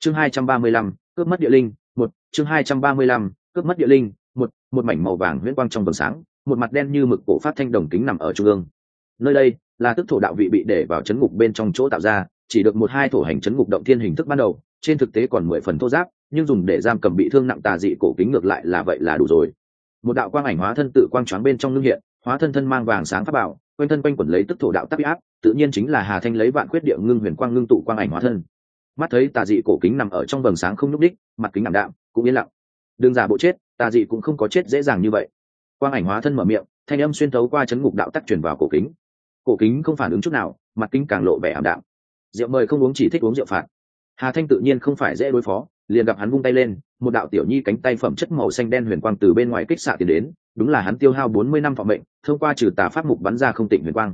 Chương 235, cướp mất địa linh, chương 235, cướp mất địa linh, một mảnh màu vàng huyễn quang trong vầng sáng, một mặt đen như mực cổ phát thanh đồng kính nằm ở trung ương. Nơi đây là tức thổ đạo vị bị để vào chấn ngục bên trong chỗ tạo ra, chỉ được một hai thổ hành chấn ngục động thiên hình thức ban đầu, trên thực tế còn 10 phần thô ráp, nhưng dùng để giam cầm bị thương nặng tà dị cổ kính ngược lại là vậy là đủ rồi. Một đạo quang ảnh hóa thân tự quang choáng bên trong ngưng hiện, hóa thân thân mang vàng sáng pháp bảo, quanh thân quanh quẩn lấy tức thổ đạo tác áp, tự nhiên chính là Hà Thanh lấy vạn quyết địa ngưng huyền quang ngưng tụ quang ảnh hóa thân. Mắt thấy tà dị cổ kính nằm ở trong vầng sáng không nhúc đích, mặt kính ảm đạm cũng yên lặng. Đừng giả bộ chết, tà dị cũng không có chết dễ dàng như vậy. Quang ảnh hóa thân mở miệng, thanh âm xuyên thấu qua chấn ngục đạo tắc truyền vào cổ kính. Cổ kính không phản ứng chút nào, mặt kính càng lộ vẻ ảm đạm. Rượu mời không uống, chỉ thích uống rượu phạt. Hà Thanh tự nhiên không phải dễ đối phó, liền gặp hắn vung tay lên, một đạo tiểu nhi cánh tay phẩm chất màu xanh đen huyền quang từ bên ngoài kích xạ tiến đến, đúng là hắn tiêu hao 40 năm thọ mệnh, thông qua trừ tà pháp mục bắn ra không tịnh huyền quang.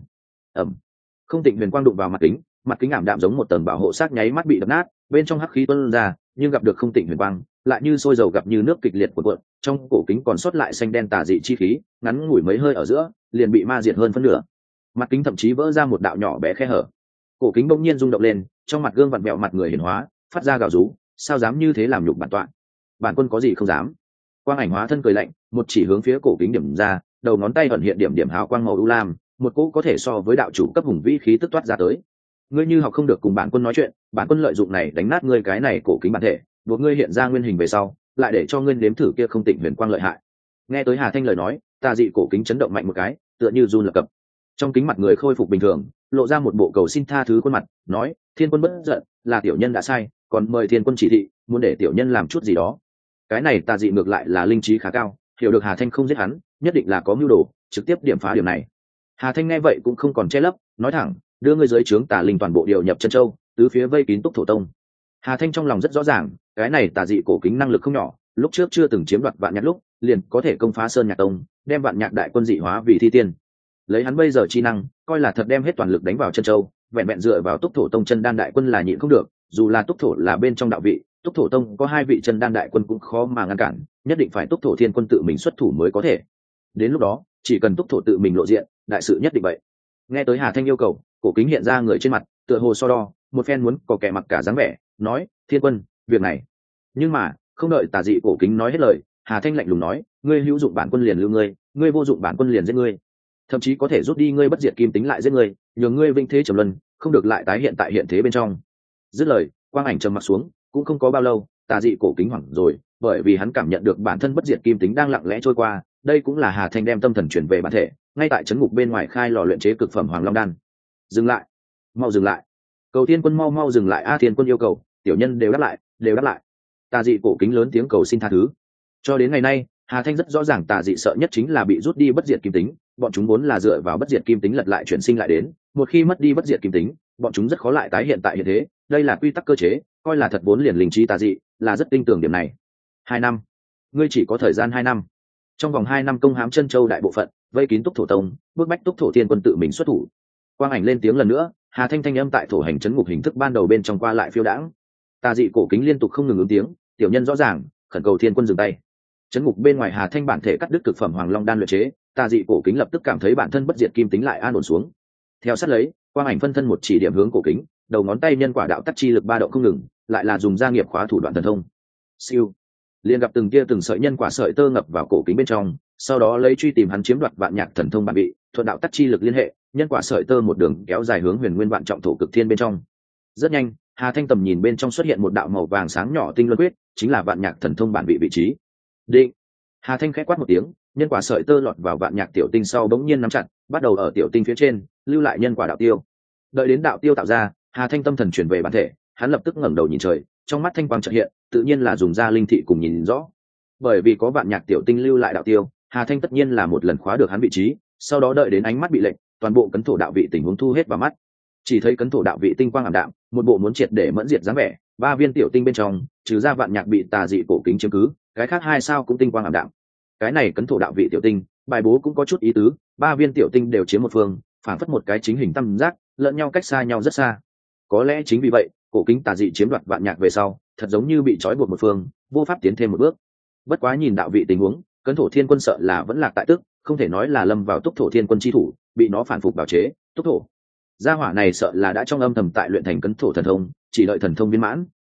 Không tịnh huyền quang đụng vào mặt kính ảm đạm giống một tầng bảo hộ sát nháy mắt bị đập nát, bên trong hắc khí tuôn ra, nhưng gặp được không tịnh huyền quang, lại như sôi dầu gặp như nước kịch liệt của cuộn, trong cổ kính còn sót lại xanh đen tà dị chi khí, ngắn ngủi mấy hơi ở giữa, liền bị ma diệt hơn phân nửa. Mặt kính thậm chí vỡ ra một đạo nhỏ bé khe hở. Cổ kính bỗng nhiên rung động lên, trong mặt gương vặn vẹo mặt người hiển hóa, phát ra gào rú, sao dám như thế làm nhục bản tọa? Bản quân có gì không dám. Quang ảnh hóa thân cười lạnh, một chỉ hướng phía cổ kính điểm ra, đầu ngón tay ẩn hiện điểm hào quang màu u lam, một cỗ có thể so với đạo chủ cấp hùng vĩ khí tức toát ra tới. Ngươi như học không được cùng bản quân nói chuyện, bản quân lợi dụng này đánh nát ngươi cái này cổ kính bản thể, buộc ngươi hiện ra nguyên hình về sau, lại để cho ngươi nếm thử kia không tịnh huyền quang lợi hại. Nghe tới Hà Thanh lời nói, tà dị cổ kính chấn động mạnh một cái, tựa như run lập cập. Trong kính mặt người khôi phục bình thường, lộ ra một bộ cầu xin tha thứ khuôn mặt, nói: Thiên quân bất giận, là tiểu nhân đã sai, còn mời thiên quân chỉ thị, muốn để tiểu nhân làm chút gì đó. Cái này tà dị ngược lại là linh trí khá cao, hiểu được Hà Thanh không giết hắn, nhất định là có mưu đồ, trực tiếp điểm phá điểm này. Hà Thanh nghe vậy cũng không còn che lấp, nói thẳng: đưa ngươi dưới trướng tà linh toàn bộ điều nhập chân châu, tứ phía vây kín túc thổ tông. Hà Thanh trong lòng rất rõ ràng, cái này tà dị cổ kính năng lực không nhỏ, lúc trước chưa từng chiếm đoạt vạn nhạc lúc, liền có thể công phá sơn nhạc tông, đem vạn nhạc đại quân dị hóa vì thi tiên. Lấy hắn bây giờ chi năng, coi là thật đem hết toàn lực đánh vào chân châu, vẹn vẹn dựa vào túc thổ tông chân đan đại quân là nhịn không được, dù là túc thổ là bên trong đạo vị, túc thổ tông có 2 vị chân đan đại quân cũng khó mà ngăn cản, nhất định phải túc thổ thiên quân tự mình xuất thủ mới có thể. Đến lúc đó, chỉ cần túc thổ tự mình lộ diện, đại sự nhất định vậy. Nghe tới Hà Thanh yêu cầu, cổ kính hiện ra người trên mặt, tựa hồ so đo, một phen muốn có kẻ mặc cả dáng vẻ, nói: Thiên quân, việc này. Nhưng mà, không đợi tà dị cổ kính nói hết lời, Hà Thanh lạnh lùng nói: ngươi hữu dụng bản quân liền lưu ngươi, ngươi vô dụng bản quân liền giết ngươi, thậm chí có thể rút đi ngươi bất diệt kim tính lại giết ngươi, nhường ngươi vinh thế trầm luân, không được lại tái hiện tại hiện thế bên trong. Dứt lời, quang ảnh trầm mặt xuống, cũng không có bao lâu, tà dị cổ kính hoảng rồi, bởi vì hắn cảm nhận được bản thân bất diệt kim tính đang lặng lẽ trôi qua, đây cũng là Hà Thanh đem tâm thần chuyển về bản thể, ngay tại trấn ngục bên ngoài khai lò luyện chế cực phẩm Hoàng Long đan. Dừng lại, mau dừng lại, cầu thiên quân mau dừng lại a! Thiên quân yêu cầu, tiểu nhân đều đáp lại. Tà dị cổ kính lớn tiếng cầu xin tha thứ. Cho đến ngày nay, Hà Thanh rất rõ ràng tà dị sợ nhất chính là bị rút đi bất diệt kim tính, bọn chúng vốn là dựa vào bất diệt kim tính lật lại chuyển sinh lại đến, một khi mất đi bất diệt kim tính, bọn chúng rất khó lại tái hiện tại hiện thế, đây là quy tắc cơ chế, coi là thật vốn liền linh trí tà dị, là rất tin tưởng điểm này. 2 năm, ngươi chỉ có thời gian 2 năm. Trong vòng 2 năm công hãm chân châu đại bộ phận, vây kín túc thổ tông, bước bách túc thổ thiên quân tự mình xuất thủ. Quang ảnh lên tiếng lần nữa, Hà Thanh thanh âm tại thổ hành chấn ngục hình thức ban đầu bên trong qua lại phiêu đãng. Tà dị cổ kính liên tục không ngừng ứng tiếng, tiểu nhân rõ ràng, khẩn cầu thiên quân dừng tay. Chấn ngục bên ngoài Hà Thanh bản thể cắt đứt cực phẩm Hoàng Long đan luyện chế, tà dị cổ kính lập tức cảm thấy bản thân bất diệt kim tính lại an ổn xuống. Theo sát lấy, quang ảnh phân thân một chỉ điểm hướng cổ kính, đầu ngón tay nhân quả đạo tắc chi lực ba động không ngừng, lại là dùng gia nghiệp khóa thủ đoạn thần thông. Siêu, liền gặp từng tia từng sợi nhân quả sợi tơ ngập vào cổ kính bên trong, sau đó lấy truy tìm hắn chiếm đoạt vạn nhạc thần thông bản bị, thuận đạo tắc chi lực liên hệ, nhân quả sợi tơ một đường kéo dài hướng huyền nguyên vạn trọng thổ cực thiên bên trong. Rất nhanh, Hà Thanh tầm nhìn bên trong xuất hiện một đạo màu vàng sáng nhỏ tinh luân quyết, chính là vạn nhạc thần thông bản bị vị trí. Định. Hà Thanh khẽ quát một tiếng, nhân quả sợi tơ lọt vào vạn nhạc tiểu tinh sau bỗng nhiên nắm chặt, bắt đầu ở tiểu tinh phía trên lưu lại nhân quả đạo tiêu. Đợi đến đạo tiêu tạo ra, Hà Thanh tâm thần chuyển về bản thể, hắn lập tức ngẩng đầu nhìn trời, trong mắt thanh quang chợt hiện, tự nhiên là dùng ra linh thị cùng nhìn rõ. Bởi vì có vạn nhạc tiểu tinh lưu lại đạo tiêu, Hà Thanh tất nhiên là một lần khóa được hắn vị trí, sau đó đợi đến ánh mắt bị lệnh, toàn bộ cấn thổ đạo vị tình huống thu hết vào mắt. Chỉ thấy cấn thổ đạo vị tinh quang ảm đạm, một bộ muốn triệt để mẫn diệt dáng vẻ, 3 viên tiểu tinh bên trong, trừ ra vạn nhạc bị tà dị cổ kính chiếm cứ, cái khác 2 sao cũng tinh quang ảm đạm. Cái này cấn thổ đạo vị tiểu tinh, bài bố cũng có chút ý tứ, 3 viên tiểu tinh đều chiếm một phương, phản phất một cái chính hình tam giác, lẫn nhau cách xa nhau rất xa. Có lẽ chính vì vậy, cổ kính tà dị chiếm đoạt vạn nhạc về sau, thật giống như bị trói buộc một phương, vô pháp tiến thêm một bước. Bất quá nhìn đạo vị tình huống, cấn thổ thiên quân sợ là vẫn lạc tại tức, không thể nói là lâm vào túc thổ thiên quân chi thủ, bị nó phản phục bảo chế. Túc thổ gia hỏa này sợ là đã trong âm thầm tại luyện thành cấn thổ thần thông, chỉ đợi thần thông viên mãn,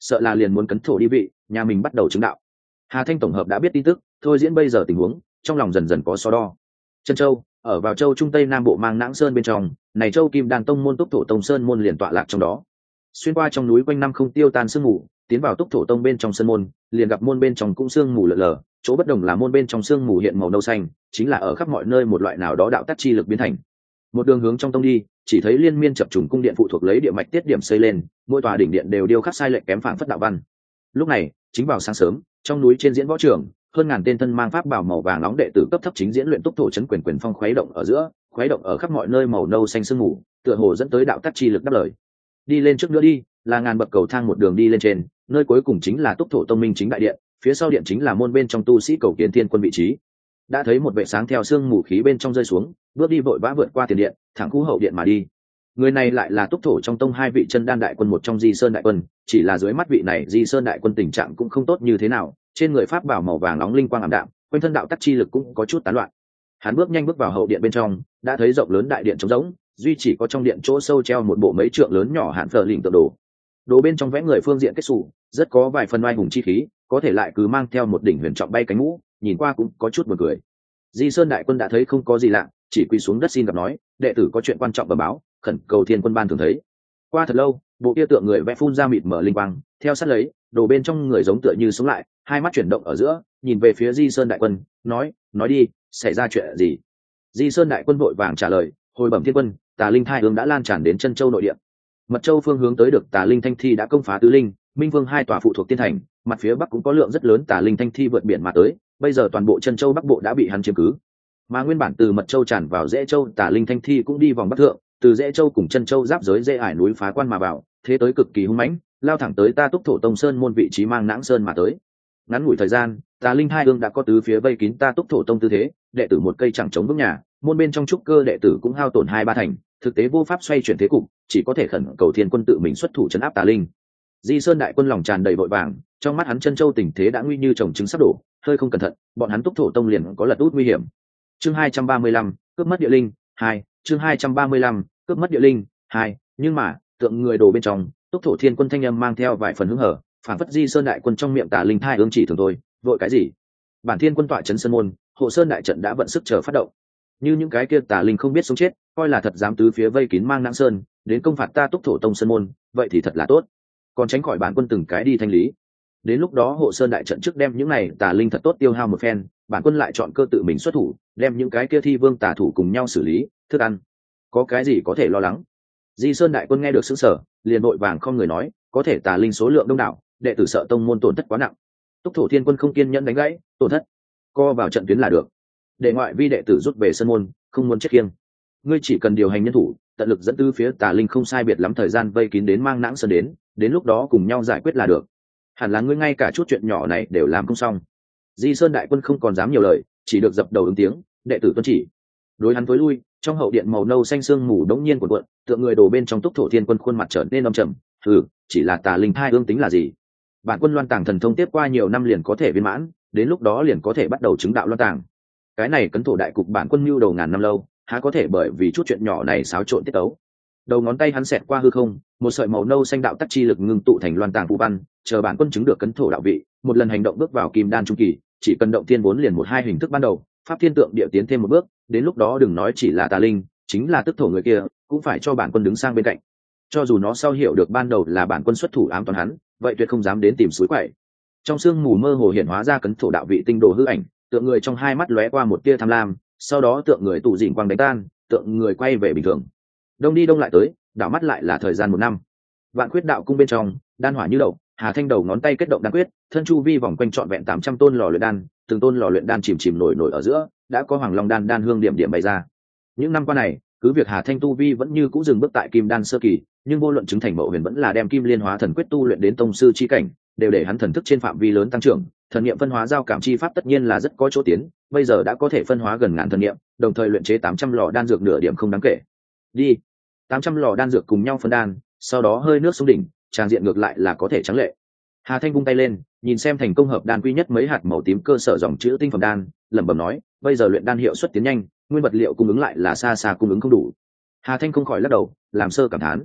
sợ là liền muốn cấn thổ đi vị, nhà mình bắt đầu chứng đạo. Hà Thanh tổng hợp đã biết tin tức, thôi diễn bây giờ tình huống, trong lòng dần dần có so đo. Chân Châu, ở vào châu trung tây nam bộ Mang Nãng Sơn bên trong, này châu Kim Đan tông môn Túc Thổ Tông Sơn môn liền tọa lạc trong đó. Xuyên qua trong núi quanh năm không tiêu tan sương mù, tiến vào Túc Thổ Tông bên trong sơn môn, liền gặp môn bên trong cũng sương mù lờ lờ, chỗ bất đồng là môn bên trong sương mù hiện màu nâu xanh, chính là ở khắp mọi nơi một loại nào đó đạo tắc chi lực biến thành. Một đường hướng trong tông đi, chỉ thấy liên miên chập trùng cung điện phụ thuộc lấy địa mạch tiết điểm xây lên, mỗi tòa đỉnh điện đều điêu khắc sai lệch kém phảng phất đạo văn. Lúc này, chính vào sáng sớm, trong núi trên diễn võ trường, hơn ngàn tên thân mang pháp bảo màu vàng nóng đệ tử cấp thấp chính diễn luyện Túc Thổ chấn quyền quyền phong khuấy động ở giữa, khuấy động ở khắp mọi nơi màu nâu xanh sương mù, tựa hồ dẫn tới đạo tắc chi lực đáp lời. Đi lên trước nữa đi, là ngàn bậc cầu thang một đường đi lên trên, nơi cuối cùng chính là Túc Thổ Tông Minh chính đại điện, phía sau điện chính là môn bên trong tu sĩ cầu kiến thiên quân vị trí. Đã thấy một vệ sáng theo sương mù khí bên trong rơi xuống, bước đi vội vã vượt qua tiền điện, thẳng khu hậu điện mà đi. Người này lại là Túc Thổ trong tông hai vị chân đan đại quân một trong Di Sơn đại quân, chỉ là dưới mắt vị này Di Sơn đại quân tình trạng cũng không tốt như thế nào, trên người pháp bảo màu vàng nóng linh quang ảm đạm, quanh thân đạo tắc chi lực cũng có chút tán loạn. Hắn bước nhanh bước vào hậu điện bên trong, đã thấy rộng lớn đại điện trống rỗng, duy chỉ có trong điện chỗ sâu treo một bộ mấy trượng lớn nhỏ hạn phở lỉnh tượng đồ. Đồ bên trong vẽ người phương diện kết sủ, rất có vài phần oai hùng chi khí, có thể lại cứ mang theo một đỉnh huyền trọng bay cánh mũ, nhìn qua cũng có chút buồn cười. Di Sơn đại quân đã thấy không có gì lạ, chỉ quỳ xuống đất xin gặp nói, đệ tử có chuyện quan trọng bẩm báo, khẩn cầu thiên quân ban thường thấy. Qua thật lâu, bộ kia tượng người vẽ phun ra mịt mở linh quang, theo sát lấy, đồ bên trong người giống tựa như sống lại, hai mắt chuyển động ở giữa, nhìn về phía Di Sơn đại quân, nói đi, xảy ra chuyện gì? Di Sơn đại quân vội vàng trả lời, hồi bẩm thiên quân, tà linh thai hướng đã lan tràn đến Chân Châu nội địa. Mật Châu phương hướng tới được tà linh thanh thi đã công phá tứ linh, Minh Vương hai tòa phụ thuộc tiên thành, mặt phía bắc cũng có lượng rất lớn tà linh thanh thi vượt biển mà tới, bây giờ toàn bộ Chân Châu bắc bộ đã bị hắn chiếm cứ. Mà nguyên bản từ Mật Châu tràn vào Dễ Châu tà linh thanh thi cũng đi vòng bắc thượng, từ Dễ Châu cùng Chân Châu giáp giới Dễ Ải núi phá quan mà vào, thế tới cực kỳ hung mãnh, lao thẳng tới ta Túc Thổ Tông Sơn môn vị trí Mang Nãng Sơn mà tới. Ngắn ngủi thời gian, tà linh hai ương đã có tứ phía vây kín ta Túc Thổ Tông tư thế, đệ tử một cây chẳng chống vững nhà, môn bên trong trúc cơ đệ tử cũng hao tổn hai ba thành, thực tế vô pháp xoay chuyển thế cục, chỉ có thể khẩn cầu thiên quân tự mình xuất thủ trấn áp tà linh. Di Sơn đại quân lòng tràn đầy vội vàng, trong mắt hắn Chân Châu tình thế đã nguy như trồng trứng sắp đổ, hơi không cẩn thận, bọn hắn Túc Thổ Tông liền có lật út nguy hiểm. Chương 235, cướp mất địa linh 2, chương 235, cướp mất địa linh 2, nhưng mà, tượng người đồ bên trong, Túc Thổ Thiên quân thanh âm mang theo vài phần hứng hở, phản phất Di Sơn đại quân trong miệng tà linh thai ương chỉ thường thôi, vội cái gì? Bản thiên quân tọa trấn sơn môn, hộ sơn đại trận đã vận sức chờ phát động. Như những cái kia tà linh không biết sống chết, coi là thật dám tứ phía vây kín Mang Nãng Sơn, đến công phạt ta Túc Thổ Tông sơn môn, vậy thì thật là tốt. Còn tránh khỏi bản quân từng cái đi thanh lý. Đến lúc đó hộ sơn đại trận trước đem những này tà linh thật tốt tiêu hao một phen, bản quân lại chọn cơ tự mình xuất thủ, đem những cái kia thi vương tà thủ cùng nhau xử lý, thức ăn. Có cái gì có thể lo lắng? Di Sơn đại quân nghe được sững sờ, liền vội vàng không người nói, có thể tà linh số lượng đông đảo, đệ tử sợ tông môn tổn thất quá nặng. Túc Thổ Thiên quân không kiên nhẫn đánh gãy, tổn thất, co vào trận tuyến là được. Để ngoại vi đệ tử rút về sân môn, không muốn chết kiêng. Ngươi chỉ cần điều hành nhân thủ, tận lực dẫn tư phía tà linh không sai biệt lắm thời gian vây kín đến Mang Nãng Sơn đến lúc đó cùng nhau giải quyết là được. Hẳn là ngươi ngay cả chút chuyện nhỏ này đều làm không xong. Di Sơn đại quân không còn dám nhiều lời, chỉ được dập đầu ứng tiếng, đệ tử tuân chỉ. Đối hắn tối lui, trong hậu điện màu nâu xanh sương mù đống nhiên cuộn cuộn, tượng người đổ bên trong Túc Thổ Thiên quân khuôn mặt trở nên âm trầm, chỉ là tà linh thai ương tính là gì? Bản quân loan tàng thần thông tiếp qua nhiều năm liền có thể viên mãn, đến lúc đó liền có thể bắt đầu chứng đạo loan tàng. Cái này cấn thổ đại cục bản quân mưu đầu ngàn năm lâu, há có thể bởi vì chút chuyện nhỏ này xáo trộn tiết tấu. Đầu ngón tay hắn xẹt qua hư không, một sợi màu nâu xanh đạo tắc chi lực ngưng tụ thành loan tàng phù văn, chờ bản quân chứng được cấn thổ đạo vị, một lần hành động bước vào kim đan trung kỳ, chỉ cần động thiên vốn liền một hai hình thức ban đầu, pháp thiên tượng địa tiến thêm một bước, đến lúc đó đừng nói chỉ là tà linh, chính là tức thổ người kia, cũng phải cho bản quân đứng sang bên cạnh. Cho dù nó sau hiểu được ban đầu là bản quân xuất thủ ám toán hắn, vậy tuyệt không dám đến tìm suối quậy. Trong sương mù mơ hồ hiện hóa ra cấn thổ đạo vị tinh đồ hư ảnh, tượng người trong hai mắt lóe qua một tia tham lam, sau đó tượng người tụ dịn quang đánh tan, tượng người quay về bình thường. Đông đi đông lại tới, đảo mắt lại là thời gian một năm. Vạn Quyết đạo cung bên trong, đan hỏa như đậu, Hà Thanh đầu ngón tay kết động đan quyết, thân chu vi vòng quanh trọn vẹn 800 tôn lò luyện đan, từng tôn lò luyện đan chìm chìm nổi nổi ở giữa, đã có hoàng long đan hương điểm điểm bày ra. Những năm qua này, cứ việc Hà Thanh tu vi vẫn như cũ dừng bước tại kim đan sơ kỳ, nhưng vô luận chứng thành mậu huyền vẫn là đem kim liên hóa thần quyết tu luyện đến tông sư chi cảnh, đều để hắn thần thức trên phạm vi lớn tăng trưởng, thần niệm phân hóa giao cảm chi pháp tất nhiên là rất có chỗ tiến, bây giờ đã có thể phân hóa gần ngàn thần niệm, đồng thời luyện chế 800 lò đan dược nửa điểm không đáng kể. Đi, 800 lò đan dược cùng nhau phân đan, sau đó hơi nước xuống đỉnh, tràng diện ngược lại là có thể trắng lệ. Hà Thanh vung tay lên, nhìn xem thành công hợp đan quy nhất mấy hạt màu tím cơ sở dòng chữ tinh phẩm đan, lẩm bẩm nói, bây giờ luyện đan hiệu suất tiến nhanh, nguyên vật liệu cung ứng lại là xa xa cung ứng không đủ. Hà Thanh không khỏi lắc đầu, làm sơ cảm thán.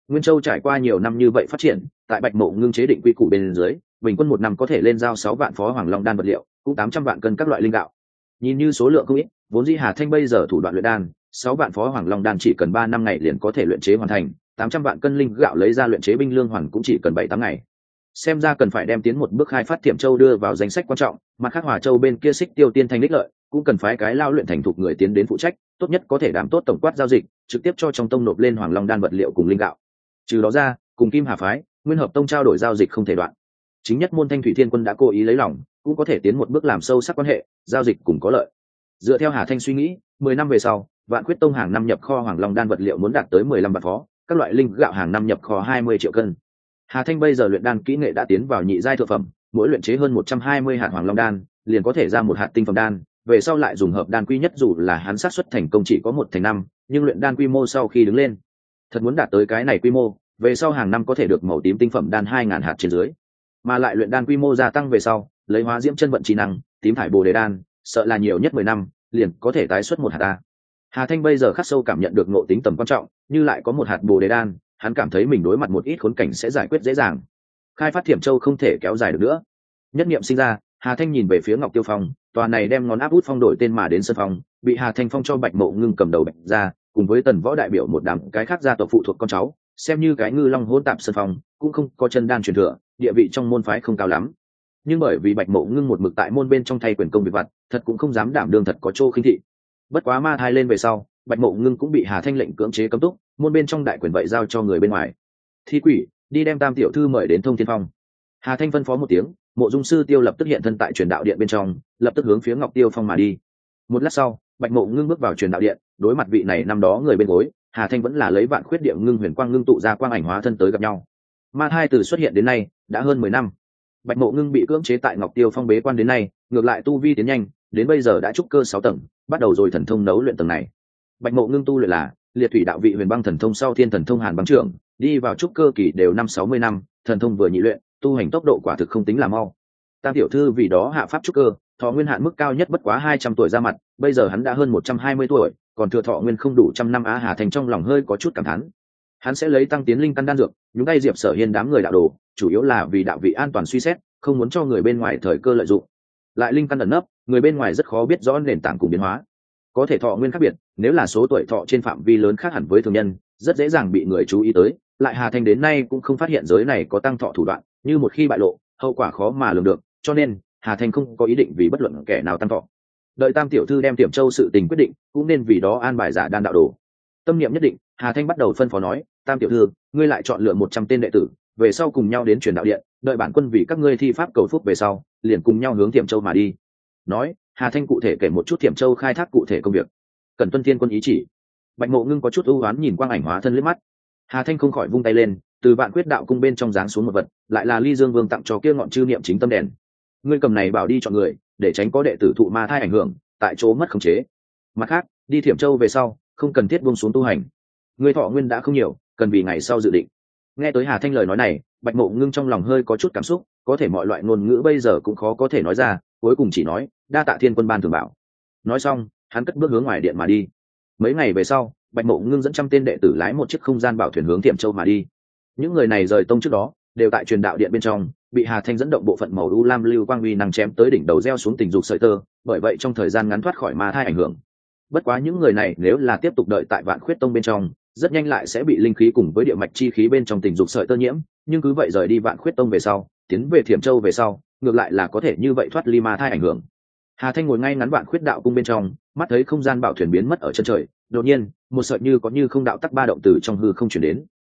Nguyên Châu trải qua nhiều năm như vậy phát triển, tại Bạch Mộ Ngưng chế định quy củ bên dưới, bình quân một năm có thể lên giao 6 vạn phó hoàng long đan vật liệu, cũng 800 vạn cân các loại linh gạo. Nhìn như số lượng không ít, vốn dĩ Hà Thanh bây giờ thủ đoạn luyện đan, 6 vạn phó hoàng long đan chỉ cần 3 năm ngày liền có thể luyện chế hoàn thành, 800 vạn cân linh gạo lấy ra luyện chế binh lương hoàn cũng chỉ cần 7-8 ngày. Xem ra cần phải đem tiến một bước khai phát Thiểm Châu đưa vào danh sách quan trọng, mặt khác Hòa Châu bên kia Xích Tiêu Tiên Thanh đích lợi, cũng cần phải cái lao luyện thành thục người tiến đến phụ trách, tốt nhất có thể đảm tốt tổng quát giao dịch, trực tiếp cho trong tông nộp lên hoàng long đan vật liệu cùng linh gạo. Trừ đó ra, cùng Kim Hà phái, Nguyên Hợp tông trao đổi giao dịch không thể đoạn. Chính nhất môn Thanh Thủy Thiên quân đã cố ý lấy lòng, cũng có thể tiến một bước làm sâu sắc quan hệ, giao dịch cùng có lợi. Dựa theo Hà Thanh suy nghĩ, 10 năm về sau, Vạn Quyết tông hàng năm nhập kho hoàng long đan vật liệu muốn đạt tới 15 vạn phó, các loại linh gạo hàng năm nhập kho 20 triệu cân. Hà Thanh bây giờ luyện đan kỹ nghệ đã tiến vào nhị giai thượng phẩm, mỗi luyện chế hơn 120 hạt hoàng long đan, liền có thể ra một hạt tinh phẩm đan, về sau lại dùng hợp đan quy nhất dù là hắn xác suất thành công chỉ có 1/5, nhưng luyện đan quy mô sau khi đứng lên, thật muốn đạt tới cái này quy mô, về sau hàng năm có thể được màu tím tinh phẩm đan 2000 hạt trên dưới. Mà lại luyện đan quy mô gia tăng về sau, lấy hóa diễm chân vận trí năng, tím thải bồ đề đan, sợ là nhiều nhất 10 năm, liền có thể tái xuất một hạt a. Hà Thanh bây giờ khắc sâu cảm nhận được ngộ tính tầm quan trọng, như lại có một hạt bồ đề đan, hắn cảm thấy mình đối mặt một ít khốn cảnh sẽ giải quyết dễ dàng. Khai phát Thiểm Châu không thể kéo dài được nữa. Nhất niệm sinh ra, Hà Thanh nhìn về phía Ngọc Tiêu Phong, tòa này đem ngón áp út phong đổi tên mà đến sân phong, bị Hà Thanh phong cho Bạch Mộ Ngưng cầm đầu Bạch ra, cùng với Tần Võ đại biểu một đám cái khác gia tộc phụ thuộc con cháu, xem như cái ngư long hỗn tạp sân phong, cũng không có chân đan truyền thừa, địa vị trong môn phái không cao lắm. Nhưng bởi vì Bạch Mộ Ngưng một mực tại môn bên trong thay quyền công việc vặt, thật cũng không dám đảm đương thật có chỗ khinh thị. Bất quá ma thai lên về sau, Bạch Mộ Ngưng cũng bị Hà Thanh lệnh cưỡng chế cấm túc, môn bên trong đại quyền vậy giao cho người bên ngoài. Thi quỷ, đi đem Tam tiểu thư mời đến Thông Thiên Phong. Hà Thanh phân phó một tiếng, Mộ Dung sư Tiêu lập tức hiện thân tại truyền đạo điện bên trong, lập tức hướng phía Ngọc Tiêu Phong mà đi. Một lát sau, Bạch Mộ Ngưng bước vào truyền đạo điện, đối mặt vị này năm đó người bên gối, Hà Thanh vẫn là lấy vạn khuyết địa ngưng huyền quang ngưng tụ ra quang ảnh hóa thân tới gặp nhau. Ma thai từ xuất hiện đến nay đã hơn 10 năm. Bạch Mộ Ngưng bị cưỡng chế tại Ngọc Tiêu Phong bế quan đến nay, ngược lại tu vi tiến nhanh, đến bây giờ đã trúc cơ 6 tầng, bắt đầu rồi thần thông nấu luyện tầng này. Bạch Mộ Ngưng tu luyện là liệt thủy đạo vị huyền băng thần thông sau thiên thần thông hàn băng trưởng, đi vào trúc cơ kỳ đều 5-60 năm, thần thông vừa nhị luyện, tu hành tốc độ quả thực không tính là mau. Tam tiểu thư vì đó hạ pháp trúc cơ, thọ nguyên hạn mức cao nhất bất quá 200 tuổi ra mặt, bây giờ hắn đã hơn 120 tuổi, còn thừa thọ nguyên không đủ 100 năm á. Hà Thành trong lòng hơi có chút cảm thán. Hắn sẽ lấy tăng tiến linh căn đan dược, nhúng tay Diệp Sở Hiên đám người đạo đồ, chủ yếu là vì đạo vị an toàn suy xét, không muốn cho người bên ngoài thời cơ lợi dụng. Lại linh căn ẩn nấp, người bên ngoài rất khó biết rõ nền tảng cùng biến hóa. Có thể thọ nguyên khác biệt, nếu là số tuổi thọ trên phạm vi lớn khác hẳn với thường nhân, rất dễ dàng bị người chú ý tới. Lại Hà Thành đến nay cũng không phát hiện giới này có tăng thọ thủ đoạn, như một khi bại lộ, hậu quả khó mà lường được, cho nên Hà Thành không có ý định vì bất luận kẻ nào tăng thọ. Đợi Tam tiểu thư đem Tiểm Châu sự tình quyết định, cũng nên vì đó an bài giả đan đạo đồ. Tâm niệm nhất định, Hà Thanh bắt đầu phân phó nói, Tam tiểu thư, ngươi lại chọn lựa 100 tên đệ tử, về sau cùng nhau đến truyền đạo điện, đợi bản quân vì các ngươi thi pháp cầu phúc về sau, liền cùng nhau hướng Tiểm Châu mà đi. Nói, Hà Thanh cụ thể kể một chút Tiểm Châu khai thác cụ thể công việc. Cần tuân thiên quân ý chỉ. Bạch Mộ Ngưng có chút ưu oán nhìn quang ảnh hóa thân liếc mắt. Hà Thanh không khỏi vung tay lên, từ Vạn Quyết đạo cung bên trong giáng xuống một vật, lại là Ly Dương Vương tặng cho kia ngọn chư niệm chính tâm đèn. Ngươi cầm này bảo đi chọn người, để tránh có đệ tử thụ ma thai ảnh hưởng, tại chỗ mất khống chế. Mặt khác, đi Thiểm Châu về sau, không cần thiết buông xuống tu hành. Ngươi thọ nguyên đã không nhiều, cần vì ngày sau dự định. Nghe tới Hà Thanh lời nói này, Bạch Mộ Ngưng trong lòng hơi có chút cảm xúc, có thể mọi loại ngôn ngữ bây giờ cũng khó có thể nói ra, cuối cùng chỉ nói, đa tạ thiên quân ban thường bảo. Nói xong, hắn cất bước hướng ngoài điện mà đi. Mấy ngày về sau, Bạch Mộ Ngưng dẫn 100 tên đệ tử lái một chiếc không gian bảo thuyền hướng Thiểm Châu mà đi. Những người này rời tông trước đó, đều tại truyền đạo điện bên trong, bị Hà Thanh dẫn động bộ phận màu u lam lưu quang uy năng chém tới đỉnh đầu gieo xuống tình dục sợi tơ, bởi vậy trong thời gian ngắn thoát khỏi ma thai ảnh hưởng. Bất quá những người này nếu là tiếp tục đợi tại Vạn Khuyết tông bên trong, rất nhanh lại sẽ bị linh khí cùng với địa mạch chi khí bên trong tình dục sợi tơ nhiễm, nhưng cứ vậy rời đi Vạn Khuyết tông về sau, tiến về Thiểm Châu về sau, ngược lại là có thể như vậy thoát ly ma thai ảnh hưởng. Hà Thanh ngồi ngay ngắn Vạn Khuyết đạo cung bên trong, mắt thấy không gian bảo thuyền biến mất ở chân trời, đột nhiên, một sợi như có như không đạo tắc ba động từ trong hư không truyền đến.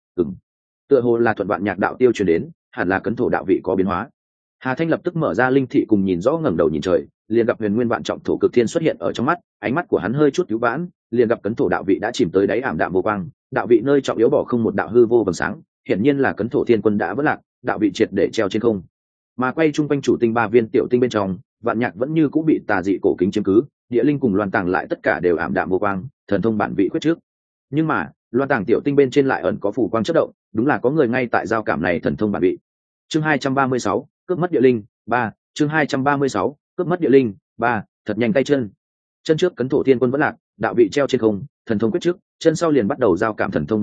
Tựa hồ là thuận vạn nhạc đạo tiêu truyền đến, hẳn là cấn thổ đạo vị có biến hóa. Hà Thanh lập tức mở ra linh thị cùng nhìn rõ, ngẩng đầu nhìn trời, liền gặp huyền nguyên vạn trọng thổ cực thiên xuất hiện ở trong mắt, ánh mắt của hắn hơi chút cứu vãn, liền gặp cấn thổ đạo vị đã chìm tới đáy ảm đạm vô quang, đạo vị nơi trọng yếu bỏ không một đạo hư vô vầng sáng, hiển nhiên là cấn thổ thiên quân đã vỡ lạc, đạo vị triệt để treo trên không. Mà quay chung quanh chủ tinh 3 viên tiểu tinh bên trong, vạn nhạc vẫn như cũng bị tà dị cổ kính chiếm cứ, địa linh cùng loan tàng lại tất cả đều ảm đạm vô quang, thần thông bản vị khuyết trước. Nhưng mà, loan tàng tiểu tinh bên trên lại ẩn có phủ quang chớp động, đúng là có người ngay tại giao cảm này thần thông bản vị. Chương 236, cướp mất địa linh 3, chương 236, cướp mất địa linh 3, thật nhanh tay chân. Chân trước cấn thổ thiên quân vẫn lạc, đạo vị treo trên không, thần thông quyết trước, chân sau liền bắt đầu giao cảm thần thông bản vị,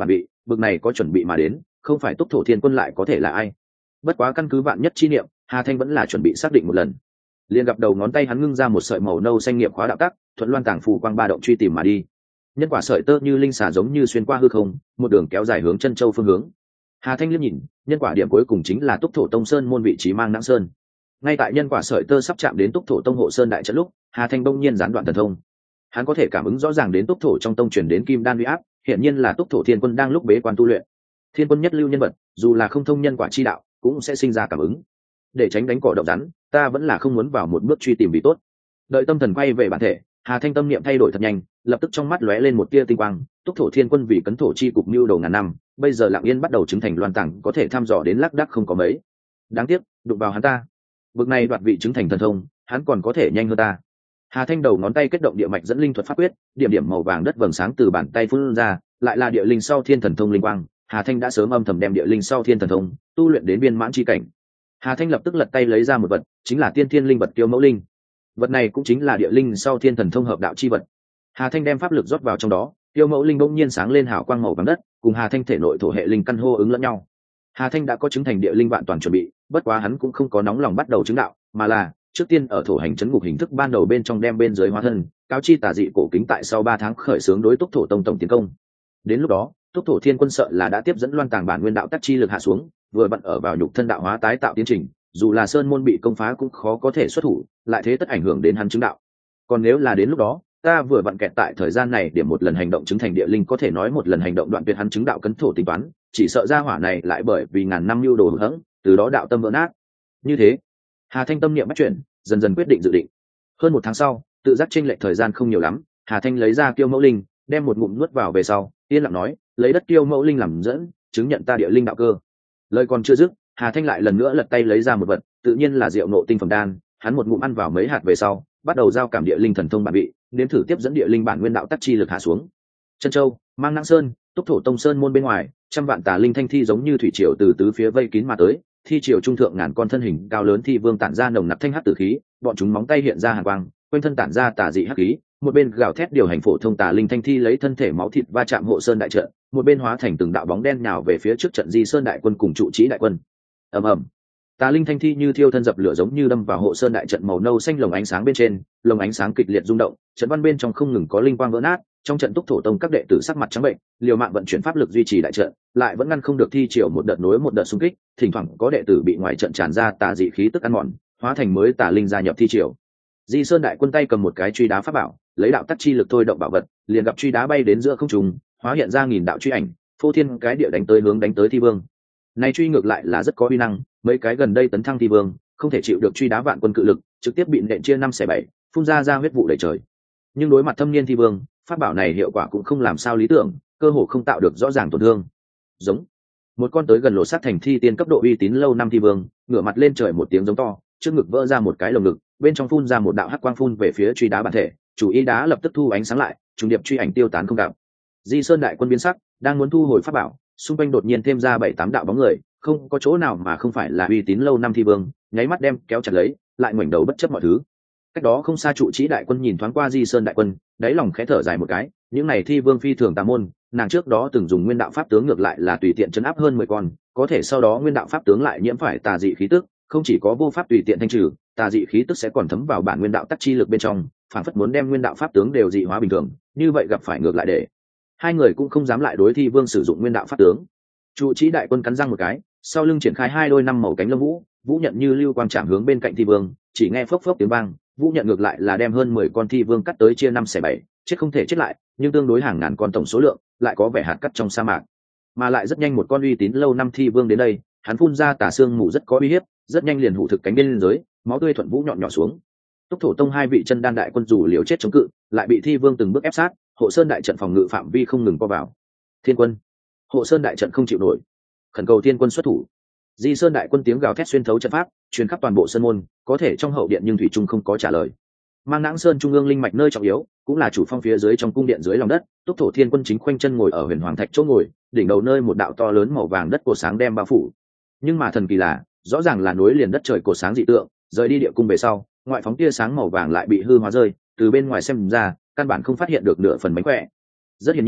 bực này có chuẩn bị mà đến, không phải Túc Thổ Thiên Quân lại có thể là ai? Bất quá căn cứ vạn nhất chi niệm, Hà Thanh vẫn là chuẩn bị xác định một lần. Liền gặp đầu ngón tay hắn ngưng ra một sợi màu nâu xanh nghiệp khóa đạo tắc, thuận loan tàng phù quang ba động truy tìm mà đi. Nhân quả sợi tơ như linh xà giống như xuyên qua hư không, một đường kéo dài hướng chân châu phương hướng. Hà Thanh liếc nhìn, nhân quả điểm cuối cùng chính là Túc Thổ Tông Sơn môn vị trí Mang Nãng Sơn. Ngay tại nhân quả sợi tơ sắp chạm đến Túc Thổ Tông hộ sơn đại trận lúc, Hà Thanh bỗng nhiên gián đoạn thần thông. Hắn có thể cảm ứng rõ ràng đến Túc Thổ trong tông truyền đến kim đan uy áp, hiển nhiên là Túc Thổ Thiên Quân đang lúc bế quan tu luyện. Thiên Quân nhất lưu nhân vật, dù là không thông nhân quả chi đạo, cũng sẽ sinh ra cảm ứng. Để tránh đánh cỏ động rắn, ta vẫn là không muốn vào một bước truy tìm vì tốt. Đợi tâm thần quay về bản thể, Hà Thanh tâm niệm thay đổi thật nhanh, lập tức trong mắt lóe lên một tia tinh quang. Túc Thổ Thiên Quân vì cấn thổ chi cục mưu đầu ngàn năm, bây giờ lặng yên bắt đầu chứng thành loan tảng, có thể thăm dò đến lác đác không có mấy. Đáng tiếc, đụng vào hắn ta. Vực này đoạt vị chứng thành thần thông, hắn còn có thể nhanh hơn ta. Hà Thanh đầu ngón tay kết động địa mạch dẫn linh thuật pháp quyết, điểm điểm màu vàng đất vầng sáng từ bàn tay phun ra, lại là địa linh sau thiên thần thông linh quang. Hà Thanh đã sớm âm thầm đem địa linh sau thiên thần thông tu luyện đến viên mãn chi cảnh. Hà Thanh lập tức lật tay lấy ra một vật, chính là tiên thiên linh vật Kiêu Mẫu Linh. Vật này cũng chính là địa linh sau thiên thần thông hợp đạo chi vật. Hà Thanh đem pháp lực rót vào trong đó, Kiêu Mẫu Linh bỗng nhiên sáng lên hào quang màu vàng đất, cùng Hà Thanh thể nội thổ hệ linh căn hô ứng lẫn nhau. Hà Thanh đã có chứng thành địa linh vạn toàn chuẩn bị, bất quá hắn cũng không có nóng lòng bắt đầu chứng đạo, mà là trước tiên ở thổ hành chấn ngục hình thức ban đầu bên trong đem bên dưới hóa thân, cáo chi tà dị cổ kính tại sau 3 tháng khởi xướng đối Túc Thổ Tông tổng tiến công. Đến lúc đó, Túc Thổ Thiên Quân sợ là đã tiếp dẫn loan tàng bản nguyên đạo tắc chi lực hạ xuống, vừa bận ở vào nhục thân đạo hóa tái tạo tiến trình, dù là sơn môn bị công phá cũng khó có thể xuất thủ, lại thế tất ảnh hưởng đến hắn chứng đạo. Còn nếu là đến lúc đó, ta vừa bận kẹt tại thời gian này điểm một lần hành động chứng thành địa linh, có thể nói một lần hành động đoạn tuyệt hắn chứng đạo cấn thổ tính toán, chỉ sợ ra hỏa này lại bởi vì ngàn năm lưu đồ hưởng hẫng, từ đó đạo tâm vỡ nát. Như thế, Hà Thanh tâm niệm bắt chuyển, dần dần quyết định dự định. Hơn 1 tháng sau, tự giác chênh lệch thời gian không nhiều lắm, Hà Thanh lấy ra Kiêu Mẫu Linh, đem một ngụm nuốt vào về sau, yên lặng nói, lấy đất Kiêu Mẫu Linh làm dẫn, chứng nhận ta địa linh đạo cơ. Lời còn chưa dứt, Hà Thanh lại lần nữa lật tay lấy ra một vật, tự nhiên là rượu nộ tinh phẩm đan. Hắn một ngụm ăn vào mấy hạt về sau, bắt đầu giao cảm địa linh thần thông bản vị, nếm thử tiếp dẫn địa linh bản nguyên đạo tắc chi lực hạ xuống. Chân Châu, Mang Nãng Sơn, Túc Thổ Tông Sơn môn bên ngoài, trăm vạn tà linh thanh thi giống như thủy triều từ tứ phía vây kín mà tới. Thi triều trung thượng ngàn con thân hình cao lớn thi vương tản ra nồng nặc thanh hắc tử khí, bọn chúng móng tay hiện ra hàn quang, quanh thân tản ra tà dị hắc khí. Một bên gào thét điều hành phổ thông tà linh thanh thi lấy thân thể máu thịt va chạm hộ sơn đại trận, một bên hóa thành từng đạo bóng đen nhào về phía trước trận Di Sơn đại quân cùng trụ trĩ đại quân. Ầm ầm, tà linh thanh thi như thiêu thân dập lửa giống như đâm vào hộ sơn đại trận màu nâu xanh lồng ánh sáng bên trên, lồng ánh sáng kịch liệt rung động, trận văn bên trong không ngừng có linh quang vỡ nát. Trong trận Túc Thổ Tông các đệ tử sắc mặt trắng bệnh, liều mạng vận chuyển pháp lực duy trì đại trận, lại vẫn ngăn không được thi triều một đợt nối một đợt xung kích, thỉnh thoảng có đệ tử bị ngoài trận tràn ra tà dị khí tức ăn mòn, hóa thành mới tà linh gia nhập thi triều. Di Sơn đại quân tay cầm một cái truy đá pháp bảo, lấy đạo tắc chi lực thôi động bảo vật, liền gặp truy đá bay đến giữa không trung, hóa hiện ra nghìn đạo truy ảnh, phô thiên cái địa đánh tới thi vương. Này truy ngược lại là rất có uy năng, mấy cái gần đây tấn thăng thi vương không thể chịu được truy đá vạn quân cự lực, trực tiếp bị nện chia 5/7, phun ra huyết vụ đầy trời. Nhưng đối mặt thâm niên thi vương, pháp bảo này hiệu quả cũng không làm sao lý tưởng, cơ hồ không tạo được rõ ràng tổn thương. Giống một con tới gần lộ sát thành thi tiên cấp độ uy tín lâu năm thi vương, ngửa mặt lên trời một tiếng giống to, trước ngực vỡ ra một cái lồng ngực, bên trong phun ra một đạo hắc quang phun về phía truy đá bản thể, chủ ý đá lập tức thu ánh sáng lại, trùng điệp truy ảnh tiêu tán không gặp. Di Sơn đại quân biến sắc, đang muốn thu hồi pháp bảo, xung quanh đột nhiên thêm ra 7-8 đạo bóng người, không có chỗ nào mà không phải là uy tín lâu năm thi vương, nháy mắt đem kéo chặt lấy, lại ngoảnh đầu bất chấp mọi thứ. Cách đó không xa trụ trĩ đại quân nhìn thoáng qua Di Sơn đại quân, đáy lòng khẽ thở dài một cái, những này thi vương phi thường tà môn, nàng trước đó từng dùng nguyên đạo pháp tướng ngược lại là tùy tiện chấn áp hơn 10 con, có thể sau đó nguyên đạo pháp tướng lại nhiễm phải tà dị khí tức, không chỉ có vô pháp tùy tiện thanh trừ, tà dị khí tức sẽ còn thấm vào bản nguyên đạo tắc chi lực bên trong, phản phất muốn đem nguyên đạo pháp tướng đều dị hóa bình thường, như vậy gặp phải ngược lại để hai người cũng không dám lại đối thi vương sử dụng nguyên đạo pháp tướng. Trụ trĩ đại quân cắn răng một cái, sau lưng triển khai 2 đôi 5 màu cánh lông vũ, vũ nhận như lưu quang chạm hướng bên cạnh thi vương, chỉ nghe phốc phốc tiếng vang, vũ nhận ngược lại là đem hơn 10 con thi vương cắt tới chia 5/7, chết không thể chết lại, nhưng tương đối hàng ngàn con tổng số lượng, lại có vẻ hạt cắt trong sa mạc. Mà lại rất nhanh một con uy tín lâu năm thi vương đến đây, hắn phun ra tà xương mù rất có uy hiếp, rất nhanh liền hủ thực cánh bên dưới, máu tươi thuận vũ nhọn nhỏ xuống. Túc Thổ Tông 2 vị chân đan đại quân dù liều chết chống cự, lại bị thi vương từng bước ép sát, hộ sơn đại trận phòng ngự phạm vi không ngừng co vào. Thiên quân, hộ sơn đại trận không chịu nổi, khẩn cầu thiên quân xuất thủ. Di Sơn đại quân tiếng gào thét xuyên thấu trận pháp, truyền khắp toàn bộ sơn môn, có thể trong hậu điện nhưng thủy trung không có trả lời. Mang Nãng Sơn trung ương linh mạch nơi trọng yếu, cũng là chủ phong phía dưới trong cung điện dưới lòng đất, Túc Thổ Thiên Quân chính khoanh chân ngồi ở Huyền Hoàng Thạch chỗ ngồi, đỉnh đầu nơi một đạo to lớn màu vàng đất cột sáng đem bao phủ. Nhưng mà thần kỳ là, rõ ràng là núi liền đất trời cột sáng dị tượng, rời đi địa cung về sau, ngoại phóng tia sáng màu vàng lại bị hư hóa rơi, từ bên ngoài xem ra, căn bản không phát hiện được nửa phần mánh khỏe. Rất hiển nhiên,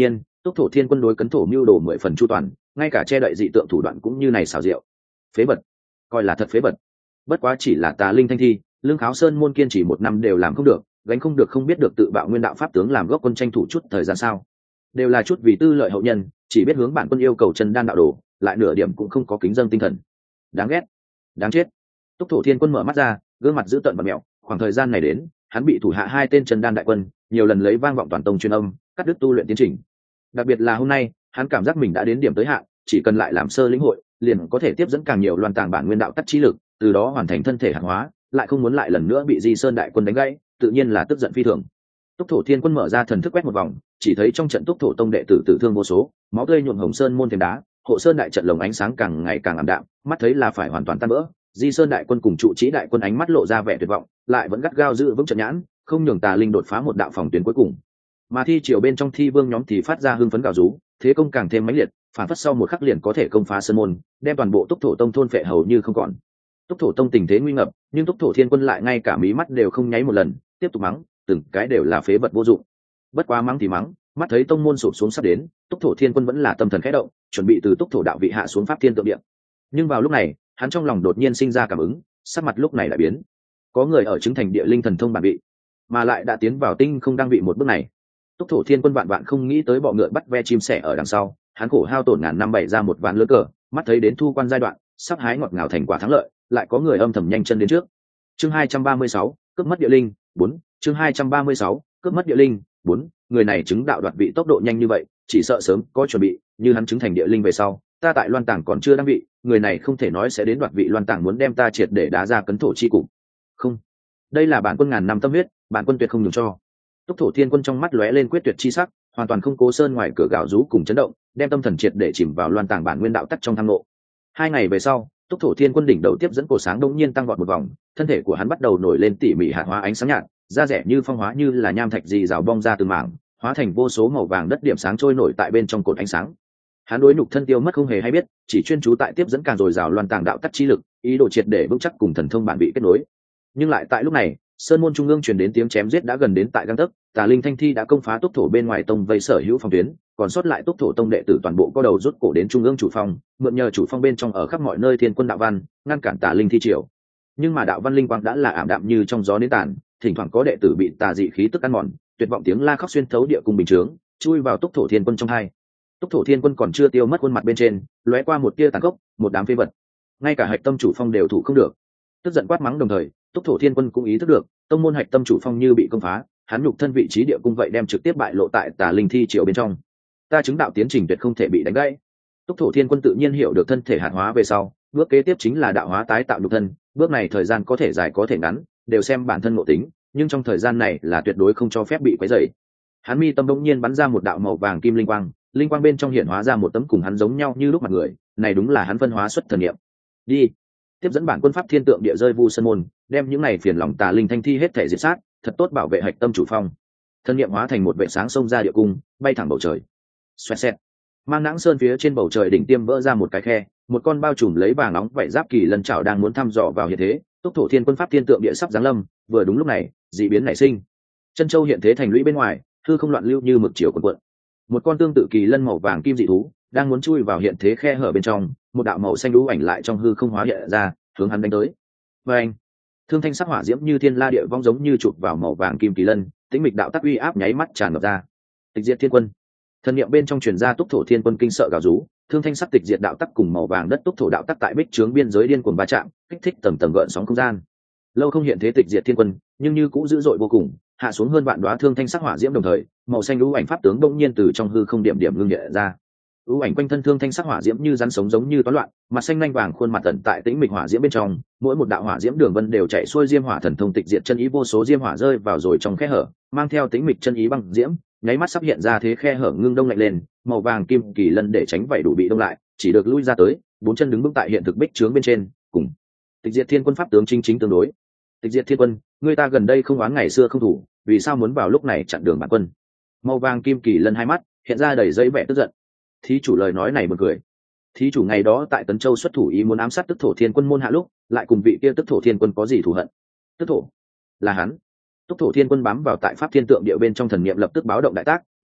Túc thổ thiên quân đối cấn thổ mưu đồ 10 phần chu toàn, ngay cả che đậy dị tượng thủ đoạn cũng như này xảo diệu. Phế vật, coi là thật phế vật. Bất quá chỉ là tà linh thanh thi, lương kháo sơn môn kiên trì 1 năm đều làm không được, gánh không được không biết được tự bạo nguyên đạo pháp tướng làm gốc quân tranh thủ chút thời gian sao? Đều là chút vì tư lợi hậu nhân, chỉ biết hướng bản quân yêu cầu chân đan đạo đồ, lại nửa điểm cũng không có kính dâng tinh thần. Đáng ghét, đáng chết. Túc thổ thiên quân mở mắt ra, gương mặt dữ tợn và mẹo. Khoảng thời gian này đến, hắn bị thủ hạ 2 tên chân đan đại quân nhiều lần lấy vang vọng toàn tông truyền âm, cắt đứt tu luyện tiến trình. Đặc biệt là hôm nay, hắn cảm giác mình đã đến điểm tới hạn, chỉ cần lại làm sơ lĩnh hội, liền có thể tiếp dẫn càng nhiều loan tàng bản nguyên đạo tắc trí lực, từ đó hoàn thành thân thể hạt hóa, lại không muốn lại lần nữa bị Di Sơn đại quân đánh gãy, tự nhiên là tức giận phi thường. Túc thổ thiên quân mở ra thần thức quét một vòng, chỉ thấy trong trận Túc thổ tông đệ tử tử thương vô số, máu tươi nhuộm hồng sơn môn thềm đá, hộ sơn đại trận lồng ánh sáng càng ngày càng ảm đạm, mắt thấy là phải hoàn toàn tan vỡ. Di Sơn đại quân cùng trụ trí đại quân ánh mắt lộ ra vẻ tuyệt vọng, lại vẫn gắt gao giữ vững trận nhãn, không nhường tà linh đột phá một đạo phòng tuyến cuối cùng. Mà thi triều bên trong thi vương nhóm thì phát ra hưng phấn gào rú, thế công càng thêm mãnh liệt, phản phất sau một khắc liền có thể công phá sơn môn, đem toàn bộ Túc thổ tông thôn phệ hầu như không còn. Túc thổ tông tình thế nguy ngập, nhưng Túc thổ thiên quân lại ngay cả mí mắt đều không nháy một lần, tiếp tục mắng, từng cái đều là phế vật vô dụng. Bất quá mắng thì mắng, mắt thấy tông môn sụp xuống sắp đến, Túc thổ thiên quân vẫn là tâm thần khẽ động, chuẩn bị từ Túc thổ đạo vị hạ xuống pháp thiên tượng địa. Nhưng vào lúc này, hắn trong lòng đột nhiên sinh ra cảm ứng, sắc mặt lúc này lại biến. Có người ở chứng thành địa linh thần thông bản vị, mà lại đã tiến vào tinh không đăng vị một bước này. Túc thổ thiên quân vạn vạn không nghĩ tới bọ ngựa bắt ve chim sẻ ở đằng sau, hắn khổ hao tổn ngàn năm bày ra một ván lứa cờ, mắt thấy đến thu quan giai đoạn, sắp hái ngọt ngào thành quả thắng lợi, lại có người âm thầm nhanh chân đến trước. Chương 236, cướp mất địa linh 4. Chương 236, cướp mất địa linh 4. Người này chứng đạo đoạt vị tốc độ nhanh như vậy, chỉ sợ sớm có chuẩn bị, như hắn chứng thành địa linh về sau, ta tại loan tảng còn chưa đăng vị, người này không thể nói sẽ đến đoạt vị loan tảng muốn đem ta triệt để đá ra cấn thổ chi cục. Không, đây là bản quân ngàn năm tâm huyết, bản quân tuyệt không nhường cho. Túc thổ thiên quân trong mắt lóe lên quyết tuyệt chi sắc, hoàn toàn không cố sơn ngoài cửa gạo rú cùng chấn động, đem tâm thần triệt để chìm vào loan tảng bản nguyên đạo tắc trong thang lộ. 2 ngày về sau, Túc thổ thiên quân đỉnh đầu tiếp dẫn cổ sáng đông nhiên tăng vọt một vòng, thân thể của hắn bắt đầu nổi lên tỉ mỉ hạt hóa ánh sáng nhạt, da rẻ như phong hóa như là nham thạch gì rào bong ra từ mảng, hóa thành vô số màu vàng đất điểm sáng trôi nổi tại bên trong cột ánh sáng. Hắn đối nhục thân tiêu mất không hề hay biết, chỉ chuyên chú tại tiếp dẫn càng dồi dào loan tàng đạo tắc chi lực, ý đồ triệt để vững chắc cùng thần thông bản vị kết nối. Nhưng lại tại lúc này, sơn môn trung ương truyền đến tiếng chém giết đã gần đến tại gang tấc, tà linh thanh thi đã công phá Túc thổ bên ngoài tông vây sở hữu phòng tuyến, còn sót lại Túc thổ tông đệ tử toàn bộ có đầu rút cổ đến trung ương chủ phong, mượn nhờ chủ phong bên trong ở khắp mọi nơi thiên quân đạo văn, ngăn cản tà linh thi triều. Nhưng mà đạo văn linh quang đã là ảm đạm như trong gió nến tàn, thỉnh thoảng có đệ tử bị tà dị khí tức ăn mòn, tuyệt vọng tiếng la khóc xuyên thấu địa cung bình chướng, chui vào Túc thổ thiên quân trong hai. Túc thổ thiên quân còn chưa tiêu mất khuôn mặt bên trên, lóe qua một tia tàn khốc, một đám phế vật, ngay cả hạch tâm chủ phong đều thủ không được. Tức giận quát mắng đồng thời, Túc thổ thiên quân cũng ý thức được, tông môn hạch tâm chủ phong như bị công phá, hắn nhục thân vị trí địa cung vậy đem trực tiếp bại lộ tại tà linh thi triều bên trong. Ta chứng đạo tiến trình tuyệt không thể bị đánh gãy. Túc thổ thiên quân tự nhiên hiểu được thân thể hạt hóa về sau, bước kế tiếp chính là đạo hóa tái tạo nhục thân, bước này thời gian có thể dài có thể ngắn, đều xem bản thân ngộ tính, nhưng trong thời gian này là tuyệt đối không cho phép bị quấy rầy. Hắn mi tâm bỗng nhiên bắn ra một đạo màu vàng kim linh quang bên trong hiện hóa ra một tấm cùng hắn giống nhau như lúc mặt người, này đúng là hắn phân hóa xuất thần niệm. Đi, tiếp dẫn bản quân pháp thiên tượng địa rơi vu sơn môn, đem những này phiền lòng tà linh thanh thi hết thể diệt sát, thật tốt bảo vệ hạch tâm chủ phong. Thân niệm hóa thành một vệ sáng xông ra địa cung, bay thẳng bầu trời. Xoẹt xẹt, mang nãng sơn phía trên bầu trời đỉnh tiêm vỡ ra một cái khe, một con bao trùm lấy vàng nóng vảy giáp kỳ lân chảo đang muốn thăm dò vào hiện thế. Túc thổ thiên quân pháp thiên tượng địa sắp giáng lâm, vừa đúng lúc này, dị biến nảy sinh. Chân châu hiện thế thành lũy bên ngoài, hư không loạn lưu như mực chiều cuộn cuộn. Một con tương tự kỳ lân màu vàng kim dị thú đang muốn chui vào hiện thế khe hở bên trong, một đạo màu xanh đú ảnh lại trong hư không hóa hiện ra, hướng hắn đánh tới. Và anh, thương thanh sắc hỏa diễm như thiên la địa vong giống như chụp vào màu vàng kim kỳ lân, tĩnh mịch đạo tắc uy áp nháy mắt tràn ngập ra. Tịch diệt thiên quân, thần niệm bên trong truyền ra Túc thổ thiên quân kinh sợ gào rú, thương thanh sắc tịch diệt đạo tắc cùng màu vàng đất Túc thổ đạo tắc tại bích trướng biên giới điên cuồng va chạm, kích thích tầng tầng gợn sóng không gian. Lâu không hiện thế tịch diệt thiên quân, nhưng như cũng dữ dội vô cùng, hạ xuống hơn vạn đóa thương thanh sắc hỏa diễm đồng thời, màu xanh lũ ảnh pháp tướng bỗng nhiên từ trong hư không điểm điểm ngưng nhẹ ra. Ưu ảnh quanh thân thương thanh sắc hỏa diễm như rắn sống giống như toán loạn, mặt xanh nhanh vàng khuôn mặt tận tại tĩnh mịch hỏa diễm bên trong, mỗi một đạo hỏa diễm đường vân đều chạy xuôi diêm hỏa thần thông tịch diệt chân ý vô số diêm hỏa rơi vào rồi trong khe hở, mang theo tĩnh mịch chân ý băng diễm, nháy mắt sắp hiện ra thế khe hở ngưng đông lạnh lên, màu vàng kim kỳ lân để tránh vậy đủ bị đông lại, chỉ được lui ra tới, 4 chân đứng vững tại hiện thực bích trướng bên trên, cùng tịch diệt thiên quân pháp tướng chính tương đối. Tịch diệt thiên quân, người ta gần đây không oán ngày xưa không thủ, vì sao muốn vào lúc này chặn đường bản quân? Màu vàng kim kỳ lân hai mắt hiện ra đầy dây vẻ tức giận. Thí chủ lời nói này buồn cười. Thí chủ ngày đó tại Tấn Châu xuất thủ ý muốn ám sát Tức thổ thiên quân môn hạ lúc, lại cùng vị kia Tức thổ thiên quân có gì thù hận? Tức thổ là hắn. Tức thổ thiên quân bám vào tại pháp thiên tượng địa bên trong thần niệm lập tức báo động đại tác,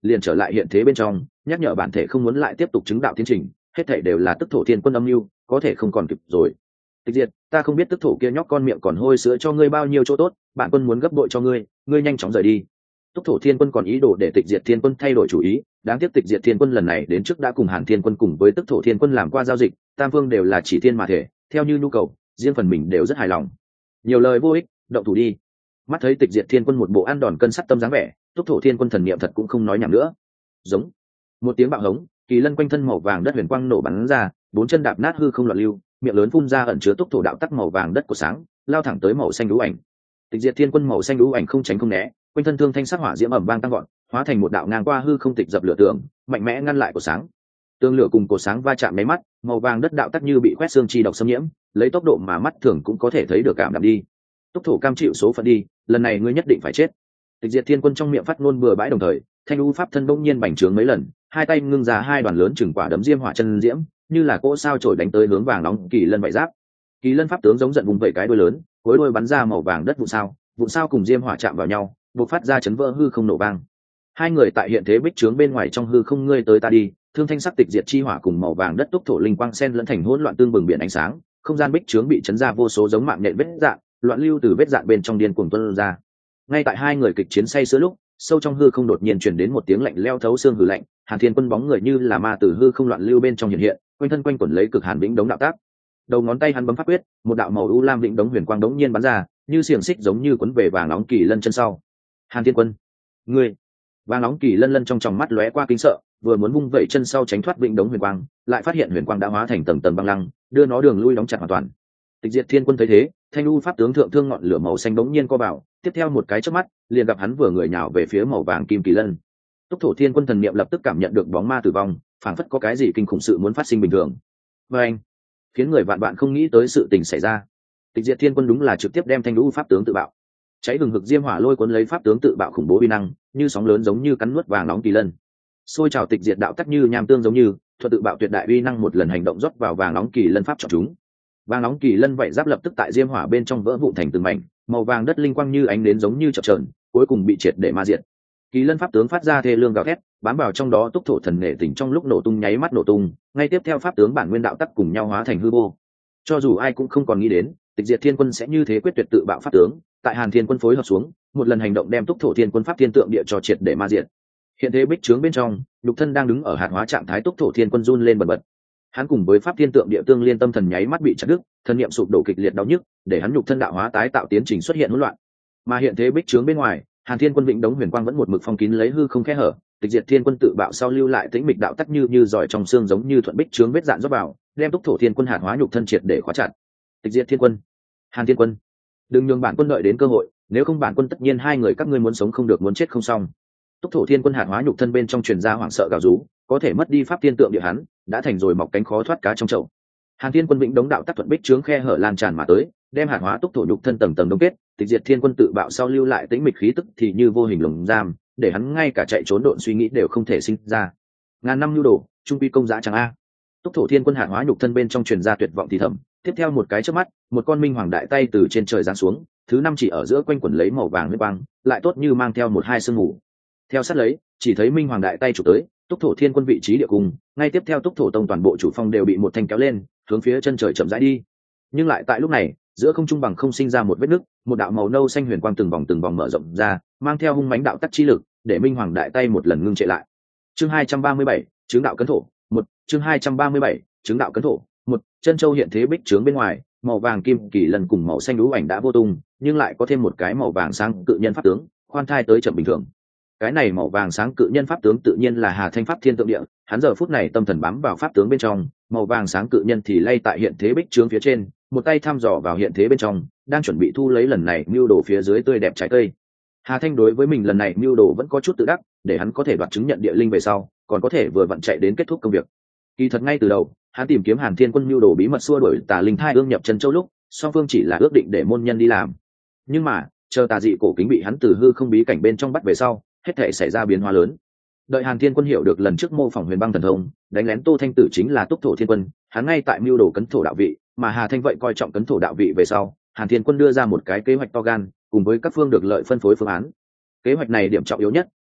liền trở lại hiện thế bên trong, nhắc nhở bản thể không muốn lại tiếp tục chứng đạo tiến trình, hết thảy đều là tức thổ thiên quân âm mưu, có thể không còn kịp rồi. Tịch diệt, ta không biết tức thổ kia nhóc con miệng còn hôi sữa cho ngươi bao nhiêu chỗ tốt, bản quân muốn gấp bội cho ngươi, ngươi nhanh chóng rời đi. Túc thổ thiên quân còn ý đồ để tịch diệt thiên quân thay đổi chủ ý, đáng tiếc tịch diệt thiên quân lần này đến trước đã cùng hàn thiên quân cùng với tức thổ thiên quân làm qua giao dịch, tam phương đều là chỉ thiên mà thể, theo như nhu cầu, riêng phần mình đều rất hài lòng. Nhiều lời vô ích, động thủ đi. Mắt thấy tịch diệt thiên quân một bộ ăn đòn cân sắt tâm dáng vẻ, túc thổ thiên quân thần niệm thật cũng không nói nhảm nữa. Giống một tiếng bạo hống, kỳ lân quanh thân màu vàng đất huyền quang nổ bắn ra, bốn chân đạp nát hư không loạn lưu, miệng lớn phun ra ẩn chứa túc thổ đạo tắc màu vàng đất của sáng, lao thẳng tới màu xanh đũ ảnh. Tịch diệt thiên quân màu xanh đũ ảnh không tránh không né, quanh thân thương thanh sắc hỏa diễm ẩm vang tăng gọn, hóa thành một đạo ngang qua hư không tịch dập lửa tường, mạnh mẽ ngăn lại của sáng. Tương lửa cùng cột sáng va chạm mấy mắt, màu vàng đất đạo tắc như bị quét xương chi độc xâm nhiễm, lấy tốc độ mà mắt thường cũng có thể thấy được cảm đạm đi. Túc thổ cam chịu số phận đi, lần này ngươi nhất định phải chết. Tịch diệt thiên quân trong miệng phát ngôn bừa bãi đồng thời, thanh u pháp thân bỗng nhiên bành trướng mấy lần, hai tay ngưng ra hai đoàn lớn chừng quả đấm diêm hỏa chân diễm, như là cỗ sao trổi đánh tới hướng vàng nóng kỳ lân vảy giáp. Kỳ lân pháp tướng giống giận vùng vẩy cái đuôi lớn, cuối đuôi bắn ra màu vàng đất vụ sao cùng diêm hỏa chạm vào nhau, bộc phát ra chấn vỡ hư không nổ vang. Hai người tại hiện thế bích trướng bên ngoài trong hư không ngươi tới ta đi, thương thanh sắc tịch diệt chi hỏa cùng màu vàng đất túc thổ linh quang xen lẫn thành hỗn loạn tương bừng biển ánh sáng, không gian bích trướng bị chấn ra vô số giống mạng nhện vết dạn, loạn lưu từ vết dạn bên trong điên cuồng tuôn ra. Ngay tại hai người kịch chiến say sưa lúc, sâu trong hư không đột nhiên truyền đến một tiếng lạnh leo thấu xương hừ lạnh, Hàn Thiên Quân bóng người như là ma từ hư không loạn lưu bên trong hiện hiện, quanh thân quanh quẩn lấy cực hàn vĩnh đống đạo tác. Đầu ngón tay hắn bấm pháp quyết, một đạo màu u lam vĩnh đống huyền quang đống nhiên bắn ra, như xiềng xích giống như quấn về vàng nóng kỳ lân chân sau. Hàn Thiên Quân, ngươi! Vàng nóng kỳ lân trong tròng mắt lóe qua kinh sợ, vừa muốn vung vẩy chân sau tránh thoát vĩnh đống huyền quang, lại phát hiện huyền quang đã hóa thành tầng tầng băng lăng, đưa nó đường lui đóng chặt hoàn toàn. Tịch diệt thiên quân thấy thế, thanh u pháp tướng thượng thương ngọn lửa màu xanh bỗng nhiên co vào, tiếp theo một cái chớp mắt, liền gặp hắn vừa người nhào về phía màu vàng kim kỳ lân. Túc thổ thiên quân thần niệm lập tức cảm nhận được bóng ma tử vong, phảng phất có cái gì kinh khủng sự muốn phát sinh bình thường. Và anh, khiến người vạn bạn không nghĩ tới sự tình xảy ra. Tịch diệt thiên quân đúng là trực tiếp đem thanh u pháp tướng tự bạo. Cháy hừng hực diêm hỏa lôi cuốn lấy pháp tướng tự bạo khủng bố uy năng, như sóng lớn giống như cắn nuốt vàng nóng kỳ lân. Xôi trào tịch diệt đạo tắc như nham tương giống như, thuật tự bạo tuyệt đại uy năng một lần hành động rót vào vàng nóng kỳ lân pháp trọng chúng. Vàng nóng kỳ lân vậy giáp lập tức tại diêm hỏa bên trong vỡ vụn thành từng mảnh, màu vàng đất linh quang như ánh nến giống như chập chờn, cuối cùng bị triệt để ma diệt. Kỳ lân pháp tướng phát ra thê lương gào thét, bám vào trong đó túc thổ thần nghệ tỉnh trong lúc nổ tung nháy mắt nổ tung, ngay tiếp theo pháp tướng bản nguyên đạo tắc cùng nhau hóa thành hư vô. Cho dù ai cũng không còn nghĩ đến, tịch diệt thiên quân sẽ như thế quyết tuyệt tự bạo pháp tướng, tại Hàn Thiên quân phối hợp xuống, một lần hành động đem túc thổ thiên quân pháp thiên tượng địa cho triệt để ma diệt. Hiện thế bích trướng bên trong, nhục thân đang đứng ở hạt hóa trạng thái túc thổ thiên quân run lên bần bật. Hắn cùng với pháp thiên tượng địa tương liên tâm thần nháy mắt bị chặt đứt, thần niệm sụp đổ kịch liệt đau nhức, để hắn nhục thân đạo hóa tái tạo tiến trình xuất hiện hỗn loạn. Mà hiện thế bích trướng bên ngoài, Hàn Thiên quân vịnh đống huyền quang vẫn một mực phong kín lấy hư không khe hở, tịch diệt thiên quân tự bạo sau lưu lại tĩnh mịch đạo tắc như giỏi trong xương giống như thuận bích trướng vết dạn rót vào, đem túc thổ thiên quân hạt hóa nhục thân triệt để khóa chặt. Tịch diệt thiên quân, Hàn Thiên quân, đừng nhường bản quân đợi đến cơ hội, nếu không bản quân tất nhiên hai người các ngươi muốn sống không được muốn chết không xong. Túc thổ thiên quân hạt hóa nhục thân bên trong truyền ra hoảng sợ gào rú, có thể mất đi pháp thiên tượng địa hắn đã thành rồi mọc cánh khó thoát cá trong chậu. Hàn Thiên quân vĩnh đống đạo tắc thuận bích trướng khe hở lan tràn mà tới, đem hạt hóa túc thổ nhục thân tầng tầng đông kết, tịch diệt thiên quân tự bạo sau lưu lại tĩnh mịch khí tức thì như vô hình lồng giam, để hắn ngay cả chạy trốn độn suy nghĩ đều không thể sinh ra. Ngàn năm nhu đồ, trung quy công giá chẳng a. Túc thổ thiên quân hạt hóa nhục thân bên trong truyền ra tuyệt vọng thì thầm, tiếp theo một cái chớp mắt, một con minh hoàng đại tay từ trên trời giáng xuống, thứ năm chỉ ở giữa quanh quẩn lấy màu vàng huyết quang, lại tốt như mang theo một hai sương mù. Theo sát lấy, chỉ thấy minh hoàng đại tay chụp tới, túc thổ thiên quân vị trí địa cung, ngay tiếp theo túc thổ tông toàn bộ chủ phong đều bị một thanh kéo lên, hướng phía chân trời chậm rãi đi. Nhưng lại tại lúc này, giữa không trung bằng không sinh ra một vết nứt, một đạo màu nâu xanh huyền quang từng vòng mở rộng ra, mang theo hung mãnh đạo tắc chi lực, để minh hoàng đại tay một lần ngưng trệ lại. Chương 237, chứng đạo cấn thổ, 1, chương 237, chứng đạo cấn thổ, 1, chân châu hiện thế bích trướng bên ngoài, màu vàng kim kỳ lần cùng màu xanh đũ ảnh đã vô tung, nhưng lại có thêm một cái màu vàng sáng cự nhân pháp tướng, khoan thai tới chậm bình thường. Cái này màu vàng sáng cự nhân pháp tướng tự nhiên là Hà Thanh pháp thiên tượng địa, hắn giờ phút này tâm thần bám vào pháp tướng bên trong, màu vàng sáng cự nhân thì lay tại hiện thế bích trướng phía trên, một tay thăm dò vào hiện thế bên trong, đang chuẩn bị thu lấy lần này mưu đồ phía dưới tươi đẹp trái cây. Hà Thanh đối với mình lần này mưu đồ vẫn có chút tự đắc, để hắn có thể đoạt chứng nhận địa linh về sau, còn có thể vừa vặn chạy đến kết thúc công việc. Kỳ thật ngay từ đầu, hắn tìm kiếm Hàn Thiên quân mưu đồ bí mật xua đuổi tà linh thai ương nhập chân châu lúc, song phương chỉ là ước định để môn nhân đi làm. Nhưng mà, chờ tà dị cổ kính bị hắn từ hư không bí cảnh bên trong bắt về sau, hết thể xảy ra biến hóa lớn. Đợi Hàn Thiên quân hiểu được lần trước mô phỏng huyền băng thần thông, đánh lén Tô Thanh Tử chính là Túc thổ thiên quân, hắn ngay tại mưu đồ cấn thổ đạo vị, mà Hà Thanh vậy coi trọng cấn thổ đạo vị về sau, Hàn Thiên quân đưa ra một cái kế hoạch to gan, cùng với các phương được lợi phân phối phương án. Kế hoạch này điểm trọng yếu nhất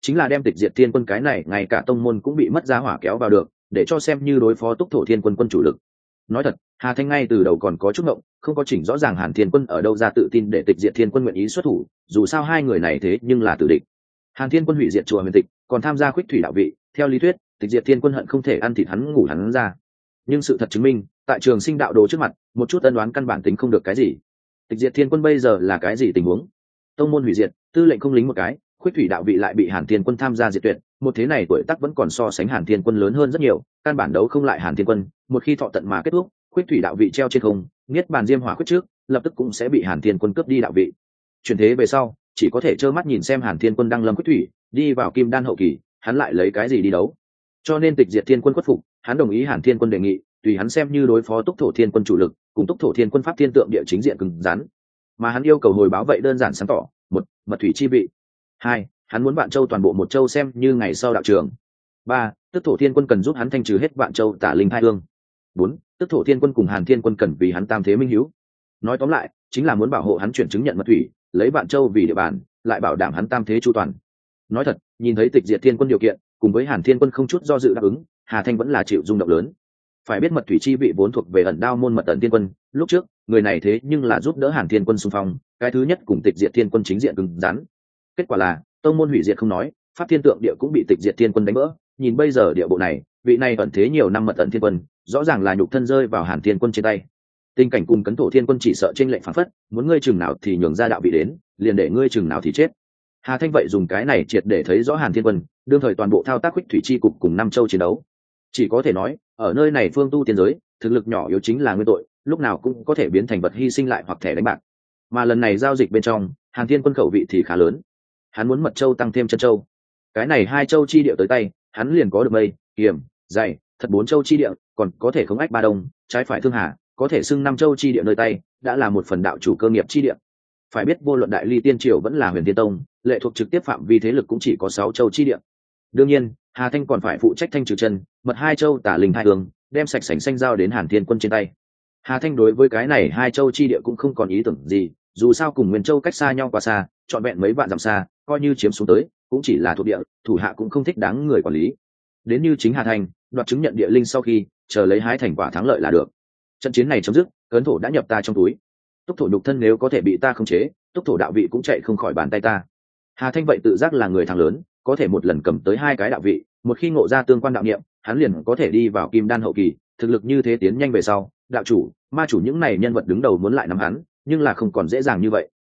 chính là đem Tịch Diệt Thiên Quân cái này ngay cả tông môn cũng bị mất giá hỏa kéo vào được, để cho xem như đối phó Túc Thổ Thiên Quân quân chủ lực. Nói thật, Hà Thanh ngay từ đầu còn có chút ngộng, không có chỉnh rõ ràng Hàn Thiên Quân ở đâu ra tự tin để Tịch Diệt Thiên Quân nguyện ý xuất thủ, dù sao hai người này thế nhưng là tử địch. Hàn Thiên Quân hủy diệt chùa Huyền Tịch, còn tham gia Khuyết Thủy đạo vị, theo lý thuyết, Tịch Diệt Thiên Quân hận không thể ăn thịt hắn ngủ hắn ra. Nhưng sự thật chứng minh, tại Trường Sinh đạo đồ trước mặt, một chút ân đoán căn bản tính không được cái gì. Tịch Diệt Thiên Quân bây giờ là cái gì tình huống? Tông môn hủy diệt, tư lệnh không lính một cái, Khuyết Thủy đạo vị lại bị Hàn Thiên Quân tham gia diệt tuyệt, một thế này tuổi tác vẫn còn so sánh Hàn Thiên Quân lớn hơn rất nhiều, căn bản đấu không lại Hàn Thiên Quân, một khi thọ tận mà kết thúc, Khuyết Thủy đạo vị treo trên không, niết bàn diêm hỏa quyết trước, lập tức cũng sẽ bị Hàn Thiên Quân cướp đi đạo vị. Chuyển thế về sau, chỉ có thể trơ mắt nhìn xem Hàn Thiên Quân đăng lâm Khuyết Thủy, đi vào Kim Đan hậu kỳ, hắn lại lấy cái gì đi đấu? Cho nên Tịch Diệt Thiên Quân khuất phục, hắn đồng ý Hàn Thiên Quân đề nghị, tùy hắn xem như đối phó Túc Thổ Thiên Quân chủ lực, cùng Túc Thổ Thiên Quân pháp thiên tượng địa chính diện cứng rắn. Mà hắn yêu cầu hồi báo vậy đơn giản sáng tỏ: một, mật thủy chi vị; hai, hắn muốn Vạn Châu toàn bộ một châu xem như ngày sau đạo trường; ba, Tức Thổ Thiên Quân cần giúp hắn thanh trừ hết Vạn Châu tả linh hai hương; bốn, Tức Thổ Thiên Quân cùng Hàn Thiên Quân cần vì hắn tam thế minh hiếu. Nói tóm lại, chính là muốn bảo hộ hắn chuyển chứng nhận mật thủy, lấy Vạn Châu vì địa bàn, lại bảo đảm hắn tam thế chu toàn. Nói thật, nhìn thấy Tịch Diệt Thiên Quân điều kiện, cùng với Hàn Thiên Quân không chút do dự đáp ứng, Hà Thanh vẫn là chịu rung động lớn. Phải biết mật thủy chi vị vốn thuộc về ẩn đao môn mật ẩn thiên quân, lúc trước người này thế nhưng là giúp đỡ Hàn Thiên Quân xung phong, cái thứ nhất cùng Tịch Diệt Thiên Quân chính diện cứng rắn. Kết quả là tông môn hủy diệt không nói, pháp thiên tượng địa cũng bị Tịch Diệt Thiên Quân đánh vỡ. Nhìn bây giờ địa bộ này, vị này ẩn thế nhiều năm mật ẩn thiên quân, rõ ràng là nhục thân rơi vào Hàn Thiên Quân trên tay. Tình cảnh cùng Cấn Thổ Thiên Quân chỉ sợ trên lệnh phản phất, muốn ngươi chừng nào thì nhường ra đạo vị đến, liền để ngươi chừng nào thì chết. Hà Thanh vậy dùng cái này triệt để thấy rõ Hàn Thiên Quân đương thời toàn bộ thao tác Khuyết Thủy chi cục cùng Nam Châu chiến đấu. Chỉ có thể nói, ở nơi này phương tu tiên giới, thực lực nhỏ yếu chính là nguyên tội, lúc nào cũng có thể biến thành vật hy sinh lại hoặc thẻ đánh bạc. Mà lần này giao dịch bên trong, Hàn Thiên Quân khẩu vị thì khá lớn. Hắn muốn Mật Châu tăng thêm Chân Châu. Cái này hai châu chi địa tới tay, hắn liền có được mây, hiểm, dày, thật bốn châu chi địa, còn có thể khống ách ba đông, trái phải thương hà, có thể xưng năm châu chi địa nơi tay, đã là một phần đạo chủ cơ nghiệp chi địa. Phải biết vô luận Đại Ly Tiên Triều vẫn là Huyền Tiên Tông, lệ thuộc trực tiếp phạm vi thế lực cũng chỉ có 6 châu chi địa. Đương nhiên, Hà Thanh còn phải phụ trách thanh trừ chân, mật hai châu tả linh hai hướng, đem sạch sành xanh giao đến Hàn Thiên Quân trên tay. Hà Thanh đối với cái này hai châu chi địa cũng không còn ý tưởng gì, dù sao cùng Nguyên Châu cách xa nhau quá xa, trọn vẹn mấy vạn dặm xa, coi như chiếm xuống tới, cũng chỉ là thuộc địa, thủ hạ cũng không thích đáng người quản lý. Đến như chính Hà Thanh, đoạt chứng nhận địa linh sau khi, chờ lấy hái thành quả thắng lợi là được. Trận chiến này chấm dứt, Cấn Thổ đã nhập ta trong túi. Túc Thổ nhục thân nếu có thể bị ta khống chế, Túc Thổ đạo vị cũng chạy không khỏi bàn tay ta. Hà Thanh vậy tự giác là người thắng lớn, có thể một lần cầm tới 2 cái đạo vị, một khi ngộ ra tương quan đạo niệm, hắn liền có thể đi vào Kim Đan hậu kỳ, thực lực như thế tiến nhanh về sau, đạo chủ, ma chủ những này nhân vật đứng đầu muốn lại nắm hắn, nhưng là không còn dễ dàng như vậy.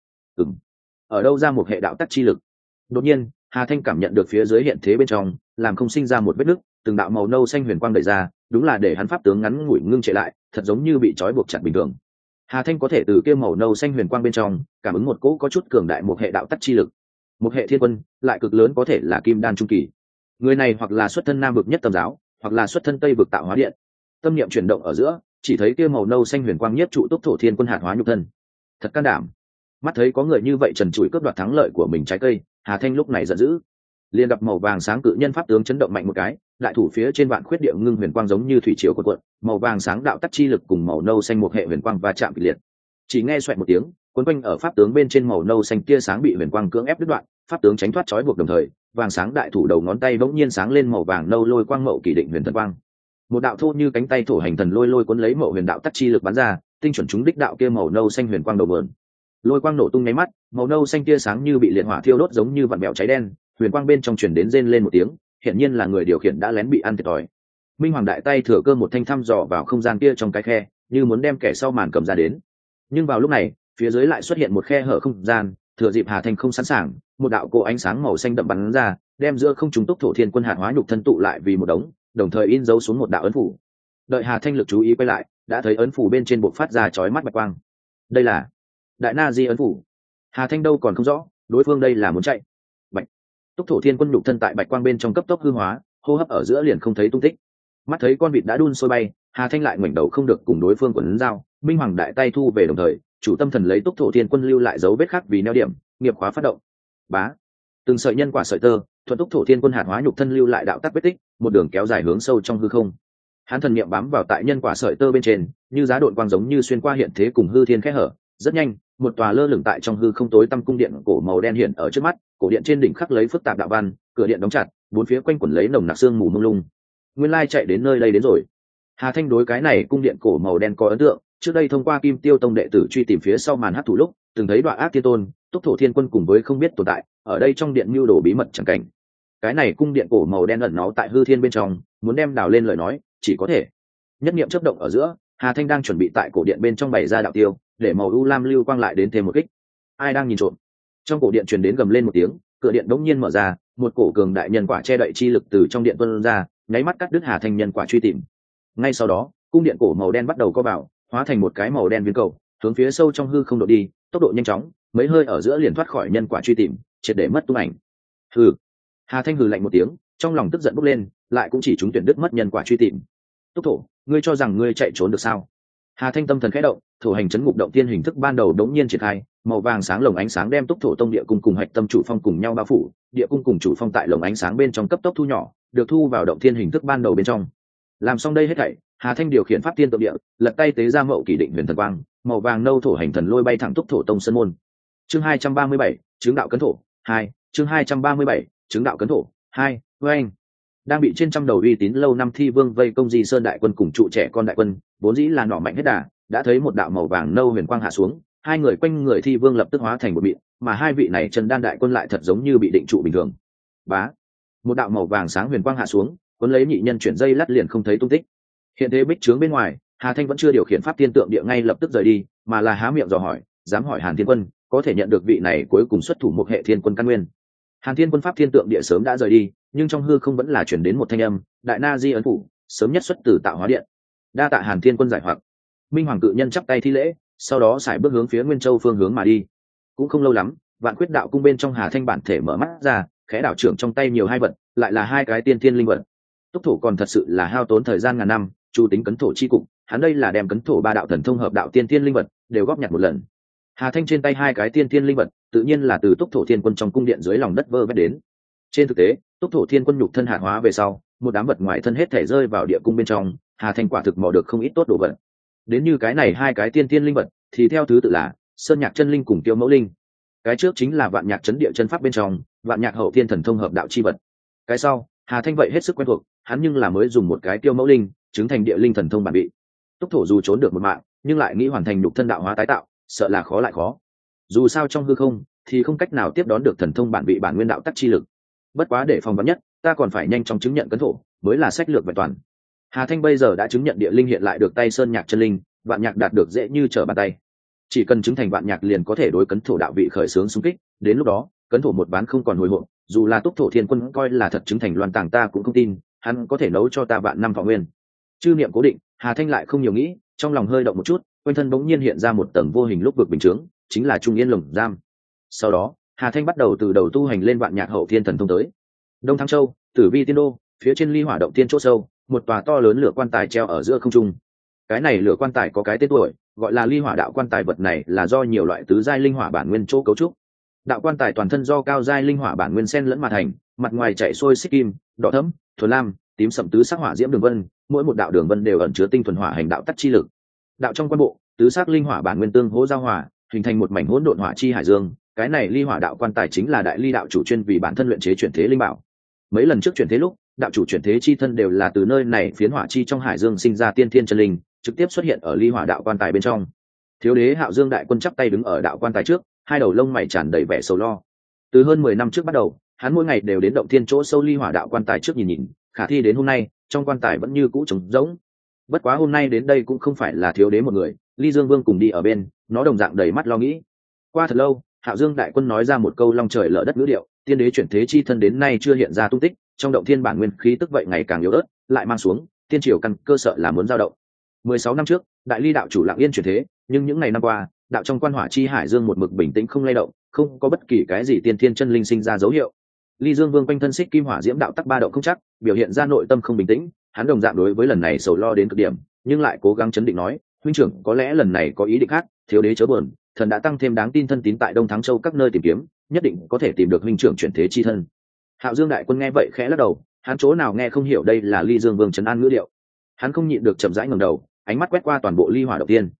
Ở đâu ra một hệ đạo tắc chi lực? Đột nhiên, Hà Thanh cảm nhận được phía dưới hiện thế bên trong, làm không sinh ra một vết nứt, từng đạo màu nâu xanh huyền quang đẩy ra, đúng là để hắn pháp tướng ngắn ngủi ngưng trệ lại, thật giống như bị trói buộc chặt bình thường. Hà Thanh có thể từ kia màu nâu xanh huyền quang bên trong cảm ứng một cỗ có chút cường đại một hệ đạo tắc chi lực. Một hệ thiên quân lại cực lớn, có thể là Kim Đan trung kỳ. Người này hoặc là xuất thân Nam vực nhất tâm giáo, hoặc là xuất thân Tây vực tạo hóa điện. Tâm niệm chuyển động ở giữa, chỉ thấy kia màu nâu xanh huyền quang nhất trụ Túc Thổ Thiên Quân hạt hóa nhục thân. Thật can đảm. Mắt thấy có người như vậy trần trụi cướp đoạt thắng lợi của mình trái cây, Hà Thanh lúc này giận dữ. Liền gặp màu vàng sáng cự nhân pháp tướng chấn động mạnh một cái, đại thủ phía trên vạn khuyết địa ngưng huyền quang giống như thủy triều cuộn cuộn, màu vàng sáng đạo tắc chi lực cùng màu nâu xanh một hệ huyền quang va chạm kịch liệt. Chỉ nghe xoẹt một tiếng, cuốn quanh ở pháp tướng bên trên màu nâu xanh tia sáng bị huyền quang cưỡng ép đứt đoạn, pháp tướng tránh thoát trói buộc đồng thời, vàng sáng đại thủ đầu ngón tay bỗng nhiên sáng lên màu vàng nâu lôi quang mậu kỳ định huyền thần quang. Một đạo thô như cánh tay thổ hành thần lôi lôi cuốn lấy mậu huyền đạo tắc chi lực bắn ra, tinh chuẩn trúng đích đạo kia màu nâu xanh huyền quang đầu vườn. Lôi quang nổ tung nháy mắt, màu nâu xanh tia sáng như bị liệt hỏa thiêu đốt giống như vặn mèo cháy đen, huyền quang bên trong truyền đến rên lên một tiếng, hiển nhiên là người điều khiển đã lén bị ăn thiệt thòi. Minh Hoàng đại tay thừa cơ một thanh thăm dò vào không gian kia trong cái khe, như muốn đem kẻ sau màn cầm ra đến. Nhưng vào lúc này, phía dưới lại xuất hiện một khe hở không gian, thừa dịp Hà Thanh không sẵn sàng, một đạo cỗ ánh sáng màu xanh đậm bắn ra, đem giữa không trung Túc Thổ Thiên Quân hạt hóa nhục thân tụ lại vì một đống, đồng thời in dấu xuống một đạo ấn phủ. Đợi Hà Thanh lực chú ý quay lại, đã thấy ấn phủ bên trên bộc phát ra chói mắt bạch quang. Đây là Đại Na Di ấn phủ. Hà Thanh đâu còn không rõ, đối phương đây là muốn chạy. Bạch. Túc Thổ Thiên Quân nhục thân tại bạch quang bên trong cấp tốc hư hóa, hô hấp ở giữa liền không thấy tung tích. Mắt thấy con vịt đã đun sôi bay, Hà Thanh lại ngoảnh đầu không được cùng đối phương quấn dao, Minh Hoàng đại tay thu về đồng thời, chủ tâm thần lấy Túc Thổ Thiên Quân lưu lại dấu vết khác vì neo điểm, nghiệp khóa phát động. Bá. Từng sợi nhân quả sợi tơ, thuận Túc Thổ Thiên Quân hạt hóa nhục thân lưu lại đạo tắc vết tích, một đường kéo dài hướng sâu trong hư không. Hắn thần niệm bám vào tại nhân quả sợi tơ bên trên, như giá độn quang giống như xuyên qua hiện thế cùng hư thiên khẽ hở, rất nhanh, một tòa lơ lửng tại trong hư không tối tăm cung điện cổ màu đen hiện ở trước mắt. Cổ điện trên đỉnh khắc lấy phức tạp đạo văn, cửa điện đóng chặt, bốn phía quanh quẩn lấy nồng nặc sương mù mông lung. Nguyên lai chạy đến nơi đây đến rồi. Hà Thanh đối cái này cung điện cổ màu đen có ấn tượng, trước đây thông qua Kim Tiêu Tông đệ tử truy tìm phía sau màn hắc thủ lúc, từng thấy Đoạ Ác Thiên Tôn, Túc Thổ Thiên Quân cùng với không biết tồn tại, ở đây trong điện mưu đồ bí mật chẳng cảnh. Cái này cung điện cổ màu đen ẩn náu tại hư thiên bên trong, muốn đem đào lên lời nói, chỉ có thể. Nhất niệm chớp động ở giữa, Hà Thanh đang chuẩn bị tại cổ điện bên trong bày ra đạo tiêu, để màu u lam lưu quang lại đến thêm một kích. Ai đang nhìn trộm? Trong cổ điện truyền đến gầm lên một tiếng, cửa điện đống nhiên mở ra, một cổ cường đại nhân quả che đậy chi lực từ trong điện tuôn ra, nháy mắt cắt đứt Hà Thanh nhân quả truy tìm. Ngay sau đó, cung điện cổ màu đen bắt đầu co vào, hóa thành một cái màu đen viên cầu, hướng phía sâu trong hư không độ đi, tốc độ nhanh chóng, mấy hơi ở giữa liền thoát khỏi nhân quả truy tìm, triệt để mất tung ảnh. Hừ. Hà Thanh hừ lạnh một tiếng, trong lòng tức giận bốc lên, lại cũng chỉ chúng tuyển đứt mất nhân quả truy tìm. Túc Thổ, ngươi cho rằng ngươi chạy trốn được sao? Hà Thanh tâm thần khẽ động, thổ hành chấn ngục động tiên hình thức ban đầu đống nhiên triển khai, màu vàng sáng lồng ánh sáng đem Túc Thổ tông địa cung cùng hạch tâm chủ phong cùng nhau bao phủ, địa cung cùng chủ phong tại lồng ánh sáng bên trong cấp tốc thu nhỏ, được thu vào động thiên hình thức ban đầu bên trong. Làm xong đây hết thảy, Hà Thanh điều khiển pháp tiên tượng địa, lật tay tế ra mậu kỷ định huyền thần quang, màu vàng nâu thổ hành thần lôi bay thẳng Túc Thổ tông sân môn. Chương 237, chứng đạo cấn thổ 2, chương 237, chứng đạo cấn thổ 2, oanh. Đang bị trên trăm đầu uy tín lâu năm thi vương vây công Di Sơn đại quân cùng trụ trẻ con đại quân, vốn dĩ là nỏ mạnh hết đà, đã thấy một đạo màu vàng nâu huyền quang hạ xuống, hai người quanh người thi vương lập tức hóa thành một mịn, mà hai vị này chân đan đại quân lại thật giống như bị định trụ bình thường. Bá, một đạo màu vàng sáng huyền quang hạ xuống, cuốn lấy nhị nhân chuyển dây lắt liền không thấy tung tích. Hiện thế bích trướng bên ngoài, Hà Thanh vẫn chưa điều khiển pháp tiên tượng địa ngay lập tức rời đi, mà là há miệng dò hỏi, dám hỏi Hàn Thiên Quân, có thể nhận được vị này cuối cùng xuất thủ một hệ thiên quân căn nguyên. Hàn Thiên Quân pháp thiên tượng địa sớm đã rời đi, nhưng trong hư không vẫn là chuyển đến một thanh âm, đại na di ấn phủ, sớm nhất xuất từ tạo hóa điện. Đa tạ Hàn Thiên Quân giải hoặc. Minh Hoàng cự nhân chắp tay thi lễ, sau đó xài bước hướng phía Nguyên Châu phương hướng mà đi. Cũng không lâu lắm, Vạn Quyết đạo cung bên trong Hà Thanh bản thể mở mắt ra, khẽ đảo trưởng trong tay nhiều hai vật, lại là hai cái tiên thiên linh vật. Túc Thổ còn thật sự là hao tốn thời gian ngàn năm, chu tính cấn thổ chi cục, hắn đây là đem cấn thổ ba đạo thần thông hợp đạo tiên thiên linh vật đều góp nhặt một lần. Hà Thanh trên tay hai cái tiên thiên linh vật, tự nhiên là từ Túc Thổ Thiên Quân trong cung điện dưới lòng đất vơ vét đến. Trên thực tế, Túc Thổ Thiên Quân nhục thân hạ hóa về sau, một đám vật ngoài thân hết thể rơi vào địa cung bên trong, Hà Thanh quả thực mò được không ít tốt đồ vật. Đến như cái này hai cái tiên thiên linh vật, thì theo thứ tự là Sơn Nhạc chân linh cùng Tiêu Mẫu linh. Cái trước chính là Vạn Nhạc chấn địa chân pháp bên trong, Vạn Nhạc hậu thiên thần thông hợp đạo chi vật. Cái sau, Hà Thanh vậy hết sức quen thuộc, hắn nhưng là mới dùng một cái Tiêu Mẫu linh, chứng thành địa linh thần thông bản bị. Túc Thổ dù trốn được một mạng, nhưng lại nghĩ hoàn thành nhục thân đạo hóa tái tạo, sợ là khó lại khó. Dù sao trong hư không thì không cách nào tiếp đón được thần thông bản vị bản nguyên đạo tắc chi lực. Bất quá để phòng vắn nhất, ta còn phải nhanh chóng chứng nhận cấn thổ, mới là sách lược vẹn toàn. Hà Thanh bây giờ đã chứng nhận địa linh hiện lại được tay Sơn Nhạc chân linh, Vạn Nhạc đạt được dễ như trở bàn tay. Chỉ cần chứng thành Vạn Nhạc liền có thể đối cấn thổ đạo vị khởi xướng xung kích, đến lúc đó, cấn thổ một ván không còn hồi hộp, dù là Túc Thổ Thiên Quân coi là thật chứng thành loan tàng ta cũng không tin, hắn có thể nấu cho ta vạn năm thọ nguyên. Chư niệm cố định, Hà Thanh lại không nhiều nghĩ, trong lòng hơi động một chút, quanh thân bỗng nhiên hiện ra một tầng vô hình lúc vực bình chướng, chính là Trung Yên lồng giam. Sau đó, Hà Thanh bắt đầu từ đầu tu hành lên Vạn Nhạc hậu thiên thần thông tới. Đông Thăng Châu, Tử Vi Tiên Đô, phía trên Ly Hỏa động tiên chỗ sâu, một tòa to lớn lửa quan tài treo ở giữa không trung. Cái này lửa quan tài có cái tên tuổi, gọi là Ly Hỏa đạo quan tài. Vật này là do nhiều loại tứ giai linh hỏa bản nguyên chỗ cấu trúc. Đạo quan tài toàn thân do cao giai linh hỏa bản nguyên xen lẫn mà thành, mặt ngoài chảy xuôi xích kim, đỏ thẫm, thuần lam, tím sẫm tứ sắc hỏa diễm đường vân, mỗi một đạo đường vân đều ẩn chứa tinh thuần hỏa hành đạo tắc chi lực. Đạo trong quan bộ, tứ sắc linh hỏa bản nguyên tương hỗ giao hòa, hình thành một mảnh hỗn độn hỏa chi hải dương. Cái này Ly Hỏa đạo quan tài chính là đại ly đạo chủ chuyên vì bản thân luyện chế chuyển thế linh bảo. Mấy lần trước chuyển thế lúc, đạo chủ chuyển thế chi thân đều là từ nơi này phiến hỏa chi trong hải dương sinh ra tiên thiên chân linh, trực tiếp xuất hiện ở Ly Hỏa đạo quan tài bên trong. Thiếu đế Hạo Dương đại quân chắp tay đứng ở đạo quan tài trước, hai đầu lông mày tràn đầy vẻ sầu lo. Từ hơn 10 năm trước bắt đầu, hắn mỗi ngày đều đến động thiên chỗ sâu Ly Hỏa đạo quan tài trước nhìn nhìn, khả thi đến hôm nay, trong quan tài vẫn như cũ trống rỗng. Bất quá hôm nay đến đây cũng không phải là thiếu đế một người, Ly Dương Vương cùng đi ở bên, nó đồng dạng đầy mắt lo nghĩ. Qua thật lâu, Hạo Dương đại quân nói ra một câu long trời lở đất ngữ điệu, tiên đế chuyển thế chi thân đến nay chưa hiện ra tung tích, trong động thiên bản nguyên khí tức vậy ngày càng yếu ớt, lại mang xuống, tiên triều căn cơ sở là muốn dao động. 16 năm trước, đại ly đạo chủ lặng yên chuyển thế, nhưng những ngày năm qua, đạo trong quan hỏa chi hải dương một mực bình tĩnh không lay động, không có bất kỳ cái gì tiên thiên chân linh sinh ra dấu hiệu. Ly Dương Vương quanh thân xích kim hỏa diễm đạo tắc ba động không chắc, biểu hiện ra nội tâm không bình tĩnh, hắn đồng dạng đối với lần này sầu lo đến cực điểm, nhưng lại cố gắng chấn định nói, huynh trưởng có lẽ lần này có ý định khác, thiếu đế chớ buồn, thần đã tăng thêm đáng tin thân tín tại Đông Thắng Châu các nơi tìm kiếm, nhất định có thể tìm được huynh trưởng chuyển thế chi thân. Hạo Dương đại quân nghe vậy khẽ lắc đầu, hắn chỗ nào nghe không hiểu đây là Ly Dương Vương trấn an ngữ điệu. Hắn không nhịn được chậm rãi ngẩng đầu, ánh mắt quét qua toàn bộ Ly Hỏa động tiên.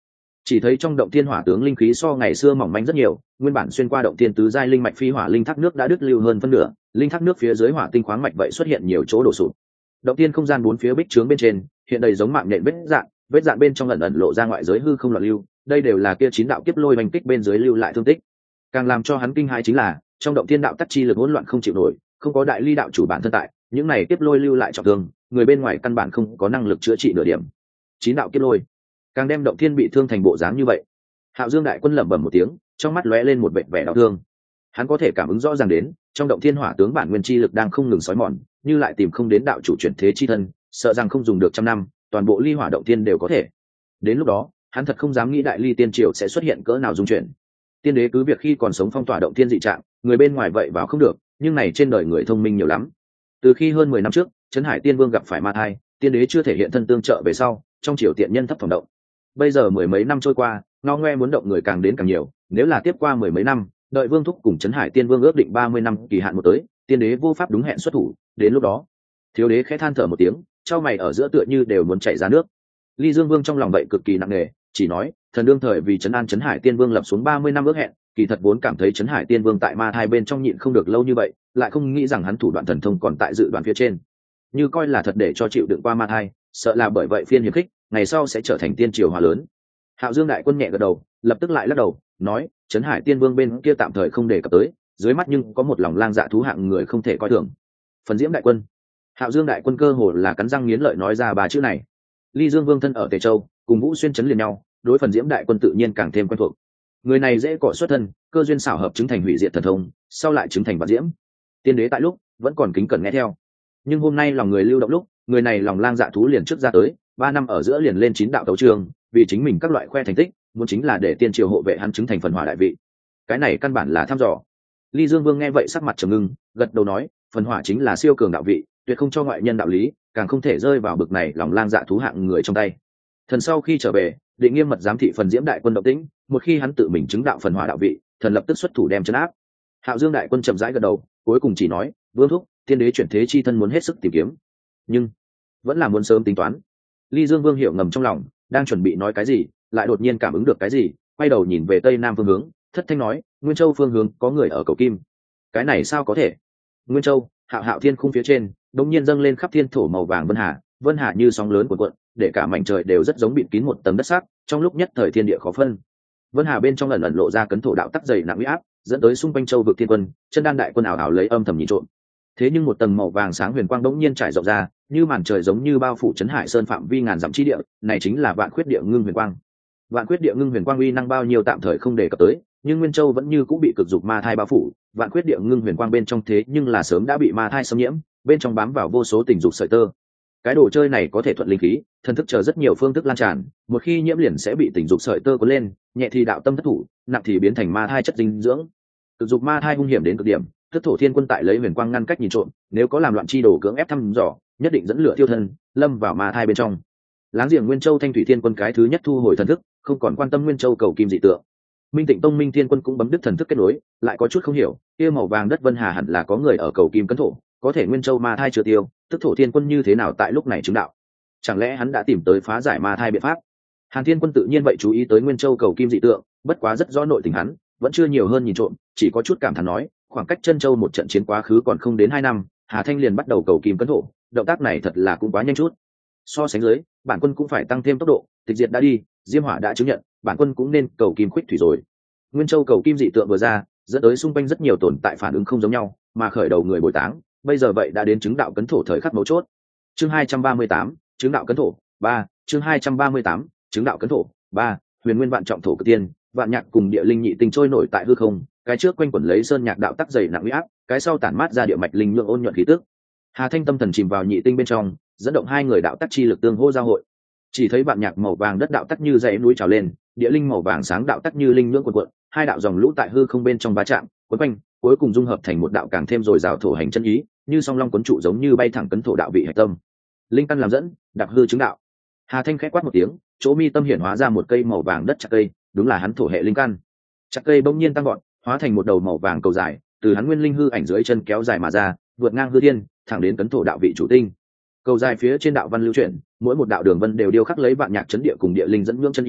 Chỉ thấy trong động thiên hỏa tướng linh khí so ngày xưa mỏng manh rất nhiều, nguyên bản xuyên qua động thiên tứ giai linh mạch phi hỏa linh thác nước đã đứt lưu hơn phân nửa, linh thác nước phía dưới hỏa tinh khoáng mạch vậy xuất hiện nhiều chỗ đổ sụp. Động thiên không gian bốn phía bích trướng bên trên hiện đầy giống mạng nhện vết dạn bên trong ẩn ẩn lộ ra ngoại giới hư không loạn lưu, đây đều là kia 9 đạo kiếp lôi hành kích bên dưới lưu lại thương tích. Càng làm cho hắn kinh hãi chính là trong động thiên đạo tắc chi lực hỗn loạn không chịu nổi, không có đại ly đạo chủ bản thân tại, những này kiếp lôi lưu lại trọng thương, người bên ngoài căn bản không có năng lực chữa trị nửa điểm. 9 đạo kiếp lôi càng đem động thiên bị thương thành bộ dáng như vậy. Hạo Dương đại quân lẩm bẩm một tiếng, trong mắt lóe lên một vẻ vẻ đau thương. Hắn có thể cảm ứng rõ ràng đến trong động thiên hỏa tướng bản nguyên chi lực đang không ngừng sói mòn, như lại tìm không đến đạo chủ chuyển thế chi thân, sợ rằng không dùng được 100 năm toàn bộ ly hỏa động thiên đều có thể. Đến lúc đó hắn thật không dám nghĩ đại ly tiên triều sẽ xuất hiện cỡ nào dung chuyển. Tiên đế cứ việc khi còn sống phong tỏa động thiên dị trạng, người bên ngoài vậy vào không được, nhưng này trên đời người thông minh nhiều lắm. Từ khi hơn 10 năm trước Trấn Hải Tiên Vương gặp phải ma thai, tiên đế chưa thể hiện thân tương trợ về sau, trong triều tiện nhân thấp phòng động. Bây giờ 10 mấy năm trôi qua, ngao ngoe muốn động người càng đến càng nhiều, nếu là tiếp qua 10 mấy năm, đợi Vương thúc cùng Trấn Hải Tiên Vương ước định 30 năm kỳ hạn một tới, tiên đế vô pháp đúng hẹn xuất thủ, đến lúc đó, thiếu đế khẽ than thở một tiếng, trao mày ở giữa tựa như đều muốn chảy ra nước. Ly Dương Vương trong lòng vậy cực kỳ nặng nề, chỉ nói, thần đương thời vì trấn an Trấn Hải Tiên Vương lập xuống 30 năm ước hẹn, kỳ thật vốn cảm thấy Trấn Hải Tiên Vương tại ma thai bên trong nhịn không được lâu như vậy, lại không nghĩ rằng hắn thủ đoạn thần thông còn tại dự đoán phía trên. Như coi là thật để cho chịu đựng qua ma thai, sợ là bởi vậy phiên hiệp khích, ngày sau sẽ trở thành tiên triều hòa lớn. Hạo Dương đại quân nhẹ gật đầu, lập tức lại lắc đầu, nói, Trấn Hải Tiên Vương bên kia tạm thời không đề cập tới, dưới mắt nhưng có một lòng lang dạ thú hạng người không thể coi thường. Phần Diễm đại quân. Hạo Dương đại quân cơ hồ là cắn răng nghiến lợi nói ra ba chữ này. Ly Dương Vương thân ở Tề Châu, cùng Vũ Xuyên chấn liền nhau, đối Phần Diễm đại quân tự nhiên càng thêm quen thuộc. Người này dễ cọ xuất thân, cơ duyên xảo hợp chứng thành hủy diệt thần thông, sau lại chứng thành Vạn Diễm. Tiên đế tại lúc vẫn còn kính cẩn nghe theo, nhưng hôm nay lòng người lưu động lúc, người này lòng lang dạ thú liền trước ra tới, 3 năm ở giữa liền lên 9 đạo tấu trường, vì chính mình các loại khoe thành tích, muốn chính là để tiên triều hộ vệ hắn chứng thành phần hỏa đại vị. Cái này căn bản là thăm dò. Ly Dương Vương nghe vậy sắc mặt trầm ngưng, gật đầu nói, phần hỏa chính là siêu cường đạo vị, tuyệt không cho ngoại nhân đạo lý, càng không thể rơi vào bực này lòng lang dạ thú hạng người trong tay. Thần sau khi trở về, định nghiêm mật giám thị Phần Diễm đại quân động tĩnh, một khi hắn tự mình chứng đạo phần hỏa đạo vị, thần lập tức xuất thủ đem trấn áp. Hạo Dương đại quân chậm rãi gật đầu, cuối cùng chỉ nói, Vương thúc, tiên đế chuyển thế chi thân muốn hết sức tìm kiếm, nhưng vẫn là muốn sớm tính toán. Ly Dương Vương hiểu ngầm trong lòng, đang chuẩn bị nói cái gì, lại đột nhiên cảm ứng được cái gì, quay đầu nhìn về tây nam phương hướng, thất thanh nói, Nguyên Châu phương hướng có người ở cầu kim. Cái này sao có thể? Nguyên Châu, Hạo thiên khung phía trên đột nhiên dâng lên khắp thiên thổ màu vàng vân hà như sóng lớn cuộn cuộn, để cả mảnh trời đều rất giống bịt kín một tầng đất sét, trong lúc nhất thời thiên địa khó phân. Vân hà bên trong ẩn ẩn lộ ra cấn thổ đạo tắc dày nặng uy áp, dẫn tới xung quanh châu vực thiên quân, chân đan đại quân ảo ảo lấy âm thầm nhìn trộm. Thế nhưng một tầng màu vàng sáng huyền quang bỗng nhiên trải rộng ra, như màn trời giống như bao phủ Trấn Hải Sơn phạm vi ngàn dặm chi địa, này chính là Vạn Khuyết Địa Ngưng Huyền Quang. Vạn Khuyết Địa Ngưng Huyền Quang uy năng bao nhiêu tạm thời không đề cập tới, nhưng Nguyên Châu vẫn như cũng bị cực dục ma thai bao phủ. Vạn Khuyết Địa Ngưng Huyền Quang bên trong thế nhưng là sớm đã bị ma thai xâm nhiễm, bên trong bám vào vô số tình dục sợi tơ. Cái đồ chơi này có thể thuận linh khí, thần thức chờ rất nhiều phương thức lan tràn, một khi nhiễm liền sẽ bị tình dục sợi tơ cuốn lên, nhẹ thì đạo tâm thất thủ, nặng thì biến thành ma thai chất dinh dưỡng. Cực dục ma thai hung hiểm đến cực điểm, Tức Thổ Thiên Quân tại lấy huyền quang ngăn cách nhìn trộm, nếu có làm loạn chi đồ cưỡng ép thăm dò, nhất định dẫn lửa tiêu thân, lâm vào ma thai bên trong. Láng giềng Nguyên Châu Thanh Thủy Thiên Quân cái thứ nhất thu hồi thần thức, không còn quan tâm Nguyên Châu cầu kim dị tượng. Minh Tịnh Tông Minh Thiên Quân cũng bấm đứt thần thức kết nối, lại có chút không hiểu, kia màu vàng đất vân hà hẳn là có người ở cầu kim cấn thổ, có thể Nguyên Châu ma thai chưa tiêu, Tức Thổ Thiên Quân như thế nào tại lúc này chứng đạo? Chẳng lẽ hắn đã tìm tới phá giải ma thai biện pháp? Hàn Thiên Quân tự nhiên vậy chú ý tới Nguyên Châu cầu kim dị tượng, bất quá rất rõ nội tình hắn, vẫn chưa nhiều hơn nhìn trộm, chỉ có chút cảm thán nói, khoảng cách Chân Châu một trận chiến quá khứ còn không đến 2 năm, Hà Thanh liền bắt đầu cầu kim cấn thổ, động tác này thật là cũng quá nhanh chút. So sánh dưới, bản quân cũng phải tăng thêm tốc độ, tịch diệt đã đi, Diêm Hỏa đã chứng nhận, bản quân cũng nên cầu kim khuyết thủy rồi. Nguyên Châu cầu kim dị tượng vừa ra, dẫn tới xung quanh rất nhiều tồn tại phản ứng không giống nhau, mà khởi đầu người bồi táng, bây giờ vậy đã đến chứng đạo cấn thổ thời khắc mấu chốt. Chương 238, chứng đạo cấn thổ 3, chương 238, chứng đạo cấn thổ 3, Huyền Nguyên vạn trọng thổ cực tiên, vạn nhạc cùng địa linh nhị tinh trôi nổi tại hư không, cái trước quanh quẩn lấy sơn nhạc đạo tắc dày nặng uy áp, cái sau tản mát ra địa mạch linh nhượng ôn nhuận khí tức. Hà Thanh tâm thần chìm vào nhị tinh bên trong, dẫn động hai người đạo tắc chi lực tương hô giao hội. Chỉ thấy vạn nhạc màu vàng đất đạo tắc như dãy núi trào lên, địa linh màu vàng sáng đạo tắc như linh nhưỡng cuộn cuộn, hai đạo dòng lũ tại hư không bên trong va chạm, quấn quanh, cuối cùng dung hợp thành một đạo càng thêm dồi dào thổ hành chân ý, như song long cuốn trụ giống như bay thẳng cấn thổ đạo vị hạch tâm. Linh căn làm dẫn, đạp hư chứng đạo. Hà Thanh khẽ quát một tiếng, chỗ mi tâm hiển hóa ra một cây màu vàng đất chặt cây, đúng là hắn thổ hệ linh căn. Chặt cây bỗng nhiên tăng gọn, hóa thành một đầu màu vàng cầu dài, từ hắn nguyên linh hư ảnh dưới chân kéo dài mà ra, vượt ngang hư thiên, thẳng đến cấn thổ đạo vị chủ tinh. Cầu dài phía trên đạo văn lưu chuyển, mỗi một đạo đường vân đều điêu khắc lấy vạn nhạc chấn địa cùng địa linh dẫn nhưỡng chân ý,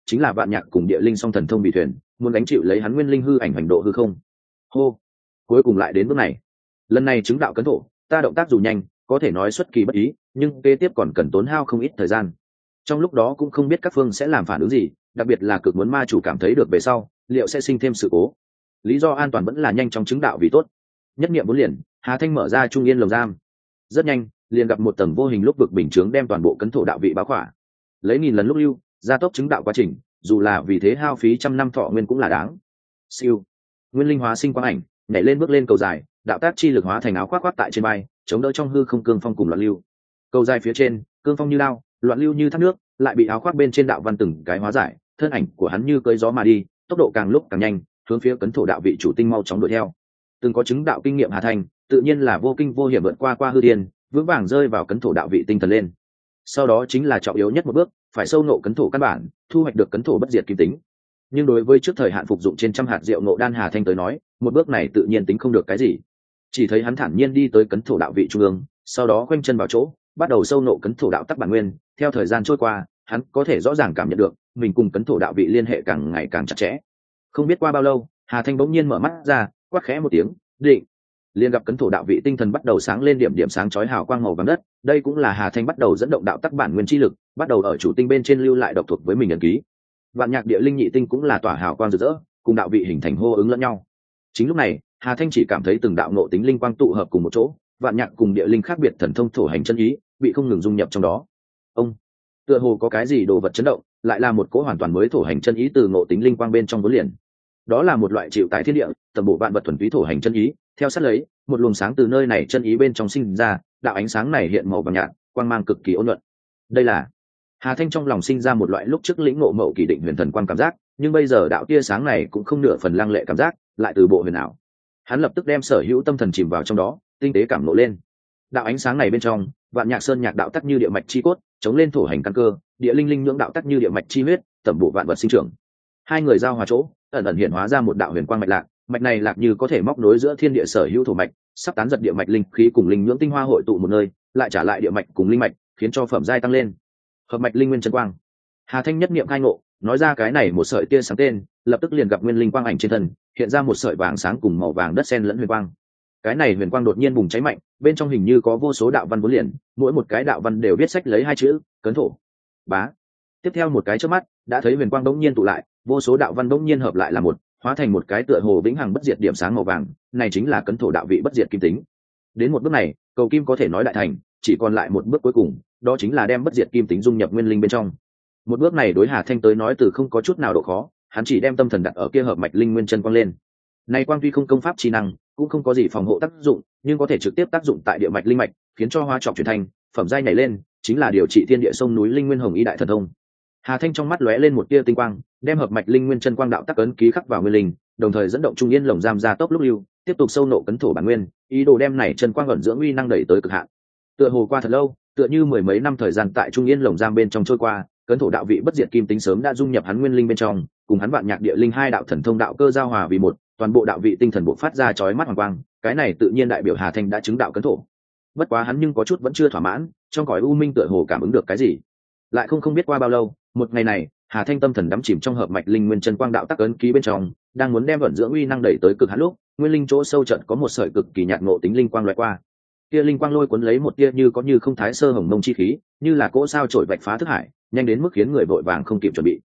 chính là vạn nhạc cùng địa linh song thần thông bị thuyền muốn gánh chịu lấy hắn nguyên linh hư ảnh hành độ hư không. Hô, cuối cùng lại đến bước này. Lần này chứng đạo cấn thổ, ta động tác dù nhanh có thể nói xuất kỳ bất ý, nhưng kế tiếp còn cần tốn hao không ít thời gian. Trong lúc đó cũng không biết các phương sẽ làm phản ứng gì, đặc biệt là cực muốn ma chủ cảm thấy được về sau liệu sẽ sinh thêm sự cố. Lý do an toàn vẫn là nhanh chóng chứng đạo vì tốt. Nhất niệm muốn liền, Hà Thanh mở ra trung yên lồng giam. Rất nhanh liền gặp một tầng vô hình lúc vực bình chướng đem toàn bộ cấn thổ đạo vị báo khỏa. Lấy nghìn lần lúc lưu gia tốc chứng đạo quá trình, dù là vì thế hao phí trăm năm thọ nguyên cũng là đáng. Siêu, nguyên linh hóa sinh quang ảnh nhảy lên bước lên cầu dài, đạo tác chi lực hóa thành áo khoác khoác tại trên bay, chống đỡ trong hư không cương phong cùng loạn lưu. Cầu dài phía trên, cương phong như lao, loạn lưu như thác nước, lại bị áo khoác bên trên đạo văn từng cái hóa giải, thân ảnh của hắn như cơi gió mà đi, tốc độ càng lúc càng nhanh, hướng phía cấn thổ đạo vị chủ tinh mau chóng đuổi theo. Từng có chứng đạo kinh nghiệm Hà Thanh, tự nhiên là vô kinh vô hiểm vượt qua hư thiên, vững vàng rơi vào cấn thổ đạo vị tinh thần lên. Sau đó chính là trọng yếu nhất một bước, phải sâu nộ cấn thổ căn bản, thu hoạch được cấn thổ bất diệt kim tính. Nhưng đối với trước thời hạn phục dụng trên trăm hạt rượu ngộ đan Hà Thanh tới nói, một bước này tự nhiên tính không được cái gì. Chỉ thấy hắn thản nhiên đi tới cấn thổ đạo vị trung ương, sau đó quanh chân vào chỗ, bắt đầu sâu nộ cấn thổ đạo tắc bản nguyên. Theo thời gian trôi qua, hắn có thể rõ ràng cảm nhận được mình cùng cấn thổ đạo vị liên hệ càng ngày càng chặt chẽ. Không biết qua bao lâu, Hà Thanh bỗng nhiên mở mắt ra, quát khẽ một tiếng, định. Liền gặp cấn thổ đạo vị tinh thần bắt đầu sáng lên điểm điểm sáng chói hào quang màu vàng đất. Đây cũng là Hà Thanh bắt đầu dẫn động đạo tắc bản nguyên chi lực, bắt đầu ở chủ tinh bên trên lưu lại độc thuộc với mình ấn ký. Vạn nhạc địa linh nhị tinh cũng là tỏa hào quang rực rỡ, cùng đạo vị hình thành hô ứng lẫn nhau. Chính lúc này, Hà Thanh chỉ cảm thấy từng đạo ngộ tính linh quang tụ hợp cùng một chỗ, vạn nhạc cùng địa linh khác biệt thần thông thổ hành chân ý bị không ngừng dung nhập trong đó. Ông, tựa hồ có cái gì đồ vật chấn động, lại là một cỗ hoàn toàn mới thổ hành chân ý từ ngộ tính linh quang bên trong vốn liền. Đó là một loại chịu tại thiên địa, tầm bộ vạn vật thuần túy thổ hành chân ý. Theo sát lấy, một luồng sáng từ nơi này chân ý bên trong sinh ra, đạo ánh sáng này hiện màu vàng nhạt, quang mang cực kỳ ôn nhuận. Đây là Hà Thanh trong lòng sinh ra một loại lúc trước lĩnh ngộ mậu kỳ định huyền thần quan cảm giác, nhưng bây giờ đạo tia sáng này cũng không nửa phần lăng lệ cảm giác, lại từ bộ huyền ảo. Hắn lập tức đem sở hữu tâm thần chìm vào trong đó, tinh tế cảm nộ lên. Đạo ánh sáng này bên trong, vạn nhạc sơn nhạc đạo tắc như địa mạch chi cốt, chống lên thổ hành căn cơ, địa linh linh nhưỡng đạo tắc như địa mạch chi huyết, tẩm bổ vạn vật sinh trưởng. Hai người giao hòa chỗ, ẩn ẩn hiện hóa ra một đạo huyền quang mạch lạc, mạch này lạc như có thể móc nối giữa thiên địa sở hữu thổ mạch, sắp tán giật địa mạch linh khí cùng linh nhưỡng tinh hoa hội tụ một nơi, lại trả lại địa mạch cùng linh mạch, khiến cho phẩm giai tăng lên. Hợp mạch linh nguyên chân quang. Hà Thanh nhất niệm khai ngộ, nói ra cái này một sợi tia sáng tên, lập tức liền gặp nguyên linh quang ảnh trên thân, hiện ra một sợi vàng sáng cùng màu vàng đất xen lẫn huyền quang. Cái này huyền quang đột nhiên bùng cháy mạnh, bên trong hình như có vô số đạo văn vốn liền, mỗi một cái đạo văn đều viết sách lấy hai chữ cấn thổ. Bá. Tiếp theo một cái chớp mắt, đã thấy huyền quang bỗng nhiên tụ lại, vô số đạo văn bỗng nhiên hợp lại là một, hóa thành một cái tựa hồ vĩnh hằng bất diệt điểm sáng màu vàng, này chính là cấn thổ đạo vị bất diệt kim tính. Đến một bước này, cầu kim có thể nói đại thành, chỉ còn lại một bước cuối cùng, đó chính là đem bất diệt kim tính dung nhập nguyên linh bên trong. Một bước này đối Hà Thanh tới nói từ không có chút nào độ khó, hắn chỉ đem tâm thần đặt ở kia hợp mạch linh nguyên chân quang lên. Này quang tuy không công pháp chi năng, cũng không có gì phòng hộ tác dụng, nhưng có thể trực tiếp tác dụng tại địa mạch linh mạch, khiến cho hóa trọc chuyển thành phẩm giai nhảy lên, chính là điều trị thiên địa sông núi linh nguyên hồng y đại thần thông. Hà Thanh trong mắt lóe lên một tia tinh quang, đem hợp mạch linh nguyên chân quang đạo tác ấn ký khắc vào nguyên linh, đồng thời dẫn động trung yên lồng giam ra tốc lúc lưu, tiếp tục sâu nộ cấn thổ bản nguyên, ý đồ đem này chân quang ẩn dưỡng uy năng đẩy tới cực hạn. Tựa hồ qua thật lâu, tựa như mười mấy năm thời gian tại trung yên lồng giam bên trong trôi qua, cấn thổ đạo vị bất diệt kim tính sớm đã dung nhập hắn nguyên linh bên trong, cùng hắn vạn nhạc địa linh hai đạo thần thông đạo cơ giao hòa vì một, toàn bộ đạo vị tinh thần bộc phát ra chói mắt hoàng quang, cái này tự nhiên đại biểu Hà Thanh đã chứng đạo cấn thổ. Bất quá hắn nhưng có chút vẫn chưa thỏa mãn, trong cõi u minh tựa hồ cảm ứng được cái gì. Lại không biết qua bao lâu, một ngày này, Hà Thanh tâm thần đắm chìm trong hợp mạch linh nguyên chân quang đạo tác ấn ký bên trong, đang muốn đem vận dưỡng uy năng đẩy tới cực hạn lúc, nguyên linh chỗ sâu trận có một sợi cực kỳ nhạt ngộ tính linh quang lóe qua. Kia linh quang lôi cuốn lấy một tia như có như không thái sơ hồng mông chi khí, như là cỗ sao trổi vạch phá thức hải, nhanh đến mức khiến người vội vàng không kịp chuẩn bị.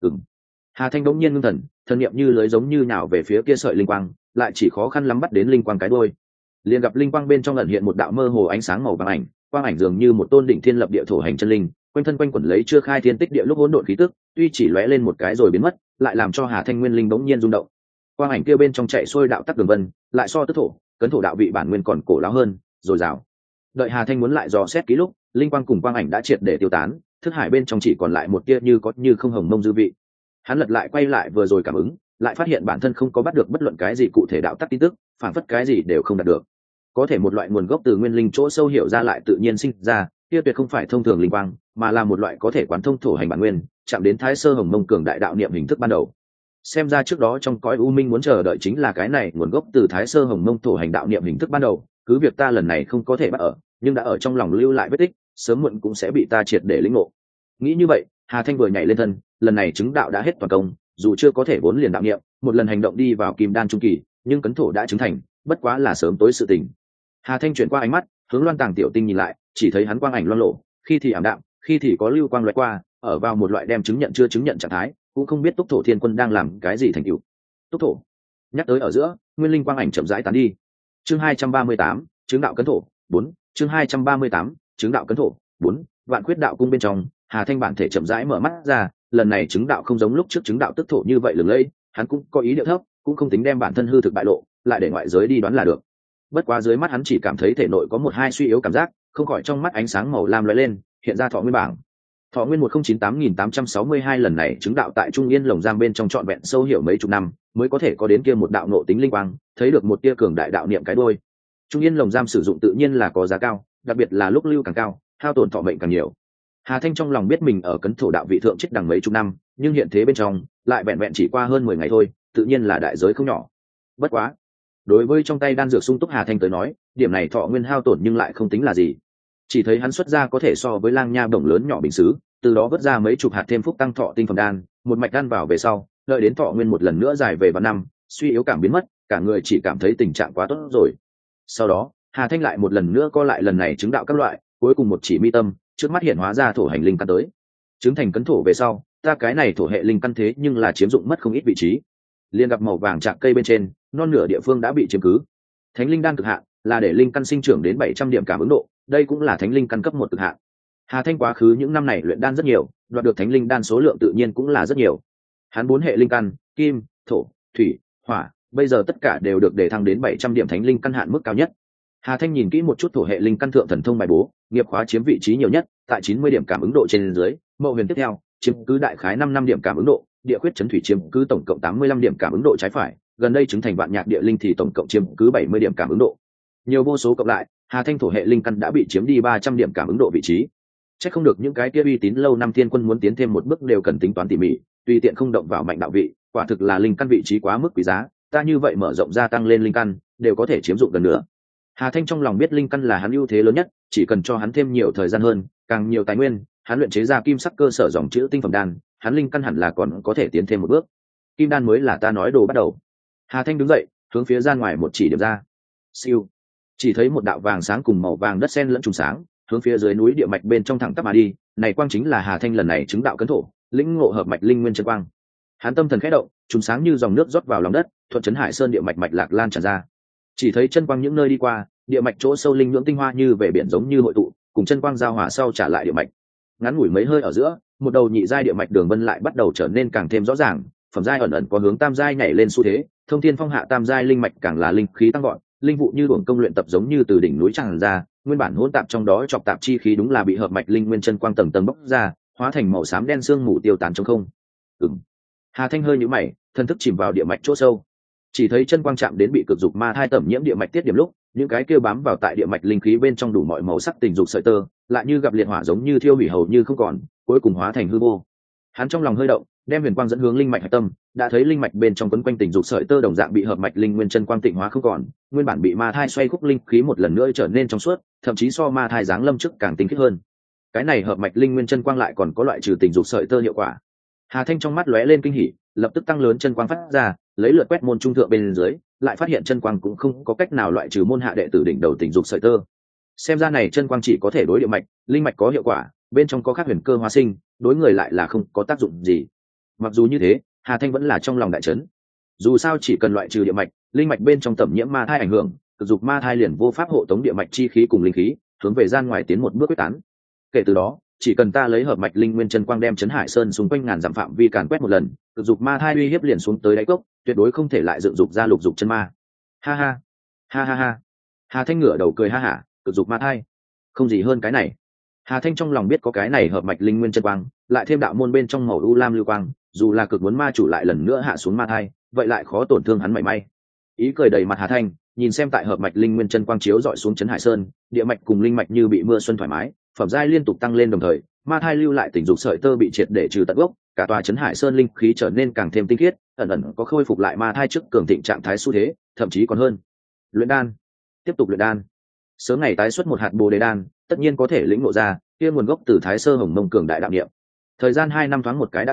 Hà Thanh đống nhiên ngưng thần, thần niệm như lưới giống như nhào về phía kia sợi linh quang, lại chỉ khó khăn lắm bắt đến linh quang cái đuôi. Liền gặp linh quang bên trong ẩn hiện một đạo mơ hồ ánh sáng màu vàng ảnh, quang ảnh dường như một tôn đỉnh thiên lập địa thổ hành chân linh, quanh thân quanh quẩn lấy chưa khai thiên tích địa lúc hỗn độn khí tức, tuy chỉ lóe lên một cái rồi biến mất, lại làm cho Hà Thanh nguyên linh bỗng nhiên rung động. Quang ảnh kia bên trong chạy xuôi đạo tắc đường vân, lại so tức thổ, cấn thổ đạo vị bản nguyên còn cổ lão hơn, dồi dào. Đợi Hà Thanh muốn lại dò xét ký lúc, linh quang cùng quang ảnh đã triệt để tiêu tán, thức hải bên trong chỉ còn lại một tia như có như không hồng mông dư vị. Hắn lật lại quay lại vừa rồi cảm ứng, lại phát hiện bản thân không có bắt được bất luận cái gì cụ thể đạo tắc tin tức, phản phất cái gì đều không đạt được. Có thể một loại nguồn gốc từ nguyên linh chỗ sâu hiểu ra lại tự nhiên sinh ra, kia tuyệt không phải thông thường linh quang, mà là một loại có thể quán thông thổ hành bản nguyên, chạm đến thái sơ hồng mông cường đại đạo niệm hình thức ban đầu. Xem ra trước đó trong cõi u minh muốn chờ đợi chính là cái này nguồn gốc từ thái sơ hồng mông thổ hành đạo niệm hình thức ban đầu, cứ việc ta lần này không có thể bắt ở, nhưng đã ở trong lòng lưu lại vết tích, sớm muộn cũng sẽ bị ta triệt để lĩnh ngộ. Nghĩ như vậy, Hà Thanh vừa nhảy lên thân, lần này chứng đạo đã hết toàn công, dù chưa có thể vốn liền đạo niệm, một lần hành động đi vào kim đan trung kỳ, nhưng cấn thổ đã chứng thành, bất quá là sớm tối sự tình. Hà Thanh chuyển qua ánh mắt, hướng Loan Tàng tiểu tinh nhìn lại, chỉ thấy hắn quang ảnh loang lộ, khi thì ảm đạm, khi thì có lưu quang lóe qua, ở vào một loại đem chứng nhận chưa chứng nhận trạng thái, cũng không biết Túc Thổ Thiên Quân đang làm cái gì thành tựu. Túc Thổ. Nhắc tới ở giữa, nguyên linh quang ảnh chậm rãi tán đi. Chương 238, chứng đạo cấn thổ, 4, chương 238, chứng đạo cấn thổ, 4, Vạn Quyết đạo cung bên trong, Hà Thanh bản thể chậm rãi mở mắt ra, lần này chứng đạo không giống lúc trước chứng đạo tức thổ như vậy lừng lẫy, hắn cũng có ý điệu thấp, cũng không tính đem bản thân hư thực bại lộ, lại để ngoại giới đi đoán là được. Bất quá dưới mắt hắn chỉ cảm thấy thể nội có một hai suy yếu cảm giác, không khỏi trong mắt ánh sáng màu lam lóe lên, hiện ra thọ nguyên bảng. Thọ nguyên 1098.862 lần này chứng đạo tại Trung Yên lồng giam bên trong trọn vẹn sâu hiểu mấy chục năm, mới có thể có đến kia một đạo nộ tính linh quang, thấy được một tia cường đại đạo niệm cái đuôi. Trung Yên lồng giam sử dụng tự nhiên là có giá cao, đặc biệt là lúc lưu càng cao, hao tổn thọ mệnh càng nhiều. Hà Thanh trong lòng biết mình ở cấn thổ đạo vị thượng chết đằng mấy chục năm, nhưng hiện thế bên trong lại vẹn vẹn chỉ qua hơn 10 ngày thôi, tự nhiên là đại giới không nhỏ. Bất quá, đối với trong tay đan dược sung túc Hà Thanh tới nói, điểm này thọ nguyên hao tổn nhưng lại không tính là gì. Chỉ thấy hắn xuất ra có thể so với lang nha bổng lớn nhỏ bình sứ, từ đó vớt ra mấy chục hạt thêm phúc tăng thọ tinh phẩm đan, một mạch đan vào về sau, đợi đến thọ nguyên một lần nữa dài về vào năm, suy yếu cảm biến mất, cả người chỉ cảm thấy tình trạng quá tốt rồi. Sau đó, Hà Thanh lại một lần nữa co lại lần này chứng đạo các loại, cuối cùng một chỉ mi tâm, trước mắt hiện hóa ra thổ hành linh căn tới. Chứng thành cấn thổ về sau, ta cái này thổ hệ linh căn thế nhưng là chiếm dụng mất không ít vị trí. Liên gặp màu vàng chạc cây bên trên, non nửa địa phương đã bị chiếm cứ. Thánh linh đan cực hạn là để linh căn sinh trưởng đến 700 điểm cảm ứng độ, đây cũng là thánh linh căn cấp 1 cực hạn. Hà Thanh quá khứ những năm này luyện đan rất nhiều, đoạt được thánh linh đan số lượng tự nhiên cũng là rất nhiều. Hắn 4 hệ linh căn, kim, thổ, thủy, hỏa, bây giờ tất cả đều được đề thăng đến 700 điểm thánh linh căn hạn mức cao nhất. Hà Thanh nhìn kỹ một chút thổ hệ linh căn thượng thần thông bài bố, nghiệp khóa chiếm vị trí nhiều nhất, tại 90 điểm cảm ứng độ trên dưới, mậu huyền tiếp theo, chiếm cứ đại khái 5 năm điểm cảm ứng độ, địa khuyết chấn thủy chiếm cứ tổng cộng 85 điểm cảm ứng độ trái phải, gần đây chứng thành vạn nhạc địa linh thì tổng cộng chiếm cứ 70 điểm cảm ứng độ. Nhiều vô số cộng lại, Hà Thanh thổ hệ linh căn đã bị chiếm đi 300 điểm cảm ứng độ vị trí. Chắc không được những cái kia uy tín lâu năm thiên quân muốn tiến thêm một bước đều cần tính toán tỉ mỉ, tùy tiện không động vào mạnh đạo vị, quả thực là linh căn vị trí quá mức quý giá, ta như vậy mở rộng gia tăng lên linh căn, đều có thể chiếm dụng gần nữa. Hà Thanh trong lòng biết linh căn là hắn ưu thế lớn nhất, chỉ cần cho hắn thêm nhiều thời gian hơn, càng nhiều tài nguyên, hắn luyện chế ra kim sắc cơ sở dòng chữ tinh phẩm đan, hắn linh căn hẳn là còn có thể tiến thêm một bước. Kim đan mới là ta nói đồ bắt đầu. Hà Thanh đứng dậy, hướng phía ra ngoài một chỉ điểm ra. Siêu. Chỉ thấy một đạo vàng sáng cùng màu vàng đất sen lẫn trùng sáng, hướng phía dưới núi địa mạch bên trong thẳng tắp mà đi, này quang chính là Hà Thanh lần này chứng đạo cấn thổ, lĩnh ngộ hợp mạch linh nguyên chân quang. Hắn tâm thần khẽ động, trùng sáng như dòng nước rót vào lòng đất, thuận chấn hải sơn địa mạch mạch lạc lan tràn ra. Chỉ thấy chân quang những nơi đi qua, địa mạch chỗ sâu linh nhưỡng tinh hoa như về biển giống như hội tụ, cùng chân quang giao hòa sau trả lại địa mạch. Ngắn ngủi mấy hơi ở giữa, một đầu nhị giai địa mạch đường vân lại bắt đầu trở nên càng thêm rõ ràng, phẩm giai ẩn ẩn có hướng tam giai nhảy lên xu thế, thông thiên phong hạ tam giai linh mạch càng là linh khí tăng vọt, linh vụ như luồng công luyện tập giống như từ đỉnh núi tràn ra, nguyên bản hỗn tạp trong đó chọc tạp chi khí đúng là bị hợp mạch linh nguyên chân quang tầng tầng bốc ra, hóa thành màu xám đen sương mù tiêu tán trong không. Hà Thanh hơi nhíu mày, thân thức chìm vào địa mạch chỗ sâu. Chỉ thấy chân quang chạm đến bị cực dục ma thai tẩm nhiễm địa mạch tiết điểm lúc, những cái kia bám vào tại địa mạch linh khí bên trong đủ mọi màu sắc tình dục sợi tơ, lại như gặp liệt hỏa giống như thiêu hủy hầu như không còn, cuối cùng hóa thành hư vô. Hắn trong lòng hơi động, đem huyền quang dẫn hướng linh mạch hạch tâm, đã thấy linh mạch bên trong quấn quanh tình dục sợi tơ đồng dạng bị hợp mạch linh nguyên chân quang tịnh hóa không còn, nguyên bản bị ma thai xoay khúc linh khí một lần nữa trở nên trong suốt, thậm chí so ma thai giáng lâm trước càng tinh khiết hơn. Cái này hợp mạch linh nguyên chân quang lại còn có loại trừ tình dục sợi tơ hiệu quả. Hà Thanh trong mắt lóe lên kinh hỉ, lập tức tăng lớn chân quang phát ra, lấy lượt quét môn trung thượng bên dưới, lại phát hiện chân quang cũng không có cách nào loại trừ môn hạ đệ tử đỉnh đầu tình dục sợi tơ. Xem ra này chân quang chỉ có thể đối địa mạch, linh mạch có hiệu quả, bên trong có khác huyền cơ hóa sinh, đối người lại là không có tác dụng gì. Mặc dù như thế, Hà Thanh vẫn là trong lòng đại chấn. Dù sao chỉ cần loại trừ địa mạch, linh mạch bên trong tẩm nhiễm ma thai ảnh hưởng, cực dục ma thai liền vô pháp hộ tống địa mạch chi khí cùng linh khí, hướng về gian ngoài tiến một bước quyết tán. Kể từ đó, chỉ cần ta lấy hợp mạch linh nguyên chân quang đem chấn hải sơn xung quanh ngàn dặm phạm vi càn quét một lần, cực dục ma thai uy hiếp liền xuống tới đáy cốc, tuyệt đối không thể lại dựng dục ra lục dục chân ma. Ha ha, ha ha ha. Hà Thanh ngửa đầu cười ha hả, cực dục ma thai, không gì hơn cái này. Hà Thanh trong lòng biết có cái này hợp mạch linh nguyên chân quang, lại thêm đạo môn bên trong màu u lam lưu quang, dù là cực muốn ma chủ lại lần nữa hạ xuống ma thai, vậy lại khó tổn thương hắn mảy may. Ý cười đầy mặt Hà Thanh, nhìn xem tại hợp mạch linh nguyên chân quang chiếu dọi xuống chấn hải sơn, địa mạch cùng linh mạch như bị mưa xuân thoải mái, phẩm giai liên tục tăng lên đồng thời, ma thai lưu lại tình dục sợi tơ bị triệt để trừ tận gốc, cả tòa chấn hải sơn linh khí trở nên càng thêm tinh khiết, ẩn ẩn có khôi phục lại ma thai trước cường thịnh trạng thái xu thế, thậm chí còn hơn. Luyện đan, tiếp tục luyện đan. Sớm ngày tái xuất một hạt bồ đề đan, tất nhiên có thể lĩnh ngộ ra, kia nguồn gốc từ Thái Sơ Hồng Mông cường đại đạo niệm. Thời gian 2 năm thoáng một cái đã qua,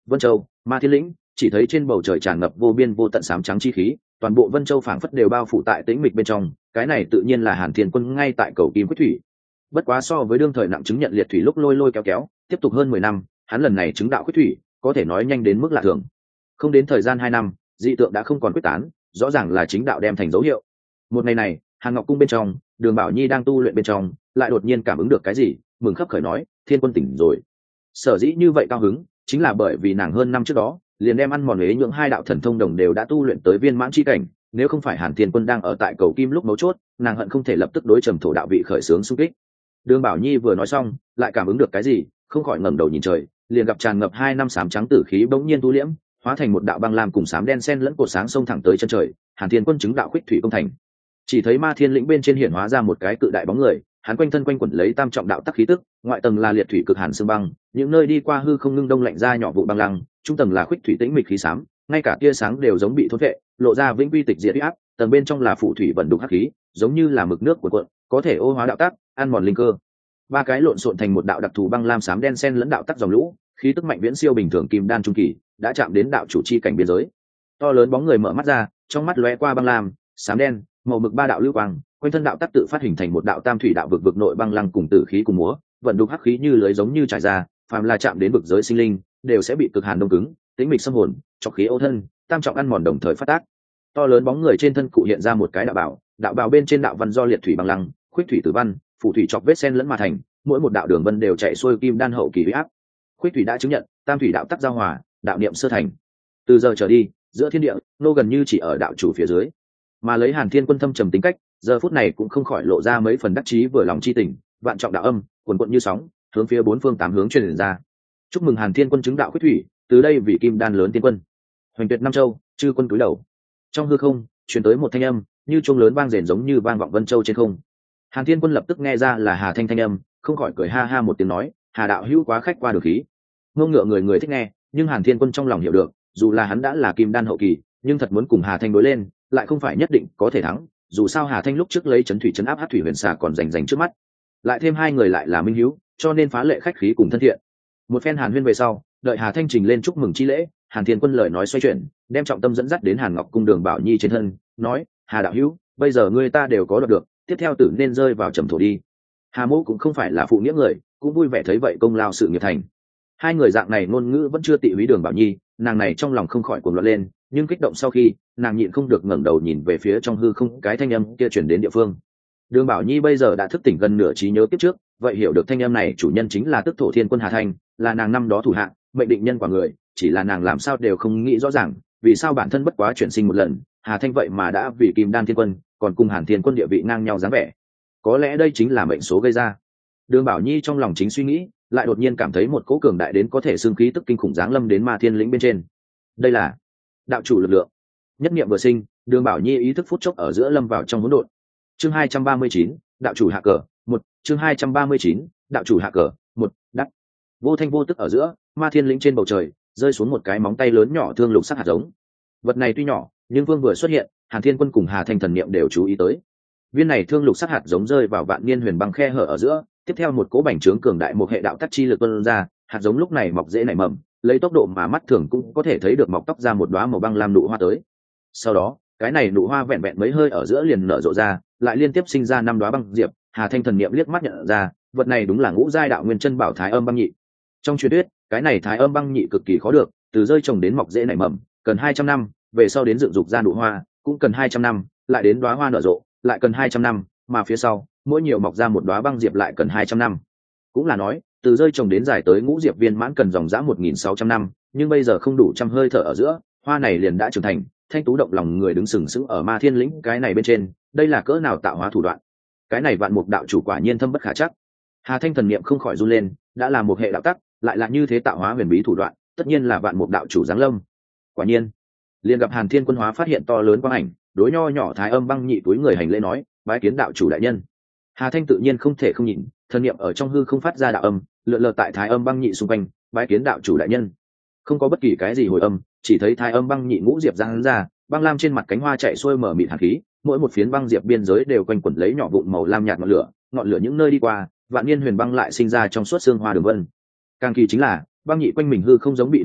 Vân Châu, Ma Thiên Lĩnh, chỉ thấy trên bầu trời tràn ngập vô biên vô tận sám trắng chi khí, toàn bộ Vân Châu phảng phất đều bao phủ tại tĩnh mịch bên trong, cái này tự nhiên là Hàn Thiên Quân ngay tại cầu Kim Quyết Thủy. Bất quá so với đương thời nặng chứng nhận liệt thủy lúc lôi lôi kéo kéo, tiếp tục hơn 10 năm, hắn lần này chứng đạo Quyết Thủy, có thể nói nhanh đến mức lạ thường. Không đến thời gian 2 năm, dị tượng đã không còn quyết tán, rõ ràng là chính đạo đem thành dấu hiệu. Một ngày này, Hàn Ngọc cung bên trong, Đường Bảo Nhi đang tu luyện bên trong, lại đột nhiên cảm ứng được cái gì, mừng khấp khởi nói, Thiên Quân tỉnh rồi. Sở dĩ như vậy cao hứng, chính là bởi vì nàng hơn năm trước đó, liền đem ăn mòn ế nhượng hai đạo thần thông đồng đều đã tu luyện tới viên mãn chi cảnh, nếu không phải Hàn Thiên Quân đang ở tại cầu kim lúc mấu chốt, nàng hận không thể lập tức đối trầm thổ đạo vị khởi xướng xung kích. Đường Bảo Nhi vừa nói xong, lại cảm ứng được cái gì, không khỏi ngẩng đầu nhìn trời, liền gặp tràn ngập 2 năm xám trắng tử khí bỗng nhiên tu liễm, hóa thành một đạo băng lam cùng xám đen xen lẫn cột sáng xông thẳng tới chân trời. Hàn Thiên Quân chứng đạo Khuyết Thủy công thành. Chỉ thấy Ma Thiên Lĩnh bên trên hiện hóa ra một cái cự đại bóng người, hắn quanh thân quanh quẩn lấy tam trọng đạo tắc khí tức, ngoại tầng là liệt thủy cực hàn sương băng, những nơi đi qua hư không ngưng đông lạnh ra nhỏ vụ băng lăng, trung tầng là Khuyết Thủy tĩnh mịch khí xám, ngay cả tia sáng đều giống bị thôn vệ, lộ ra vĩnh quy tịch diệt uy áp, tầng bên trong là phụ thủy vận đục hắc khí, giống như là mực nước của cuộn, có thể ô hóa đạo tắc, ăn mòn linh cơ. Ba cái lộn xộn thành một đạo đặc thù băng lam xám đen xen lẫn đạo tắc dòng lũ, khí tức mạnh viễn siêu bình thường kim đan trung kỳ, đã chạm đến đạo chủ chi cảnh biên giới. To lớn bóng người mở mắt ra, trong mắt lóe qua băng lam, xám đen, màu mực ba đạo lưu quang, quanh thân đạo tắc tự phát hình thành một đạo tam thủy đạo vực vực nội băng lăng cùng tử khí cùng múa, vận đục hắc khí như lưới giống như trải ra, phàm là chạm đến vực giới sinh linh, đều sẽ bị cực hàn đông cứng, tính mịch xâm hồn, trọc khí ô thân, tam trọng ăn mòn đồng thời phát tác. To lớn bóng người trên thân cụ hiện ra một cái đạo bào bên trên đạo văn do liệt thủy băng lăng, khuyết thủy tử văn, phụ thủy chọc vết sen lẫn mà thành, mỗi một đạo đường vân đều chạy xuôi kim đan hậu kỳ uy áp. Khuyết thủy đã chứng nhận, tam thủy đạo tắc giao hòa, đạo niệm sơ thành. Từ giờ trở đi, giữa thiên địa, nô gần như chỉ ở đạo chủ phía dưới. Mà lấy Hàn Thiên Quân thâm trầm tính cách, giờ phút này cũng không khỏi lộ ra mấy phần đắc chí vừa lòng chi tình, vạn trọng đạo âm, cuồn cuộn như sóng, hướng phía bốn phương tám hướng truyền ra. Chúc mừng Hàn Thiên Quân chứng đạo Khuyết Thủy, từ đây vị kim đan lớn tiên quân. Hoành tuyệt Nam Châu, chư quân cúi đầu. Trong hư không, truyền tới một thanh âm, như chuông lớn vang rền giống như vang vọng Vân Châu trên không. Hàn Thiên Quân lập tức nghe ra là Hà thanh âm, không khỏi cười ha ha một tiếng nói, Hà đạo hữu quá khách qua đường khí. Ngông ngựa người thích nghe, nhưng Hàn Thiên Quân trong lòng hiểu được, dù là hắn đã là kim đan hậu kỳ, nhưng thật muốn cùng Hà thanh đối lên, lại không phải nhất định có thể thắng. Dù sao Hà thanh lúc trước lấy chấn thủy chấn áp Hắc thủy huyền xà còn rành trước mắt, lại thêm hai người lại là minh hữu, cho nên phá lệ khách khí cùng thân thiện. Một phen hàn huyên về sau, đợi Hà thanh trình lên chúc mừng chi lễ, Hàn Thiên Quân lời nói xoay chuyển, đem trọng tâm dẫn dắt đến Hàn Ngọc cung Đường Bảo Nhi trên thân, nói, Hà đạo hữu, bây giờ ngươi ta đều có được, tiếp theo tử nên rơi vào trầm thổ đi. Hà mỗ cũng không phải là phụ nghĩa người, cũng vui vẻ thấy vậy công lao sự nghiệp thành. Hai người dạng này ngôn ngữ vẫn chưa tị húy Đường Bảo Nhi, nàng này trong lòng không khỏi cuồng loạn lên, nhưng kích động sau khi, nàng nhịn không được ngẩng đầu nhìn về phía trong hư không, cái thanh âm kia truyền đến địa phương. Đường Bảo Nhi bây giờ đã thức tỉnh gần nửa trí nhớ kiếp trước, vậy hiểu được thanh âm này chủ nhân chính là Tức Thổ Thiên Quân Hà Thanh, là nàng năm đó thủ hạ, mệnh định nhân quả người, chỉ là nàng làm sao đều không nghĩ rõ ràng, vì sao bản thân bất quá chuyển sinh một lần, Hà Thanh vậy mà đã vì Kim Đan Thiên Quân, còn cùng Hàn Thiên Quân địa vị ngang nhau dáng vẻ. Có lẽ đây chính là mệnh số gây ra. Đường Bảo Nhi trong lòng chính suy nghĩ, lại đột nhiên cảm thấy một cỗ cường đại đến có thể xương khí tức kinh khủng giáng lâm đến Ma Thiên Lĩnh bên trên. Đây là đạo chủ lực lượng. Nhất niệm vừa sinh, Đường Bảo Nhi ý thức phút chốc ở giữa lâm vào trong hỗn độn. Chương 239, đạo chủ hạ cờ, 1, chương 239, đạo chủ hạ cờ, 1, đắc. Vô thanh vô tức ở giữa, Ma Thiên Lĩnh trên bầu trời, rơi xuống một cái móng tay lớn nhỏ thương lục sắc hạt giống. Vật này tuy nhỏ, nhưng vương vừa xuất hiện, Hàn Thiên Quân cùng Hà Thanh thần niệm đều chú ý tới. Viên này thương lục sắc hạt giống rơi vào vạn niên huyền băng khe hở ở giữa, tiếp theo một cỗ bành trướng cường đại một hệ đạo tắc chi lực tuôn ra, hạt giống lúc này mọc dễ nảy mầm, lấy tốc độ mà mắt thường cũng có thể thấy được mọc tóc ra một đóa màu băng lam nụ hoa tới. Sau đó, cái này nụ hoa vẹn vẹn mấy hơi ở giữa liền nở rộ ra, lại liên tiếp sinh ra 5 đóa băng diệp. Hà Thanh thần niệm liếc mắt nhận ra, vật này đúng là ngũ giai đạo nguyên chân bảo Thái Âm băng nhị. Trong truyền thuyết, cái này Thái Âm băng nhị cực kỳ khó được, từ rơi trồng đến mọc dễ nảy mầm, cần 200 năm, về sau đến dựng dục ra nụ hoa, cũng cần 200 năm, lại đến đóa hoa nở rộ, lại cần 200 năm, mà phía sau, mỗi nhiều mọc ra một đóa băng diệp lại cần 200 năm. Cũng là nói, từ rơi trồng đến dài tới ngũ diệp viên mãn cần dòng dã 1600 năm, nhưng bây giờ không đủ trăm hơi thở ở giữa, hoa này liền đã trưởng thành, thanh tú động lòng người đứng sừng sững ở Ma Thiên Lĩnh cái này bên trên, đây là cỡ nào tạo hóa thủ đoạn. Cái này Vạn Mục đạo chủ quả nhiên thâm bất khả trắc. Hà Thanh thần niệm không khỏi run lên, đã là một hệ đạo tắc, lại là như thế tạo hóa huyền bí thủ đoạn, tất nhiên là Vạn Mục đạo chủ giáng lâm. Quả nhiên, liền gặp Hàn Thiên Quân hóa phát hiện to lớn quang ảnh, đối nho nhỏ Thái Âm băng nhị túi người hành lễ nói, bái kiến đạo chủ đại nhân. Hà Thanh tự nhiên không thể không nhìn, thần niệm ở trong hư không phát ra đạo âm, lượn lờ tại Thái Âm băng nhị xung quanh, bái kiến đạo chủ đại nhân. Không có bất kỳ cái gì hồi âm, chỉ thấy Thái Âm băng nhị ngũ diệp giáng ra, băng lam trên mặt cánh hoa chạy xuôi mở mịt hàn khí, mỗi một phiến băng diệp biên giới đều quanh quẩn lấy nhỏ vụn màu lam nhạt ngọn lửa những nơi đi qua, vạn niên huyền băng lại sinh ra trong suốt xương hoa đường vân. Càng kỳ chính là, băng nhị quanh mình hư không giống bị đông kết,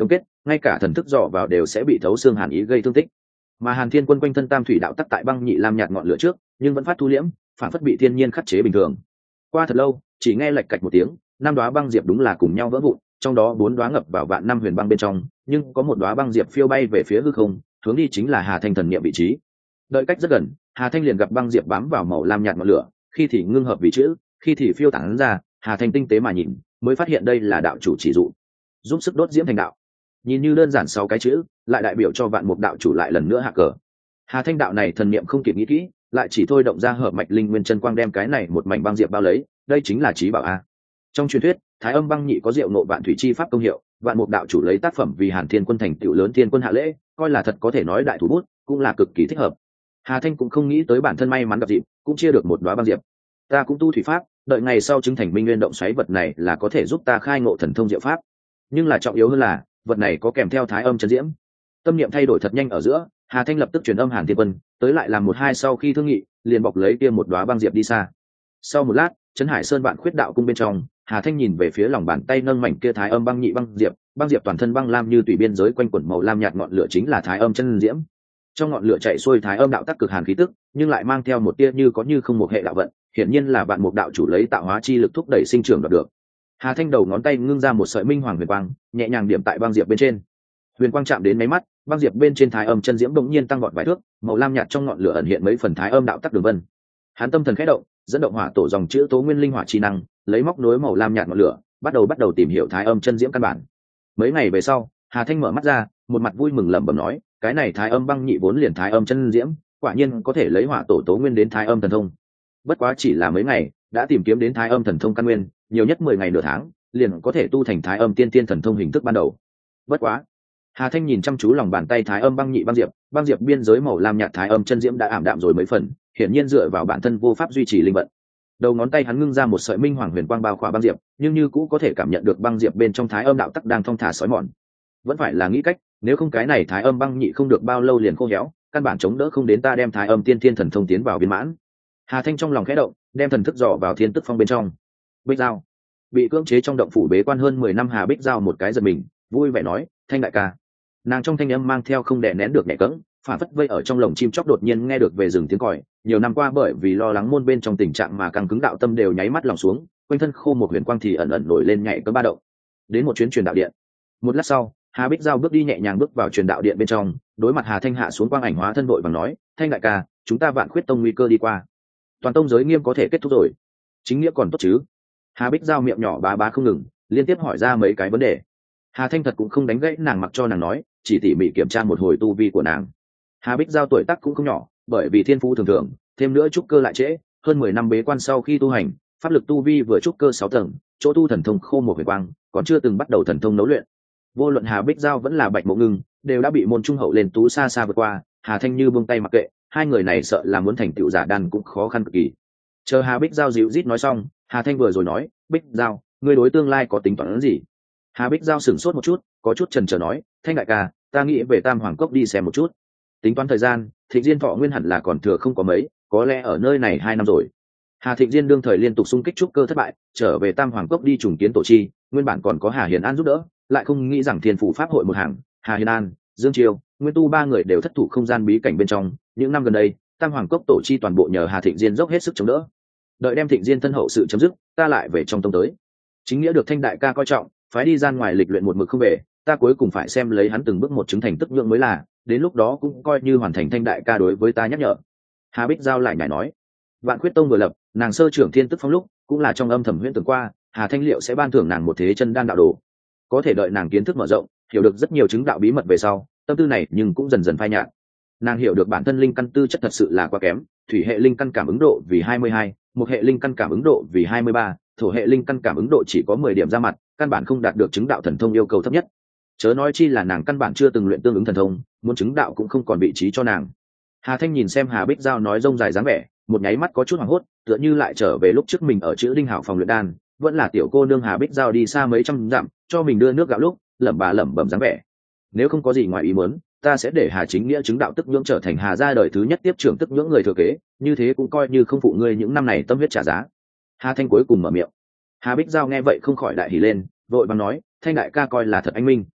ngay cả thần thức dò vào đều sẽ bị thấu xương hàn ý gây thương tích. Mà Hàn Thiên Quân quanh thân tam thủy đạo tắc tại băng nhị lam nhạt ngọn lửa trước, nhưng vẫn phát thu liễm, phản phất bị thiên nhiên khắc chế bình thường. Qua thật lâu, chỉ nghe lạch cạch một tiếng, năm đóa băng diệp đúng là cùng nhau vỡ vụn, trong đó 4 đóa ngập vào vạn năm huyền băng bên trong, nhưng có một đóa băng diệp phiêu bay về phía hư không, hướng đi chính là Hà Thanh thần niệm vị trí. Đợi cách rất gần, Hà Thanh liền gặp băng diệp bám vào màu lam nhạt ngọn lửa, khi thì ngưng hợp vị chữ, khi thì phiêu tán ra. Hà Thanh tinh tế mà nhìn, mới phát hiện đây là đạo chủ chỉ dụ, giúp sức đốt diễm thành đạo. Nhìn như đơn giản 6 cái chữ, lại đại biểu cho vạn mục đạo chủ lại lần nữa hạ cờ. Hà Thanh đạo này thần niệm không kịp nghĩ kỹ, lại chỉ thôi động ra hợp mạch linh nguyên chân quang đem cái này một mảnh băng diệp bao lấy, đây chính là trí bảo a. Trong truyền thuyết, Thái Âm băng nhị có diệu nộ vạn thủy chi pháp công hiệu, vạn mục đạo chủ lấy tác phẩm vì Hàn Thiên Quân thành tựu lớn thiên quân hạ lễ, coi là thật có thể nói đại thủ bút, cũng là cực kỳ thích hợp. Hà Thanh cũng không nghĩ tới bản thân may mắn gặp dịp, cũng chia được một đóa băng diệp. Ta cũng tu thủy pháp, đợi ngày sau chứng thành minh nguyên động xoáy vật này là có thể giúp ta khai ngộ thần thông diệu pháp. Nhưng là trọng yếu hơn là, vật này có kèm theo Thái Âm chân diễm. Tâm niệm thay đổi thật nhanh ở giữa, Hà Thanh lập tức truyền âm Hàn Thiên Quân, tới lại làm 1-2 sau khi thương nghị, liền bọc lấy kia một đóa băng diệp đi xa. Sau một lát, Trấn Hải Sơn Vạn Khuyết đạo cung bên trong, Hà Thanh nhìn về phía lòng bàn tay nâng mảnh kia Thái Âm băng nhị băng diệp toàn thân băng lam như tùy biên giới quanh quẩn màu lam nhạt ngọn lửa chính là Thái Âm chân diễm. Trong ngọn lửa chạy xuôi Thái Âm đạo tắc cực hàn khí tức, nhưng lại mang theo một tia như có như không một hệ đạo vận, hiển nhiên là vạn mục đạo chủ lấy tạo hóa chi lực thúc đẩy sinh trưởng đạt được. Hà Thanh đầu ngón tay ngưng ra một sợi minh hoàng huyền quang, nhẹ nhàng điểm tại băng diệp bên trên. Huyền quang chạm đến mấy mắt, băng diệp bên trên Thái Âm chân diễm bỗng nhiên tăng vọt vài thước, màu lam nhạt trong ngọn lửa ẩn hiện mấy phần Thái Âm đạo tắc đường vân. Hắn tâm thần khẽ động, dẫn động hỏa tổ dòng chữ tố nguyên linh hỏa chi năng, lấy móc nối màu lam nhạt ngọn lửa, bắt đầu tìm hiểu Thái Âm chân diễm căn bản. Mấy ngày về sau, Hà Thanh mở mắt ra, một mặt vui mừng lẩm bẩm nói, cái này Thái Âm băng nhị vốn liền Thái Âm chân diễm, quả nhiên có thể lấy hỏa tổ tố nguyên đến Thái Âm thần thông. Bất quá chỉ là mấy ngày, đã tìm kiếm đến Thái Âm thần thông căn nguyên, nhiều nhất 10 ngày nửa tháng, liền có thể tu thành Thái Âm tiên tiên thần thông hình thức ban đầu. Bất quá, Hà Thanh nhìn chăm chú lòng bàn tay Thái Âm băng nhị băng diệp biên giới màu lam nhạt Thái Âm chân diễm đã ảm đạm rồi mấy phần, hiển nhiên dựa vào bản thân vô pháp duy trì linh vận. Đầu ngón tay hắn ngưng ra một sợi minh hoàng huyền quang bao khỏa băng diệp, nhưng như cũ có thể cảm nhận được băng diệp bên trong Thái Âm đạo tắc đang thong thả sói mòn. Vẫn phải là nghĩ cách, nếu không cái này Thái Âm băng nhị không được bao lâu liền khô héo, căn bản chống đỡ không đến ta đem Thái Âm tiên tiên thần thông tiến vào viên mãn. Hà Thanh trong lòng khẽ động, đem thần thức dò vào thiên tức phong bên trong. Bích Giao bị cưỡng chế trong động phủ bế quan hơn 10 năm, Hà Bích Giao một cái giật mình, vui vẻ nói, Thanh đại ca. Nàng trong thanh âm mang theo không đè nén được nhẹ cẫng, phản phất vây ở trong lồng chim chóc đột nhiên nghe được về rừng tiếng còi. Nhiều năm qua bởi vì lo lắng môn bên trong tình trạng mà căng cứng đạo tâm đều nháy mắt lòng xuống, quanh thân khô một huyền quang thì ẩn ẩn nổi lên nhảy cấm ba động. Đến một chuyến truyền đạo điện. Một lát sau, Hà Bích Giao bước đi nhẹ nhàng bước vào truyền đạo điện bên trong, đối mặt Hà Thanh hạ xuống quang ảnh hóa thân vội vàng nói, Thanh đại ca, chúng ta Vạn Khuyết tông nguy cơ đi qua, toàn tông giới nghiêm có thể kết thúc rồi, chính nghĩa còn tốt chứ? Hà Bích Giao miệng nhỏ bá bá không ngừng, liên tiếp hỏi ra mấy cái vấn đề. Hà Thanh thật cũng không đánh gãy nàng, mặc cho nàng nói, chỉ tỉ mỉ kiểm tra một hồi tu vi của nàng. Hà Bích Giao tuổi tác cũng không nhỏ, bởi vì thiên phú thường thường, thêm nữa trúc cơ lại trễ, hơn 10 năm bế quan sau khi tu hành, pháp lực tu vi vừa trúc cơ 6 tầng, chỗ tu thần thông khô một huyền quang, còn chưa từng bắt đầu thần thông nấu luyện. Vô luận Hà Bích Giao vẫn là Bạch Mộ Ngưng, đều đã bị môn trung hậu lên tú xa xa vượt qua. Hà Thanh như buông tay mặc kệ, hai người này sợ là muốn thành tựu giả đan cũng khó khăn cực kỳ. Chờ Hà Bích Giao dịu rít nói xong, Hà Thanh vừa rồi nói, Bích Giao, ngươi đối tương lai có tính toán gì? Hà Bích Giao sửng sốt một chút, có chút chần chờ nói, Thanh đại ca, ta nghĩ về Tam Hoàng Cốc đi xem một chút. Tính toán thời gian, Thịnh Diên thọ nguyên hẳn là còn thừa không có mấy, có lẽ ở nơi này 2 năm rồi. Hà Thịnh Diên đương thời liên tục xung kích trúc cơ thất bại, trở về Tam Hoàng Cốc đi trùng kiến tổ chi, nguyên bản còn có Hà Hiền An giúp đỡ, lại không nghĩ rằng Thiên Phủ Pháp hội một hàng, Hà Hiền An, Dương Triều, Nguyên Tu 3 người đều thất thủ không gian bí cảnh bên trong. Những năm gần đây, Tam Hoàng Cốc tổ chi toàn bộ nhờ Hà Thịnh Diên dốc hết sức chống đỡ. Đợi đem Thịnh Diên thân hậu sự chấm dứt, ta lại về trong tông tới. Chính nghĩa được Thanh đại ca coi trọng, phái đi gian ngoài lịch luyện một mực không về, ta cuối cùng phải xem lấy hắn từng bước một chứng thành tức nhượng mới là, đến lúc đó cũng coi như hoàn thành Thanh đại ca đối với ta nhắc nhở. Hà Bích Giao lại nhảy nói, Vạn Khuyết tông vừa lập, nàng sơ trưởng Thiên Tức Phong lúc, cũng là trong âm thầm huyễn tưởng qua, Hà Thanh liệu sẽ ban thưởng nàng một thế chân đan đạo đồ. Có thể đợi nàng kiến thức mở rộng, hiểu được rất nhiều chứng đạo bí mật về sau, tâm tư này nhưng cũng dần dần phai nhạt. Nàng hiểu được bản thân linh căn tư chất thật sự là quá kém, thủy hệ linh căn cảm ứng độ vì 22, một hệ linh căn cảm ứng độ vì 23, thổ hệ linh căn cảm ứng độ chỉ có 10 điểm ra mặt, căn bản không đạt được chứng đạo thần thông yêu cầu thấp nhất. Chớ nói chi là nàng căn bản chưa từng luyện tương ứng thần thông, muốn chứng đạo cũng không còn vị trí cho nàng. Hà Thanh nhìn xem Hà Bích Giao nói rông dài dáng vẻ, một nháy mắt có chút hoảng hốt, tựa như lại trở về lúc trước mình ở chữ Đinh Hảo phòng luyện đan, vẫn là tiểu cô nương Hà Bích Giao đi xa mấy trăm dặm, cho mình đưa nước gạo lúc, lẩm bẩm dáng vẻ. Nếu không có gì ngoài ý muốn, ta sẽ để Hà Chính Nghĩa chứng đạo tức nhưỡng trở thành Hà gia đời thứ nhất tiếp trưởng tức nhưỡng người thừa kế, như thế cũng coi như không phụ ngươi những năm này tâm huyết trả giá. Hà Thanh cuối cùng mở miệng. Hà Bích Giao nghe vậy không khỏi đại hỉ lên, vội vàng nói, Thanh đại ca coi là thật anh minh.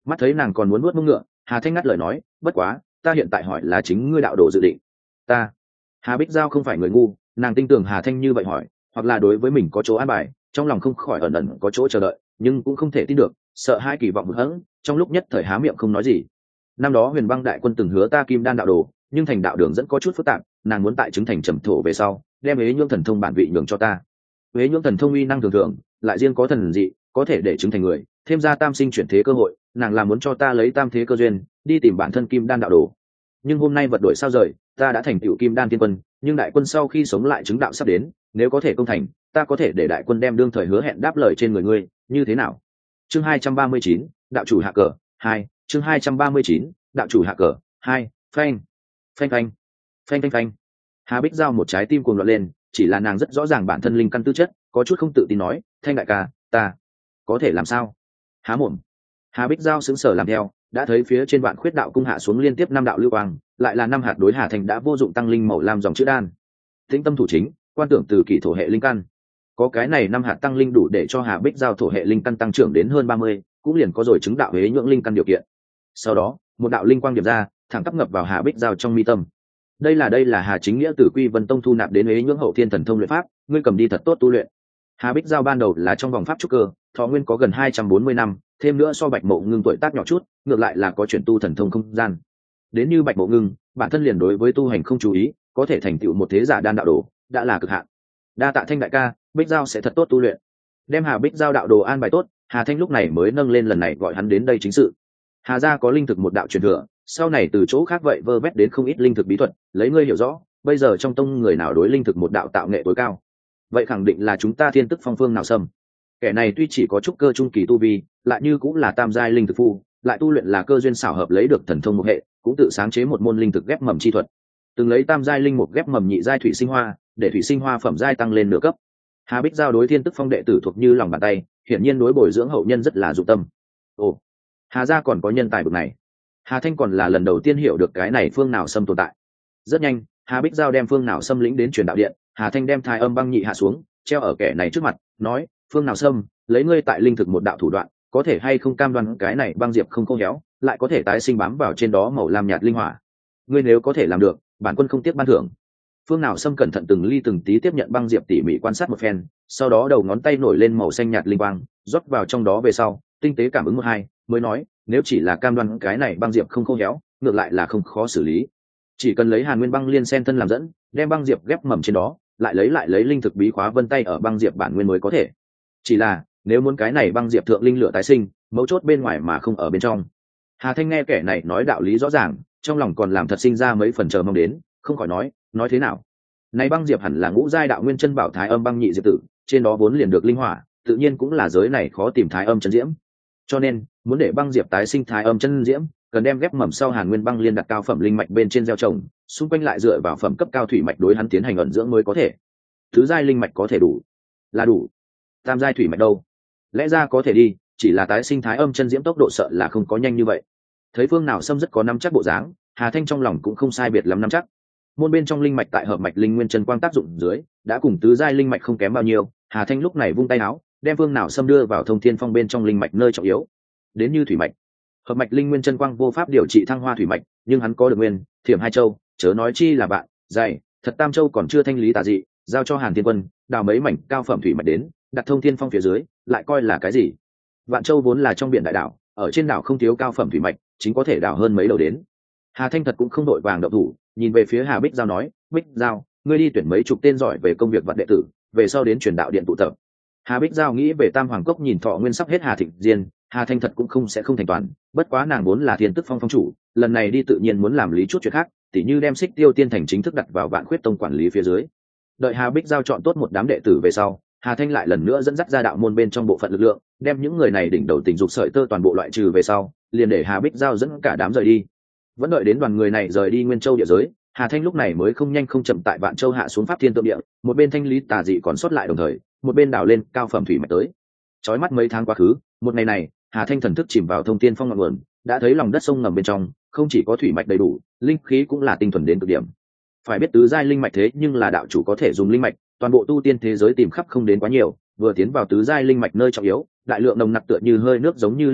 Mắt thấy nàng còn muốn nuốt mông ngựa, Hà Thanh ngắt lời nói, bất quá ta hiện tại hỏi là chính ngươi đạo đồ dự định. Ta. Hà Bích Giao không phải người ngu, nàng tin tưởng Hà Thanh như vậy hỏi, hoặc là đối với mình có chỗ an bài, trong lòng không khỏi ẩn ẩn có chỗ chờ đợi, nhưng cũng không thể tin được, sợ hai kỳ vọng hụt hẫng, trong lúc nhất thời há miệng không nói gì. Năm đó Huyền Băng đại quân từng hứa ta kim đan đạo đồ, nhưng thành đạo đường dẫn có chút phức tạp, nàng muốn tại chứng thành trầm thổ về sau, đem ế nhưỡng thần thông bản vị nhường cho ta. Ế nhưỡng thần thông uy năng thường thường, lại riêng có thần dị, có thể để chứng thành người, thêm ra tam sinh chuyển thế cơ hội, nàng là muốn cho ta lấy tam thế cơ duyên, đi tìm bản thân kim đan đạo đồ. Nhưng hôm nay vật đổi sao rời, ta đã thành tựu kim đan tiên quân, nhưng đại quân sau khi sống lại chứng đạo sắp đến, nếu có thể công thành, ta có thể để đại quân đem đương thời hứa hẹn đáp lời trên người ngươi, như thế nào? Chương 239, đạo chủ hạ cờ 2, chương 239, đạo chủ hạ cờ 2, phanh phanh phanh phanh phanh phanh. Hà Bích Giao một trái tim cuồng loạn lên, chỉ là nàng rất rõ ràng bản thân linh căn tư chất, có chút không tự tin nói, Thanh đại ca, ta có thể làm sao? Há mồm. Hà Bích Giao sững sờ làm theo, đã thấy phía trên Vạn Khuyết đạo cung hạ xuống liên tiếp 5 đạo lưu quang, lại là 5 hạt đối Hà Thành đã vô dụng tăng linh màu lam dòng chữ đan. Tĩnh tâm thủ chính, quan tưởng từ kỷ thổ hệ linh căn. Có cái này 5 hạt tăng linh đủ để cho Hà Bích Giao thổ hệ linh căn tăng trưởng đến hơn 30, cũng liền có rồi chứng đạo hế nhưỡng linh căn điều kiện. Sau đó, một đạo linh quang điểm ra, thẳng tắp ngập vào Hà Bích Giao trong mi tâm. Đây là Hà Chính Nghĩa từ Quy Vân Tông thu nạp đến hế nhưỡng hậu thiên thần thông luyện pháp, ngươi cầm đi thật tốt tu luyện. Hà Bích Giao ban đầu là trong vòng pháp trúc cơ, thọ nguyên có gần 240 năm, thêm nữa so Bạch Mộ Ngưng tuổi tác nhỏ chút, ngược lại là có chuyển tu thần thông không gian. Đến như Bạch Mộ Ngưng, bản thân liền đối với tu hành không chú ý, có thể thành tựu một thế giả đan đạo đồ, đã là cực hạn. Đa tạ Thanh đại ca, Bích Giao sẽ thật tốt tu luyện. Đem Hà Bích Giao đạo đồ an bài tốt, Hà Thanh lúc này mới nâng lên lần này gọi hắn đến đây chính sự. Hà gia có linh thực một đạo truyền thừa, sau này từ chỗ khác vậy vơ vét đến không ít linh thực bí thuật, lấy ngươi hiểu rõ, bây giờ trong tông người nào đối linh thực một đạo tạo nghệ tối cao, vậy khẳng định là chúng ta Thiên Tức Phong Phương Nào Sâm. Kẻ này tuy chỉ có trúc cơ trung kỳ tu vi, lại như cũng là tam giai linh thực phu, lại tu luyện là cơ duyên xảo hợp lấy được thần thông một hệ, cũng tự sáng chế một môn linh thực ghép mầm chi thuật, từng lấy tam giai linh mục ghép mầm nhị giai thủy sinh hoa, để thủy sinh hoa phẩm giai tăng lên nửa cấp. Hà Bích Giao đối Thiên Tức Phong đệ tử thuộc như lòng bàn tay, hiển nhiên đối bồi dưỡng hậu nhân rất là dụng tâm. Ồ, Hà gia còn có nhân tài bậc này. Hà Thanh còn là lần đầu tiên hiểu được cái này Phương Nào Sâm tồn tại. Rất nhanh, Hà Bích Giao đem Phương Nào Sâm lĩnh đến truyền đạo điện, Hà Thanh đem Thái Âm băng nhị hạ xuống, treo ở kẻ này trước mặt, nói, Phương Nào Sâm, lấy ngươi tại linh thực một đạo thủ đoạn, có thể hay không cam đoan cái này băng diệp không khô héo, lại có thể tái sinh bám vào trên đó màu lam nhạt linh hỏa. Ngươi nếu có thể làm được, bản quân không tiếc ban thưởng. Phương Nào Sâm cẩn thận từng ly từng tí tiếp nhận băng diệp, tỉ mỉ quan sát một phen, sau đó đầu ngón tay nổi lên màu xanh nhạt linh quang, rót vào trong đó về sau, tinh tế cảm ứng một hai, mới nói, nếu chỉ là cam đoan cái này băng diệp không khô héo, ngược lại là không khó xử lý. Chỉ cần lấy Hàn Nguyên băng liên sen thân làm dẫn, đem băng diệp ghép mầm trên đó, lại lấy linh thực bí khóa vân tay ở băng diệp bản nguyên mới có thể. Chỉ là, nếu muốn cái này băng diệp thượng linh lửa tái sinh, mấu chốt bên ngoài mà không ở bên trong. Hà Thanh nghe kẻ này nói đạo lý rõ ràng, trong lòng còn làm thật sinh ra mấy phần chờ mong đến, không khỏi nói thế nào? Này băng diệp hẳn là ngũ giai đạo nguyên chân bảo Thái Âm băng nhị diệp tử, trên đó vốn liền được linh hỏa, tự nhiên cũng là giới này khó tìm Thái Âm chân diễm. Cho nên, muốn để băng diệp tái sinh Thái Âm chân diễm, cần đem ghép mầm sau Hàn Nguyên băng liên đặt cao phẩm linh mạch bên trên gieo trồng, xung quanh lại dựa vào phẩm cấp cao thủy mạch đối hắn tiến hành ẩn dưỡng mới có thể. Thứ giai linh mạch có thể đủ, là đủ. Tam giai thủy mạch đâu? Lẽ ra có thể đi, chỉ là tái sinh Thái Âm chân diễm tốc độ sợ là không có nhanh như vậy. Thấy Phương Nào Sâm rất có nắm chắc bộ dáng, Hà Thanh trong lòng cũng không sai biệt lắm nắm chắc. Môn bên trong linh mạch tại hợp mạch linh nguyên chân quang tác dụng dưới, đã cùng tứ giai linh mạch không kém bao nhiêu. Hà Thanh lúc này vung tay áo, đem Phương Nào Sâm đưa vào Thông Thiên Phong bên trong linh mạch nơi trọng yếu. Đến như thủy mạch, hợp mạch linh nguyên chân quang vô pháp điều trị thăng hoa thủy mạch, nhưng hắn có được nguyên thiểm hai châu, chớ nói chi là bạn dày thật tam châu còn chưa thanh lý tà dị, giao cho Hàn Thiên Quân đào mấy mảnh cao phẩm thủy mạch đến, đặt Thông Thiên Phong phía dưới, lại coi là cái gì? Vạn Châu vốn là trong biển đại đảo, ở trên đảo không thiếu cao phẩm thủy mạch, chính có thể đào hơn mấy đầu đến. Hà Thanh thật cũng không đội vàng động thủ, nhìn về phía Hà Bích Giao nói, Bích Giao, ngươi đi tuyển mấy chục tên giỏi về công việc vật đệ tử, về sau đến truyền đạo điện tụ tập. Hà Bích Giao nghĩ về Tam Hoàng Cốc nhìn thọ nguyên sắp hết Hà Thịnh Diên, Hà Thanh thật cũng không sẽ không thành toàn, bất quá nàng vốn là Thiên Tức Phong phong chủ, lần này đi tự nhiên muốn làm lý chút chuyện khác, tỉ như đem Xích Tiêu Tiên Thành chính thức đặt vào Vạn Khuyết Tông quản lý phía dưới. Đợi Hà Bích Giao chọn tốt một đám đệ tử về sau, Hà Thanh lại lần nữa dẫn dắt ra đạo môn bên trong bộ phận lực lượng, đem những người này đỉnh đầu tình dục sợi tơ toàn bộ loại trừ về sau, liền để Hà Bích Giao dẫn cả đám rời đi. Vẫn đợi đến đoàn người này rời đi Nguyên Châu địa giới, Hà Thanh lúc này mới không nhanh không chậm tại Vạn Châu hạ xuống Pháp Thiên Tượng Địa, một bên thanh lý tà dị còn sót lại đồng thời, một bên đào lên cao phẩm thủy mạch tới. Chói mắt mấy tháng quá khứ, một ngày này, Hà Thanh thần thức chìm vào Thông Thiên Phong ngọn nguồn, đã thấy lòng đất sông ngầm bên trong, không chỉ có thủy mạch đầy đủ, linh khí cũng là tinh thuần đến cực điểm. Phải biết tứ giai linh mạch thế nhưng là đạo chủ có thể dùng linh mạch, toàn bộ tu tiên thế giới tìm khắp không đến quá nhiều, vừa tiến vào tứ giai linh mạch nơi trọng yếu, đại lượng nồng nặc tựa như hơi nước giống như linh khí,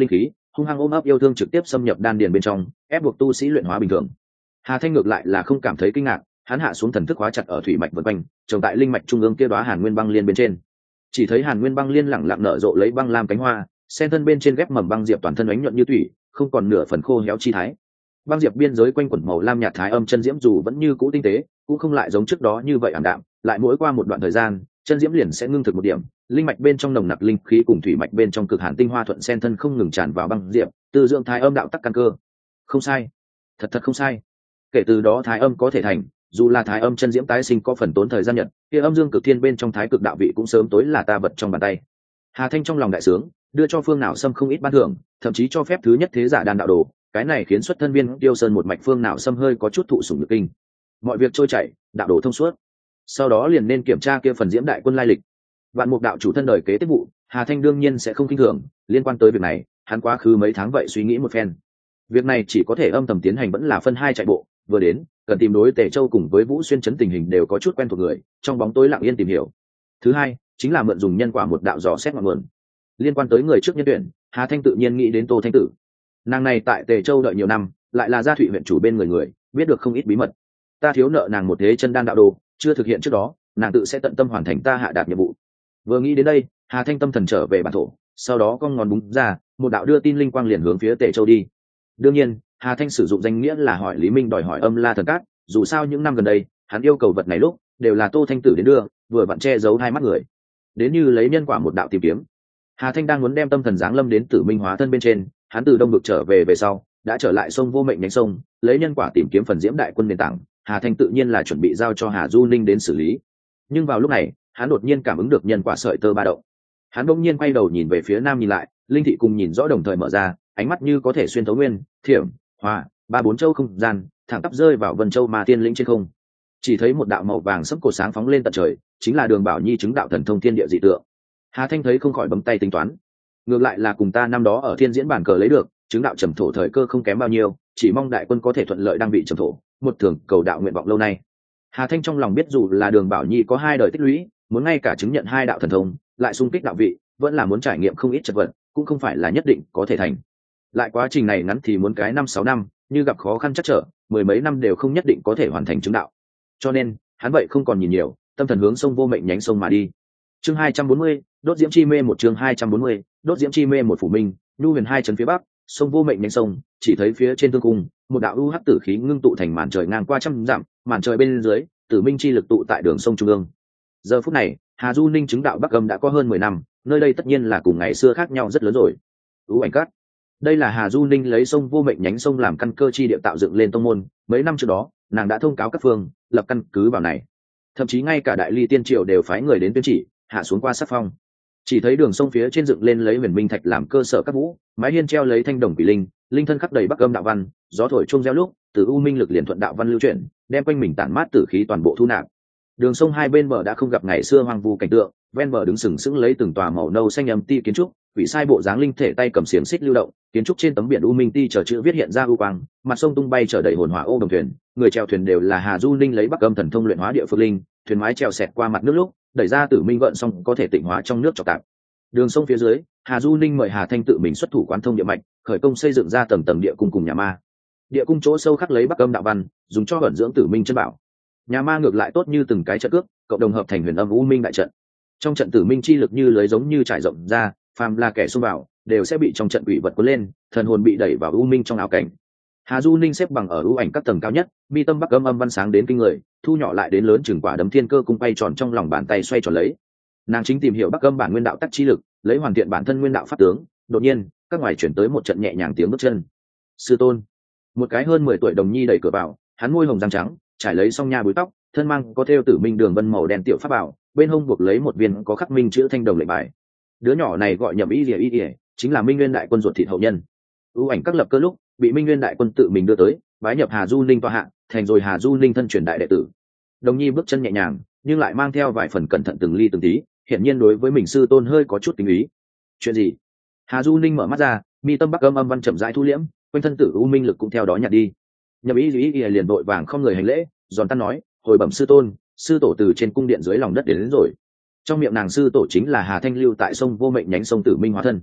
hung hăng ôm ấp yêu thương trực tiếp xâm nhập đan điền bên trong, ép buộc tu sĩ luyện hóa bình thường. Hà Thanh ngược lại là không cảm thấy kinh ngạc, hắn hạ xuống thần thức hóa chặt ở thủy mạch vân quanh, trồng tại linh mạch trung ương kia đóa Hàn Nguyên băng liên bên trên. Chỉ thấy Hàn Nguyên băng liên lẳng lặng nở rộ lấy băng lam cánh hoa, sen thân bên trên ghép mầm băng diệp toàn thân ánh nhuận như thủy, không còn nửa phần khô héo chi thái. Băng diệp biên giới quanh quẩn màu lam nhạt thái âm chân diễm dù vẫn như cũ tinh tế, cũng không lại giống trước đó như vậy ảm đạm, lại mỗi qua một đoạn thời gian, chân diễm liền sẽ ngưng thực một điểm, linh mạch bên trong nồng nặc linh khí cùng thủy mạch bên trong cực hàn tinh hoa thuận sen thân không ngừng tràn vào băng diệp, từ dưỡng thái âm đạo tắc căn cơ. Không sai, thật không sai. Kể từ đó thái âm có thể thành, dù là thái âm chân diễm tái sinh có phần tốn thời gian nhật, kia âm dương cực thiên bên trong thái cực đạo vị cũng sớm tối là ta vật trong bàn tay. Hà Thanh trong lòng đại sướng, đưa cho Phương Nạo Sâm không ít ban thưởng, thậm chí cho phép thứ nhất thế giả đan đạo đồ, cái này khiến xuất thân viên Tiêu Sơn một mạch Phương Nạo Sâm hơi có chút thụ sủng nhược kinh. Mọi việc trôi chảy, đạo đồ thông suốt. Sau đó liền nên kiểm tra kia phần diễm đại quân lai lịch. Vạn Mục đạo chủ thân đời kế tiếp vụ, Hà Thanh đương nhiên sẽ không khinh thường, liên quan tới việc này, hắn quá khứ mấy tháng vậy suy nghĩ một phen. Việc này chỉ có thể âm thầm tiến hành vẫn là phân hai chạy bộ, vừa đến, cần tìm đối Tề Châu cùng với Vũ Xuyên trấn tình hình đều có chút quen thuộc người, trong bóng tối lặng yên tìm hiểu. Thứ hai, chính là mượn dùng nhân quả một đạo dò xét ngọn nguồn. Liên quan tới người trước nhân tuyển, Hà Thanh tự nhiên nghĩ đến Tô Thanh Tử. Nàng này tại Tề Châu đợi nhiều năm, lại là gia thụy huyện chủ bên người, biết được không ít bí mật. Ta thiếu nợ nàng một thế chân đan đạo đồ, chưa thực hiện trước đó, nàng tự sẽ tận tâm hoàn thành ta hạ đạt nhiệm vụ. Vừa nghĩ đến đây, Hà Thanh tâm thần trở về bản thổ, sau đó cong ngón búng ra, một đạo đưa tin linh quang liền hướng phía Tề Châu đi. Đương nhiên, Hà Thanh sử dụng danh nghĩa là hỏi Lý Minh đòi hỏi Âm La Thần Cát, dù sao những năm gần đây, hắn yêu cầu vật này lúc đều là Tô Thanh Tử đến đưa, vừa vặn che giấu hai mắt người. Đến như lấy nhân quả một đạo tìm kiếm. Hà Thanh đang muốn đem tâm thần giáng lâm đến Tử Minh hóa thân bên trên, hắn từ Đông Vực trở về sau, đã trở lại sông Vô Mệnh nhánh sông, lấy nhân quả tìm kiếm phần diễm đại quân nền tảng, Hà Thanh tự nhiên là chuẩn bị giao cho Hà Du Ninh đến xử lý. Nhưng vào lúc này, hắn đột nhiên cảm ứng được nhân quả sợi tơ ba động. Hắn bỗng nhiên quay đầu nhìn về phía nam nhìn lại, linh thị cùng nhìn rõ đồng thời mở ra, ánh mắt như có thể xuyên thấu nguyên, thiểm, hòa, ba bốn châu không gian, thẳng tắp rơi vào Vân Châu Ma Thiên lĩnh trên không. Chỉ thấy một đạo màu vàng sẫm cột sáng phóng lên tận trời, chính là Đường Bảo Nhi chứng đạo thần thông thiên địa dị tượng. Hà Thanh thấy không khỏi bấm tay tính toán. Ngược lại là cùng ta năm đó ở Thiên Diễn bản cờ lấy được, chứng đạo trầm thổ thời cơ không kém bao nhiêu, chỉ mong đại quân có thể thuận lợi đang bị trầm thổ, một thường cầu đạo nguyện vọng lâu nay. Hà Thanh trong lòng biết dù là Đường Bảo Nhi có hai đời tích lũy, muốn ngay cả chứng nhận hai đạo thần thông, lại xung kích đạo vị, vẫn là muốn trải nghiệm không ít chất vật, cũng không phải là nhất định có thể thành. Lại quá trình này ngắn thì muốn cái 5-6 năm, như gặp khó khăn chắc trở, mười mấy năm đều không nhất định có thể hoàn thành chứng đạo. Cho nên, hắn vậy không còn nhìn nhiều, tâm thần hướng sông Vô Mệnh nhánh sông mà đi. Chương 240, đốt diễm chi mê một chương 240, đốt diễm chi mê một phủ minh, nhu huyền hai trấn phía bắc, sông Vô Mệnh nhánh sông, chỉ thấy phía trên tương cung, một đạo u hắc tử khí ngưng tụ thành màn trời ngang qua trăm dặm, màn trời bên dưới, tử minh chi lực tụ tại đường sông trung ương. Giờ phút này, Hà Du Ninh chứng đạo Bắc Âm đã có hơn 10 năm, nơi đây tất nhiên là cùng ngày xưa khác nhau rất lớn rồi. U ảnh cát. Đây là Hà Du Ninh lấy sông Vô Mệnh nhánh sông làm căn cơ chi địa tạo dựng lên tông môn, mấy năm trước đó, nàng đã thông cáo các phương, lập căn cứ vào này. Thậm chí ngay cả Đại Ly Tiên Triều đều phái người đến tuyên chỉ, hạ xuống qua sắc phong. Chỉ thấy đường sông phía trên dựng lên lấy huyền minh thạch làm cơ sở các vũ, mái hiên treo lấy thanh đồng quỷ linh, linh thân khắc đầy Bắc Âm đạo văn, gió thổi chuông reo lúc, từ u minh lực liền thuận đạo văn lưu chuyển, đem quanh mình tản mát tử khí toàn bộ thu nạp. Đường sông hai bên bờ đã không gặp ngày xưa hoang vu cảnh tượng, ven bờ đứng sừng sững lấy từng tòa màu nâu xanh âm ti kiến trúc, quỷ sai bộ dáng linh thể tay cầm xiềng xích lưu động, kiến trúc trên tấm biển u minh ti chờ chữ viết hiện ra u quang, mặt sông tung bay chở đầy hồn hỏa ô đồng thuyền, người chèo thuyền đều là Hà Du Ninh lấy Bắc Âm thần thông luyện hóa địa phượng linh, thuyền mái chèo xẹt qua mặt nước lúc, đẩy ra tử minh gợn xong có thể tịnh hóa trong nước trọc tạp. Đường sông phía dưới, Hà Du Ninh mời Hà Thanh tự mình xuất thủ quán thông địa mạch, khởi công xây dựng ra tầng tầng địa cung cùng nhà ma. Địa cung chỗ sâu khắc lấy Bắc Âm đạo văn, dùng cho ẩn dưỡng tử minh chân bảo. Nhà ma ngược lại tốt như từng cái trận cước, cộng đồng hợp thành huyền âm u minh đại trận. Trong trận tử minh chi lực như lưới giống như trải rộng ra, phàm là kẻ xông vào đều sẽ bị trong trận quỷ vật cuốn lên, thần hồn bị đẩy vào u minh trong ảo cảnh. Hà Du Ninh xếp bằng ở u ảnh các tầng cao nhất, mi tâm Bắc Âm âm văn sáng đến kinh người, thu nhỏ lại đến lớn chừng quả đấm thiên cơ cung bay tròn trong lòng bàn tay xoay tròn lấy. Nàng chính tìm hiểu Bắc Âm bản nguyên đạo tắc chi lực, lấy hoàn thiện bản thân nguyên đạo pháp tướng. Đột nhiên, các ngoài chuyển tới một trận nhẹ nhàng tiếng bước chân. Sư tôn. Một cái hơn 10 tuổi đồng nhi đẩy cửa vào, hắn môi hồng răng trắng, trải lấy song nha búi tóc, thân mang có thêu tử minh đường vân màu đen tiểu pháp bảo, bên hông buộc lấy một viên có khắc minh chữ thanh đồng lệnh bài. Đứa nhỏ này gọi Nhậm Y Lìa, chính là Minh Nguyên đại quân ruột thịt hậu nhân. ưu ảnh các lập cơ lúc bị Minh Nguyên đại quân tự mình đưa tới, bái nhập Hà Du Ninh tọa hạ, thành rồi Hà Du Ninh thân truyền đại đệ tử. Đồng nhi bước chân nhẹ nhàng, nhưng lại mang theo vài phần cẩn thận từng ly từng tí, hiển nhiên đối với mình sư tôn hơi có chút tình ý. Chuyện gì? Hà Du Ninh mở mắt ra, mi tâm Bắc Âm âm văn chậm rãi thu liễm, quanh thân tử u minh lực cũng theo đó nhạt đi. Nhậm Y Lìa liền vội vàng không người hành lễ, giòn tan nói, hồi bẩm sư tôn, sư tổ từ trên cung điện dưới lòng đất đến rồi. Trong miệng nàng sư tổ chính là Hà Thanh lưu tại sông Vô Mệnh nhánh sông Tử Minh hóa thân.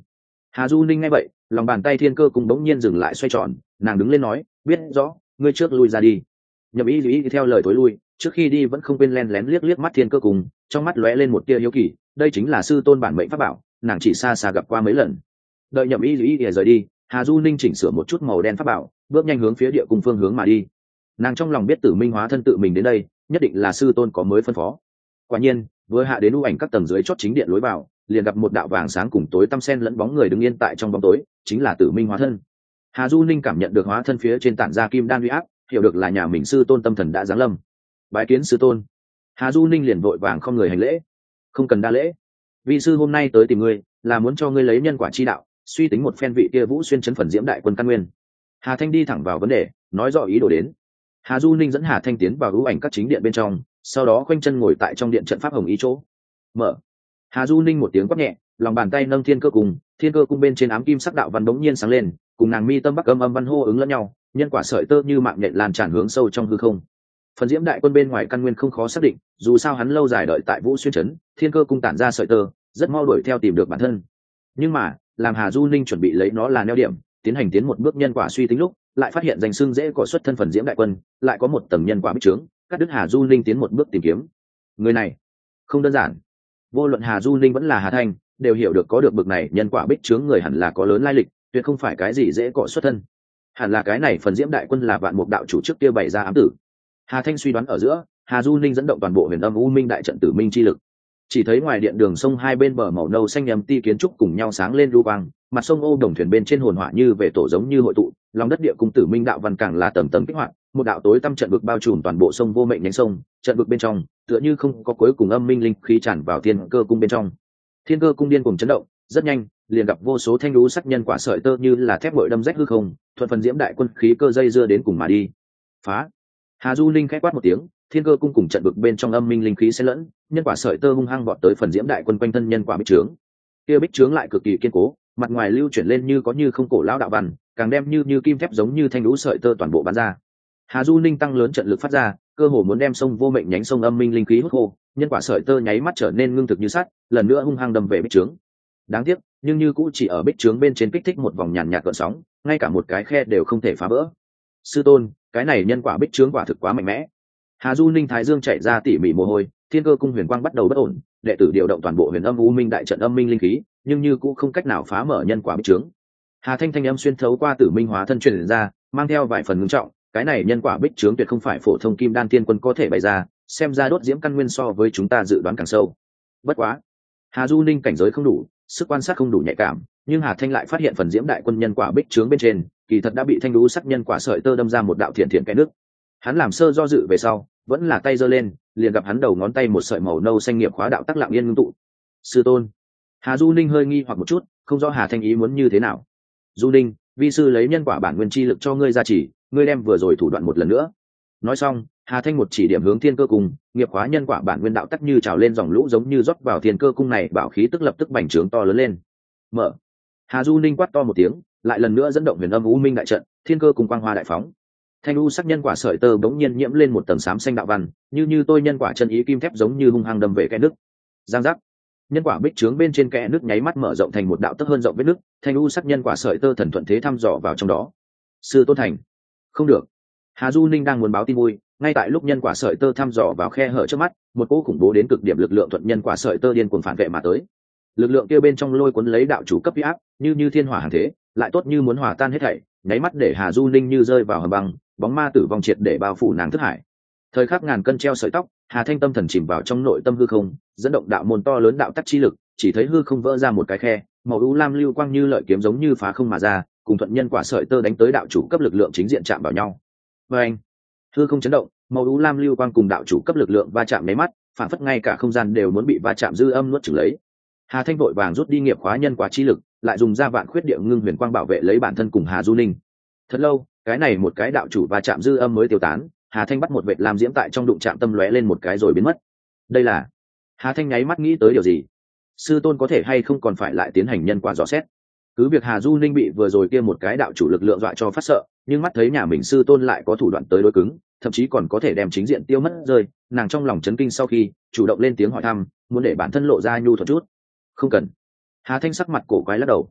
Hà Du Ninh nghe vậy, lòng bàn tay thiên cơ cung bỗng nhiên dừng lại xoay tròn, nàng đứng lên nói, biết rõ, ngươi trước lui ra đi. Nhậm ý lý theo lời thối lui, trước khi đi vẫn không quên lén lén liếc liếc mắt thiên cơ cung, trong mắt lóe lên một tia hiếu kỳ, đây chính là sư tôn bản mệnh pháp bảo, nàng chỉ xa xa gặp qua mấy lần. Đợi nhậm ý lý rời đi, Hà Du Ninh chỉnh sửa một chút màu đen pháp bảo, bước nhanh hướng phía địa cung phương hướng mà đi. Nàng trong lòng biết Tử Minh hóa thân tự mình đến đây, nhất định là sư tôn có mới phân phó. Quả nhiên, vừa hạ đến u ảnh các tầng dưới chót chính điện lối vào, liền gặp một đạo vàng sáng cùng tối tăm sen lẫn bóng người đứng yên tại trong bóng tối, chính là Tử Minh hóa thân. Hà Du Ninh cảm nhận được hóa thân phía trên tản ra kim đan uy áp, hiểu được là nhà mình sư tôn tâm thần đã giáng lâm. Bái kiến sư tôn. Hà Du Ninh liền vội vàng không người hành lễ. Không cần đa lễ, vị sư hôm nay tới tìm ngươi là muốn cho ngươi lấy nhân quả chi đạo, suy tính một phen vị kia Vũ Xuyên chấn phần diễm đại quân căn nguyên. Hà Thanh đi thẳng vào vấn đề, nói rõ ý đồ đến. Hà Du Ninh dẫn Hà Thanh tiến vào ưu ảnh các chính điện bên trong, sau đó khoanh chân ngồi tại trong điện trận pháp hồng ý chỗ. Mở. Hà Du Ninh một tiếng quát nhẹ, lòng bàn tay nâng thiên cơ cung bên trên ám kim sắc đạo văn đống nhiên sáng lên, cùng nàng mi tâm bắc âm văn hô ứng lẫn nhau, nhân quả sợi tơ như mạng nhện lan tràn hướng sâu trong hư không. Phần diễm đại quân bên ngoài căn nguyên không khó xác định, dù sao hắn lâu dài đợi tại Vũ Xuyên trấn, thiên cơ cung tản ra sợi tơ, rất mau đuổi theo tìm được bản thân. Nhưng mà, làm Hà Du Ninh chuẩn bị lấy nó là neo điểm, tiến một bước nhân quả suy tính lúc, lại phát hiện danh xưng dễ có xuất thân phần diễm đại quân, lại có một tầng nhân quả bích trướng, cắt đứt Hà Du Ninh tiến một bước tìm kiếm. Người này không đơn giản. Vô luận Hà Du Ninh vẫn là Hà Thanh, đều hiểu được có được bực này nhân quả bích trướng người hẳn là có lớn lai lịch, tuyệt không phải cái gì dễ cọ xuất thân. Hẳn là cái này phần diễm đại quân là vạn mục đạo chủ trước kia bày ra ám tử. Hà Thanh suy đoán ở giữa, Hà Du Ninh dẫn động toàn bộ huyền âm u minh đại trận tử minh chi lực. Chỉ thấy ngoài điện đường sông hai bên bờ màu nâu xanh nhầm ti kiến trúc cùng nhau sáng lên lưu quang, mặt sông ô đồng thuyền bên trên hồn hỏa như về tổ giống như hội tụ, lòng đất địa cung tử minh đạo văn càng là tầm tầm kích hoạt, một đạo tối tăm trận vực bao trùm toàn bộ sông vô mệnh nhánh sông, trận vực bên trong tựa như không có cuối cùng âm minh linh khí tràn vào thiên cơ cung bên trong. Thiên cơ cung điên cùng chấn động, rất nhanh liền gặp vô số thanh lũ sắc nhân quả sợi tơ như là thép bội đâm rách hư không, thuận phần diễm đại quân khí cơ dây dưa đến cùng mà đi. Phá. Hà Du Ninh khẽ quát một tiếng, thiên cơ cung cùng trận vực bên trong âm minh linh khí xen lẫn, nhân quả sợi tơ hung hăng bọt tới phần diễm đại quân quanh thân nhân quả bích trướng. Kia bích trướng lại cực kỳ kiên cố, mặt ngoài lưu chuyển lên như có như không cổ lão đạo văn, càng đem như kim thép giống như thanh lũ sợi tơ toàn bộ bắn ra. Hà Du Ninh tăng lớn trận lực phát ra, cơ hồ muốn đem sông vô mệnh nhánh sông âm minh linh khí hút khô, nhân quả sợi tơ nháy mắt trở nên ngưng thực như sắt, lần nữa hung hăng đâm về bích trướng. Đáng tiếc, nhưng như cũ chỉ ở bích trướng bên trên kích thích một vòng nhàn nhạt gợn sóng, ngay cả một cái khe đều không thể phá vỡ. Sư tôn, cái này nhân quả bích trướng quả thực quá mạnh mẽ. Hà Du Ninh thái dương chạy ra tỉ mỉ mồ hôi, thiên cơ cung huyền quang bắt đầu bất ổn, đệ tử điều động toàn bộ huyền âm u minh đại trận âm minh linh khí, nhưng như cũng không cách nào phá mở nhân quả bích trướng. Hà Thanh thanh âm xuyên thấu qua tử minh hóa thân truyền ra, mang theo vài phần ngưng trọng, cái này nhân quả bích trướng tuyệt không phải phổ thông kim đan tiên quân có thể bày ra, xem ra đốt diễm căn nguyên so với chúng ta dự đoán càng sâu. Bất quá, Hà Du Ninh cảnh giới không đủ, sức quan sát không đủ nhạy cảm, nhưng Hà Thanh lại phát hiện phần diễm đại quân nhân quả bích trướng bên trên, kỳ thật đã bị thanh lũ sắc nhân quả sợi tơ đâm ra một đạo thiện cái nước. Hắn làm sơ do dự về sau, vẫn là tay giơ lên, liền gặp hắn đầu ngón tay một sợi màu nâu xanh nghiệp khóa đạo tắc lặng yên ngưng tụ. Sư tôn. Hà Du Ninh hơi nghi hoặc một chút, không rõ Hà Thanh ý muốn như thế nào. Du Ninh, vi sư lấy nhân quả bản nguyên chi lực cho ngươi gia trì, ngươi đem vừa rồi thủ đoạn một lần nữa. Nói xong, Hà Thanh một chỉ điểm hướng thiên cơ cung, nghiệp khóa nhân quả bản nguyên đạo tắc như trào lên dòng lũ giống như rót vào thiên cơ cung này, bảo khí tức lập tức bành trướng to lớn lên. Mở. Hà Du Ninh quát to một tiếng, lại lần nữa dẫn động huyền âm u minh đại trận, thiên cơ cùng quang hoa đại phóng. Thanh u sắc nhân quả sợi tơ bỗng nhiên nhiễm lên một tầng xám xanh đạo văn, như tôi nhân quả chân ý kim thép giống như hung hăng đâm về kẽ nước. Giang giác. Nhân quả bích trướng bên trên kẽ nước nháy mắt mở rộng thành một đạo tấc hơn rộng vết nước, thanh u sắc nhân quả sợi tơ thần thuận thế thăm dò vào trong đó. Sư tôn thành. Không được. Hà Du Ninh đang muốn báo tin vui, ngay tại lúc nhân quả sợi tơ thăm dò vào khe hở trước mắt, một cỗ khủng bố đến cực điểm lực lượng thuận nhân quả sợi tơ điên cuồng phản vệ mà tới. Lực lượng kia bên trong lôi cuốn lấy đạo chủ cấp uy áp, như thiên hỏa hàng thế, lại tốt như muốn hòa tan hết thảy, nháy mắt để Hà Du Ninh như rơi vào hầm băng, bóng ma tử vong triệt để bao phủ nàng thức hải. Thời khắc ngàn cân treo sợi tóc, Hà Thanh tâm thần chìm vào trong nội tâm hư không, dẫn động đạo môn to lớn đạo tắc chi lực, chỉ thấy hư không vỡ ra một cái khe, màu u lam lưu quang như lợi kiếm giống như phá không mà ra, cùng thuận nhân quả sợi tơ đánh tới đạo chủ cấp lực lượng chính diện chạm vào nhau. Và anh, hư không chấn động, màu u lam lưu quang cùng đạo chủ cấp lực lượng va chạm nháy mắt, phản phất ngay cả không gian đều muốn bị va chạm dư âm nuốt chửng lấy. Hà Thanh vội vàng rút đi nghiệp khóa nhân quả chi lực, lại dùng ra vạn khuyết địa ngưng huyền quang bảo vệ lấy bản thân cùng Hà Du Ninh. Thật lâu, cái này một cái đạo chủ va chạm dư âm mới tiêu tán, Hà Thanh bắt một vệt lam diễm tại trong đụng chạm tâm lóe lên một cái rồi biến mất. Đây là... Hà Thanh nháy mắt nghĩ tới điều gì? Sư tôn có thể hay không còn phải lại tiến hành nhân quả dò xét? Cứ việc Hà Du Ninh bị vừa rồi kia một cái đạo chủ lực lượng dọa cho phát sợ, nhưng mắt thấy nhà mình sư tôn lại có thủ đoạn tới đối cứng, thậm chí còn có thể đem chính diện tiêu mất rơi, nàng trong lòng chấn kinh sau khi chủ động lên tiếng hỏi thăm, muốn để bản thân lộ ra nhu thuật chút. Không cần. Hà Thanh sắc mặt cổ quái lắc đầu.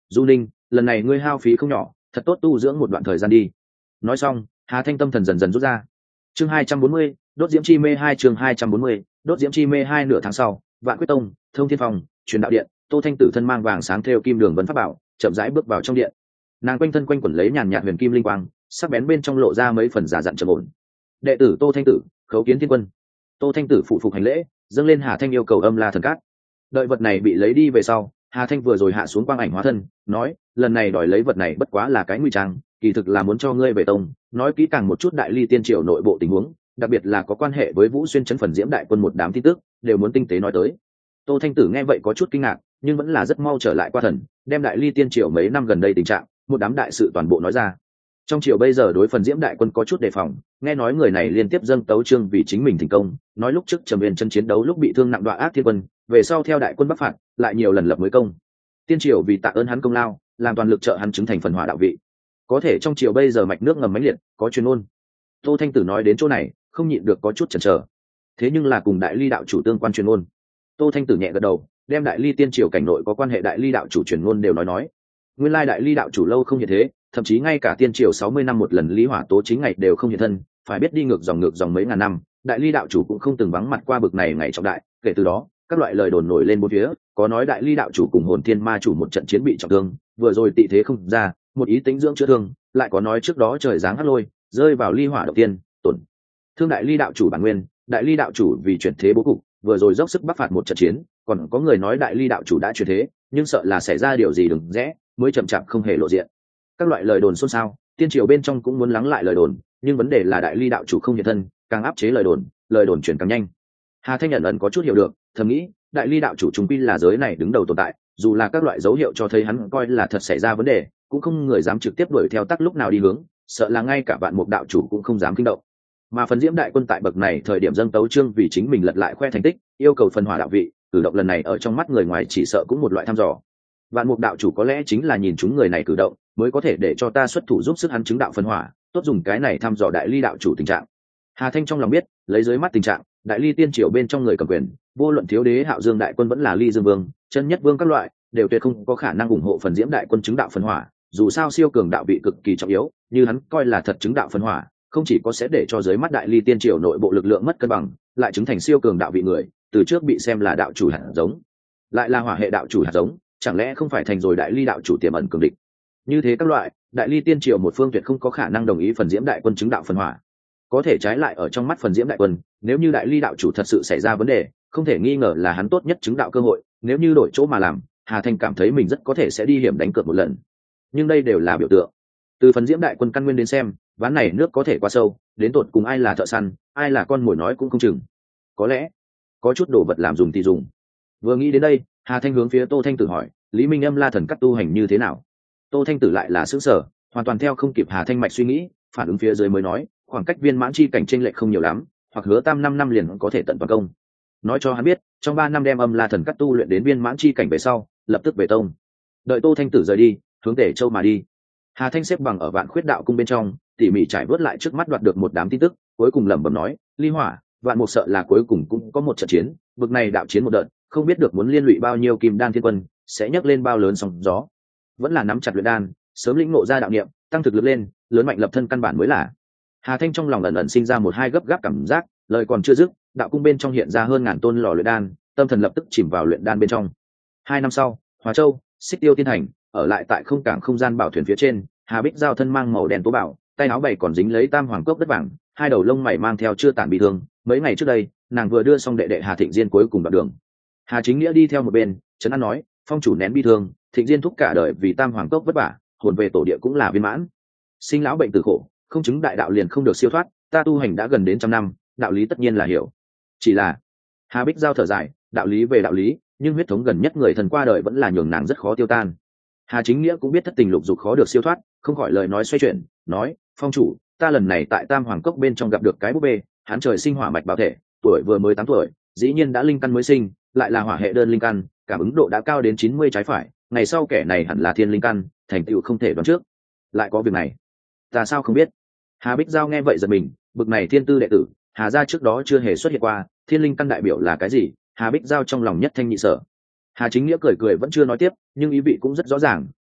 Du Ninh, lần này ngươi hao phí không nhỏ, thật tốt tu dưỡng một đoạn thời gian đi. Nói xong, Hà Thanh tâm thần dần dần rút ra. Chương 240, đốt diễm chi mê 2, chương 240, đốt diễm chi mê 2. Nửa tháng sau, Vạn Quyết Tông, Thông Thiên Phòng, Truyền Đạo Điện, Tô Thanh Tử thân mang vàng sáng thêu kim đường vấn pháp bảo, chậm rãi bước vào trong điện. Nàng quanh thân quanh quẩn lấy nhàn nhạt huyền kim linh quang, sắc bén bên trong lộ ra mấy phần giả dặn trầm ổn. Đệ tử Tô Thanh Tử, khấu kiến thiên quân. Tô Thanh Tử phụ phục hành lễ, dâng lên Hà Thanh yêu cầu âm la thần cát. Đợi vật này bị lấy đi về sau, Hà Thanh vừa rồi hạ xuống quang ảnh hóa thân, nói, lần này đòi lấy vật này bất quá là cái nguy trang, kỳ thực là muốn cho ngươi về tông, nói kỹ càng một chút Đại Ly tiên triều nội bộ tình huống, đặc biệt là có quan hệ với Vũ Xuyên trấn phần diễm đại quân một đám tin tức, đều muốn tinh tế nói tới. Tô Thanh Tử nghe vậy có chút kinh ngạc, nhưng vẫn là rất mau trở lại qua thần, đem Đại Ly tiên triều mấy năm gần đây tình trạng, một đám đại sự toàn bộ nói ra. Trong triều bây giờ đối phần diễm đại quân có chút đề phòng, nghe nói người này liên tiếp dâng tấu chương vì chính mình thành công, nói lúc trước Trầm Huyền chân chiến đấu lúc bị thương nặng đọa ác thiên quân, về sau theo đại quân bắc phạt, lại nhiều lần lập mới công. Tiên triều vì tạ ơn hắn công lao, làm toàn lực trợ hắn chứng thành phần hỏa đạo vị. Có thể trong triều bây giờ mạch nước ngầm mãnh liệt, có chuyên ôn. Tô Thanh Tử nói đến chỗ này, không nhịn được có chút chần chờ. Thế nhưng là cùng Đại Ly đạo chủ tương quan chuyên ôn. Tô Thanh Tử nhẹ gật đầu, đem Đại Ly tiên triều cảnh nội có quan hệ Đại Ly đạo chủ truyền ngôn đều nói. Nguyên lai Đại Ly đạo chủ lâu không hiện thế, thậm chí ngay cả tiên triều 60 năm một lần Lý Hỏa Tố chính ngày đều không hiện thân, phải biết đi ngược dòng mấy ngàn năm, Đại Ly đạo chủ cũng không từng vắng mặt qua bực này ngày trọng đại, kể từ đó, các loại lời đồn nổi lên bốn phía, có nói Đại Ly đạo chủ cùng Hồn Thiên Ma chủ một trận chiến bị trọng thương, vừa rồi tị thế không ra, một ý tính dưỡng chữa thương, lại có nói trước đó trời giáng hắc lôi, rơi vào ly hỏa đầu tiên, tổn thương Đại Ly đạo chủ bản nguyên, Đại Ly đạo chủ vì chuyển thế bố cục, vừa rồi dốc sức bắc phạt một trận chiến, còn có người nói Đại Ly đạo chủ đã chuyển thế, nhưng sợ là xảy ra điều gì đừng rẽ, mới chậm chạp không hề lộ diện. Các loại lời đồn xôn xao, tiên triều bên trong cũng muốn lắng lại lời đồn, nhưng vấn đề là Đại Ly đạo chủ không hiện thân, càng áp chế lời đồn chuyển càng nhanh. Hà Thanh nhận ẩn có chút hiểu được, thầm nghĩ, Đại Ly đạo chủ chúng quy là giới này đứng đầu tồn tại, dù là các loại dấu hiệu cho thấy hắn coi là thật xảy ra vấn đề, cũng không người dám trực tiếp đuổi theo tắc lúc nào đi hướng, sợ là ngay cả Vạn Mục đạo chủ cũng không dám kinh động. Mà phần diễm đại quân tại bậc này thời điểm dâng tấu chương vì chính mình lật lại khoe thành tích, yêu cầu phần hỏa đạo vị, cử động lần này ở trong mắt người ngoài chỉ sợ cũng một loại thăm dò. Vạn Mục đạo chủ có lẽ chính là nhìn chúng người này cử động, mới có thể để cho ta xuất thủ giúp sức hắn chứng đạo phần hỏa, tốt dùng cái này thăm dò Đại Ly đạo chủ tình trạng. Hà Thanh trong lòng biết, lấy dưới mắt tình trạng, Đại Ly tiên triều bên trong người cầm quyền, vô luận Thiếu Đế Hạo Dương đại quân vẫn là Ly Dương Vương, Chân Nhất Vương các loại, đều tuyệt không có khả năng ủng hộ phần diễm đại quân chứng đạo phần hỏa, dù sao siêu cường đạo vị cực kỳ trọng yếu, như hắn coi là thật chứng đạo phần hỏa, không chỉ có sẽ để cho dưới mắt Đại Ly tiên triều nội bộ lực lượng mất cân bằng, lại chứng thành siêu cường đạo vị người, từ trước bị xem là đạo chủ hạt giống, lại là hỏa hệ đạo chủ hạt giống, chẳng lẽ không phải thành rồi Đại Ly đạo chủ tiềm ẩn cường địch. Như thế các loại, Đại Ly tiên triều một phương tuyệt không có khả năng đồng ý phần diễm đại quân chứng đạo phần hỏa. Có thể trái lại ở trong mắt phần diễm đại quân, nếu như Đại Ly đạo chủ thật sự xảy ra vấn đề, không thể nghi ngờ là hắn tốt nhất chứng đạo cơ hội, nếu như đổi chỗ mà làm, Hà Thanh cảm thấy mình rất có thể sẽ đi hiểm đánh cược một lần. Nhưng đây đều là biểu tượng. Từ phần diễm đại quân căn nguyên đến xem, ván này nước có thể quá sâu, đến tột cùng ai là thợ săn, ai là con mồi nói cũng không chừng. Có lẽ có chút đồ vật làm dùng thì dùng. Vừa nghĩ đến đây, Hà Thanh hướng phía Tô Thanh Tử hỏi, Lý Minh Âm La thần cắt tu hành như thế nào? Tô Thanh Tử lại là sững sờ, hoàn toàn theo không kịp Hà Thanh mạch suy nghĩ, phản ứng phía dưới mới nói, khoảng cách viên mãn chi cảnh chênh lệch không nhiều lắm, hoặc hứa tam 5 năm liền có thể tận toàn công. Nói cho hắn biết, trong 3 năm đem Âm La thần cắt tu luyện đến viên mãn chi cảnh về sau, lập tức về tông. Đợi Tô Thanh Tử rời đi, hướng Tể Châu mà đi. Hà Thanh xếp bằng ở Vạn Khuyết đạo cung bên trong, tỉ mỉ trải vớt lại trước mắt đoạt được một đám tin tức, cuối cùng lẩm bẩm nói, Ly Hỏa, Vạn Mục sợ là cuối cùng cũng có một trận chiến, bực này đạo chiến một đợt, không biết được muốn liên lụy bao nhiêu kim đan thiên quân, sẽ nhấc lên bao lớn sóng gió. Vẫn là nắm chặt luyện đan, sớm lĩnh ngộ ra đạo niệm, tăng thực lực lên, lớn mạnh lập thân căn bản mới là. Hà Thanh trong lòng ẩn ẩn sinh ra một hai gấp gáp cảm giác, lời còn chưa dứt, đạo cung bên trong hiện ra hơn ngàn tôn lò luyện đan, tâm thần lập tức chìm vào luyện đan bên trong. 2 năm sau, Hóa Châu, Xích Tiêu Tiên Thành, ở lại tại không cảng không gian bảo thuyền phía trên, Hà Bích giao thân mang màu đen tố bảo, tay áo bày còn dính lấy tam hoàng cốc đất vàng, hai đầu lông mày mang theo chưa tản bị thương. Mấy ngày trước đây, nàng vừa đưa xong đệ đệ Hà Thịnh Diên cuối cùng đoạn đường. Hà Chính Nghĩa đi theo một bên, trấn an nói, phong chủ nén bi thương, Thịnh Diên thúc cả đời vì tam hoàng cốc vất vả, hồn về tổ địa cũng là viên mãn. Sinh lão bệnh tử khổ, không chứng đại đạo liền không được siêu thoát, ta tu hành đã gần đến 100 năm, đạo lý tất nhiên là hiểu. Chỉ là, Hà Bích giao thở dài, đạo lý về đạo lý, nhưng huyết thống gần nhất người thần qua đời vẫn là nhường nàng rất khó tiêu tan. Hà Chính Nghĩa cũng biết thất tình lục dục khó được siêu thoát, không khỏi lời nói xoay chuyển, nói, phong chủ, ta lần này tại tam hoàng cốc bên trong gặp được cái búp bê, hắn trời sinh hỏa mạch bảo thể, tuổi vừa mới 8 tuổi, dĩ nhiên đã linh căn mới sinh, lại là hỏa hệ đơn linh căn, cảm ứng độ đã cao đến 90 trái phải, ngày sau kẻ này hẳn là thiên linh căn, thành tựu không thể đoán trước. Lại có việc này, ta sao không biết? Hà Bích giao nghe vậy giật mình, bực này thiên tư đệ tử, Hà gia trước đó chưa hề xuất hiện qua, thiên linh căn đại biểu là cái gì? Hà Bích giao trong lòng nhất thanh nhị sở. Hà Chính Nghĩa cười cười vẫn chưa nói tiếp, nhưng ý vị cũng rất rõ ràng,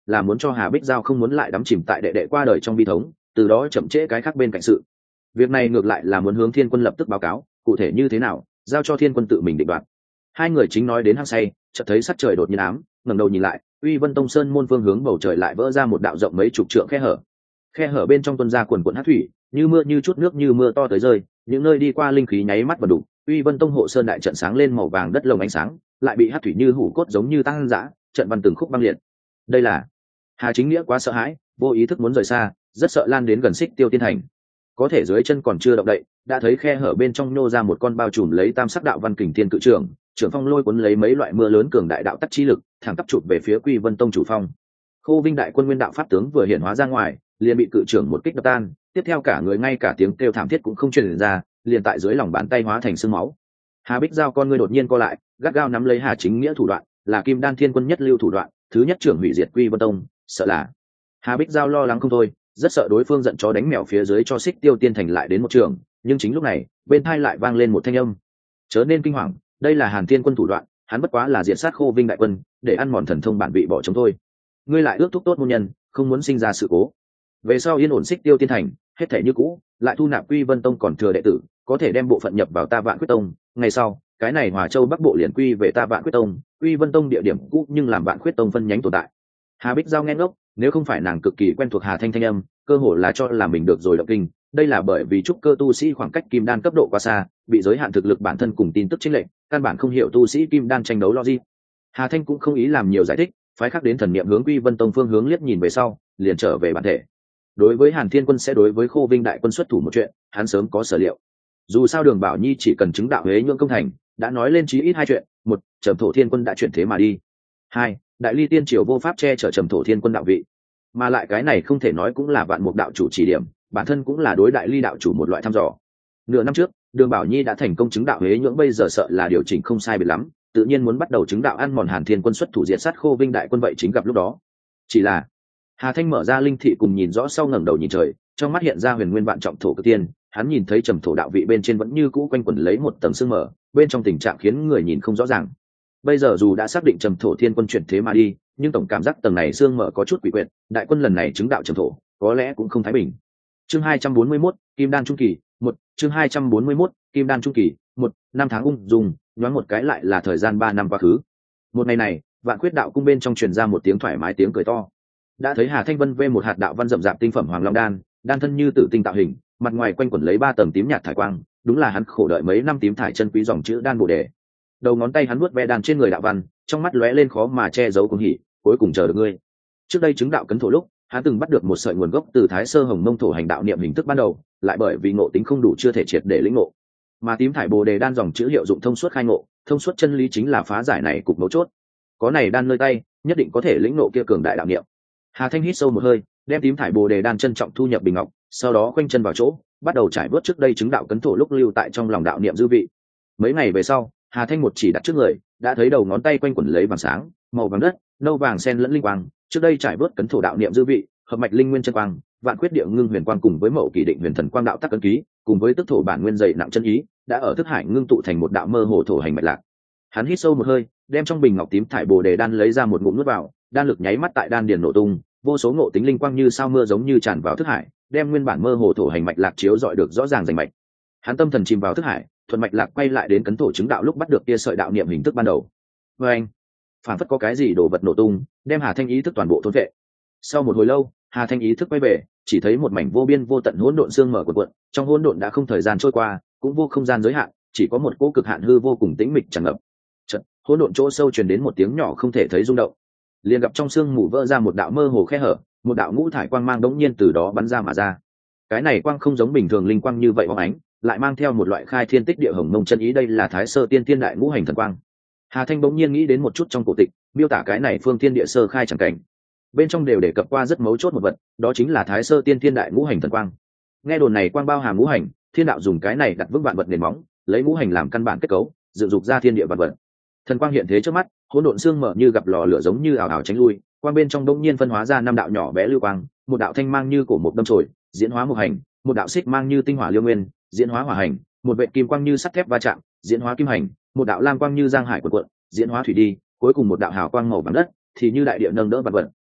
là muốn cho Hà Bích Giao không muốn lại đắm chìm tại đệ đệ qua đời trong bi thống, từ đó chậm trễ cái khác bên cạnh sự. Việc này ngược lại là muốn hướng Thiên Quân lập tức báo cáo, cụ thể như thế nào, giao cho Thiên Quân tự mình định đoạt. Hai người chính nói đến hăng say, chợt thấy sắc trời đột nhiên ám, ngẩng đầu nhìn lại, Uy Vân Tông Sơn môn phương hướng bầu trời lại vỡ ra một đạo rộng mấy chục trượng khe hở bên trong tuôn ra quần quần hắc thủy, như mưa như chút nước như mưa to tới rơi, những nơi đi qua linh khí nháy mắt và đủ. Uy Vân Tông hộ sơn đại trận sáng lên màu vàng đất lồng ánh sáng, lại bị hắc thủy như hủ cốt giống như tăng dã, trận văn từng khúc băng liệt. Đây là Hà Chính Nghĩa quá sợ hãi, vô ý thức muốn rời xa, rất sợ lan đến gần Xích Tiêu Tiên Thành. Có thể dưới chân còn chưa động đậy, đã thấy khe hở bên trong nhô ra một con bao trùm lấy tam sắc đạo văn kình thiên cự trưởng, trưởng phong lôi cuốn lấy mấy loại mưa lớn cường đại đạo tắc chi lực, thẳng tắp chụp về phía Quy Vân Tông chủ phong. Khô Vinh đại quân nguyên đạo pháp tướng vừa hiện hóa ra ngoài, liền bị cự trưởng một kích đập tan, tiếp theo cả người ngay cả tiếng kêu thảm thiết cũng không truyền ra, liền tại dưới lòng bàn tay hóa thành xương máu. Hà Bích Giao con ngươi đột nhiên co lại, gắt gao nắm lấy Hà Chính Nghĩa thủ đoạn, là Kim Đan Thiên Quân nhất lưu thủ đoạn, thứ nhất trưởng hủy diệt Quy Vân Tông, sợ là. Hà Bích Giao lo lắng không thôi, rất sợ đối phương giận chó đánh mèo phía dưới cho Xích Tiêu Tiên Thành lại đến một trường, nhưng chính lúc này, bên tai lại vang lên một thanh âm. Chớ nên kinh hoàng, đây là Hàn Thiên Quân thủ đoạn, hắn bất quá là diệt sát Khô Vinh đại quân, để ăn mòn thần thông bản vị bỏ chống thôi. Ngươi lại ước thúc tốt môn nhân, không muốn sinh ra sự cố. Về sau yên ổn Xích Tiêu Tiên Thành, hết thể như cũ, lại thu nạp Quy Vân Tông còn thừa đệ tử, có thể đem bộ phận nhập vào ta Vạn Quyết Tông, ngày sau, cái này Hòa Châu Bắc Bộ liền quy về ta Vạn Quyết Tông, Quy Vân Tông địa điểm cũ nhưng làm Vạn Quyết Tông phân nhánh tồn tại. Hà Bích Giao nghe ngốc, nếu không phải nàng cực kỳ quen thuộc Hà Thanh thanh âm, cơ hồ là cho là mình được rồi động kinh, đây là bởi vì trúc cơ tu sĩ khoảng cách kim đan cấp độ quá xa, bị giới hạn thực lực bản thân cùng tin tức chênh lệch, căn bản không hiểu tu sĩ kim đan tranh đấu logic. Hà Thanh cũng không ý làm nhiều giải thích, phái khắc đến thần niệm hướng Quy Vân Tông phương hướng liếc nhìn về sau, liền trở về bản thể. Đối với Hàn Thiên Quân sẽ đối với Khô Vinh đại quân xuất thủ một chuyện, hắn sớm có sở liệu. Dù sao Đường Bảo Nhi chỉ cần chứng đạo huế nhượng công thành, đã nói lên chí ít hai chuyện: một, Trầm Thổ Thiên Quân đã chuyển thế mà đi; hai, Đại Ly Tiên Triều vô pháp che chở Trầm Thổ Thiên Quân đạo vị. Mà lại cái này không thể nói cũng là Vạn Mục đạo chủ chỉ điểm, bản thân cũng là đối Đại Ly đạo chủ một loại thăm dò. Nửa năm trước, Đường Bảo Nhi đã thành công chứng đạo huế nhượng, bây giờ sợ là điều chỉnh không sai biệt lắm, tự nhiên muốn bắt đầu chứng đạo ăn mòn Hàn Thiên Quân xuất thủ diệt sát Khô Vinh đại quân, vậy chính gặp lúc đó. Chỉ là Hà Thanh mở ra linh thị cùng nhìn rõ sau, ngẩng đầu nhìn trời, trong mắt hiện ra huyền nguyên vạn trọng thổ cực tiên, hắn nhìn thấy Trầm Thổ đạo vị bên trên vẫn như cũ quanh quẩn lấy một tầng sương mờ, bên trong tình trạng khiến người nhìn không rõ ràng. Bây giờ dù đã xác định Trầm Thổ Thiên Quân chuyển thế mà đi, nhưng tổng cảm giác tầng này sương mờ có chút quỷ quyệt, đại quân lần này chứng đạo Trầm Thổ, có lẽ cũng không thái bình. Chương 241, Kim Đan trung kỳ, 1, chương 241, Kim Đan trung kỳ, 1, năm tháng ung dung, nhoáng một cái lại là thời gian 3 năm quá khứ. Một ngày này, Vạn Quyết đạo cung bên trong truyền ra một tiếng thoải mái tiếng cười to. Đã thấy Hà Thanh Vân vê một hạt đạo văn rậm rạp tinh phẩm Hoàng Long đan, đan thân như tử tinh tạo hình, mặt ngoài quanh quẩn lấy 3 tầng tím nhạt thải quang, đúng là hắn khổ đợi mấy năm tím thải chân quý dòng chữ đan bổ đề. Đầu ngón tay hắn vuốt ve đan trên người đạo văn, trong mắt lóe lên khó mà che giấu cuồng hỉ, cuối cùng chờ được ngươi. Trước đây chứng đạo cấn thổ lúc, hắn từng bắt được một sợi nguồn gốc từ Thái Sơ Hồng Mông thổ hành đạo niệm hình thức ban đầu, lại bởi vì ngộ tính không đủ chưa thể triệt để lĩnh ngộ. Mà tím thải bồ đề đan dòng chữ hiệu dụng thông suốt khai ngộ, thông suốt chân lý chính là phá giải này cục mấu chốt. Có này đan nơi tay, nhất định có thể lĩnh ngộ kia cường đại đạo niệm. Hà Thanh hít sâu một hơi, đem tím thải bồ đề đan trân trọng thu nhập bình ngọc, sau đó khoanh chân vào chỗ, bắt đầu trải bớt trước đây chứng đạo cấn thổ lúc lưu tại trong lòng đạo niệm dư vị. Mấy ngày về sau, Hà Thanh một chỉ đặt trước người, đã thấy đầu ngón tay quanh quẩn lấy vàng sáng, màu vàng đất, nâu vàng xen lẫn linh quang, trước đây trải bớt cấn thổ đạo niệm dư vị, hợp mạch linh nguyên chân quang, vạn quyết địa ngưng huyền quang cùng với mậu kỳ định huyền thần quang đạo tắc ấn ký, cùng với tức thổ bản nguyên dày nặng chân ý, đã ở thức hải ngưng tụ thành một đạo mơ hồ thổ hành mạch lạc. Hắn hít sâu một hơi, đem trong bình ngọc tím thải bồ đề đan lấy ra một ngụm nuốt vào, đan lực nháy mắt tại đan điền nổ tung, vô số ngộ tính linh quang như sao mưa giống như tràn vào thức hải, đem nguyên bản mơ hồ thổ hành mạch lạc chiếu dọi được rõ ràng rành mạch. Hắn tâm thần chìm vào thức hải, thuận mạch lạc quay lại đến cấn thổ chứng đạo lúc bắt được kia sợi đạo niệm hình thức ban đầu. Với anh, phản phất có cái gì đổ vật nổ tung, đem Hà Thanh ý thức toàn bộ thôn vệ. Sau một hồi lâu, Hà Thanh ý thức quay về, chỉ thấy một mảnh vô biên vô tận hỗn độn sương mở cuộn cuộn, trong hỗn độn đã không thời gian trôi qua, cũng vô không gian giới hạn, chỉ có một cỗ cực hạn hư vô cùng tĩnh mịch tràn ngập. Chợt, hỗn độn chỗ sâu truyền đến một tiếng nhỏ không thể thấy rung động, liền gặp trong sương mù vỡ ra một đạo mơ hồ khe hở, một đạo ngũ thải quang mang đống nhiên từ đó bắn ra mà ra. Cái này quang không giống bình thường linh quang như vậy bóng ánh, lại mang theo một loại khai thiên tích địa hồng mông chân ý, đây là Thái Sơ Tiên Thiên Đại Ngũ Hành Thần Quang. Hà Thanh bỗng nhiên nghĩ đến một chút trong cổ tịch, miêu tả cái này phương thiên địa sơ khai chẳng cảnh. Bên trong đều đề cập qua rất mấu chốt một vật, đó chính là Thái Sơ Tiên Thiên Đại Ngũ Hành Thần Quang. Nghe đồn này quang bao hàm ngũ hành, thiên đạo dùng cái này đặt vững vạn vật nền móng, lấy ngũ hành làm căn bản kết cấu, dựng dục ra thiên địa vạn vật. Thần quang hiện thế trước mắt, hỗn độn xương mở như gặp lò lửa giống như ảo ảo tránh lui, quang bên trong đông nhiên phân hóa ra 5 đạo nhỏ bé lưu quang, một đạo thanh mang như cổ một đâm chồi, diễn hóa một hành, một đạo xích mang như tinh hỏa liêu nguyên, diễn hóa hỏa hành, một vệ kim quang như sắt thép va chạm, diễn hóa kim hành, một đạo lam quang như giang hải cuộn cuộn, diễn hóa thủy đi, cuối cùng một đạo hào quang màu vàng đất, thì như đại địa nâng đỡ vạn vật,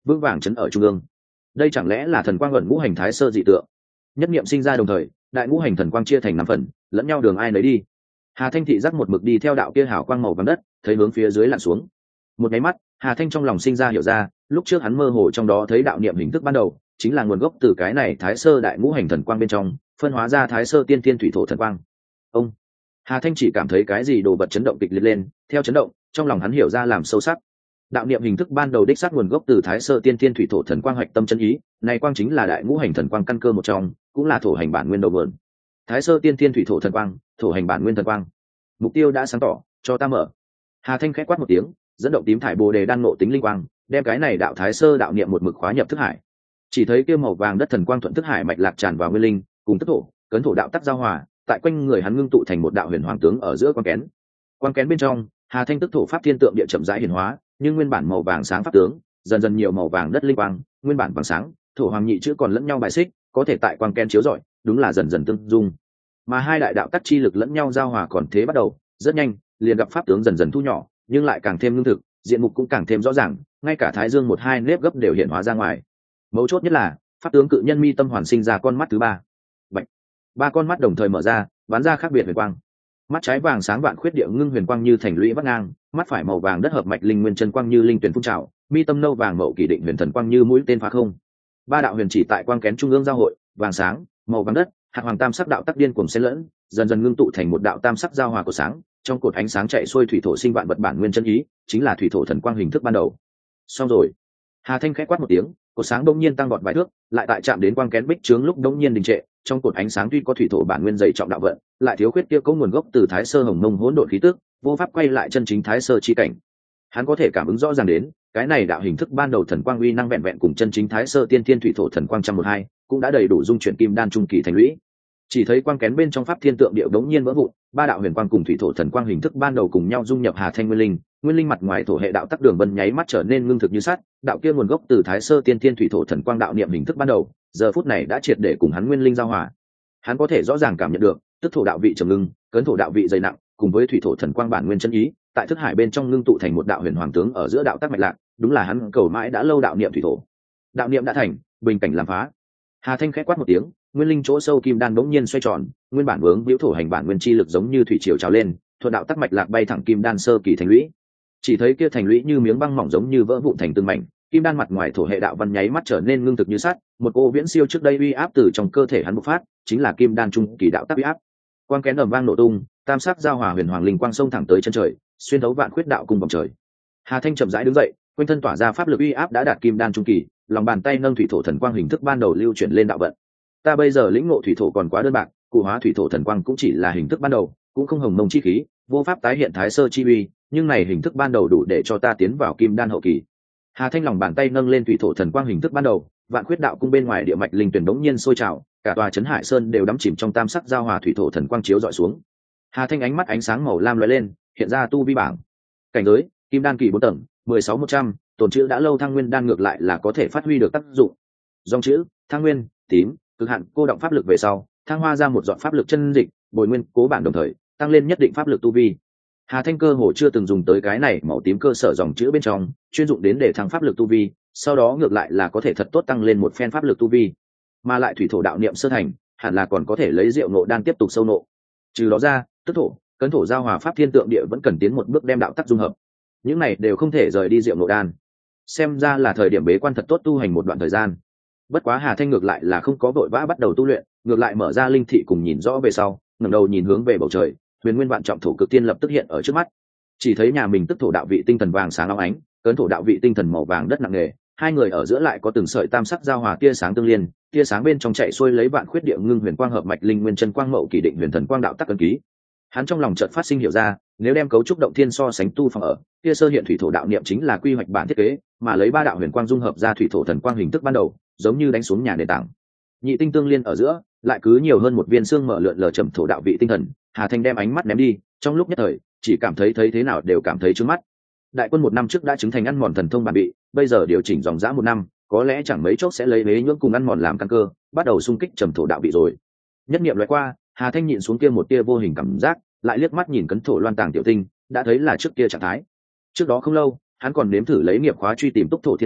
vững vàng chấn ở trung ương. Đây chẳng lẽ là thần quang ẩn ngũ hành thái sơ dị tượng? Nhất niệm sinh ra đồng thời, đại ngũ hành thần quang chia thành 5 phần, lẫn nhau đường ai nấy đi. Hà Thanh thị giác một mực đi theo đạo kia hào quang màu vàng đất, thấy hướng phía dưới lặn xuống. Một cái mắt, Hà Thanh trong lòng sinh ra hiểu ra, lúc trước hắn mơ hồ trong đó thấy đạo niệm hình thức ban đầu, chính là nguồn gốc từ cái này thái sơ đại ngũ hành thần quang bên trong, phân hóa ra thái sơ tiên thiên thủy thổ thần quang. Ông Hà Thanh chỉ cảm thấy cái gì đồ vật chấn động kịch liệt lên, theo chấn động, trong lòng hắn hiểu ra làm sâu sắc. Đạo niệm hình thức ban đầu đích xác nguồn gốc từ thái sơ tiên thiên thủy thổ thần quang hoạch tâm chân ý, này quang chính là đại ngũ hành thần quang căn cơ một trong, cũng là thổ hành bản nguyên đầu nguồn. Thái sơ tiên thiên thủy thổ thần quang, thổ hành bản nguyên thần quang. Mục tiêu đã sáng tỏ, cho ta mở. Hà Thanh khẽ quát một tiếng, dẫn động tím thải bồ đề đan ngộ tính linh quang, đem cái này đạo thái sơ đạo niệm một mực khóa nhập thức hải. Chỉ thấy kia màu vàng đất thần quang thuận thức hải mạch lạc tràn vào nguyên linh, cùng tức thổ, cấn thổ đạo tắc giao hòa, tại quanh người hắn ngưng tụ thành một đạo huyền hoàng tướng ở giữa quang kén. Quang kén bên trong, Hà Thanh tức thổ pháp thiên tượng địa chậm rãi hiển hóa, nhưng nguyên bản màu vàng sáng pháp tướng, dần dần nhiều màu vàng đất linh quang, nguyên bản vàng sáng, thổ hoàng nhị chữ còn lẫn nhau bài xích, có thể tại quang kén chiếu rọi, đúng là dần dần tương dung. Mà hai đại đạo tắc chi lực lẫn nhau giao hòa còn thế bắt đầu, rất nhanh, liền gặp pháp tướng dần dần thu nhỏ, nhưng lại càng thêm lương thực, diện mục cũng càng thêm rõ ràng, ngay cả thái dương một hai nếp gấp đều hiện hóa ra ngoài. Mấu chốt nhất là, pháp tướng cự nhân mi tâm hoàn sinh ra con mắt thứ ba. Bạch. Ba con mắt đồng thời mở ra, bắn ra khác biệt huyền quang. Mắt trái vàng sáng vạn khuyết địa ngưng huyền quang như thành lũy vắt ngang, mắt phải màu vàng đất hợp mạch linh nguyên chân quang như linh tuyển phun trào, mi tâm nâu vàng mậu kỳ định huyền thần quang như mũi tên phá không. Ba đạo huyền chỉ tại quang kén trung ương giao hội, vàng sáng, màu vàng đất, hạt hoàng tam sắc đạo tắc điên cùng xen lẫn, dần dần ngưng tụ thành một đạo tam sắc giao hòa của sáng, trong cột ánh sáng chạy xuôi thủy thổ sinh vạn vật bản nguyên chân ý, chính là thủy thổ thần quang hình thức ban đầu. Xong rồi. Hà Thanh khẽ quát một tiếng, cột sáng đông nhiên tăng vọt vài thước, lại tại chạm đến quang kén bích trướng lúc đông nhiên đình trệ, trong cột ánh sáng tuy có thủy thổ bản nguyên dày trọng đạo vận, lại thiếu khuyết kia có nguồn gốc từ thái sơ hồng mông hỗn độn khí tức, vô pháp quay lại chân chính thái sơ chi cảnh. Hắn có thể cảm ứng rõ ràng đến, cái này đạo hình thức ban đầu thần quang uy năng vẹn vẹn cùng chân chính thái sơ tiên thiên thủy thổ thần quang 112, cũng đã đầy đủ dung chuyển kim đan trung kỳ thành lũy. Chỉ thấy quang kén bên trong pháp thiên tượng điệu đống nhiên vỡ vụn, ba đạo huyền quang cùng thủy thổ thần quang hình thức ban đầu cùng nhau dung nhập Hà Thanh nguyên linh mặt ngoài thổ hệ đạo tắc đường vân nháy mắt trở nên ngưng thực như sắt, đạo kia nguồn gốc từ thái sơ tiên thiên thủy thổ thần quang đạo niệm hình thức ban đầu, giờ phút này đã triệt để cùng hắn nguyên linh giao hòa. Hắn có thể rõ ràng cảm nhận được, tức thổ đạo vị trầm ngưng, cấn thổ đạo vị dày nặng, cùng với thủy thổ thần quang bản nguyên chân ý, tại thức hải bên trong ngưng tụ thành một đạo huyền hoàng tướng ở giữa đạo tắc mạch lạc, đúng là hắn cầu mãi đã lâu đạo niệm thủy thổ. Đạo niệm đã thành, bình cảnh làm phá. Hà Thanh khẽ quát một tiếng, nguyên linh chỗ sâu kim đan bỗng nhiên xoay tròn, nguyên bản vướng biểu thổ hành bản nguyên chi lực giống như thủy triều trào lên, thuận đạo tắc mạch lạc bay thẳng kim đan sơ kỳ thành lũy. Chỉ thấy kia thành lũy như miếng băng mỏng giống như vỡ vụn thành từng mảnh, kim đan mặt ngoài thổ hệ đạo văn nháy mắt trở nên ngưng thực như sắt, một cô viễn siêu trước đây uy áp từ trong cơ thể hắn bộc phát, chính là kim đan trung kỳ đạo tắc uy áp. Quang kén ầm vang nổ tung, tam sắc giao hòa huyền hoàng linh quang sông thẳng tới chân trời, xuyên thấu vạn khuyết đạo cùng vòng trời. Hà Thanh chậm rãi đứng dậy, quanh thân tỏa ra pháp lực uy áp đã đạt kim đan trung kỳ, lòng bàn tay nâng thủy thổ thần quang hình thức ban đầu lưu chuyển lên đạo vận. Ta bây giờ lĩnh ngộ thủy thổ còn quá đơn bạc, cụ hóa thủy thổ thần quang cũng chỉ là hình thức ban đầu, cũng không hồng mông chi khí, vô pháp tái hiện thái sơ chi uy, nhưng này hình thức ban đầu đủ để cho ta tiến vào kim đan hậu kỳ. Hà Thanh lòng bàn tay nâng lên thủy thổ thần quang hình thức ban đầu, vạn khuyết đạo cung bên ngoài địa mạch linh tuyển đống nhiên sôi trào, cả tòa trấn Hải Sơn đều đắm chìm trong tam sắc giao hòa thủy thổ thần quang chiếu dọi xuống. Hà Thanh ánh mắt ánh sáng màu lam lóe lên, hiện ra tu vi bảng. Cảnh giới, kim đan kỳ 4 tầng, 16-100, tồn chữ đã lâu thăng nguyên đan ngược lại là có thể phát huy được tác dụng. Dòng chữ, thăng nguyên, tím, cực hạn cô động pháp lực về sau, thăng hoa ra một dọn pháp lực chân dịch, bồi nguyên cố bản đồng thời, tăng lên nhất định pháp lực tu vi. Hà Thanh cơ hồ chưa từng dùng tới cái này màu tím cơ sở dòng chữ bên trong, chuyên dụng đến để thăng pháp lực tu vi, sau đó ngược lại là có thể thật tốt tăng lên một phen pháp lực tu vi. Mà lại thủy thổ đạo niệm sơ thành, hẳn là còn có thể lấy rượu nộ đan tiếp tục sâu nộ. Trừ đó ra, tức thổ, cấn thổ giao hòa pháp thiên tượng địa vẫn cần tiến một bước đem đạo tắc dung hợp. Những này đều không thể rời đi rượu nộ đan. Xem ra là thời điểm bế quan thật tốt tu hành một đoạn thời gian. Bất quá Hà Thanh ngược lại là không có vội vã bắt đầu tu luyện, ngược lại mở ra linh thị cùng nhìn rõ về sau, ngẩng đầu nhìn hướng về bầu trời, huyền nguyên vạn trọng thổ cực tiên lập tức hiện ở trước mắt. Chỉ thấy nhà mình tức thổ đạo vị tinh thần vàng sáng óng ánh, cấn thổ đạo vị tinh thần màu vàng đất nặng nề, hai người ở giữa lại có từng sợi tam sắc giao hòa tia sáng tương liên, tia sáng bên trong chạy xuôi lấy vạn khuyết địa ngưng huyền quang hợp mạch linh nguyên chân quang mậu kỳ định huyền thần quang đạo tắc cân ký. Hắn trong lòng chợt phát sinh hiểu ra, nếu đem cấu trúc động thiên so sánh tu phòng ở, kia sơ hiện thủy thổ đạo niệm chính là quy hoạch bản thiết kế, mà lấy ba đạo huyền quang dung hợp ra thủy thổ thần quang hình thức ban đầu, giống như đánh xuống nhà nền tảng. Nhị tinh tương liên ở giữa, lại cứ nhiều hơn một viên xương mở lượn lờ trầm thổ đạo vị tinh thần. Hà Thanh đem ánh mắt ném đi, trong lúc nhất thời, chỉ cảm thấy thế nào đều cảm thấy trướng mắt. Đại quân 1 năm trước đã chứng thành ăn mòn thần thông bản bị, bây giờ điều chỉnh dòng dã 1 năm, có lẽ chẳng mấy chốc sẽ lấy hế nhưỡng cùng ăn mòn làm căn cơ, bắt đầu xung kích trầm thổ đạo vị rồi. Nhất niệm lóe qua, Hà Thanh nhịn xuống kia một tia vô hình cảm giác, lại liếc mắt nhìn cấn thổ loan tàng tiểu tinh, đã thấy là trước kia trạng thái. Trước đó không lâu, hắn còn nếm thử lấy nghiệp khóa truy tìm túc thổ thiên quân,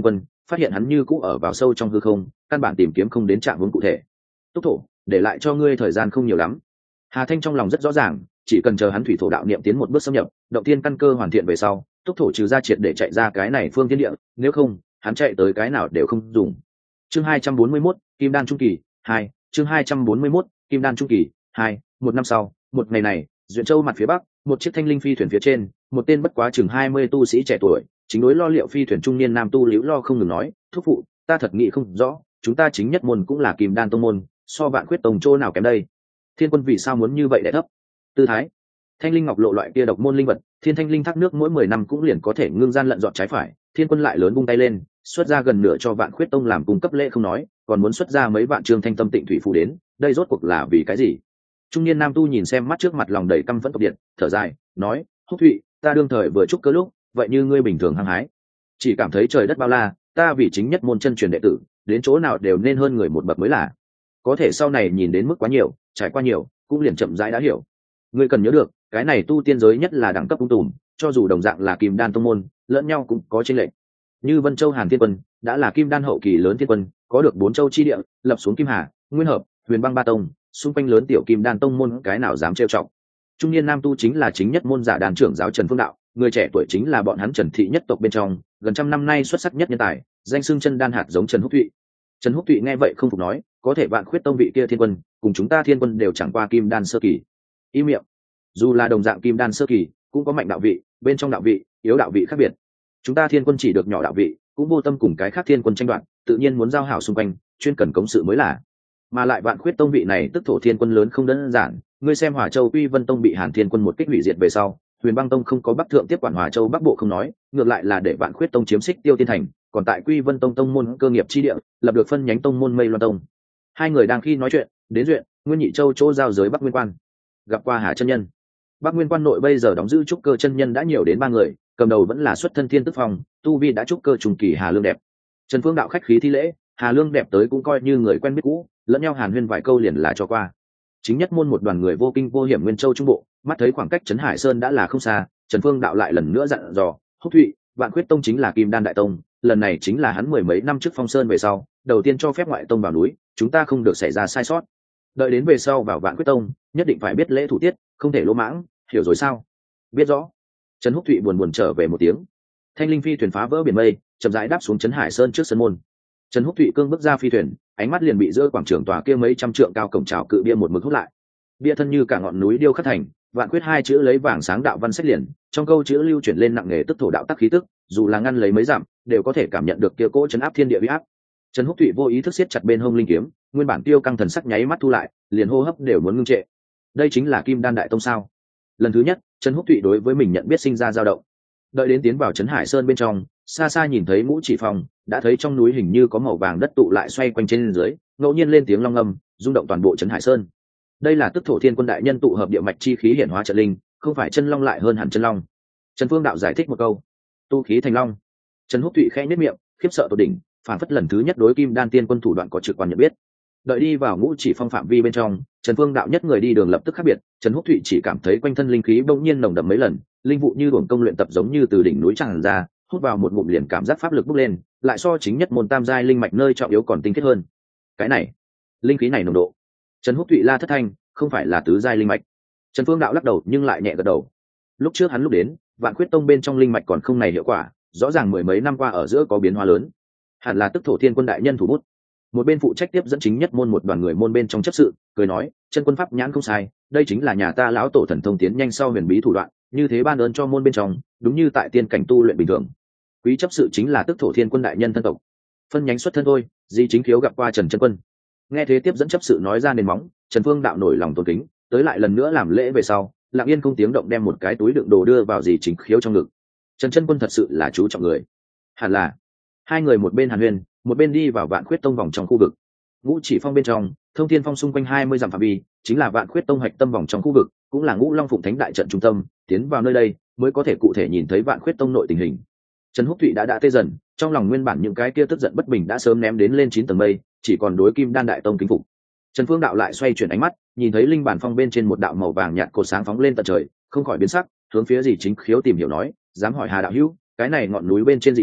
phát hiện hắn như cũ ở vào sâu trong hư không, căn bản tìm kiếm không đến trạng hướng cụ thể. Túc thổ, để lại cho ngươi thời gian không nhiều lắm. Hà Thanh trong lòng rất rõ ràng, chỉ cần chờ hắn thủy thổ đạo niệm tiến một bước xâm nhập, động thiên căn cơ hoàn thiện về sau, Túc thổ trừ ra triệt để chạy ra cái này phương thiên địa, nếu không, hắn chạy tới cái nào đều không dùng. Chương 241, Kim Đan trung kỳ 2, chương 241, Kim Đan trung kỳ 2, một năm sau, một ngày này, Duyện Châu mặt phía bắc, một chiếc thanh linh phi thuyền phía trên, một tên bất quá chừng 20 tu sĩ trẻ tuổi, chính đối lo liệu phi thuyền trung niên nam tu liễu lo không ngừng nói, thúc phụ, ta thật nghĩ không rõ, chúng ta chính nhất môn cũng là Kim Đan tông môn, so Vạn Khuyết tông chỗ nào kém đây? Thiên Quân vì sao muốn như vậy để thấp? Tư thái. Thanh linh ngọc lộ loại kia độc môn linh vật, thiên thanh linh thác nước mỗi 10 năm cũng liền có thể ngưng gian lận dọn trái phải, Thiên Quân lại lớn vung tay lên, xuất ra gần nửa cho Vạn Khuyết tông làm cung cấp lễ không nói, còn muốn xuất ra mấy vạn trương thanh tâm tịnh thủy phù đến, đây rốt cuộc là vì cái gì? Trung niên nam tu nhìn xem mắt trước mặt lòng đầy căm phẫn tộc điện, thở dài, nói, Húc Thụy, ta đương thời vừa chúc cơ lúc, vậy như ngươi bình thường hăng hái, chỉ cảm thấy trời đất bao la, ta vì chính nhất môn chân truyền đệ tử, đến chỗ nào đều nên hơn người một bậc mới là. Có thể sau này nhìn đến mức quá nhiều, trải qua nhiều, cũng liền chậm rãi đã hiểu. Ngươi cần nhớ được, cái này tu tiên giới nhất là đẳng cấp ung tùm, cho dù đồng dạng là Kim Đan tông môn, lẫn nhau cũng có chênh lệch. Như Vân Châu Hàn Thiên Quân, đã là Kim Đan hậu kỳ lớn thiên quân, có được 4 châu chi địa, lập xuống Kim Hà, Nguyên Hợp, Huyền Băng ba tông, xung quanh lớn tiểu Kim Đan tông môn cái nào dám trêu chọc. Trung niên nam tu chính là chính nhất môn giả đàn trưởng giáo Trần Phương Đạo, người trẻ tuổi chính là bọn hắn Trần thị nhất tộc bên trong, gần trăm năm nay xuất sắc nhất nhân tài, danh xưng chân đan hạt giống Trần Húc Thụy. Trần Húc Thụy nghe vậy không phục nói, có thể Vạn Khuyết tông vị kia thiên quân, cùng chúng ta thiên quân đều chẳng qua Kim Đan sơ kỳ. Im miệng. Dù là đồng dạng Kim Đan sơ kỳ, cũng có mạnh đạo vị, bên trong đạo vị, yếu đạo vị khác biệt. Chúng ta thiên quân chỉ được nhỏ đạo vị, cũng vô tâm cùng cái khác thiên quân tranh đoạt, tự nhiên muốn giao hảo xung quanh, chuyên cần cống sự mới là. Mà lại Vạn Khuyết tông vị này tức thổ thiên quân lớn không đơn giản, ngươi xem Hỏa Châu Quy Vân tông bị Hàn Thiên quân một kích hủy diệt về sau, Huyền Băng tông không có bắc thượng tiếp quản Hỏa Châu bắc bộ không nói, ngược lại là để Vạn Khuyết tông chiếm xích Tiêu Tiên thành, còn tại Quy Vân tông tông môn cơ nghiệp chi địa, lập được phân nhánh tông môn Mây Loan tông. Hai người đang khi nói chuyện, đến duyện, Nguyên Nhị Châu chỗ giao giới Bắc Nguyên Quan, gặp qua Hà chân nhân. Bắc Nguyên Quan nội bây giờ đóng giữ trúc cơ chân nhân đã nhiều đến 3 người, cầm đầu vẫn là xuất thân thiên tức phong, tu vi đã trúc cơ trùng kỳ Hà Lương Đẹp. Trần Phương Đạo khách khí thi lễ, Hà Lương Đẹp tới cũng coi như người quen biết cũ, lẫn nhau hàn huyên vài câu liền là cho qua. Chính nhất môn một đoàn người vô kinh vô hiểm Nguyên Châu trung bộ, mắt thấy khoảng cách Trấn Hải Sơn đã là không xa, Trần Phương Đạo lại lần nữa dặn dò, Húc Thụy, Vạn Khuyết tông chính là Kim Đan đại tông, lần này chính là hắn 10 mấy năm trước Phong Sơn về sau, đầu tiên cho phép ngoại tông vào núi, chúng ta không được xảy ra sai sót. Đợi đến về sau vào Vạn Khuyết tông, nhất định phải biết lễ thủ tiết, không thể lỗ mãng, hiểu rồi sao? Biết rõ. Trần Húc Thụy buồn buồn trở về một tiếng. Thanh linh phi thuyền phá vỡ biển mây, chậm rãi đáp xuống Trấn Hải Sơn trước sân môn. Trần Húc Thụy cương bước ra phi thuyền, ánh mắt liền bị giữa quảng trường tòa kia mấy trăm trượng cao cổng chào cự bia một mực hút lại. Bia thân như cả ngọn núi điêu khắc thành, Vạn Khuyết hai chữ lấy vàng sáng đạo văn sách liền, trong câu chữ lưu chuyển lên nặng nề tức thổ đạo tắc khí tức, dù là ngăn lấy mấy dặm, đều có thể cảm nhận được kia cỗ chấn áp thiên địa uy áp. Trần Húc Thụy vô ý thức siết chặt bên hông linh kiếm, nguyên bản tiêu căng thần sắc nháy mắt thu lại, liền hô hấp đều muốn ngưng trệ. Đây chính là Kim Đan đại tông sao? Lần thứ nhất, Trần Húc Thụy đối với mình nhận biết sinh ra dao động. Đợi đến tiến vào Trấn Hải Sơn bên trong, xa xa nhìn thấy Ngũ Chỉ Phong, đã thấy trong núi hình như có màu vàng đất tụ lại xoay quanh trên dưới, ngẫu nhiên lên tiếng long ngâm, rung động toàn bộ Trấn Hải Sơn. Đây là tức thổ thiên quân đại nhân tụ hợp địa mạch chi khí hiển hóa trận linh, không phải chân long lại hơn hẳn chân long. Trần Phương Đạo giải thích một câu, tu khí thành long. Trần Húc Thụy khẽ nhếch miệng, khiếp sợ tột đỉnh, phản phất lần thứ nhất đối Kim Đan tiên quân thủ đoạn có trực quan nhận biết. Đợi đi vào Ngũ Chỉ Phong phạm vi bên trong, Trần Phương Đạo nhất người đi đường lập tức khác biệt, Trần Húc Thụy chỉ cảm thấy quanh thân linh khí bỗng nhiên nồng đậm mấy lần, linh vụ như luồng công luyện tập giống như từ đỉnh núi tràn ra, hút vào một ngụm liền cảm giác pháp lực bốc lên, lại so chính nhất môn tam giai linh mạch nơi trọng yếu còn tinh khiết hơn. Cái này, linh khí này nồng độ. Trần Húc Thụy la thất thanh, không phải là tứ giai linh mạch. Trần Phương Đạo lắc đầu nhưng lại nhẹ gật đầu. Lúc trước hắn lúc đến, Vạn Khuyết tông bên trong linh mạch còn không này hiệu quả, rõ ràng mười mấy năm qua ở giữa có biến hóa lớn. Hẳn là tức thổ thiên quân đại nhân thủ bút. Một bên phụ trách tiếp dẫn chính nhất môn một đoàn người môn bên trong chấp sự, cười nói, chân quân pháp nhãn không sai, đây chính là nhà ta lão tổ thần thông tiến nhanh sau huyền bí thủ đoạn, như thế ban ơn cho môn bên trong, đúng như tại tiên cảnh tu luyện bình thường. Quý chấp sự chính là tức thổ thiên quân đại nhân thân tộc, phân nhánh xuất thân thôi, di chính khiếu gặp qua Trần chân quân. Nghe thế tiếp dẫn chấp sự nói ra nền móng, Trần Phương Đạo nổi lòng tôn kính, tới lại lần nữa làm lễ về sau, lặng yên không tiếng động đem một cái túi đựng đồ đưa vào di chính khiếu trong ngực. Trần chân quân thật sự là chú trọng người. Hẳn là. Hai người một bên hàn huyên, một bên đi vào Vạn Khuyết tông vòng trong khu vực. Ngũ Chỉ Phong bên trong, Thông Thiên Phong xung quanh 20 dặm phạm vi, chính là Vạn Khuyết tông hạch tâm vòng trong khu vực, cũng là Ngũ Long Phụng Thánh đại trận trung tâm, tiến vào nơi đây mới có thể cụ thể nhìn thấy Vạn Khuyết tông nội tình hình. Trần Húc Thụy đã tê dần, trong lòng nguyên bản những cái kia tức giận bất bình đã sớm ném đến lên 9 tầng mây, chỉ còn đối Kim Đan đại tông kính phục. Trần Phương Đạo lại xoay chuyển ánh mắt, nhìn thấy linh bản phong bên trên một đạo màu vàng nhạt cột sáng phóng lên tận trời, không khỏi biến sắc, hướng phía gì chính khiếu tìm hiểu nói, dám hỏi Hà đạo hữu, cái này ngọn núi bên trên dị tượng,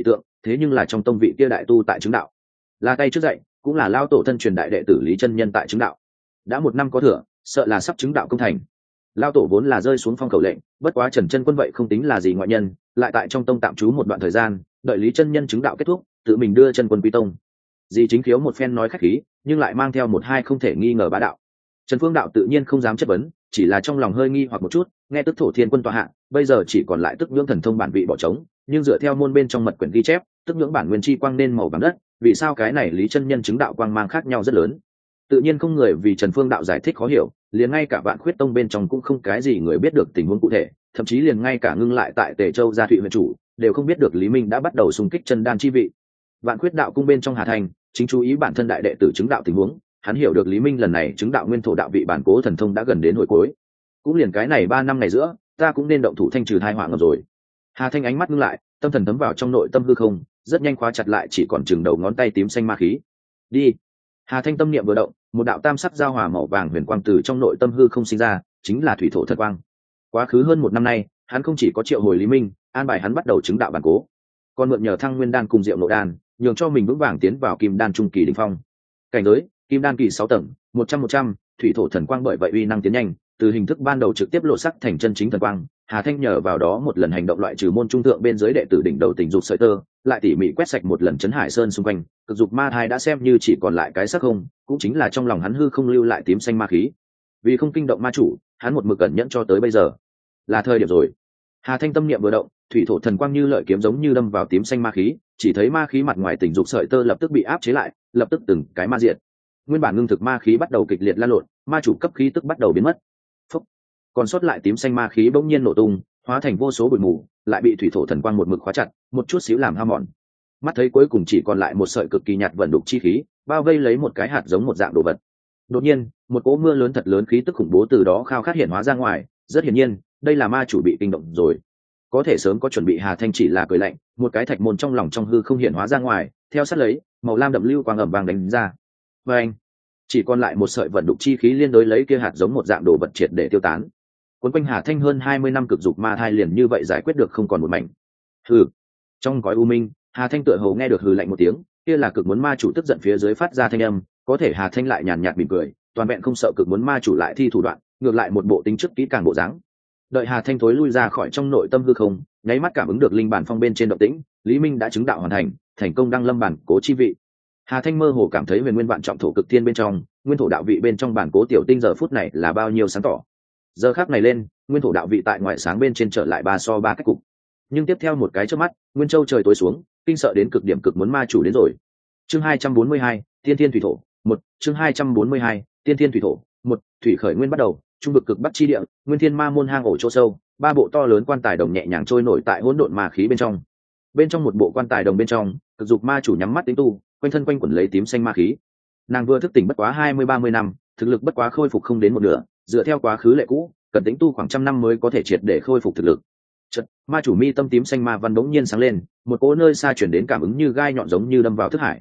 thế nhưng là trong tông vị kia đại tu tại chứng đạo, là tay trước dạy, cũng là lao tổ thân truyền đại đệ tử Lý Chân Nhân tại chứng đạo, đã 1 năm có thừa, sợ là sắp chứng đạo công thành. Lao tổ vốn là rơi xuống phong khẩu lệnh, bất quá Trần Chân Quân vậy không tính là gì ngoại nhân, lại tại trong tông tạm trú một đoạn thời gian, đợi Lý Chân Nhân chứng đạo kết thúc, tự mình đưa Chân Quân quy tông. Dì Chính Khiếu một phen nói khách khí, nhưng lại mang theo một hai không thể nghi ngờ bá đạo. Trần Phương Đạo tự nhiên không dám chất vấn, chỉ là trong lòng hơi nghi hoặc một chút, nghe tức Thổ Thiên Quân tọa hạ, bây giờ chỉ còn lại tức nhưỡng thần thông bản vị bỏ trống, nhưng dựa theo môn bên trong mật quyển ghi chép, tức nhưỡng bản nguyên chi quang nên màu vàng đất, vì sao cái này Lý Chân Nhân chứng đạo quang mang khác nhau rất lớn? Tự nhiên không người vì Trần Phương Đạo giải thích khó hiểu, liền ngay cả Vạn Khuyết Tông bên trong cũng không cái gì người biết được tình huống cụ thể, thậm chí liền ngay cả ngưng lại tại Tề Châu Gia Thụy huyện chủ, đều không biết được Lý Minh đã bắt đầu xung kích chân đan chi vị. Vạn Khuyết Đạo cung bên trong Hà Thành, chính chú ý bản thân đại đệ tử chứng đạo tình huống, hắn hiểu được Lý Minh lần này chứng đạo nguyên thổ đạo vị bản cố thần thông đã gần đến hồi cuối, cũng liền cái này 3 năm ngày giữa, ta cũng nên động thủ thanh trừ tai họa ngầm rồi. Hà Thanh ánh mắt ngưng lại, tâm thần thấm vào trong nội tâm hư không, rất nhanh khóa chặt lại chỉ còn chừng đầu ngón tay tím xanh ma khí. Đi. Hà Thanh tâm niệm vừa động, một đạo tam sắc giao hòa màu vàng huyền quang từ trong nội tâm hư không sinh ra, chính là thủy thổ thần quang. Quá khứ hơn 1 năm nay, hắn không chỉ có triệu hồi Lý Minh, an bài hắn bắt đầu chứng đạo bản cố, còn mượn nhờ Thăng Nguyên đan cùng Diệu Nộ đan, nhường cho mình vững vàng tiến vào Kim đan trung kỳ đỉnh phong. Cảnh giới, Kim đan kỳ 6 tầng, 100 thủy thổ thần quang, bởi vậy uy năng tiến nhanh, từ hình thức ban đầu trực tiếp lộ sắc thành chân chính thần quang. Hà Thanh nhờ vào đó một lần hành động loại trừ môn trung thượng bên dưới đệ tử đỉnh đầu tình dục sợi tơ, lại tỉ mỉ quét sạch một lần chấn hải sơn xung quanh, cực dục ma thai đã xem như chỉ còn lại cái sắc không, cũng chính là trong lòng hắn hư không lưu lại tím xanh ma khí. Vì không kinh động ma chủ, hắn một mực cẩn nhẫn cho tới bây giờ. Là thời điểm rồi. Hà Thanh tâm niệm vừa động, thủy thổ thần quang như lợi kiếm giống như đâm vào tím xanh ma khí, chỉ thấy ma khí mặt ngoài tình dục sợi tơ lập tức bị áp chế lại, lập tức từng cái ma diệt. Nguyên bản ngưng thực ma khí bắt đầu kịch liệt lan lộn, ma chủ cấp khí tức bắt đầu biến mất. Phúc. Còn sót lại tím xanh ma khí bỗng nhiên nổ tung, hóa thành vô số bụi mù, lại bị thủy thổ thần quang một mực khóa chặt, một chút xíu làm hao mòn. Mắt thấy cuối cùng chỉ còn lại một sợi cực kỳ nhạt vận đục chi khí, bao vây lấy một cái hạt giống một dạng đồ vật. Đột nhiên, một cỗ mưa lớn thật lớn khí tức khủng bố từ đó khao khát hiện hóa ra ngoài, rất hiển nhiên, đây là ma chủ bị kinh động rồi. Có thể sớm có chuẩn bị Hà Thanh chỉ là cười lạnh, một cái thạch môn trong lòng trong hư không hiện hóa ra ngoài, theo sát lấy, màu lam đậm lưu quang ầm vang đánh ra. Và anh, chỉ còn lại một sợi vận đục chi khí liên đối lấy kia hạt giống một dạng đồ vật triệt để tiêu tán. Cuốn quanh Hà Thanh hơn 20 năm cực dục ma thai liền như vậy giải quyết được không còn một mảnh. Hừ. Trong gói u minh, Hà Thanh tựa hồ nghe được hừ lạnh một tiếng, kia là cực muốn ma chủ tức giận phía dưới phát ra thanh âm, có thể Hà Thanh lại nhàn nhạt mỉm cười, toàn vẹn không sợ cực muốn ma chủ lại thi thủ đoạn, ngược lại một bộ tính trước kỹ càng bộ dáng. Đợi Hà Thanh thối lui ra khỏi trong nội tâm hư không, nháy mắt cảm ứng được linh bản phong bên trên động tĩnh, Lý Minh đã chứng đạo hoàn thành, thành công đăng lâm bản cố chi vị. Hà Thanh mơ hồ cảm thấy huyền nguyên vạn trọng thổ cực thiên bên trong, nguyên thổ đạo vị bên trong bản cố tiểu tinh giờ phút này là bao nhiêu sáng tỏ. Giờ khắc này lên, nguyên thổ đạo vị tại ngoại sáng bên trên trở lại 3 cách cục. Nhưng tiếp theo một cái chớp mắt, nguyên châu trời tối xuống, kinh sợ đến cực điểm cực muốn ma chủ đến rồi. Chương 242, Tiên Thiên Thủy Thổ, 1, chương 242, Tiên Thiên Thủy Thổ, 1, thủy khởi nguyên bắt đầu, trung vực cực bắc chi địa, Nguyên Thiên Ma môn hang ổ chỗ sâu, 3 bộ to lớn quan tài đồng nhẹ nhàng trôi nổi tại hỗn độn ma khí bên trong. Bên trong một bộ quan tài đồng bên trong, cực dục ma chủ nhắm mắt tính tu, quanh thân quanh quẩn lấy tím xanh ma khí. Nàng vừa thức tỉnh bất quá 20-30 năm, thực lực bất quá khôi phục không đến một nửa, dựa theo quá khứ lệ cũ, cần tính tu khoảng 100 năm mới có thể triệt để khôi phục thực lực. Chợt, ma chủ mi tâm tím xanh ma văn bỗng nhiên sáng lên, một cỗ nơi xa chuyển đến cảm ứng như gai nhọn giống như đâm vào thức hải.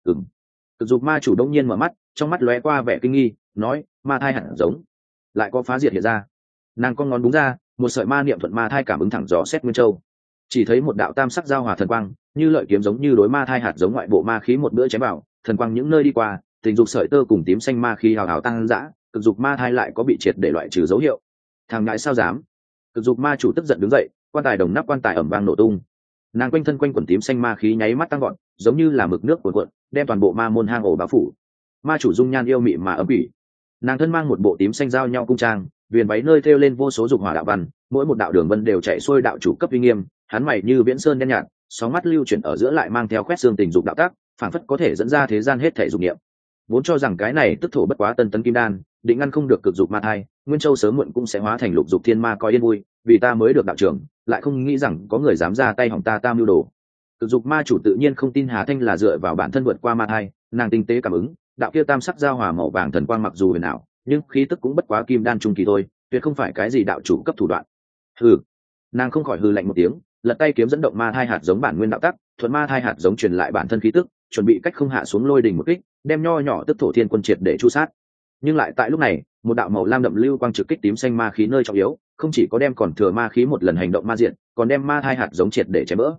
Cực dục ma chủ bỗng nhiên mở mắt, trong mắt lóe qua vẻ kinh nghi, nói: ma thai hẳn giống, lại có phá diệt hiện ra. Nàng con ngón đúng ra, một sợi ma niệm thuận ma thai cảm ứng thẳng dò xét nguyên châu, chỉ thấy một đạo tam sắc giao hòa thần quang, như lợi kiếm giống như đối ma thai hạt giống ngoại bộ ma khí một bữa chém vào, thần quang những nơi đi qua, tình dục sợi tơ cùng tím xanh ma khí hào hào tăng dã, cực dục ma thai lại có bị triệt để loại trừ dấu hiệu. Thằng ngại sao dám! Cực dục ma chủ tức giận đứng dậy, quan tài đồng nắp quan tài ẩm vang nổ tung. Nàng quanh thân quanh quần tím xanh ma khí nháy mắt tăng gọn, giống như là mực nước cuồn cuộn, đem toàn bộ ma môn hang ổ bao phủ. Ma chủ dung nhan yêu mị mà ấm ủy, nàng thân mang một bộ tím xanh giao nhau cung trang, viền váy nơi thêu lên vô số dục hỏa đạo văn, mỗi một đạo đường vân đều chạy xuôi đạo chủ cấp uy nghiêm, hắn mày như viễn sơn đen nhạt, sóng mắt lưu chuyển ở giữa lại mang theo khoét xương tình dục đạo tác, phảng phất có thể dẫn ra thế gian hết thể dục niệm. Vốn cho rằng cái này tức thổ bất quá tân tấn kim đan, định ngăn không được cực dục ma thai, nguyên châu sớm muộn cũng sẽ hóa thành lục dục thiên ma coi yên vui, vì ta mới được đạo trưởng, lại không nghĩ rằng có người dám ra tay hỏng ta tam mưu đồ. Cực dục ma chủ tự nhiên không tin Hà Thanh là dựa vào bản thân vượt qua ma thai, nàng tinh tế cảm ứng, đạo kia tam sắc giao hòa màu vàng thần quang mặc dù huyền ảo, nhưng khí tức cũng bất quá kim đan trung kỳ thôi, tuyệt không phải cái gì đạo chủ cấp thủ đoạn. Hừ, nàng không khỏi hừ lạnh một tiếng, lật tay kiếm dẫn động ma thai hạt giống bản nguyên đạo tắc, thuận ma thai hạt giống truyền lại bản thân khí tức, chuẩn bị cách không hạ xuống lôi đỉnh một kích, đem nho nhỏ tức thổ thiên quân triệt để chu sát. Nhưng lại tại lúc này, một đạo màu lam đậm lưu quang trực kích tím xanh ma khí nơi trọng yếu, không chỉ có đem còn thừa ma khí một lần hành động ma diện, còn đem ma thai hạt giống triệt để chém vỡ.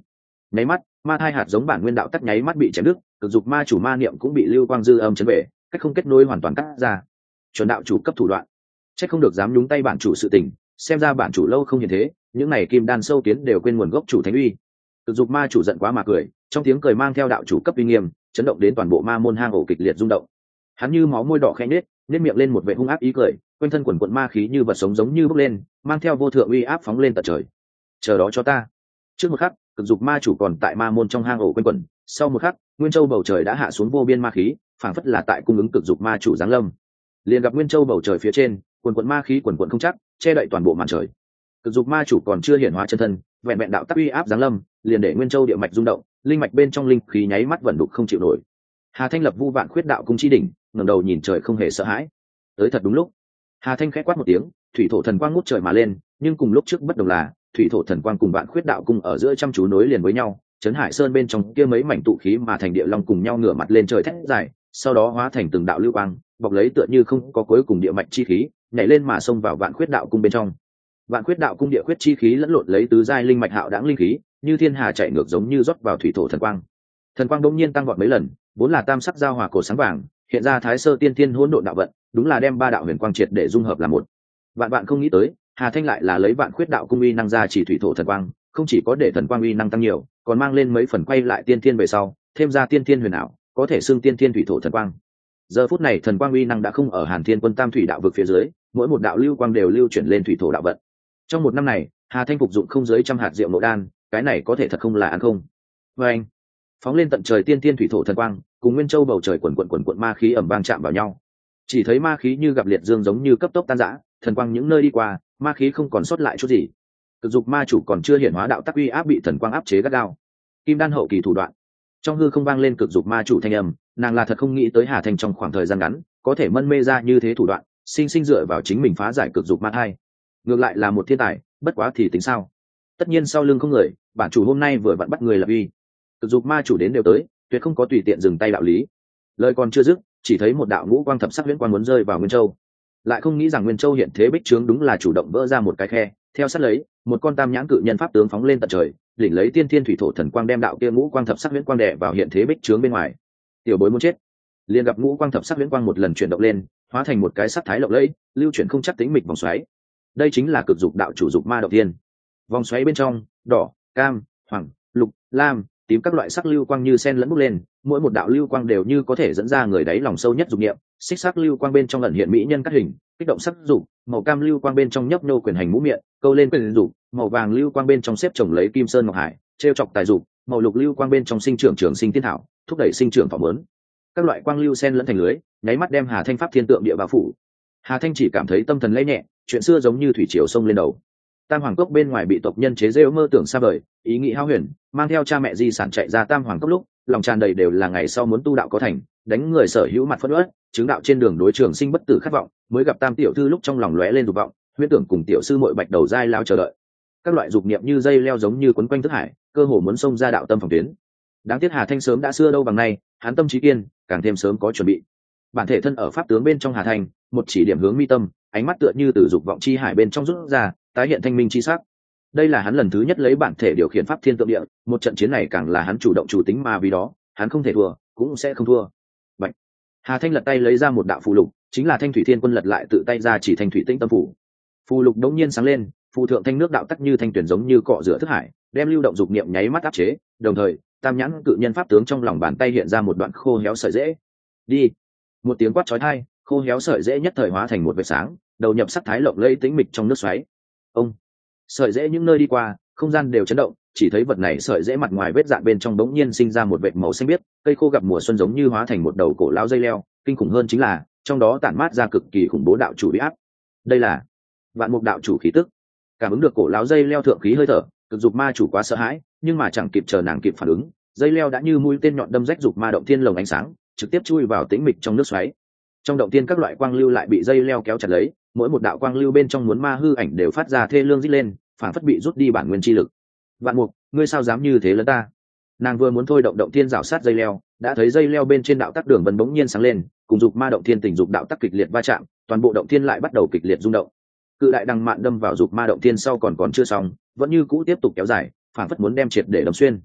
nháy mắt ma thai hạt giống bản nguyên đạo tắc nháy mắt bị chém đứt, cực dục ma chủ ma niệm cũng bị lưu quang dư âm chấn bể, cách không kết nối hoàn toàn cắt ra. Chuẩn đạo chủ cấp thủ đoạn, chắc không được dám nhúng tay bản chủ sự tình, xem ra bản chủ lâu không hiện thế, những này kim đan sâu kiến đều quên nguồn gốc chủ thánh uy. Cực dục ma chủ giận quá mà cười, trong tiếng cười mang theo đạo chủ cấp uy nghiêm, chấn động đến toàn bộ ma môn hang ổ kịch liệt rung động. Hắn như máu môi đỏ khẽ nết, nét miệng lên một vẻ hung ác ý cười, quanh thân quần quần ma khí như vật sống giống như bốc lên, mang theo vô thượng uy áp phóng lên tận trời. Chờ đó cho ta. Trước một khắc, cực dục ma chủ còn tại ma môn trong hang ổ quanh quẩn, sau một khắc, nguyên châu bầu trời đã hạ xuống vô biên ma khí, phảng phất là tại cung ứng cực dục ma chủ giáng lâm. Liền gặp nguyên châu bầu trời phía trên, quần quần ma khí quần quần không chắc, che đậy toàn bộ màn trời. Cực dục ma chủ còn chưa hiển hóa chân thân, vẹn vẹn đạo tắc uy áp giáng lâm, liền để nguyên châu địa mạch rung động, linh mạch bên trong linh khí nháy mắt vận đục không chịu nổi. Hà Thanh lập vu vạn khuyết đạo cung chi đỉnh, ngẩng đầu nhìn trời không hề sợ hãi. Tới thật đúng lúc. Hà Thanh khẽ quát một tiếng, thủy thổ thần quang ngút trời mà lên, nhưng cùng lúc trước bất đồng là, thủy thổ thần quang cùng vạn khuyết đạo cung ở giữa chăm chú nối liền với nhau, chấn hải sơn bên trong kia mấy mảnh tụ khí mà thành địa long cùng nhau ngửa mặt lên trời thét dài, sau đó hóa thành từng đạo lưu quang, bọc lấy tựa như không có cuối cùng địa mạch chi khí, nhảy lên mà xông vào vạn khuyết đạo cung bên trong. Vạn khuyết đạo cung địa khuyết chi khí lẫn lộn lấy tứ giai linh mạch hạo đãng linh khí, như thiên hà chạy ngược giống như rót vào thủy thổ thần quang. Thần quang đột nhiên tăng vọt mấy lần, vốn là tam sắc giao hòa cổ sáng vàng, hiện ra thái sơ tiên thiên hỗn độn đạo vận, đúng là đem ba đạo huyền quang triệt để dung hợp làm một. Vạn bạn không nghĩ tới, Hà Thanh lại là lấy vạn khuyết đạo cung uy năng ra chỉ thủy thổ thần quang, không chỉ có để thần quang uy năng tăng nhiều, còn mang lên mấy phần quay lại tiên thiên về sau, thêm ra tiên thiên huyền ảo, có thể xưng tiên thiên thủy thổ thần quang. Giờ phút này thần quang uy năng đã không ở Hàn Thiên Quân Tam thủy đạo vực phía dưới, mỗi một đạo lưu quang đều lưu chuyển lên thủy thổ đạo vận. Trong một năm này, Hà Thanh phục dụng không dưới 100 hạt rượu nội đan, cái này có thể thật không là ăn không. Và anh, phóng lên tận trời tiên thiên thủy thổ thần quang, cùng nguyên châu bầu trời quần quần ma khí ầm vang chạm vào nhau. Chỉ thấy ma khí như gặp liệt dương giống như cấp tốc tan rã, thần quang những nơi đi qua, ma khí không còn sót lại chút gì. Cực dục ma chủ còn chưa hiển hóa đạo tắc uy áp bị thần quang áp chế gắt gao. Kim đan hậu kỳ thủ đoạn. Trong hư không vang lên cực dục ma chủ thanh âm, nàng là thật không nghĩ tới Hà Thanh trong khoảng thời gian ngắn, có thể mân mê ra như thế thủ đoạn, sinh sinh dựa vào chính mình phá giải cực dục ma thai. Ngược lại là một thiên tài, bất quá thì tính sao? Tất nhiên sau lưng không người, bản chủ hôm nay vừa vặn bắt người lập uy. Cực dục ma chủ đến đều tới, tuyệt không có tùy tiện dừng tay đạo lý. Lời còn chưa dứt, chỉ thấy một đạo ngũ quang thập sắc huyễn quang muốn rơi vào Nguyên Châu. Lại không nghĩ rằng Nguyên Châu hiện thế bích trướng đúng là chủ động vỡ ra một cái khe, theo sát lấy, một con tam nhãn cự nhân pháp tướng phóng lên tận trời, đỉnh lấy tiên thiên thủy thổ thần quang đem đạo kia ngũ quang thập sắc huyễn quang đè vào hiện thế bích trướng bên ngoài. Tiểu bối muốn chết. Liền gặp ngũ quang thập sắc huyễn quang một lần chuyển động lên, hóa thành một cái sắc thái lộng lẫy, lưu chuyển không chắc tính mịch vòng xoáy. Đây chính là cực dục đạo chủ dục ma động tiên. Vòng xoáy bên trong, đỏ, cam, hoàng, lục, lam, tím các loại sắc lưu quang như sen lẫn bốc lên, mỗi một đạo lưu quang đều như có thể dẫn ra người đáy lòng sâu nhất dục niệm. Xích sắc lưu quang bên trong ẩn hiện mỹ nhân cắt hình, kích động sắc dục, màu cam lưu quang bên trong nhấp nô quyền hành mũ miệng, câu lên quyền dục, màu vàng lưu quang bên trong xếp chồng lấy kim sơn ngọc hải, trêu chọc tài dục, màu lục lưu quang bên trong sinh trưởng trường sinh tiên thảo, thúc đẩy sinh trưởng phỏng lớn. Các loại quang lưu sen lẫn thành lưới, nháy mắt đem Hà Thanh pháp thiên tượng địa bao phủ. Hà Thanh chỉ cảm thấy tâm thần lay nhẹ, chuyện xưa giống như thủy triều sông lên đầu. Tam hoàng cốc bên ngoài bị tộc nhân chế giễu mơ tưởng xa vời, ý nghĩ hao huyền, mang theo cha mẹ di sản chạy ra Tam hoàng cốc lúc, lòng tràn đầy đều là ngày sau muốn tu đạo có thành, đánh người sở hữu mặt phẫn uất, chứng đạo trên đường đối trường sinh bất tử khát vọng, mới gặp Tam tiểu thư lúc trong lòng lóe lên dục vọng, huyễn tưởng cùng tiểu sư muội bạch đầu dai lao chờ đợi. Các loại dục niệm như dây leo giống như quấn quanh thức hải, cơ hồ muốn xông ra đạo tâm phòng tuyến. Đáng tiếc Hà Thanh sớm đã xưa đâu bằng nay, hắn tâm trí kiên, càng thêm sớm có chuẩn bị. Bản thể thân ở pháp tướng bên trong Hà Thanh, một chỉ điểm hướng mi tâm, ánh mắt tựa như từ dục vọng chi hải bên trong rút ra, tái hiện thanh minh chi sắc. Đây là hắn lần thứ nhất lấy bản thể điều khiển pháp thiên tượng địa, một trận chiến này càng là hắn chủ động chủ tính mà vì đó, hắn không thể thua, cũng sẽ không thua. Bạch. Hà Thanh lật tay lấy ra một đạo phù lục, chính là Thanh Thủy Thiên Quân lật lại tự tay ra chỉ Thanh Thủy Tinh Tâm phủ. Phù lục đống nhiên sáng lên, phù thượng thanh nước đạo tắc như thanh tuyển giống như cọ rửa thức hải, đem lưu động dục niệm nháy mắt áp chế, đồng thời, tam nhãn cự nhân pháp tướng trong lòng bàn tay hiện ra một đoạn khô héo sợi rễ. Đi. Một tiếng quát chói tai, khô héo sợi rễ nhất thời hóa thành một vệt sáng, đầu nhập sắc thái lộng lẫy tĩnh mịch trong nước xoáy. Ông. Sợi rễ những nơi đi qua, không gian đều chấn động, chỉ thấy vật này sợi rễ mặt ngoài vết dạn bên trong đống nhiên sinh ra một vệt màu xanh biếc, cây khô gặp mùa xuân giống như hóa thành một đầu cổ lão dây leo, kinh khủng hơn chính là, trong đó tản mát ra cực kỳ khủng bố đạo chủ uy áp. Đây là Vạn Mục đạo chủ khí tức. Cảm ứng được cổ lão dây leo thượng khí hơi thở, cực dục ma chủ quá sợ hãi, nhưng mà chẳng kịp chờ nàng kịp phản ứng, dây leo đã như mũi tên nhọn đâm rách dục ma động thiên lồng ánh sáng, trực tiếp chui vào tĩnh mịch trong nước xoáy. Trong động tiên các loại quang lưu lại bị dây leo kéo chặt lấy, mỗi một đạo quang lưu bên trong muốn ma hư ảnh đều phát ra thê lương rít lên, phản phất bị rút đi bản nguyên chi lực. Vạn Mục, ngươi sao dám như thế lớn ta? Nàng vừa muốn thôi động thiên rảo sát dây leo, đã thấy dây leo bên trên đạo tắc đường vân bỗng nhiên sáng lên, cùng dục ma động thiên tình dục đạo tắc kịch liệt va chạm, toàn bộ động thiên lại bắt đầu kịch liệt rung động. Cự đại đằng mạn đâm vào dục ma động thiên sau còn chưa xong, vẫn như cũ tiếp tục kéo dài, phản phất muốn đem triệt để đâm xuyên.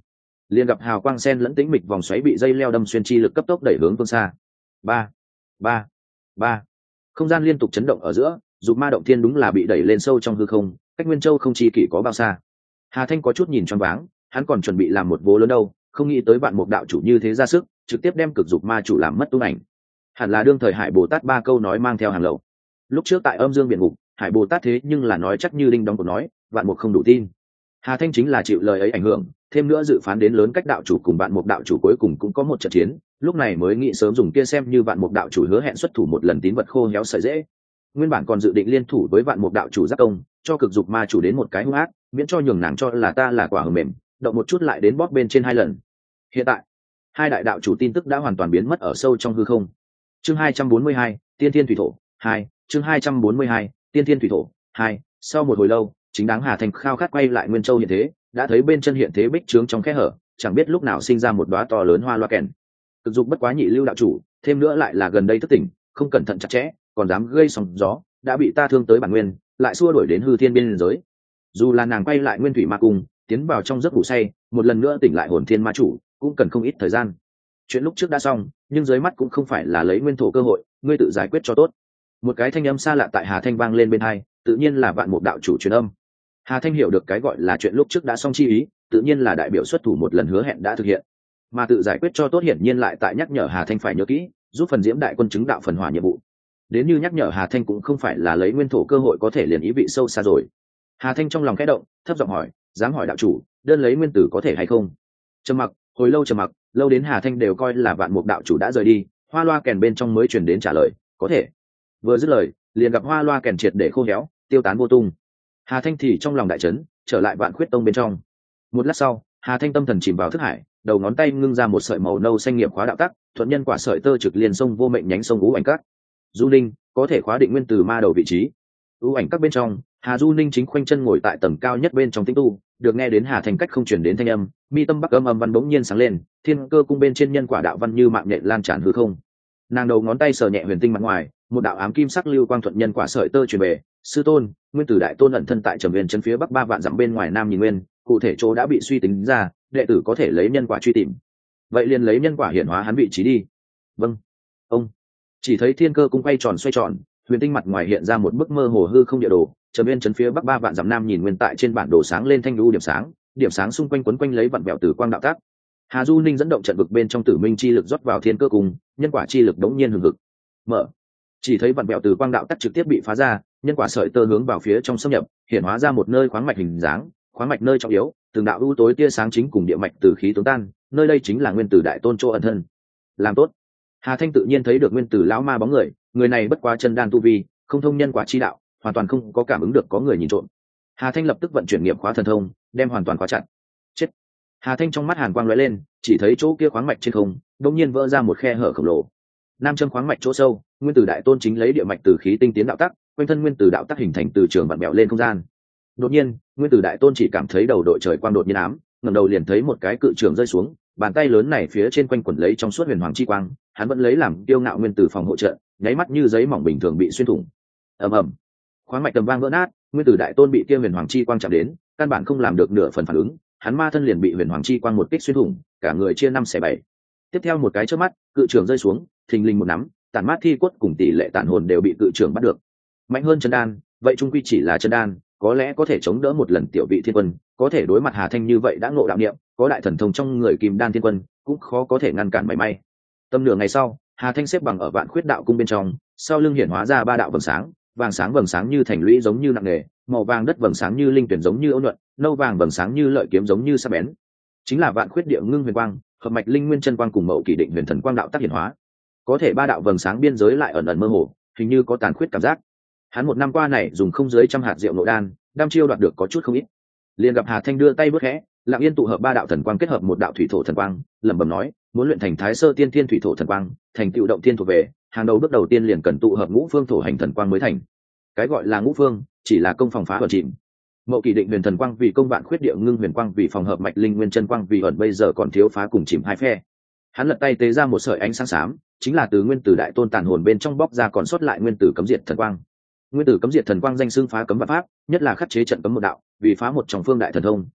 liền gặp hào quang sen lẫn tĩnh mịch vòng xoáy bị dây leo đâm xuyên, chi lực cấp tốc đẩy hướng phương xa. Ba, ba, ba, không gian liên tục chấn động ở giữa, dục ma động thiên đúng là bị đẩy lên sâu trong hư không, cách Nguyên Châu không chi kỷ có bao xa. Hà Thanh có chút nhìn choáng váng, hắn còn chuẩn bị làm một vố lớn đâu, không nghĩ tới Vạn Mục đạo chủ như thế ra sức, trực tiếp đem cực dục ma chủ làm mất tung ảnh. Hẳn là đương thời Hải Bồ Tát ba câu nói mang theo hàng lậu. Lúc trước tại Âm Dương Biển Ngục, Hải Bồ Tát thế nhưng là nói chắc như đinh đóng cột nói, Vạn Mục không đủ tin. Hà Thanh chính là chịu lời ấy ảnh hưởng, thêm nữa dự phán đến lớn cách đạo chủ cùng Vạn Mục đạo chủ cuối cùng cũng có một trận chiến, lúc này mới nghĩ sớm dùng kia xem như Vạn Mục đạo chủ hứa hẹn xuất thủ một lần tín vật khô héo sợi dễ. Nguyên bản còn dự định liên thủ với Vạn Mục đạo chủ giáp công, cho cực dục ma chủ đến một cái hung ác, miễn cho nhường nàng cho là ta là quả hờm mềm, động một chút lại đến bóp bên trên 2 lần. Hiện tại, hai đại đạo chủ tin tức đã hoàn toàn biến mất ở sâu trong hư không. Chương 242, Tiên Thiên Thủy Thổ 2, chương 242, Tiên Thiên Thủy Thổ 2. Sau một hồi lâu, chính đáng Hà Thanh khao khát quay lại Nguyên Châu hiện thế, đã thấy bên chân hiện thế bích trướng trong khe hở, chẳng biết lúc nào sinh ra một đóa to lớn hoa loa kèn. Cực dục bất quá nhị lưu đạo chủ, thêm nữa lại là gần đây thức tỉnh, không cẩn thận chặt chẽ, còn dám gây sóng gió, đã bị ta thương tới bản nguyên, lại xua đuổi đến hư thiên biên giới. Dù là nàng quay lại Nguyên Thủy Ma Cung, tiến vào trong giấc ngủ say, một lần nữa tỉnh lại hồn thiên ma chủ, cũng cần không ít thời gian. Chuyện lúc trước đã xong, nhưng dưới mắt cũng không phải là lấy nguyên thổ cơ hội, ngươi tự giải quyết cho tốt. Một cái thanh âm xa lạ tại Hà Thanh vang lên bên tai, tự nhiên là Vạn Mục đạo chủ truyền âm. Hà Thanh hiểu được cái gọi là chuyện lúc trước đã xong chi ý, tự nhiên là đại biểu xuất thủ một lần hứa hẹn đã thực hiện, mà tự giải quyết cho tốt hiển nhiên lại tại nhắc nhở Hà Thanh phải nhớ kỹ, giúp phần diễm đại quân chứng đạo phần hỏa nhiệm vụ. Đến như nhắc nhở Hà Thanh cũng không phải là lấy nguyên thổ cơ hội có thể liền ý vị sâu xa rồi. Hà Thanh trong lòng khẽ động, thấp giọng hỏi, dám hỏi đạo chủ, đơn lấy nguyên tử có thể hay không? Trầm mặc, hồi lâu trầm mặc, lâu đến Hà Thanh đều coi là Vạn Mục đạo chủ đã rời đi, hoa loa kèn bên trong mới truyền đến trả lời, có thể. Vừa dứt lời, liền gặp hoa loa kèn triệt để khô héo, tiêu tán vô tung. Hà Thanh thì trong lòng đại chấn, trở lại Vạn Khuyết Tông bên trong. Một lát sau, Hà Thanh tâm thần chìm vào thức hải, đầu ngón tay ngưng ra một sợi màu nâu xanh nghiệp khóa đạo tắc, thuận nhân quả sợi tơ trực liền sông vô mệnh nhánh sông Ú Ảnh Các. Du Ninh có thể khóa định nguyên từ ma đầu vị trí. Ú Ảnh Các bên trong, Hà Du Ninh chính khoanh chân ngồi tại tầng cao nhất bên trong tĩnh tu, được nghe đến Hà Thanh cách không truyền đến thanh âm, mi tâm bắc âm âm văn bỗng nhiên sáng lên, thiên cơ cung bên trên nhân quả đạo văn như mạng nhện lan tràn hư không. Nàng đầu ngón tay sờ nhẹ huyền tinh mặt ngoài, một đạo ám kim sắc lưu quang thuận nhân quả sợi tơ truyền về, sư tôn, nguyên tử đại tôn ẩn thân tại Trầm Nguyên chân phía bắc 3 vạn dặm bên ngoài Nam Nhìn Nguyên, cụ thể chỗ đã bị suy tính ra, đệ tử có thể lấy nhân quả truy tìm. Vậy liền lấy nhân quả hiển hóa hắn vị trí đi. Vâng. Ông chỉ thấy thiên cơ cung quay tròn xoay tròn, huyền tinh mặt ngoài hiện ra một bức mơ hồ hư không địa đồ, Trầm Nguyên chân phía bắc 3 vạn dặm Nam Nhìn Nguyên tại trên bản đồ sáng lên thanh lưu điểm sáng xung quanh quấn quanh lấy vặn vẹo tử quang đạo tác. Hà Du Ninh dẫn động trận vực bên trong tử minh chi lực rót vào thiên cơ cung, nhân quả chi lực đống nhiên hừng hực. Mở. Chỉ thấy vặn vẹo từ quang đạo tắc trực tiếp bị phá ra, nhân quả sợi tơ hướng vào phía trong xâm nhập, hiện hóa ra một nơi khoáng mạch hình dáng, khoáng mạch nơi trọng yếu, từng đạo ưu tối tia sáng chính cùng địa mạch từ khí tướng tan, nơi đây chính là nguyên tử đại tôn chỗ ẩn thân. Làm tốt. Hà Thanh tự nhiên thấy được nguyên tử lão ma bóng người, người này bất quá chân đan tu vi, không thông nhân quả chi đạo, hoàn toàn không có cảm ứng được có người nhìn trộm. Hà Thanh lập tức vận chuyển nghiệp khóa thần thông, đem hoàn toàn khóa chặt. Chết. Hà Thanh trong mắt hàn quang lóe lên, chỉ thấy chỗ kia khoáng mạch trên không, đột nhiên vỡ ra một khe hở khổng lồ. Nam châm khoáng mạch chỗ sâu, nguyên tử đại tôn chính lấy địa mạch từ khí tinh tiến đạo tắc, quanh thân nguyên tử đạo tắc hình thành từ trường vặn bẹo lên không gian. Đột nhiên, nguyên tử đại tôn chỉ cảm thấy đầu đội trời quang đột nhiên ám, ngẩng đầu liền thấy một cái cự trường rơi xuống, bàn tay lớn này phía trên quanh quẩn lấy trong suốt huyền hoàng chi quang, hắn vẫn lấy làm tiêu ngạo nguyên tử phòng hộ trận, nháy mắt như giấy mỏng bình thường bị xuyên thủng. Ầm ầm, khoáng mạch tầm vang vỡ nát, nguyên tử đại tôn bị kia huyền hoàng chi quang chạm đến, căn bản không làm được nửa phần phản ứng, hắn ma thân liền bị huyền hoàng chi quang một kích xuyên thủng, cả người chia 5 xẻ 7. Tiếp theo một cái chớp mắt, cự trường rơi xuống, thình lình một nắm, tàn mát thi cốt cùng tỷ lệ tàn hồn đều bị cự trường bắt được. Mạnh hơn chân đan, vậy trung quy chỉ là chân đan, có lẽ có thể chống đỡ một lần tiểu vị thiên quân, có thể đối mặt Hà Thanh như vậy đã ngộ đạo niệm, có đại thần thông trong người kim đan thiên quân, cũng khó có thể ngăn cản mảy may. Tâm nửa ngày sau, Hà Thanh xếp bằng ở Vạn Khuyết đạo cung bên trong, sau lưng hiển hóa ra 3 đạo vầng sáng như thành lũy giống như nặng nề, màu vàng đất vầng sáng như linh tuyển giống như ôn nhuận, nâu vàng vầng sáng như lợi kiếm giống như sắc bén. Chính là Vạn Khuyết địa ngưng huyền quang, hợp mạch linh nguyên chân quang cùng mậu kỳ định huyền thần quang đạo tác hiển hóa. Có thể 3 đạo vầng sáng biên giới lại ẩn ẩn mơ hồ, hình như có tàn khuyết cảm giác. Hắn một năm qua này dùng không dưới 100 hạt rượu nội đan, đam chiêu đoạt được có chút không ít. Liền gặp Hà Thanh đưa tay bước khẽ, lặng yên tụ hợp 3 đạo thần quang kết hợp một đạo thủy thổ thần quang, lẩm bẩm nói, muốn luyện thành Thái Sơ Tiên Thiên thủy thổ thần quang, thành tựu động thiên thuộc về, hàng đầu bước đầu tiên liền cần tụ hợp ngũ phương thổ hành thần quang mới thành. Cái gọi là ngũ phương, chỉ là công phòng phá ẩn chìm. Mậu kỳ định huyền thần quang vì công Vạn Khuyết địa ngưng huyền quang vì phòng hợp mạch linh nguyên chân quang vì ẩn bây giờ còn thiếu phá cùng chìm hai phe. Hắn lật tay tế ra một sợi ánh sáng xám, chính là từ nguyên tử đại tôn tàn hồn bên trong bóc ra còn sót lại nguyên tử cấm diệt thần quang. Nguyên tử cấm diệt thần quang danh xưng phá cấm vạn pháp, nhất là khắc chế trận cấm một đạo, vì phá một trong phương đại thần thông.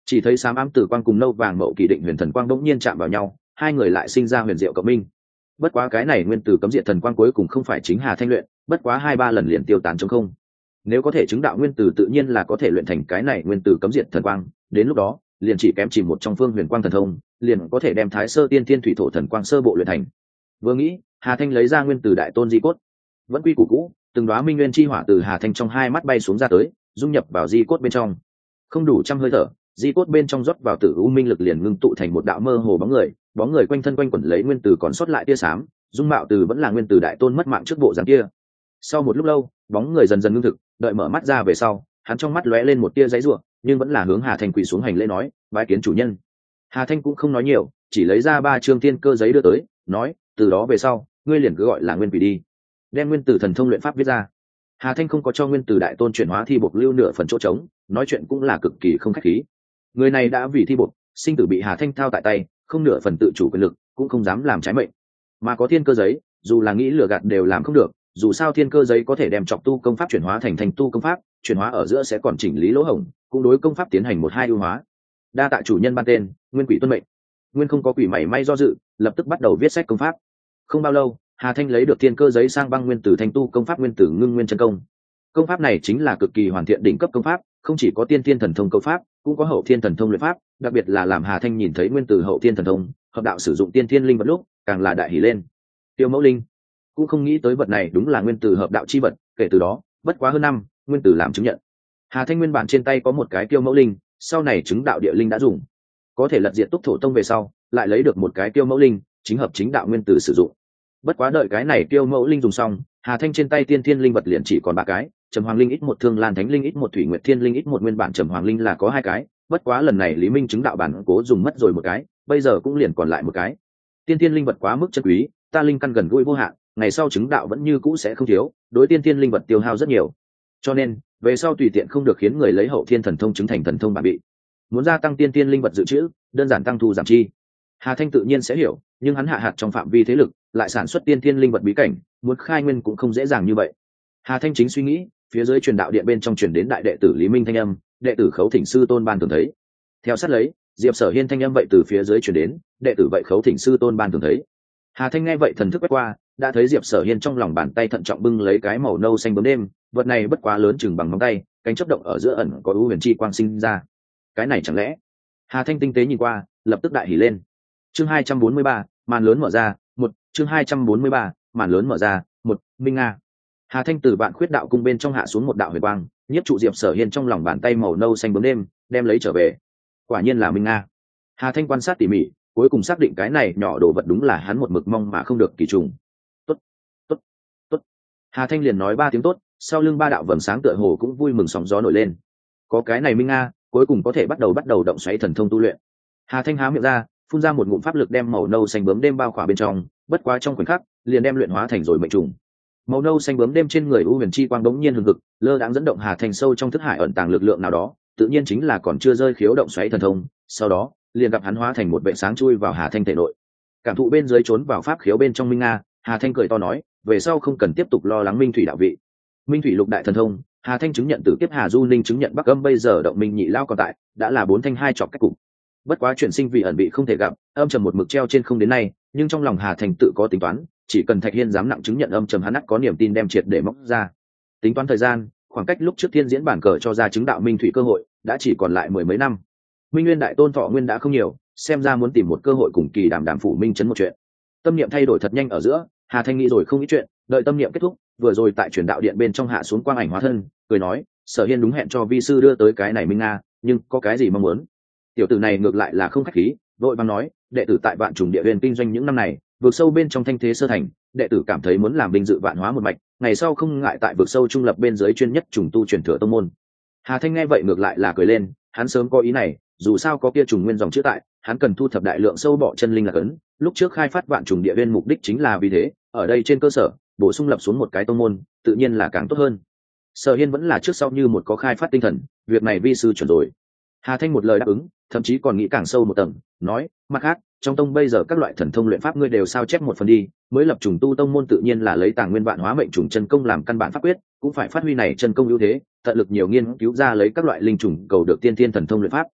Chỉ thấy xám ám tử quang cùng nâu vàng mậu kỳ định huyền thần quang bỗng nhiên chạm vào nhau, hai người lại sinh ra huyền diệu cộng minh. Bất quá cái này nguyên tử cấm diệt thần quang cuối cùng không phải chính Hà Thanh luyện, bất quá 2-3 lần liền tiêu tán trong không. Nếu có thể chứng đạo nguyên tử tự nhiên là có thể luyện thành cái này nguyên tử cấm diệt thần quang, đến lúc đó liền chỉ kém chỉ một trong phương huyền quang thần thông, liền có thể đem Thái Sơ Tiên Thiên Thủy Thổ thần quang sơ bộ luyện thành. Vừa nghĩ, Hà Thanh lấy ra nguyên tử đại tôn di cốt, vẫn quy củ cũ, từng đóa minh nguyên chi hỏa từ Hà Thanh trong hai mắt bay xuống ra tới, dung nhập vào di cốt bên trong. Không đủ trăm hơi thở, di cốt bên trong rót vào tử u minh lực liền ngưng tụ thành một đạo mơ hồ bóng người quanh thân quanh quẩn lấy nguyên tử còn sót lại tia xám, dung mạo từ vẫn là nguyên tử đại tôn mất mạng trước bộ dáng kia. Sau một lúc lâu, bóng người dần dần ngưng thực, đợi mở mắt ra về sau, hắn trong mắt lóe lên một tia giấy rủa, nhưng vẫn là hướng Hà Thanh quỳ xuống hành lễ nói, bái kiến chủ nhân. Hà Thanh cũng không nói nhiều, chỉ lấy ra 3 chương tiên cơ giấy đưa tới, nói, từ đó về sau, ngươi liền cứ gọi là nguyên quỷ đi. Đem nguyên tử thần thông luyện pháp viết ra. Hà Thanh không có cho nguyên tử đại tôn chuyển hóa thi bộc lưu nửa phần chỗ trống, nói chuyện cũng là cực kỳ không khách khí. Người này đã vì thi bộc, sinh tử bị Hà Thanh thao tại tay, không nửa phần tự chủ quyền lực, cũng không dám làm trái mệnh. Mà có thiên cơ giấy, dù là nghĩ lừa gạt đều làm không được, dù sao thiên cơ giấy có thể đem trọng tu công pháp chuyển hóa thành thành tu công pháp, chuyển hóa ở giữa sẽ còn chỉnh lý lỗ hổng, cũng đối công pháp tiến hành 1-2 ưu hóa. Đa tạ chủ nhân ban tên, nguyên quỷ tuân mệnh. Nguyên không có quỷ mảy may do dự, lập tức bắt đầu viết sách công pháp. Không bao lâu, Hà Thanh lấy được thiên cơ giấy sang băng nguyên tử thành tu công pháp nguyên tử ngưng nguyên chân công. Công pháp này chính là cực kỳ hoàn thiện đỉnh cấp công pháp, không chỉ có tiên thiên thần thông câu pháp, cũng có hậu thiên thần thông luyện pháp, đặc biệt là làm Hà Thanh nhìn thấy nguyên tử hậu thiên thần thông, hợp đạo sử dụng tiên thiên linh vật lúc, càng là đại hỉ lên. Tiêu Mẫu Linh cũng không nghĩ tới vật này đúng là nguyên tử hợp đạo chi vật, kể từ đó, bất quá hơn năm, nguyên tử làm chứng nhận. Hà Thanh nguyên bản trên tay có một cái Tiêu Mẫu Linh, sau này chứng đạo địa linh đã dùng, có thể lật diệt Túc Thổ Tông về sau, lại lấy được một cái Tiêu Mẫu Linh, chính hợp chính đạo nguyên tử sử dụng. Bất quá đợi cái này Tiêu Mẫu Linh dùng xong, Hà Thanh trên tay tiên thiên linh vật liền chỉ còn 3 cái, Trầm Hoàng Linh ít một, Thương Lan Thánh Linh ít một, Thủy Nguyệt Thiên Linh ít một, nguyên bản Trầm Hoàng Linh là có 2 cái, bất quá lần này Lý Minh chứng đạo bản cố dùng mất rồi 1 cái, bây giờ cũng liền còn lại 1 cái. Tiên thiên linh vật quá mức chân quý, ta linh căn gần gũi vô hạn, ngày sau chứng đạo vẫn như cũ sẽ không thiếu, đối tiên thiên linh vật tiêu hao rất nhiều. Cho nên, về sau tùy tiện không được khiến người lấy hậu thiên thần thông chứng thành thần thông bản bị. Muốn gia tăng tiên thiên linh vật dự trữ, đơn giản tăng thu giảm chi. Hà Thanh tự nhiên sẽ hiểu, nhưng hắn hạ hạt trong phạm vi thế lực, lại sản xuất tiên thiên linh vật bí cảnh, muốn khai nguyên cũng không dễ dàng như vậy. Hà Thanh chính suy nghĩ, phía dưới truyền đạo điện bên trong truyền đến đại đệ tử Lý Minh thanh âm, đệ tử Khấu Thỉnh sư tôn ban thường thấy. Theo sát lấy, Diệp Sở Hiên thanh âm vậy từ phía dưới truyền đến, đệ tử vậy Khấu Thỉnh sư tôn ban thường thấy. Hà Thanh nghe vậy thần thức quét qua, đã thấy Diệp Sở Hiên trong lòng bàn tay thận trọng bưng lấy cái màu nâu xanh bướm đêm, vật này bất quá lớn chừng bằng ngón tay, cánh chớp động ở giữa ẩn có u huyền chi quang sinh ra. Cái này chẳng lẽ? Hà Thanh tinh tế nhìn qua, lập tức đại hỉ lên. Chương 243, màn lớn mở ra, 1, chương 243, màn lớn mở ra, 1, Minh Nga. Hà Thanh từ Vạn Khuyết đạo cung bên trong hạ xuống một đạo huyền quang, nhiếp trụ Diệp Sở Hiên trong lòng bàn tay màu nâu xanh bướm đêm, đem lấy trở về. Quả nhiên là Minh Nga. Hà Thanh quan sát tỉ mỉ, cuối cùng xác định cái này nhỏ đồ vật đúng là hắn một mực mong mà không được kỳ trùng. Tốt, tốt, tốt. Hà Thanh liền nói 3 tiếng tốt, sau lưng 3 đạo vầng sáng tựa hồ cũng vui mừng sóng gió nổi lên. Có cái này Minh Nga, cuối cùng có thể bắt đầu động xoáy thần thông tu luyện. Hà Thanh há miệng ra, phun ra một ngụm pháp lực đem màu nâu xanh bướm đêm bao khỏa bên trong, bất quá trong khoảnh khắc, liền đem luyện hóa thành rồi mệnh trùng. Màu nâu xanh bướm đêm trên người u huyền chi quang đống nhiên hừng hực, lơ đãng dẫn động Hà Thanh sâu trong thức hải ẩn tàng lực lượng nào đó, tự nhiên chính là còn chưa rơi khiếu động xoáy thần thông, sau đó, liền gặp hắn hóa thành một vệ sáng chui vào Hà Thanh thể nội. Cảm thụ bên dưới trốn vào pháp khiếu bên trong Minh Nga, Hà Thanh cười to nói, về sau không cần tiếp tục lo lắng Minh Thủy đạo vị. Minh Thủy lục đại thần thông, Hà Thanh chứng nhận tử kiếp Hà Du Ninh chứng nhận Bắc Âm bây giờ động Minh nhị lao còn tại, đã là 4 thanh 2 chọc cách cục. Bất quá chuyển sinh vì ẩn bị không thể gặp, âm trầm một mực treo trên không đến nay, nhưng trong lòng Hà Thanh tự có tính toán, chỉ cần Thạch Hiên dám nặng chứng nhận âm trầm hắn ắt có niềm tin đem triệt để móc ra. Tính toán thời gian, khoảng cách lúc trước thiên diễn bản cờ cho ra chứng đạo Minh Thủy cơ hội, đã chỉ còn lại 10 mấy năm. Minh Nguyên đại tôn thọ nguyên đã không nhiều, xem ra muốn tìm một cơ hội cùng Kỳ Đàm phủ Minh chấn một chuyện. Tâm niệm thay đổi thật nhanh ở giữa, Hà Thanh nghĩ rồi không ít chuyện, đợi tâm niệm kết thúc, vừa rồi tại truyền đạo điện bên trong hạ xuống quang ảnh hóa thân, cười nói, Sở Hiên đúng hẹn cho vi sư đưa tới cái này Minh Nga, nhưng có cái gì mong muốn? Tiểu tử này ngược lại là không khách khí, vội vàng nói, đệ tử tại Vạn Trùng Địa Huyền kinh doanh những năm này, vượt sâu bên trong thanh thế sơ thành, đệ tử cảm thấy muốn làm vinh dự vạn hóa một mạch, ngày sau không ngại tại vượt sâu trung lập bên dưới chuyên nhất trùng tu truyền thừa tông môn. Hà Thanh nghe vậy ngược lại là cười lên, hắn sớm có ý này, dù sao có kia trùng nguyên dòng chữ tại, hắn cần thu thập đại lượng sâu bọ chân linh là cấn, lúc trước khai phát Vạn Trùng Địa Huyền mục đích chính là vì thế, ở đây trên cơ sở bổ sung lập xuống một cái tông môn, tự nhiên là càng tốt hơn. Sở Hiên vẫn là trước sau như một có khai phát tinh thần, việc này vi sư chuẩn rồi. Hà Thanh một lời đáp ứng, thậm chí còn nghĩ càng sâu một tầng, nói, mặt khác, trong tông bây giờ các loại thần thông luyện pháp ngươi đều sao chép một phần đi, mới lập trùng tu tông môn tự nhiên là lấy tàng nguyên vạn hóa mệnh trùng chân công làm căn bản pháp quyết, cũng phải phát huy này chân công ưu thế, tận lực nhiều nghiên cứu ra lấy các loại linh trùng cầu được tiên thiên thần thông luyện pháp.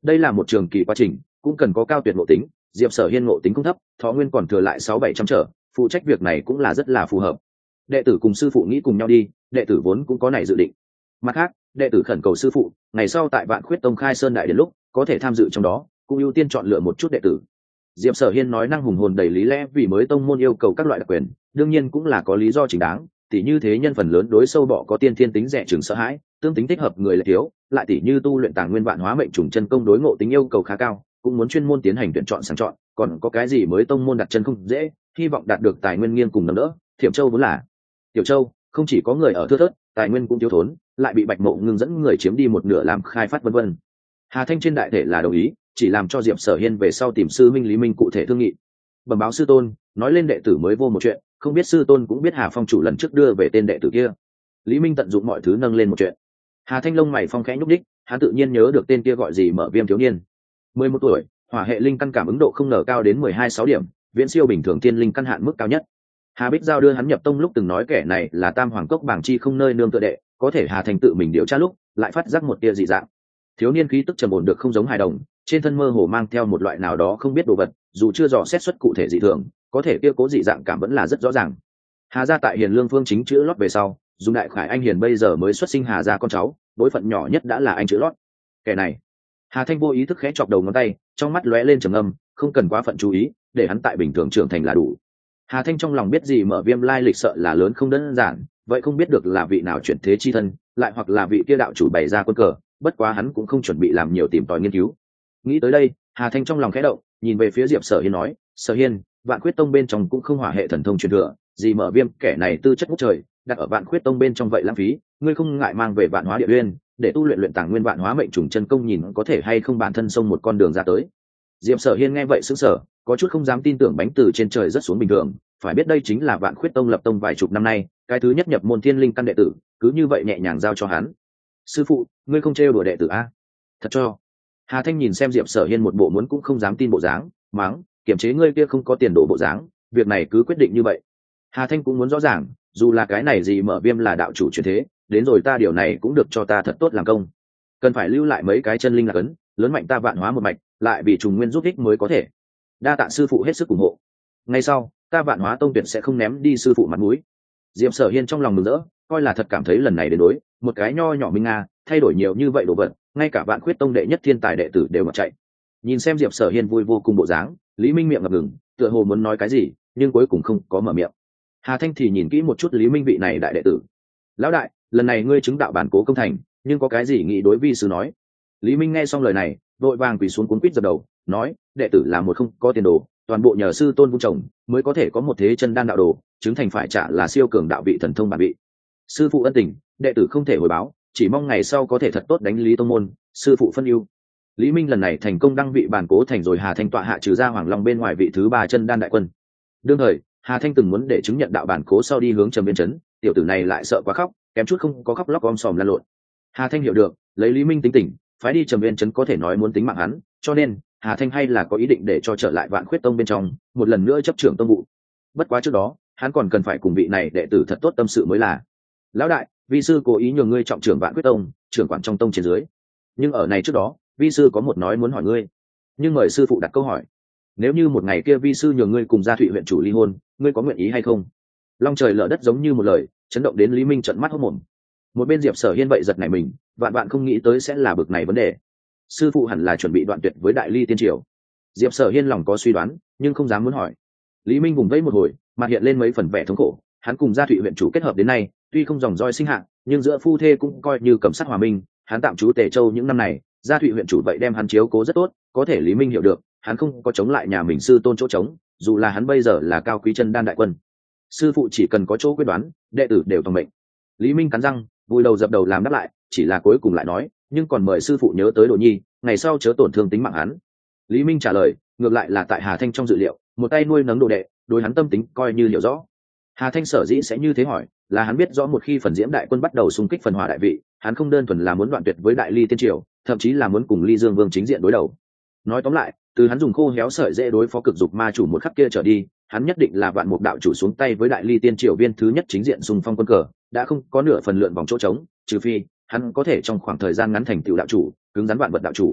đây là một trường kỳ quá trình, cũng cần có cao tuyệt ngộ tính. Diệp Sở Hiên ngộ tính cũng thấp, thọ nguyên còn thừa lại 600-700 trở, phụ trách việc này cũng là rất là phù hợp. Đệ tử cùng sư phụ nghĩ cùng nhau đi, đệ tử vốn cũng có này dự định. Mặt khác, đệ tử khẩn cầu sư phụ, ngày sau tại Vạn Khuyết Tông khai sơn đại điển lúc, có thể tham dự trong đó, cũng ưu tiên chọn lựa một chút đệ tử. Diệp Sở Hiên nói năng hùng hồn đầy lý lẽ, vì mới tông môn yêu cầu các loại đặc quyền, đương nhiên cũng là có lý do chính đáng. Tỷ như thế nhân phần lớn đối sâu bọ có tiên thiên tính rẻ chừng sợ hãi, tương tính thích hợp người lại thiếu, lại tỷ như tu luyện tàng nguyên vạn hóa mệnh trùng chân công đối ngộ tính yêu cầu khá cao, cũng muốn chuyên môn tiến hành tuyển chọn sàng chọn. Còn có cái gì mới tông môn đặt chân không dễ, hy vọng đạt được tài nguyên nghiêng cùng nâng đỡ. Thiểm Châu vốn là Tiểu Châu, không chỉ có người ở thưa thớt, tài nguyên cũng thiếu thốn, lại bị Bạch Mộ Ngưng dẫn người chiếm đi một nửa làm khai phát vân vân. Hà Thanh trên đại thể là đồng ý, chỉ làm cho Diệp Sở Hiên về sau tìm sư minh Lý Minh cụ thể thương nghị. Bẩm báo sư tôn, nói lên đệ tử mới vô một chuyện, không biết sư tôn cũng biết Hà Phong chủ lần trước đưa về tên đệ tử kia. Lý Minh tận dụng mọi thứ nâng lên một chuyện. Hà Thanh lông mày phong khẽ nhúc đích, hắn tự nhiên nhớ được tên kia gọi gì Mở Viêm thiếu niên. 11 tuổi, hỏa hệ linh căn cảm ứng độ không ngờ cao đến 12-6 điểm, viễn siêu bình thường thiên linh căn hạn mức cao nhất. Hà Bích Giao đưa hắn nhập tông lúc từng nói kẻ này là Tam Hoàng Cốc bảng chi không nơi nương tựa đệ, có thể Hà Thanh tự mình điều tra lúc, lại phát giác một tia dị dạng. Thiếu niên khí tức trầm ổn được không giống hài đồng, trên thân mơ hồ mang theo một loại nào đó không biết đồ vật, dù chưa dò xét xuất cụ thể dị thường, có thể kia cố dị dạng cảm vẫn là rất rõ ràng. Hà gia tại Hiền Lương Phương chính chữ lót về sau, dùng đại khải anh Hiền bây giờ mới xuất sinh Hà gia con cháu, đối phận nhỏ nhất đã là anh chữ lót. Kẻ này, Hà Thanh vô ý thức khẽ chọc đầu ngón tay, trong mắt lóe lên trầm âm, không cần quá phận chú ý, để hắn tại bình thường trưởng thành là đủ. Hà Thanh trong lòng biết gì Mở Viêm lai lịch sợ là lớn không đơn giản, vậy không biết được là vị nào chuyển thế chi thân, lại hoặc là vị kia đạo chủ bày ra quân cờ, bất quá hắn cũng không chuẩn bị làm nhiều tìm tòi nghiên cứu. Nghĩ tới đây, Hà Thanh trong lòng khẽ động, nhìn về phía Diệp Sở Hiên nói, Sở Hiên, Vạn Khuyết Tông bên trong cũng không hỏa hệ thần thông truyền thừa, gì Mở Viêm kẻ này tư chất ngút trời, đặt ở Vạn Khuyết Tông bên trong vậy lãng phí, ngươi không ngại mang về Vạn Hóa Địa Uyên, để tu luyện tàng nguyên vạn hóa mệnh trùng chân công nhìn có thể hay không bản thân xông một con đường ra tới. Diệp Sở Hiên nghe vậy sững sờ, có chút không dám tin tưởng bánh từ trên trời rất xuống bình thường, phải biết đây chính là Vạn Khuyết Tông lập tông vài chục năm nay, cái thứ nhất nhập môn thiên linh căn đệ tử, cứ như vậy nhẹ nhàng giao cho hắn. Sư phụ, ngươi không trêu đùa đệ tử a? Thật cho. Hà Thanh nhìn xem Diệp Sở Hiên một bộ muốn cũng không dám tin bộ dáng, mắng, kiềm chế ngươi kia không có tiền đồ bộ dáng, việc này cứ quyết định như vậy. Hà Thanh cũng muốn rõ ràng, dù là cái này gì Mở Viêm là đạo chủ truyền thế, đến rồi ta điều này cũng được cho ta thật tốt làm công. Cần phải lưu lại mấy cái chân linh lạc ấn, lớn mạnh ta vạn hóa một mạch, lại vì trùng nguyên giúp ích mới có thể. Đa tạ sư phụ hết sức ủng hộ. Ngay sau, ta Vạn Hóa Tông tuyệt sẽ không ném đi sư phụ mặt mũi. Diệp Sở Hiên trong lòng mừng rỡ, coi là thật cảm thấy lần này đến đối, một cái nho nhỏ minh nga, thay đổi nhiều như vậy đồ vật, ngay cả Vạn Khuyết Tông đệ nhất thiên tài đệ tử đều mà chạy. Nhìn xem Diệp Sở Hiên vui vô cùng bộ dáng, Lý Minh miệng ngập ngừng, tựa hồ muốn nói cái gì, nhưng cuối cùng không có mở miệng. Hà Thanh thì nhìn kỹ một chút Lý Minh vị này đại đệ tử. Lão đại, lần này ngươi chứng đạo bản cố công thành, nhưng có cái gì nghĩ đối vi sư nói? Lý Minh nghe xong lời này, vội vàng quỳ xuống cuốn quýt dập đầu, nói, đệ tử là một không có tiền đồ, toàn bộ nhờ sư tôn vun trồng mới có thể có một thế chân đan đạo đồ, chứng thành phải trả là siêu cường đạo vị thần thông bản vị. Sư phụ ân tình, đệ tử không thể hồi báo, chỉ mong ngày sau có thể thật tốt đánh lý tông môn, sư phụ phân ưu. Lý Minh lần này thành công đăng vị bản cố thành rồi, Hà Thanh tọa hạ trừ ra Hoàng Long bên ngoài vị thứ 3 chân đan đại quân. Đương thời, Hà Thanh từng muốn để chứng nhận đạo bản cố sau đi hướng Trầm Biên trấn, tiểu tử này lại sợ quá khóc, kém chút không có khóc lóc om sòm lăn lộn. Hà Thanh hiểu được, lấy Lý Minh tính tình, phái đi Trầm Biên trấn có thể nói muốn tính mạng hắn, cho nên Hà Thanh hay là có ý định để cho trở lại Vạn Khuyết Tông bên trong, một lần nữa chấp trưởng tông vụ. Bất quá trước đó, hắn còn cần phải cùng vị này đệ tử thật tốt tâm sự mới là. Lão đại, vi sư cố ý nhường ngươi trọng trưởng Vạn Khuyết Tông, trưởng quản trong tông trên dưới. Nhưng ở này trước đó, vi sư có một nói muốn hỏi ngươi. Nhưng mời sư phụ đặt câu hỏi. Nếu như một ngày kia vi sư nhường ngươi cùng Gia Thụy huyện chủ ly hôn, ngươi có nguyện ý hay không? Long trời lở đất giống như một lời, chấn động đến Lý Minh trợn mắt hốt mồm. Một bên Diệp Sở Hiên vậy giật nảy mình, vạn bạn không nghĩ tới sẽ là bực này vấn đề. Sư phụ hẳn là chuẩn bị đoạn tuyệt với Đại Ly tiên triều. Diệp Sở Hiên lòng có suy đoán, nhưng không dám muốn hỏi. Lý Minh vùng vẫy một hồi, mặt hiện lên mấy phần vẻ thống khổ. Hắn cùng Gia Thụy huyện chủ kết hợp đến nay, tuy không dòng roi sinh hạ, nhưng giữa phu thê cũng coi như cầm sát hòa minh. Hắn tạm trú Tề Châu những năm này, Gia Thụy huyện chủ vậy đem hắn chiếu cố rất tốt, có thể Lý Minh hiểu được, hắn không có chống lại nhà mình sư tôn chỗ trống, dù là hắn bây giờ là cao quý chân đan đại quân. Sư phụ chỉ cần có chỗ quyết đoán, đệ tử đều toàn mệnh. Lý Minh cắn răng, vùi đầu dập đầu làm đáp lại, chỉ là cuối cùng lại nói, nhưng còn mời sư phụ nhớ tới Đồ Nhi, ngày sau chớ tổn thương tính mạng hắn. Lý Minh trả lời, ngược lại là tại Hà Thanh trong dự liệu, một tay nuôi nấng đồ đệ, đối hắn tâm tính coi như hiểu rõ. Hà Thanh sở dĩ sẽ như thế hỏi, là hắn biết rõ một khi phần diễm đại quân bắt đầu xung kích phần hỏa đại vị, hắn không đơn thuần là muốn đoạn tuyệt với Đại Ly tiên triều, thậm chí là muốn cùng Ly Dương Vương chính diện đối đầu. Nói tóm lại, từ hắn dùng khô héo sợi dễ đối phó cực dục ma chủ một khắc kia trở đi, hắn nhất định là Vạn Mục đạo chủ xuống tay với Đại Ly tiên triều viên thứ nhất chính diện xung phong quân cờ, đã không có nửa phần lượn vòng chỗ trống, trừ phi hắn có thể trong khoảng thời gian ngắn thành tựu đạo chủ, cứng rắn vạn vật đạo chủ.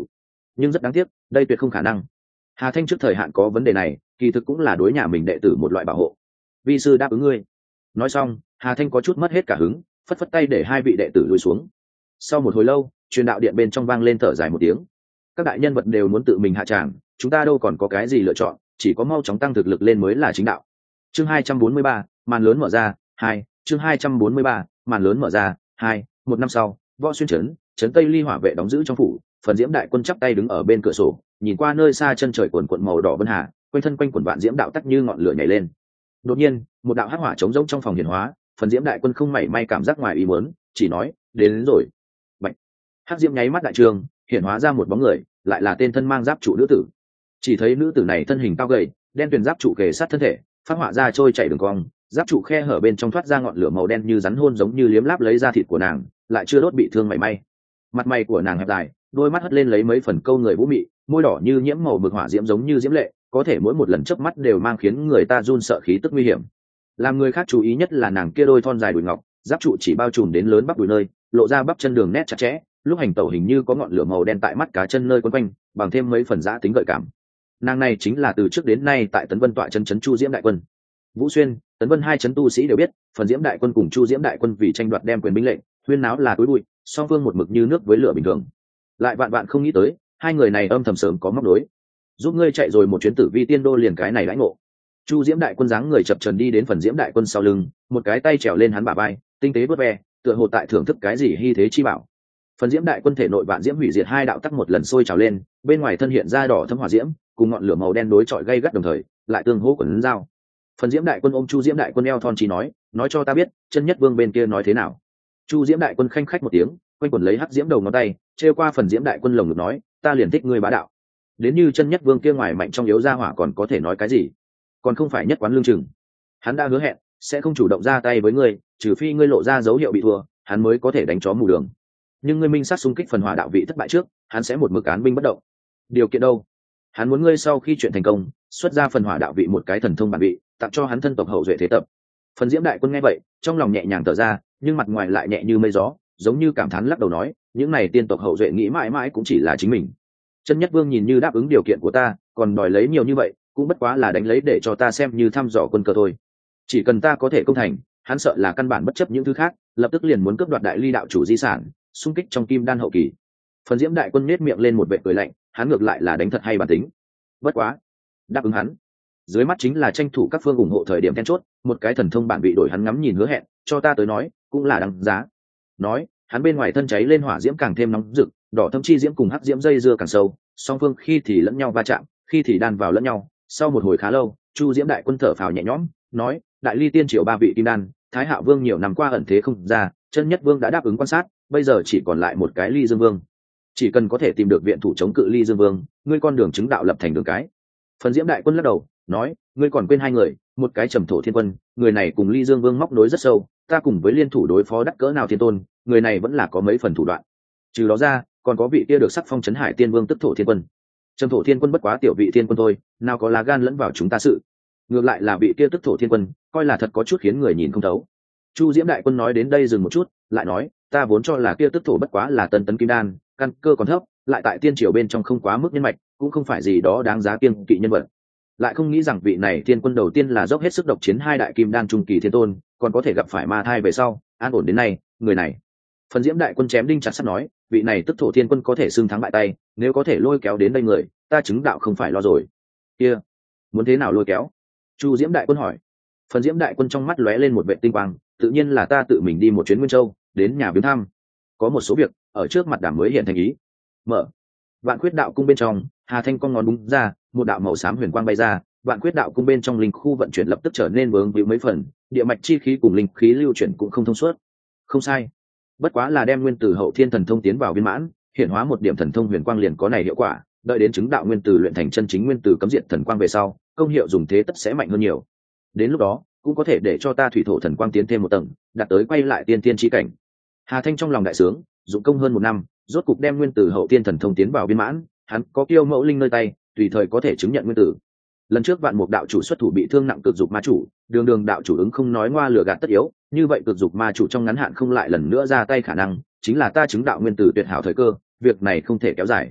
nhưng rất đáng tiếc đây tuyệt không khả năng. Hà Thanh trước thời hạn có vấn đề này kỳ thực cũng là đối nhà mình đệ tử một loại bảo hộ. Vi sư đáp ứng ngươi. Nói xong Hà Thanh có chút mất hết cả hứng, phất phất tay để hai vị đệ tử lùi xuống. Sau một hồi lâu truyền đạo điện bên trong vang lên thở dài một tiếng. Các đại nhân vật đều muốn tự mình hạ tràng, chúng ta đâu còn có cái gì lựa chọn, chỉ có mau chóng tăng thực lực lên mới là chính đạo. Chương 243, màn lớn mở ra 2. Chương 243, màn lớn mở ra 2. Một năm sau, Võ Xuyên trấn Tây Ly hỏa vệ đóng giữ trong phủ, Phần Diễm đại quân chắp tay đứng ở bên cửa sổ, nhìn qua nơi xa chân trời cuồn cuộn màu đỏ vân hà, quanh thân quanh quần vạn diễm đạo tắc như ngọn lửa nhảy lên. Đột nhiên, một đạo hắc hỏa trống rỗng trong phòng hiển hóa, Phần Diễm đại quân không mảy may cảm giác ngoài ý muốn, chỉ nói, đến rồi. Bạch. Hắc diễm nháy mắt đại trường, hiển hóa ra một bóng người, lại là tên thân mang giáp trụ nữ tử. Chỉ thấy nữ tử này thân hình cao gầy, đen tuyền giáp trụ kề sát thân thể, phát họa ra trôi chảy đường cong, giáp trụ khe hở bên trong thoát ra ngọn lửa màu đen như rắn hôn giống như liếm láp lấy da thịt của nàng, lại chưa đốt bị thương mảy may. Mặt mày của nàng hẹp dài, đôi mắt hất lên lấy mấy phần câu người vũ mị, môi đỏ như nhiễm màu mực hỏa diễm giống như diễm lệ, có thể mỗi một lần chớp mắt đều mang khiến người ta run sợ khí tức nguy hiểm. Làm người khác chú ý nhất là nàng kia đôi thon dài đùi ngọc, giáp trụ chỉ bao trùm đến lớn bắp đùi nơi, lộ ra bắp chân đường nét chặt chẽ, lúc hành tẩu hình như có ngọn lửa màu đen tại mắt cá chân nơi quấn quanh, bằng thêm mấy phần giã tính gợi cảm. Nàng này chính là từ trước đến nay tại Tấn Vân tọa chân Chu Diễm đại quân. Vũ Xuyên, Tấn Vân hai chấn tu sĩ đều biết, Phần Diễm đại quân cùng Chu Diễm đại quân vì tranh đoạt đem quyền binh lệnh, huyên náo là túi bụi, song phương một mực như nước với lửa bình thường. Lại vạn vạn không nghĩ tới, hai người này âm thầm sớm có móc đối. Giúp ngươi chạy rồi một chuyến Tử Vi Tiên Đô liền cái này đãi ngộ. Chu Diễm đại quân dáng người chập chờn đi đến Phần Diễm đại quân sau lưng, một cái tay trèo lên hắn bả vai, tinh tế vuốt ve, tựa hồ tại thưởng thức cái gì hy thế chi bảo. Phần Diễm đại quân thể nội vạn diễm hủy diệt hai đạo tắc một lần sôi trào lên, bên ngoài thân hiện ra đỏ thâm hỏa diễm, cùng ngọn lửa màu đen đối chọi gay gắt đồng thời, lại tương hỗ quần dao. Phần Diễm đại quân ôm Chu Diễm đại quân eo thon chỉ nói cho ta biết, chân nhất vương bên kia nói thế nào. Chu Diễm đại quân khanh khách một tiếng, quanh quần lấy hắc diễm đầu ngón tay, trêu qua Phần Diễm đại quân lồng ngực nói, ta liền thích ngươi bá đạo. Đến như chân nhất vương kia ngoài mạnh trong yếu ra hỏa còn có thể nói cái gì? Còn không phải nhất quán lương chừng. Hắn đã hứa hẹn sẽ không chủ động ra tay với ngươi, trừ phi ngươi lộ ra dấu hiệu bị thua, hắn mới có thể đánh chó mù đường. Nhưng ngươi minh sát xung kích phần hỏa đạo vị thất bại trước, hắn sẽ một mực án binh bất động. Điều kiện đâu? Hắn muốn ngươi sau khi chuyện thành công, xuất ra phần hỏa đạo vị một cái thần thông bản vị, tặng cho hắn thân tộc hậu duệ thế tập. Phần Diễm đại quân nghe vậy, trong lòng nhẹ nhàng thở ra, nhưng mặt ngoài lại nhẹ như mây gió, giống như cảm thán lắc đầu nói, những này tiên tộc hậu duệ nghĩ mãi mãi cũng chỉ là chính mình. Chân nhất vương nhìn như đáp ứng điều kiện của ta, còn đòi lấy nhiều như vậy, cũng bất quá là đánh lấy để cho ta xem như thăm dò quân cờ thôi. Chỉ cần ta có thể công thành, hắn sợ là căn bản bất chấp những thứ khác, lập tức liền muốn cướp đoạt đại ly đạo chủ di sản, xung kích trong kim đan hậu kỳ. Phần Diễm đại quân nết miệng lên một vệ cười lạnh, hắn ngược lại là đánh thật hay bản tính. Bất quá, đáp ứng hắn, dưới mắt chính là tranh thủ các phương ủng hộ thời điểm then chốt, một cái thần thông bản bị đổi hắn ngắm nhìn hứa hẹn, cho ta tới nói, cũng là đáng giá. Nói, hắn bên ngoài thân cháy lên hỏa diễm càng thêm nóng rực, đỏ thâm chi diễm cùng hắc diễm dây dưa càng sâu, song phương khi thì lẫn nhau va chạm, khi thì đan vào lẫn nhau. Sau một hồi khá lâu, Chu Diễm đại quân thở phào nhẹ nhõm, nói, đại ly tiên triều ba vị kim đan, Thái Hạo vương nhiều năm qua ẩn thế không ra, chân nhất vương đã đáp ứng quan sát, bây giờ chỉ còn lại một cái Ly Dương vương. Chỉ cần có thể tìm được viện thủ chống cự Ly Dương vương, ngươi con đường chứng đạo lập thành đường cái. Phần Diễm đại quân lắc đầu, nói, ngươi còn quên hai người, một cái Trầm Thổ Thiên Quân, người này cùng Ly Dương vương móc nối rất sâu, ta cùng với liên thủ đối phó đắc cỡ nào thiên tôn, người này vẫn là có mấy phần thủ đoạn. Trừ đó ra, còn có vị kia được sắc phong trấn Hải Tiên Vương tức Thổ Thiên Quân. Trầm Thổ Thiên Quân bất quá tiểu vị thiên quân thôi, nào có lá gan lẫn vào chúng ta sự. Ngược lại là vị kia tức Thổ Thiên Quân, coi là thật có chút khiến người nhìn không thấu. Chu Diễm đại quân nói đến đây dừng một chút, lại nói, ta vốn cho là kia tức thổ bất quá là tân tấn kim đan, căn cơ còn thấp, lại tại tiên triều bên trong không quá mức nhân mạch, cũng không phải gì đó đáng giá kiêng kỵ nhân vật. Lại không nghĩ rằng vị này thiên quân đầu tiên là dốc hết sức độc chiến hai đại kim đan trung kỳ thiên tôn, còn có thể gặp phải ma thai về sau, an ổn đến nay, người này. Phần Diễm đại quân chém đinh chặt sắt nói, vị này tức thổ thiên quân có thể xưng thắng bại tay, nếu có thể lôi kéo đến đây người, ta chứng đạo không phải lo rồi. Kia, muốn thế nào lôi kéo? Chu Diễm đại quân hỏi. Phần Diễm đại quân trong mắt lóe lên một vệ tinh quang, tự nhiên là ta tự mình đi một chuyến Nguyên Châu, đến nhà viếng thăm. Có một số việc ở trước mặt đảm mới hiện thành ý. Mở. Vạn Quyết đạo cung bên trong, Hà Thanh con ngón búng ra, một đạo màu xám huyền quang bay ra, Vạn Quyết đạo cung bên trong linh khu vận chuyển lập tức trở nên vướng víu mấy phần, địa mạch chi khí cùng linh khí lưu chuyển cũng không thông suốt. Không sai, bất quá là đem nguyên tử hậu thiên thần thông tiến vào viên mãn, hiện hóa một điểm thần thông huyền quang liền có này hiệu quả, đợi đến chứng đạo nguyên tử luyện thành chân chính nguyên tử cấm diệt thần quang về sau, công hiệu dùng thế tất sẽ mạnh hơn nhiều. Đến lúc đó, cũng có thể để cho ta thủy thổ thần quang tiến thêm một tầng, đạt tới quay lại tiên tiên chi cảnh. Hà Thanh trong lòng đại sướng, dụng công hơn một năm, rốt cục đem nguyên tử hậu tiên thần thông tiến vào viên mãn, hắn có kiêu mẫu linh nơi tay, tùy thời có thể chứng nhận nguyên tử. Lần trước Vạn Mục đạo chủ xuất thủ bị thương nặng cực dục ma chủ, đường đạo chủ ứng không nói ngoa lừa gạt tất yếu, như vậy cực dục ma chủ trong ngắn hạn không lại lần nữa ra tay khả năng, chính là ta chứng đạo nguyên tử tuyệt hảo thời cơ, việc này không thể kéo dài.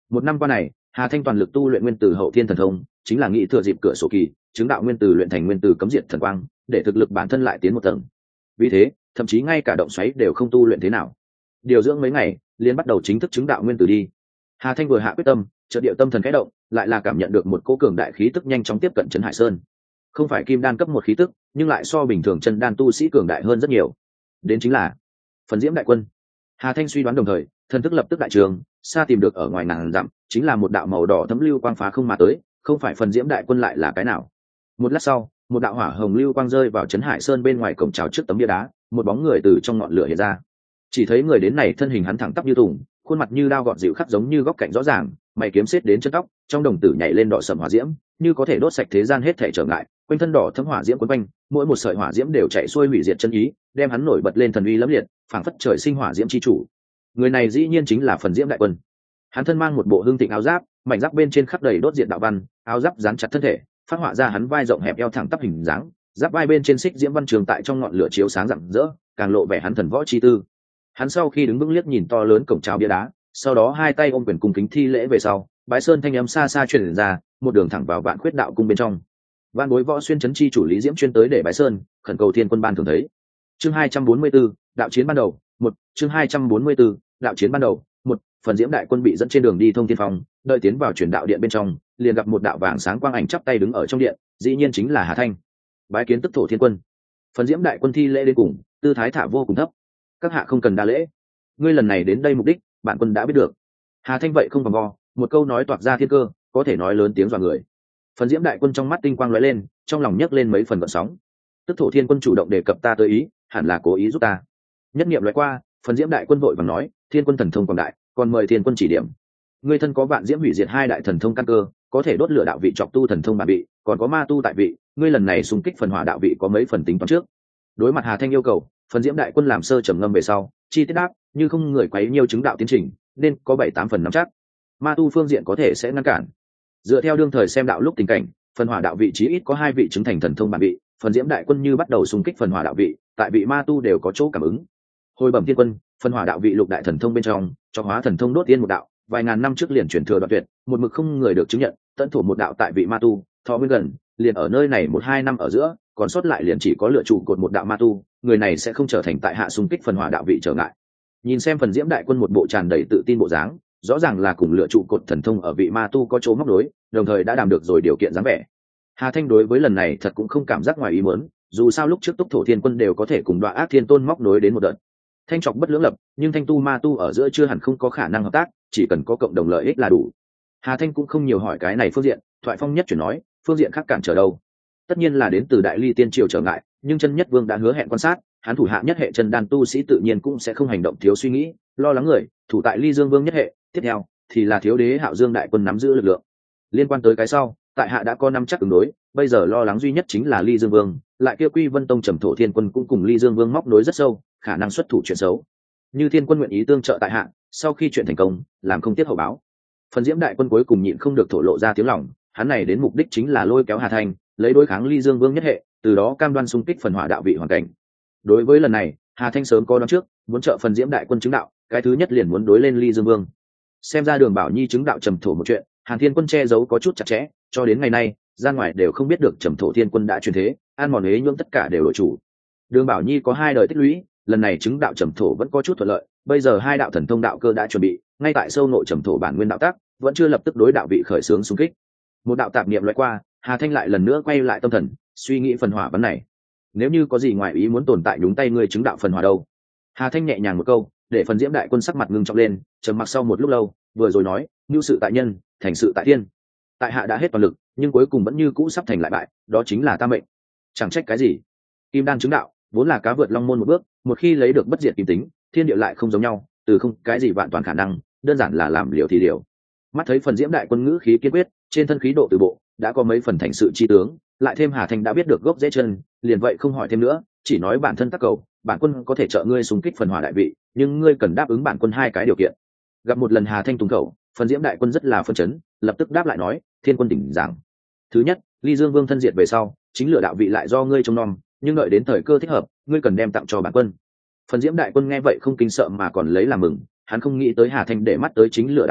Một năm qua này, Hà Thanh toàn lực tu luyện nguyên tử hậu thiên thần thông, chính là nghĩ thừa dịp cửa sổ kỳ, chứng đạo nguyên tử luyện thành nguyên tử cấm diệt thần quang, để thực lực bản thân lại tiến một tầng. Vì thế, thậm chí ngay cả động xoáy đều không tu luyện thế nào. Điều dưỡng mấy ngày, liền bắt đầu chính thức chứng đạo nguyên tử đi. Hà Thanh vừa hạ quyết tâm, chợt điệu tâm thần khẽ động, lại là cảm nhận được một cỗ cường đại khí tức nhanh chóng tiếp cận Trấn Hải Sơn. Không phải kim đan cấp một khí tức, nhưng lại so bình thường chân đan tu sĩ cường đại hơn rất nhiều. Đến chính là Phần Diễm đại quân. Hà Thanh suy đoán đồng thời, thần thức lập tức đại trường, xa tìm được ở ngoài ngàn dặm, chính là một đạo màu đỏ thấm lưu quang phá không mà tới, không phải Phần Diễm đại quân lại là cái nào. Một lát sau, một đạo hỏa hồng lưu quang rơi vào Trấn Hải Sơn bên ngoài cổng chào trước tấm bia đá, một bóng người từ trong ngọn lửa hiện ra. Chỉ thấy người đến này thân hình hắn thẳng tắp như tùng, khuôn mặt như đao gọt dịu khắc giống như góc cạnh rõ ràng, mày kiếm xết đến chân tóc, trong đồng tử nhảy lên đỏ sầm hỏa diễm, như có thể đốt sạch thế gian hết thảy trở ngại, quanh thân đỏ thấm hỏa diễm quấn quanh, mỗi một sợi hỏa diễm đều chạy xuôi hủy diệt chân ý, đem hắn nổi bật lên thần uy lẫm liệt, phảng phất trời sinh hỏa diễm chi chủ. Người này dĩ nhiên chính là Phần Diễm đại quân. Hắn thân mang một bộ hương thịnh áo giáp, mảnh giáp bên trên khắc đầy đốt diệt đạo văn, áo giáp dán chặt thân thể, phát họa ra hắn vai rộng hẹp eo thẳng tắp hình dáng, giáp vai bên trên xích diễm văn trường tại trong ngọn lửa chiếu sáng rạng rỡ, càng lộ vẻ hắn thần võ chi tư. Hắn sau khi đứng vững liếc nhìn to lớn cổng chào bia đá, sau đó hai tay ôm quyền cung kính thi lễ về sau, bái sơn thanh âm xa xa truyền ra, một đường thẳng vào Vạn Khuyết đạo cung bên trong. Vạn Bối Võ Xuyên trấn chi chủ Lý Diễm chuyên tới để bái sơn, khẩn cầu thiên quân ban thường thấy. Chương 244, đạo chiến ban đầu, một chương 244, đạo chiến ban đầu, một Phần Diễm đại quân bị dẫn trên đường đi thông thiên phong, đợi tiến vào truyền đạo điện bên trong, liền gặp một đạo vàng sáng quang ảnh chắp tay đứng ở trong điện, dĩ nhiên chính là Hà Thanh. Bái kiến tức thổ thiên quân. Phần Diễm đại quân thi lễ đến cùng, tư thái thả vô cùng thấp. Các hạ không cần đa lễ, ngươi lần này đến đây mục đích, bản quân đã biết được. Hà Thanh vậy không vòng vo, một câu nói toạc ra thiên cơ, có thể nói lớn tiếng dọa người. Phần Diễm đại quân trong mắt tinh quang lóe lên, trong lòng nhấc lên mấy phần gợn sóng. Tức thổ thiên quân chủ động đề cập ta tới ý, hẳn là cố ý giúp ta. Nhất niệm lóe qua, Phần Diễm đại quân vội vàng nói, thiên quân thần thông quảng đại, còn mời thiên quân chỉ điểm. Ngươi thân có Vạn Diễm hủy diệt hai đại thần thông căn cơ, có thể đốt lửa đạo vị chọc tu thần thông bản vị, còn có ma tu tại vị, ngươi lần này xung kích phần hỏa đạo vị có mấy phần tính toán trước. Đối mặt Hà Thanh yêu cầu, Phần Diễm đại quân làm sơ trầm ngâm về sau, chi tiết đáp, như không người quấy nhiều chứng đạo tiến trình, nên có 7-8 phần nắm chắc. Ma tu phương diện có thể sẽ ngăn cản. Dựa theo đương thời xem đạo lúc tình cảnh, phần hỏa đạo vị chí ít có 2 vị chứng thành thần thông bản vị, Phần Diễm đại quân như bắt đầu xung kích phần hỏa đạo vị, tại vị ma tu đều có chỗ cảm ứng. Hồi bẩm thiên quân, phần hỏa đạo vị lục đại thần thông bên trong, cho hóa thần thông đốt tiên một đạo, vài ngàn năm trước liền truyền thừa đoạn tuyệt, một mực không người được chứng nhận, tận thủ một đạo tại vị ma tu, thọ nguyên gần, liền ở nơi này 1-2 năm ở giữa, còn sót lại liền chỉ có lựa trụ cột một đạo ma tu, người này sẽ không trở thành tại hạ xung kích phần hỏa đạo vị trở ngại. Nhìn xem Phần Diễm đại quân một bộ tràn đầy tự tin bộ dáng, rõ ràng là cùng lựa trụ cột thần thông ở vị ma tu có chỗ móc nối, đồng thời đã đảm được rồi điều kiện dáng vẻ. Hà Thanh đối với lần này thật cũng không cảm giác ngoài ý muốn, dù sao lúc trước Túc Thổ Thiên Quân đều có thể cùng Đoạ Ác Thiên Tôn móc nối đến một đợt. Thanh trọc bất lưỡng lập, nhưng thanh tu ma tu ở giữa chưa hẳn không có khả năng hợp tác, chỉ cần có cộng đồng lợi ích là đủ. Hà Thanh cũng không nhiều hỏi cái này phương diện, thoại phong nhất chuyển nói, phương diện khác cản trở đâu? Tất nhiên là đến từ Đại Ly Tiên Triều trở ngại, nhưng Chân Nhất Vương đã hứa hẹn quan sát, hắn thủ hạ nhất hệ chân đan tu sĩ tự nhiên cũng sẽ không hành động thiếu suy nghĩ, lo lắng người, thủ tại Ly Dương Vương nhất hệ, tiếp theo thì là thiếu đế Hạo Dương đại quân nắm giữ lực lượng. Liên quan tới cái sau, tại hạ đã có năm chắc ứng đối, bây giờ lo lắng duy nhất chính là Ly Dương Vương, lại kia Quy Vân Tông Trầm Thổ Thiên Quân cũng cùng Ly Dương Vương móc nối rất sâu, khả năng xuất thủ chuyện xấu. Như Thiên Quân nguyện ý tương trợ tại hạ, sau khi chuyện thành công, làm không tiếc hậu báo. Phần Diễm đại quân cuối cùng nhịn không được thổ lộ ra tiếng lòng, hắn này đến mục đích chính là lôi kéo Hà Thanh, lấy đối kháng Ly Dương Vương nhất hệ, từ đó cam đoan xung kích phần hỏa đạo vị hoàn cảnh. Đối với lần này, Hà Thanh sớm có đoán trước, muốn trợ Phần Diễm đại quân chứng đạo, cái thứ nhất liền muốn đối lên Ly Dương Vương. Xem ra Đường Bảo Nhi chứng đạo Trầm Thổ một chuyện, Hàn Thiên Quân che giấu có chút chặt chẽ, cho đến ngày nay, ra ngoài đều không biết được Trầm Thổ Thiên Quân đã truyền thế, an mòn ế nhưỡng tất cả đều đổi chủ. Đường Bảo Nhi có 2 đời tích lũy, lần này chứng đạo Trầm Thổ vẫn có chút thuận lợi, bây giờ 2 đạo thần thông đạo cơ đã chuẩn bị, ngay tại sâu nội Trầm Thổ bản nguyên đạo tác, vẫn chưa lập tức đối đạo vị khởi xướng xung kích. Một đạo tạp niệm loại qua, Hà Thanh lại lần nữa quay lại tâm thần, suy nghĩ phần hỏa vấn này. Nếu như có gì ngoài ý muốn tồn tại nhúng tay ngươi chứng đạo phần hỏa đâu? Hà Thanh nhẹ nhàng một câu, để Phần Diễm đại quân sắc mặt ngưng trọng lên, trầm mặc sau một lúc lâu, vừa rồi nói, nhu sự tại nhân, thành sự tại thiên. Tại hạ đã hết toàn lực, nhưng cuối cùng vẫn như cũ sắp thành lại bại, đó chính là ta mệnh. Chẳng trách cái gì. Kim đan chứng đạo, vốn là cá vượt long môn một bước, một khi lấy được bất diệt kim tính, thiên địa lại không giống nhau, từ không cái gì vạn toàn khả năng, đơn giản là làm liều thì liều. Mắt thấy Phần Diễm đại quân ngữ khí kiên quyết, trên thân khí độ từ bộ, đã có mấy phần thành sự chi tướng, lại thêm Hà Thanh đã biết được gốc rễ chân, liền vậy không hỏi thêm nữa, chỉ nói bản thân tác cầu, bản quân có thể trợ ngươi xung kích phần hỏa đại vị, nhưng ngươi cần đáp ứng bản quân 2 cái điều kiện. Gặp một lần Hà Thanh tung khẩu, Phần Diễm đại quân rất là phân chấn, lập tức đáp lại nói, Thiên Quân tỉnh giảng. Thứ nhất, Ly Dương Vương thân diệt về sau, chính lựa đạo vị lại do ngươi trông nom, nhưng đợi đến thời cơ thích hợp, ngươi cần đem tặng cho bản quân. Phần Diễm đại quân nghe vậy không kinh sợ mà còn lấy làm mừng, hắn không nghĩ tới Hà Thanh để mắt tới chính lựa đạo vị,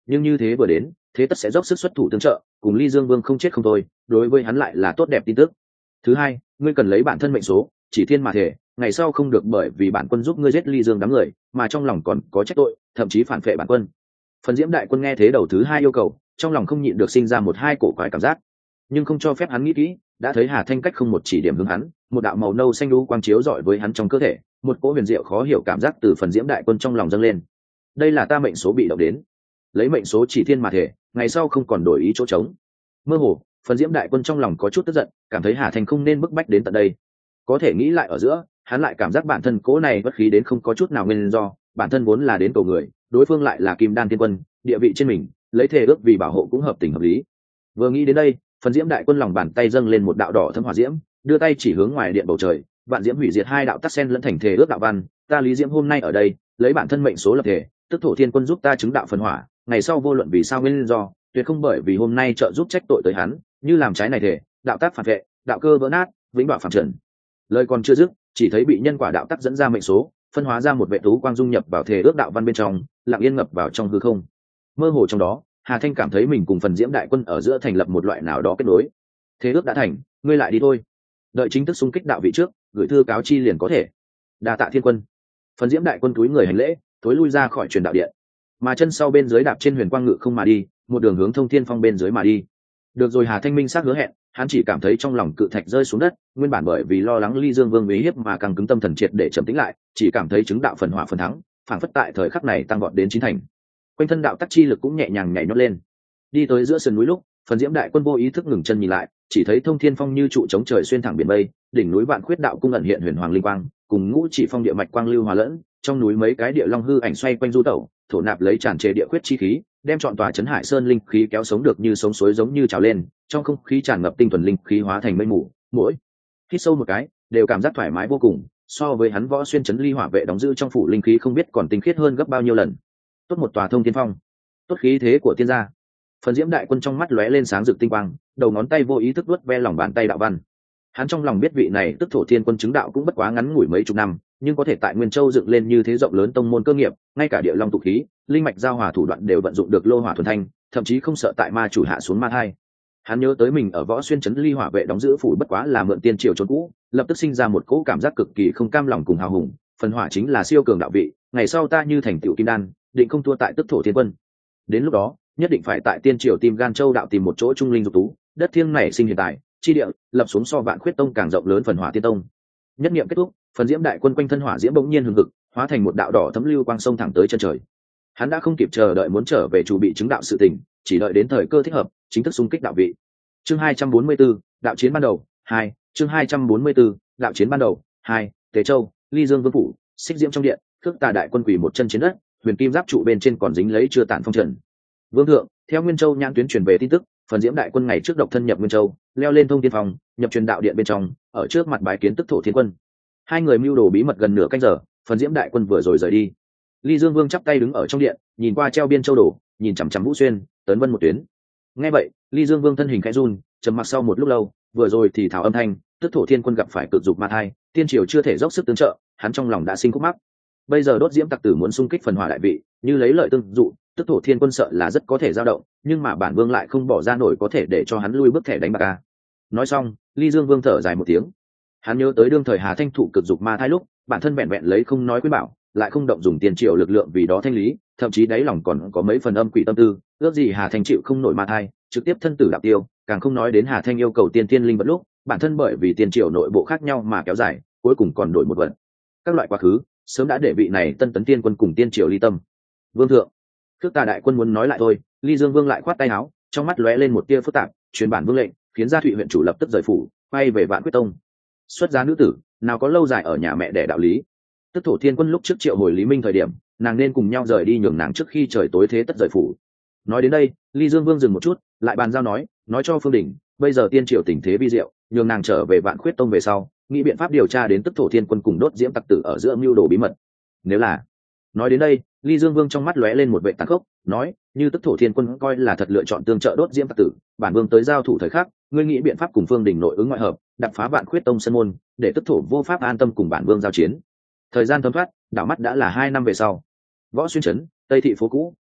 nhưng như thế vừa đến thế tất sẽ dốc sức xuất thủ tương trợ, cùng Ly Dương Vương không chết không thôi, đối với hắn lại là tốt đẹp tin tức. Thứ hai, ngươi cần lấy bản thân mệnh số chỉ thiên mà thể, ngày sau không được bởi vì bản quân giúp ngươi giết Ly Dương đám người mà trong lòng còn có trách tội, thậm chí phản phệ bản quân. Phần Diễm đại quân nghe thế đầu thứ hai yêu cầu, trong lòng không nhịn được sinh ra một hai cổ quái cảm giác, nhưng không cho phép hắn nghĩ kỹ, đã thấy Hà Thanh cách không một chỉ điểm hướng hắn, một đạo màu nâu xanh đu quang chiếu rọi với hắn trong cơ thể, một cỗ huyền diệu khó hiểu cảm giác từ Phần Diễm đại quân trong lòng dâng lên. Đây là ta mệnh số bị động đến, lấy mệnh số chỉ thiên mà thể, ngày sau không còn đổi ý chỗ trống. Mơ hồ, Phần Diễm đại quân trong lòng có chút tức giận, cảm thấy Hà Thanh không nên bức bách đến tận đây. Có thể nghĩ lại ở giữa, hắn lại cảm giác bản thân cố này bất khí đến không có chút nào nguyên do, bản thân vốn là đến cầu người, đối phương lại là Kim Đan Tiên Quân, địa vị trên mình, lấy thề ước vì bảo hộ cũng hợp tình hợp lý. Vừa nghĩ đến đây, Phần Diễm đại quân lòng bàn tay dâng lên một đạo đỏ thâm hỏa diễm, đưa tay chỉ hướng ngoài điện bầu trời, vạn diễm hủy diệt hai đạo tắc sen lẫn thành thề ước đạo văn, ta Lý Diễm hôm nay ở đây, lấy bản thân mệnh số lập thể, tức Thổ Thiên Quân giúp ta chứng đạo phần hỏa, ngày sau vô luận vì sao nguyên do, tuyệt không bởi vì hôm nay trợ giúp trách tội tới hắn, như làm trái này thể, đạo tác phản vệ, đạo cơ vỡ nát, vĩnh bảo phản trần. Lời còn chưa dứt, chỉ thấy bị nhân quả đạo tắc dẫn ra mệnh số, phân hóa ra một vệ tú quang dung nhập vào thể ước đạo văn bên trong, lặng yên ngập vào trong hư không. Mơ hồ trong đó, Hà Thanh cảm thấy mình cùng Phần Diễm đại quân ở giữa thành lập một loại nào đó kết nối. Thế ước đã thành, ngươi lại đi thôi. Đợi chính thức xung kích đạo vị trước, gửi thư cáo chi liền có thể. Đa tạ Thiên Quân. Phần Diễm đại quân túi người hành lễ, thối lui ra khỏi truyền đạo điện, mà chân sau bên dưới đạp trên huyền quang ngự không mà đi, một đường hướng Thông Thiên Phong bên dưới mà đi. Được rồi, Hà Thanh minh xác hứa hẹn, hắn chỉ cảm thấy trong lòng cự thạch rơi xuống đất, nguyên bản bởi vì lo lắng Ly Dương Vương uy hiếp mà càng cứng tâm thần triệt để trầm tĩnh lại, chỉ cảm thấy chứng đạo phần hỏa phần thắng, phảng phất tại thời khắc này tăng vọt đến chín thành. Quanh thân đạo tắc chi lực cũng nhẹ nhàng nhảy nhót lên. Đi tới giữa sườn núi lúc, Phần Diễm đại quân vô ý thức ngừng chân nhìn lại, chỉ thấy Thông Thiên Phong như trụ chống trời xuyên thẳng biển mây, đỉnh núi Vạn Khuyết đạo cung ẩn hiện huyền hoàng linh quang, cùng Ngũ Chỉ Phong địa mạch quang lưu hòa lẫn, trong núi mấy cái địa long hư ảnh xoay quanh du tẩu, thổ nạp lấy tràn trề địa khuyết chi khí, đem trọn tòa Trấn Hải Sơn linh khí kéo sống được như sống suối giống như trào lên, trong không khí tràn ngập tinh thuần linh khí hóa thành mây mù, mỗi hít sâu một cái, đều cảm giác thoải mái vô cùng, so với hắn Võ Xuyên Trấn Ly Hỏa vệ đóng giữ trong phủ linh khí không biết còn tinh khiết hơn gấp bao nhiêu lần. Tốt một tòa Thông Thiên Phong, tốt khí thế của tiên gia. Phần Diễm đại quân trong mắt lóe lên sáng rực tinh quang, đầu ngón tay vô ý thức vuốt ve lòng bàn tay đạo văn. Hắn trong lòng biết vị này tức Thổ Thiên Quân chứng đạo cũng bất quá ngắn ngủi mấy chục năm, nhưng có thể tại Nguyên Châu dựng lên như thế rộng lớn tông môn cơ nghiệp, ngay cả địa long tụ khí, linh mạch giao hòa thủ đoạn đều vận dụng được lô hỏa thuần thanh, thậm chí không sợ tại ma chủ hạ xuống ma thai. Hắn nhớ tới mình ở Võ Xuyên Trấn Ly Hỏa vệ đóng giữ phủ bất quá là mượn tiên triều trốn cũ, lập tức sinh ra một cỗ cảm giác cực kỳ không cam lòng cùng hào hùng. Phần hỏa chính là siêu cường đạo vị, ngày sau ta như thành tựu kim đan, định không thua tại tức Thổ Thiên Quân. Đến lúc đó, nhất định phải tại tiên triều tìm Gan Châu đạo tìm một chỗ trung linh dục tú, đất thiêng này sinh hiện tại chi địa, lập xuống so Vạn Khuyết tông càng rộng lớn phần hỏa tiên tông. Nhất niệm kết thúc, Phần Diễm đại quân quanh thân hỏa diễm bỗng nhiên hừng hực, hóa thành một đạo đỏ thấm lưu quang sông thẳng tới chân trời. Hắn đã không kịp chờ đợi muốn trở về chủ bị chứng đạo sự tình, chỉ đợi đến thời cơ thích hợp, chính thức xung kích đạo vị. Chương 244, đạo chiến ban đầu 2, chương 244, đạo chiến ban đầu 2, Tế Châu, Ly Dương Vương phủ, Xích Diễm trong điện, Khước Tà đại quân quỳ một chân trên đất, huyền kim giáp trụ bên trên còn dính lấy chưa tàn phong trần. Vương thượng, theo Nguyên Châu nhãn tuyến truyền về tin tức, Phần Diễm đại quân ngày trước độc thân nhập Nguyên Châu, leo lên Thông Thiên Phong, nhập truyền đạo điện bên trong, ở trước mặt bái kiến tức Thổ Thiên Quân. Hai người mưu đồ bí mật gần nửa canh giờ, Phần Diễm đại quân vừa rồi rời đi. Ly Dương Vương chắp tay đứng ở trong điện, nhìn qua treo biên châu đổ, nhìn chằm chằm Vũ Xuyên, Tấn Vân một tuyến. Nghe vậy, Ly Dương Vương thân hình khẽ run, trầm mặc sau một lúc lâu, vừa rồi thì thảo âm thanh, tức Thổ Thiên Quân gặp phải cực dục ma thai, tiên triều chưa thể dốc sức tương trợ, hắn trong lòng đã sinh khúc mắc. Bây giờ đốt diễm tặc tử muốn xung kích phần hỏa đại vị, như lấy lợi tương dụ, tức Thổ Thiên Quân sợ là rất có thể dao động, nhưng mà bản vương lại không bỏ ra nổi có thể để cho hắn lui bước thẻ đánh bạc a. Nói xong, Ly Dương Vương thở dài một tiếng. Hắn nhớ tới đương thời Hà Thanh thụ cực dục ma thai lúc, bản thân vẹn vẹn lấy không nói khuyên bảo, lại không động dùng tiền triệu lực lượng vì đó thanh lý, thậm chí đáy lòng còn có mấy phần âm quỷ tâm tư, ước gì Hà Thanh chịu không nổi ma thai, trực tiếp thân tử đạo tiêu, càng không nói đến Hà Thanh yêu cầu tiên tiên linh vật lúc, bản thân bởi vì tiền triệu nội bộ khác nhau mà kéo dài, cuối cùng còn đổi một vận. Các loại quá khứ, sớm đã để vị này Tân Tấn Tiên Quân cùng tiên triều ly tâm. Vương thượng, Khước Tà đại quân muốn nói lại thôi, Ly Dương Vương lại khoát tay áo, trong mắt lóe lên một tia phức tạp, truyền bản vương lệnh, khiến Gia Thụy huyện chủ lập tức rời phủ, quay về Vạn Quyết tông. Xuất gia nữ tử, nào có lâu dài ở nhà mẹ đẻ đạo lý. Tức Thổ Thiên Quân lúc trước triệu hồi Lý Minh thời điểm, nàng nên cùng nhau rời đi nhường nàng trước khi trời tối thế tất rời phủ. Nói đến đây, Ly Dương Vương dừng một chút, lại bàn giao nói cho Phương Đình, bây giờ tiên triều tình thế vi diệu, nhường nàng trở về Vạn Khuyết tông về sau, nghĩ biện pháp điều tra đến Tức Thổ Thiên Quân cùng đốt diễm tặc tử ở giữa mưu đồ bí mật. Nếu là nói đến đây, Ly Dương Vương trong mắt lóe lên một vệ tàn khốc, nói, như Tức Thổ Thiên Quân coi là thật lựa chọn tương trợ đốt diễm tặc tử, bản vương tới giao thủ thời khắc, ngươi nghĩ biện pháp cùng Phương Đình nội ứng ngoại hợp, đập phá Vạn Khuyết tông sân môn, để Tức Thổ vô pháp an tâm cùng bản vương giao chiến. Thời gian thấm thoát, đảo mắt đã là 2 năm về sau. Võ Xuyên trấn, Tây thị phố cũ,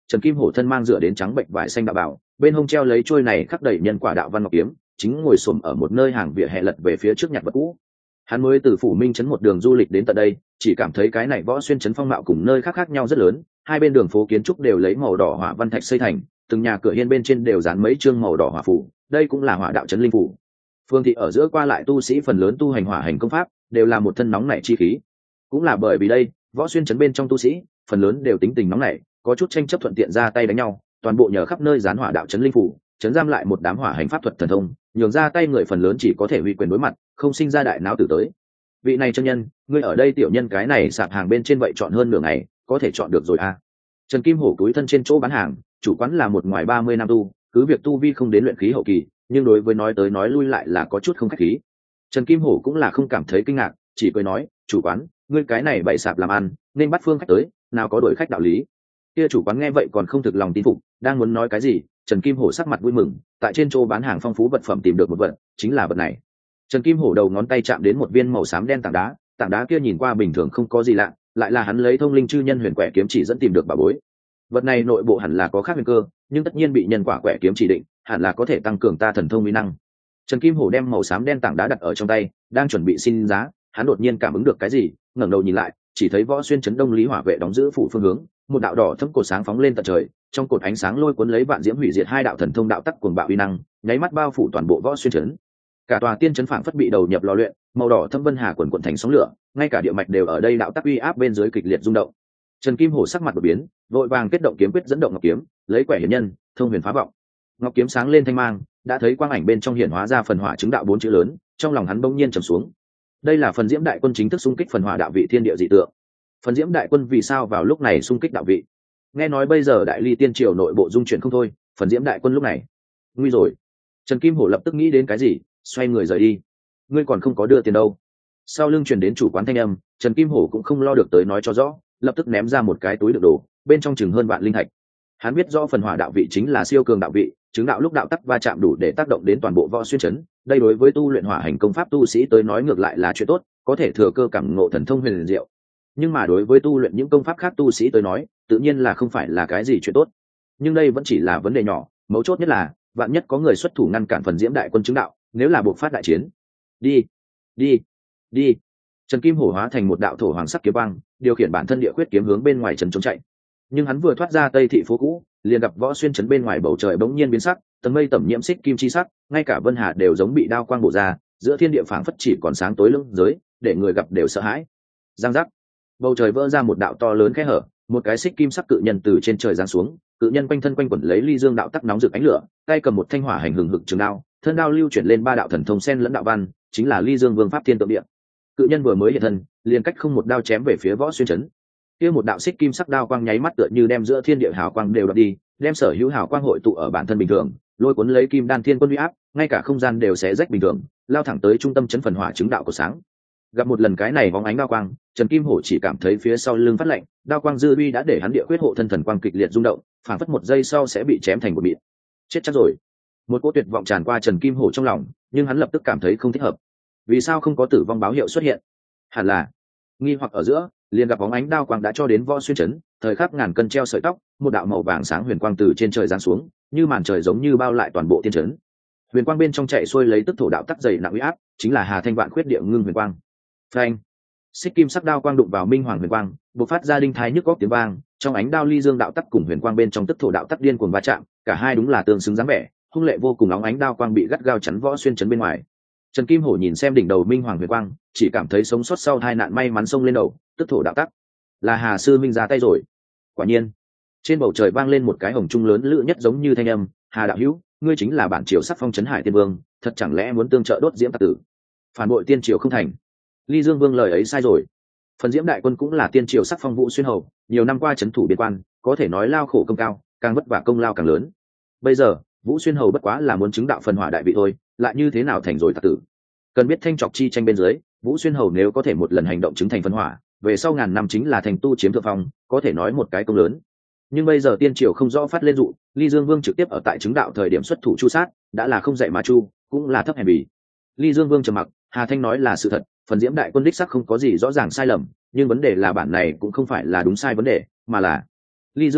Trần Kim Hổ thân mang dựa đến trắng bệnh vải xanh đạo bảo, bên hông treo lấy chuôi này khắc đầy nhân quả đạo văn ngọc kiếm, chính ngồi xổm ở một nơi hàng vỉa hè lật về phía trước nhặt vật cũ. Hắn mới từ Phủ Minh trấn một đường du lịch đến tận đây, chỉ cảm thấy cái này Võ Xuyên trấn phong mạo cùng nơi khác khác nhau rất lớn, hai bên đường phố kiến trúc đều lấy màu đỏ hỏa văn thạch xây thành, từng nhà cửa hiên bên trên đều dán mấy chương màu đỏ hỏa phù, đây cũng là hỏa đạo trấn linh phủ. Phương thị ở giữa qua lại tu sĩ phần lớn tu hành hỏa hành công pháp, đều là một thân nóng nảy chi khí. Cũng là bởi vì đây, Võ Xuyên trấn bên trong tu sĩ, phần lớn đều tính tình nóng nảy, có chút tranh chấp thuận tiện ra tay đánh nhau, toàn bộ nhờ khắp nơi dán hỏa đạo trấn linh phủ, trấn giam lại một đám hỏa hành pháp thuật thần thông, nhường ra tay người phần lớn chỉ có thể uy quyền đối mặt, không sinh ra đại não tử tới. Vị này chân nhân, ngươi ở đây tiểu nhân cái này sạp hàng bên trên vậy chọn hơn nửa ngày, có thể chọn được rồi à? Trần Kim Hổ túi thân trên chỗ bán hàng, chủ quán là một ngoài 30 năm tu, cứ việc tu vi không đến luyện khí hậu kỳ, nhưng đối với nói tới nói lui lại là có chút không khách khí. Trần Kim Hổ cũng là không cảm thấy kinh ngạc, chỉ cười nói, chủ quán, ngươi cái này bày sạp làm ăn, nên bắt phương khách tới, nào có đổi khách đạo lý. Kia chủ quán nghe vậy còn không thực lòng tin phục, đang muốn nói cái gì, Trần Kim Hổ sắc mặt vui mừng, tại trên chỗ bán hàng phong phú vật phẩm tìm được một vật, chính là vật này. Trần Kim Hổ đầu ngón tay chạm đến một viên màu xám đen tảng đá kia nhìn qua bình thường không có gì lạ, lại là hắn lấy thông linh chư nhân huyền quẻ kiếm chỉ dẫn tìm được bảo bối. Vật này nội bộ hẳn là có khác huyền cơ, nhưng tất nhiên bị nhân quả quẻ kiếm chỉ định, hẳn là có thể tăng cường ta thần thông uy năng. Trần Kim Hổ đem màu xám đen tảng đá đặt ở trong tay, đang chuẩn bị xin giá, hắn đột nhiên cảm ứng được cái gì, ngẩng đầu nhìn lại, chỉ thấy Võ Xuyên trấn Đông Lý Hỏa vệ đóng giữ phủ phương hướng, một đạo đỏ thẫm cột sáng phóng lên tận trời, trong cột ánh sáng lôi cuốn lấy vạn diễm hủy diệt hai đạo thần thông đạo tắc cuồng bạo uy năng, nháy mắt bao phủ toàn bộ Võ Xuyên trấn. Cả tòa tiên trấn phảng phất bị đầu nhập lò luyện, màu đỏ thâm vân hà quần quần thành sóng lửa, ngay cả địa mạch đều ở đây đạo tắc uy áp bên dưới kịch liệt rung động. Trần Kim Hổ sắc mặt đột biến, vội vàng kết động kiếm quyết dẫn động ngọc kiếm, lấy quẻ hiển nhân, thông huyền phá vọng. Ngọc kiếm sáng lên thanh mang, đã thấy quang ảnh bên trong hiển hóa ra phần hỏa chứng đạo 4 chữ lớn, trong lòng hắn bỗng nhiên trầm xuống. Đây là phần diễm đại quân chính thức xung kích phần hỏa đạo vị thiên địa dị tượng. Phần diễm đại quân vì sao vào lúc này xung kích đạo vị? Nghe nói bây giờ đại ly tiên triều nội bộ dung chuyển không thôi, phần diễm đại quân lúc này nguy rồi. Trần Kim Hổ lập tức nghĩ đến cái gì, xoay người rời đi. Ngươi còn không có đưa tiền đâu? Sau lưng truyền đến chủ quán thanh âm, Trần Kim Hổ cũng không lo được tới nói cho rõ, lập tức ném ra một cái túi đựng đồ, bên trong chừng hơn vạn linh thạch. Hắn biết rõ phần hỏa đạo vị chính là siêu cường đạo vị, chứng đạo lúc đạo tắc va chạm đủ để tác động đến toàn bộ Võ Xuyên trấn. Đây đối với tu luyện hỏa hành công pháp tu sĩ tới nói ngược lại là chuyện tốt, có thể thừa cơ cảm ngộ thần thông huyền diệu. Nhưng mà đối với tu luyện những công pháp khác tu sĩ tới nói, tự nhiên là không phải là cái gì chuyện tốt. Nhưng đây vẫn chỉ là vấn đề nhỏ, mấu chốt nhất là vạn nhất có người xuất thủ ngăn cản phần diễm đại quân chứng đạo, nếu là buộc phát đại chiến. Đi, đi, đi. Trần Kim Hổ hóa thành một đạo thổ hoàng sắc kiếm băng, điều khiển bản thân địa quyết kiếm hướng bên ngoài trấn trốn chạy. Nhưng hắn vừa thoát ra Tây thị phố cũ, liền gặp Võ Xuyên trấn bên ngoài bầu trời bỗng nhiên biến sắc, tầng mây tẩm nhiễm xích kim chi sắc, ngay cả vân hà đều giống bị đao quang bổ ra, giữa thiên địa phảng phất chỉ còn sáng tối lưng giới, để người gặp đều sợ hãi. Giang giác, bầu trời vỡ ra một đạo to lớn khe hở, một cái xích kim sắc cự nhân từ trên trời giáng xuống, cự nhân quanh thân quanh quẩn lấy ly dương đạo tắc nóng rực ánh lửa, tay cầm một thanh hỏa hành hừng hực trường đao, thân đao lưu chuyển lên 3 đạo thần thông sen lẫn đạo văn, chính là ly dương vương pháp thiên tượng địa. Cự nhân vừa mới hiện thân, liền cách không một đao chém về phía Võ Xuyên trấn. Kia một đạo xích kim sắc đao quang nháy mắt tựa như đem giữa thiên địa hào quang đều đoạt đi, đem sở hữu hào quang hội tụ ở bản thân bình thường, lôi cuốn lấy kim đan thiên quân uy áp, ngay cả không gian đều xé rách bình thường, lao thẳng tới trung tâm chấn phần hỏa chứng đạo của sáng. Gặp một lần cái này bóng ánh đao quang, Trần Kim Hổ chỉ cảm thấy phía sau lưng phát lạnh, đao quang dư uy đã để hắn địa quyết hộ thân thần quang kịch liệt rung động, phản phất một giây sau sẽ bị chém thành một mịn. Chết chắc rồi. Một cỗ tuyệt vọng tràn qua Trần Kim Hổ trong lòng, nhưng hắn lập tức cảm thấy không thích hợp. Vì sao không có tử vong báo hiệu xuất hiện? Hẳn là nghi hoặc ở giữa, liền gặp bóng ánh đao quang đã cho đến Võ Xuyên trấn, thời khắc ngàn cân treo sợi tóc, một đạo màu vàng sáng huyền quang từ trên trời giáng xuống, như màn trời giống như bao lại toàn bộ tiên trấn. Huyền quang bên trong chạy xuôi lấy tức thổ đạo tắc dày nặng uy áp, chính là Hà Thanh Vạn Khuyết địa ngưng huyền quang. Phanh! Xích kim sắc đao quang đụng vào minh hoàng huyền quang, bộc phát ra đinh thái nhức góc tiếng vang, trong ánh đao ly dương đạo tắc cùng huyền quang bên trong tức thổ đạo tắc điên cuồng va chạm, cả hai đúng là tương xứng dáng vẻ, hung lệ vô cùng. Óng ánh đao quang bị gắt gao chắn Võ Xuyên trấn bên ngoài. Trần Kim Hổ nhìn xem đỉnh đầu minh hoàng huyền quang, chỉ cảm thấy sống sót sau tai nạn may mắn xông lên đầu, tức thổ đạo tắc. Là Hà sư minh ra tay rồi. Quả nhiên, trên bầu trời vang lên một cái hồng trung lớn lự nhất giống như thanh âm, Hà đạo hữu, ngươi chính là bản triều sắc phong trấn hải tiên vương, thật chẳng lẽ muốn tương trợ đốt diễm tặc tử, phản bội tiên triều không thành? Ly Dương Vương lời ấy sai rồi. Phần diễm đại quân cũng là tiên triều sắc phong Vũ Xuyên hầu, nhiều năm qua trấn thủ biên quan, có thể nói lao khổ công cao, càng vất vả công lao càng lớn. Bây giờ Vũ Xuyên hầu bất quá là muốn chứng đạo phần hỏa đại vị thôi, lại như thế nào thành rồi tặc tử? Cần biết thanh trọc chi tranh bên dưới, Vũ Xuyên hầu nếu có thể một lần hành động chứng thành phần hỏa, về sau ngàn năm chính là thành tu chiếm thượng phong, có thể nói một cái công lớn. Nhưng bây giờ tiên triều không rõ phát lên dụ, Ly Dương Vương trực tiếp ở tại chứng đạo thời điểm xuất thủ chu sát, đã là không dạy mà chu, cũng là thấp hèn bỉ. Ly Dương Vương trầm mặc, Hà Thanh nói là sự thật, phần diễm đại quân đích sắc không có gì rõ ràng sai lầm, nhưng vấn đề là bản này cũng không phải là đúng sai vấn đề, mà là Ly Dương Vương,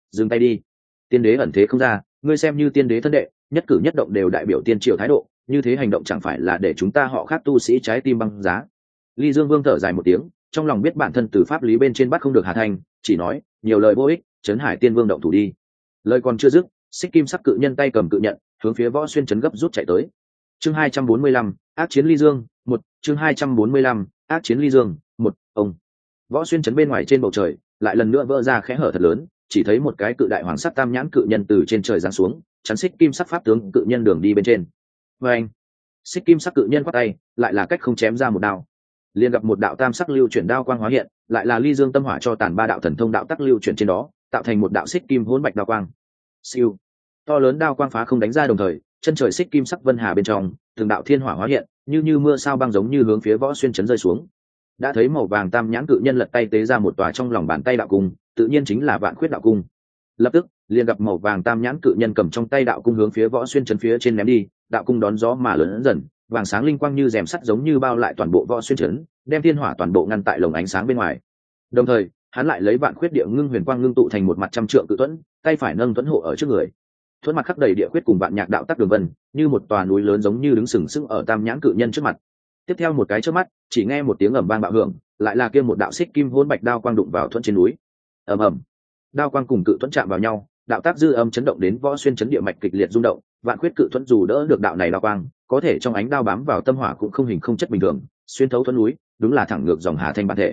dừng tay đi. Tiên đế ẩn thế không ra, ngươi xem như tiên đế thân đệ, nhất cử nhất động đều đại biểu tiên triều thái độ, như thế hành động chẳng phải là để chúng ta họ khác tu sĩ trái tim băng giá. Ly Dương Vương thở dài một tiếng, trong lòng biết bản thân từ pháp lý bên trên bắt không được Hà Thanh, chỉ nói nhiều lời vô ích, Trấn Hải Tiên Vương động thủ đi. Lời còn chưa dứt, xích kim sắc cự nhân tay cầm cự nhận, hướng phía Võ Xuyên trấn gấp rút chạy tới. Chương 245, ác chiến Ly Dương, 1, chương 245, ác chiến Ly Dương, 1, ông. Võ Xuyên trấn bên ngoài trên bầu trời, lại lần nữa vỡ ra khẽ hở thật lớn, chỉ thấy một cái cự đại hoàng sắc tam nhãn cự nhân từ trên trời giáng xuống, chắn xích kim sắc pháp tướng cự nhân đường đi bên trên. Và anh, xích kim sắc cự nhân quát tay, lại là cách không chém ra một đao. Liền gặp một đạo tam sắc lưu chuyển đao quang hóa hiện, lại là Ly Dương tâm hỏa cho tàn ba đạo thần thông đạo tắc lưu chuyển trên đó, tạo thành một đạo xích kim hỗn bạch đao quang. Siêu, to lớn đao quang phá không đánh ra đồng thời, chân trời xích kim sắc vân hà bên trong, từng đạo thiên hỏa hóa hiện, như mưa sao băng giống như hướng phía Võ Xuyên trấn rơi xuống. Đã thấy màu vàng tam nhãn cự nhân lật tay tế ra một tòa trong lòng bàn tay đạo cung, tự nhiên chính là Vạn Khuyết đạo cung. Lập tức liền gặp màu vàng tam nhãn cự nhân cầm trong tay đạo cung hướng phía Võ Xuyên trấn phía trên ném đi, đạo cung đón gió mà lớn dần, vàng sáng linh quang như rèm sắt giống như bao lại toàn bộ Võ Xuyên trấn, đem thiên hỏa toàn bộ ngăn tại lồng ánh sáng bên ngoài. Đồng thời hắn lại lấy Vạn Khuyết địa ngưng huyền quang ngưng tụ thành một mặt trăm trượng cự thuẫn, tay phải nâng thuẫn hộ ở trước người. Thuẫn mặt khắc đầy địa khuyết cùng vạn nhạc đạo tắc đường vân, như một tòa núi lớn giống như đứng sừng sững ở tam nhãn cự nhân trước mặt. Tiếp theo một cái chớp mắt, chỉ nghe một tiếng ầm vang bạo hưởng, lại là kia một đạo xích kim hỗn bạch đao quang đụng vào thuẫn trên núi. Ầm ầm, đao quang cùng cự thuẫn chạm vào nhau, đạo tác dư âm chấn động đến Võ Xuyên chấn địa mạch kịch liệt rung động. Vạn Khuyết cự thuẫn dù đỡ được đạo này đao quang, có thể trong ánh đao bám vào tâm hỏa cũng không hình không chất bình thường, xuyên thấu thuẫn núi, đúng là thẳng ngược dòng Hà Thanh bản thể.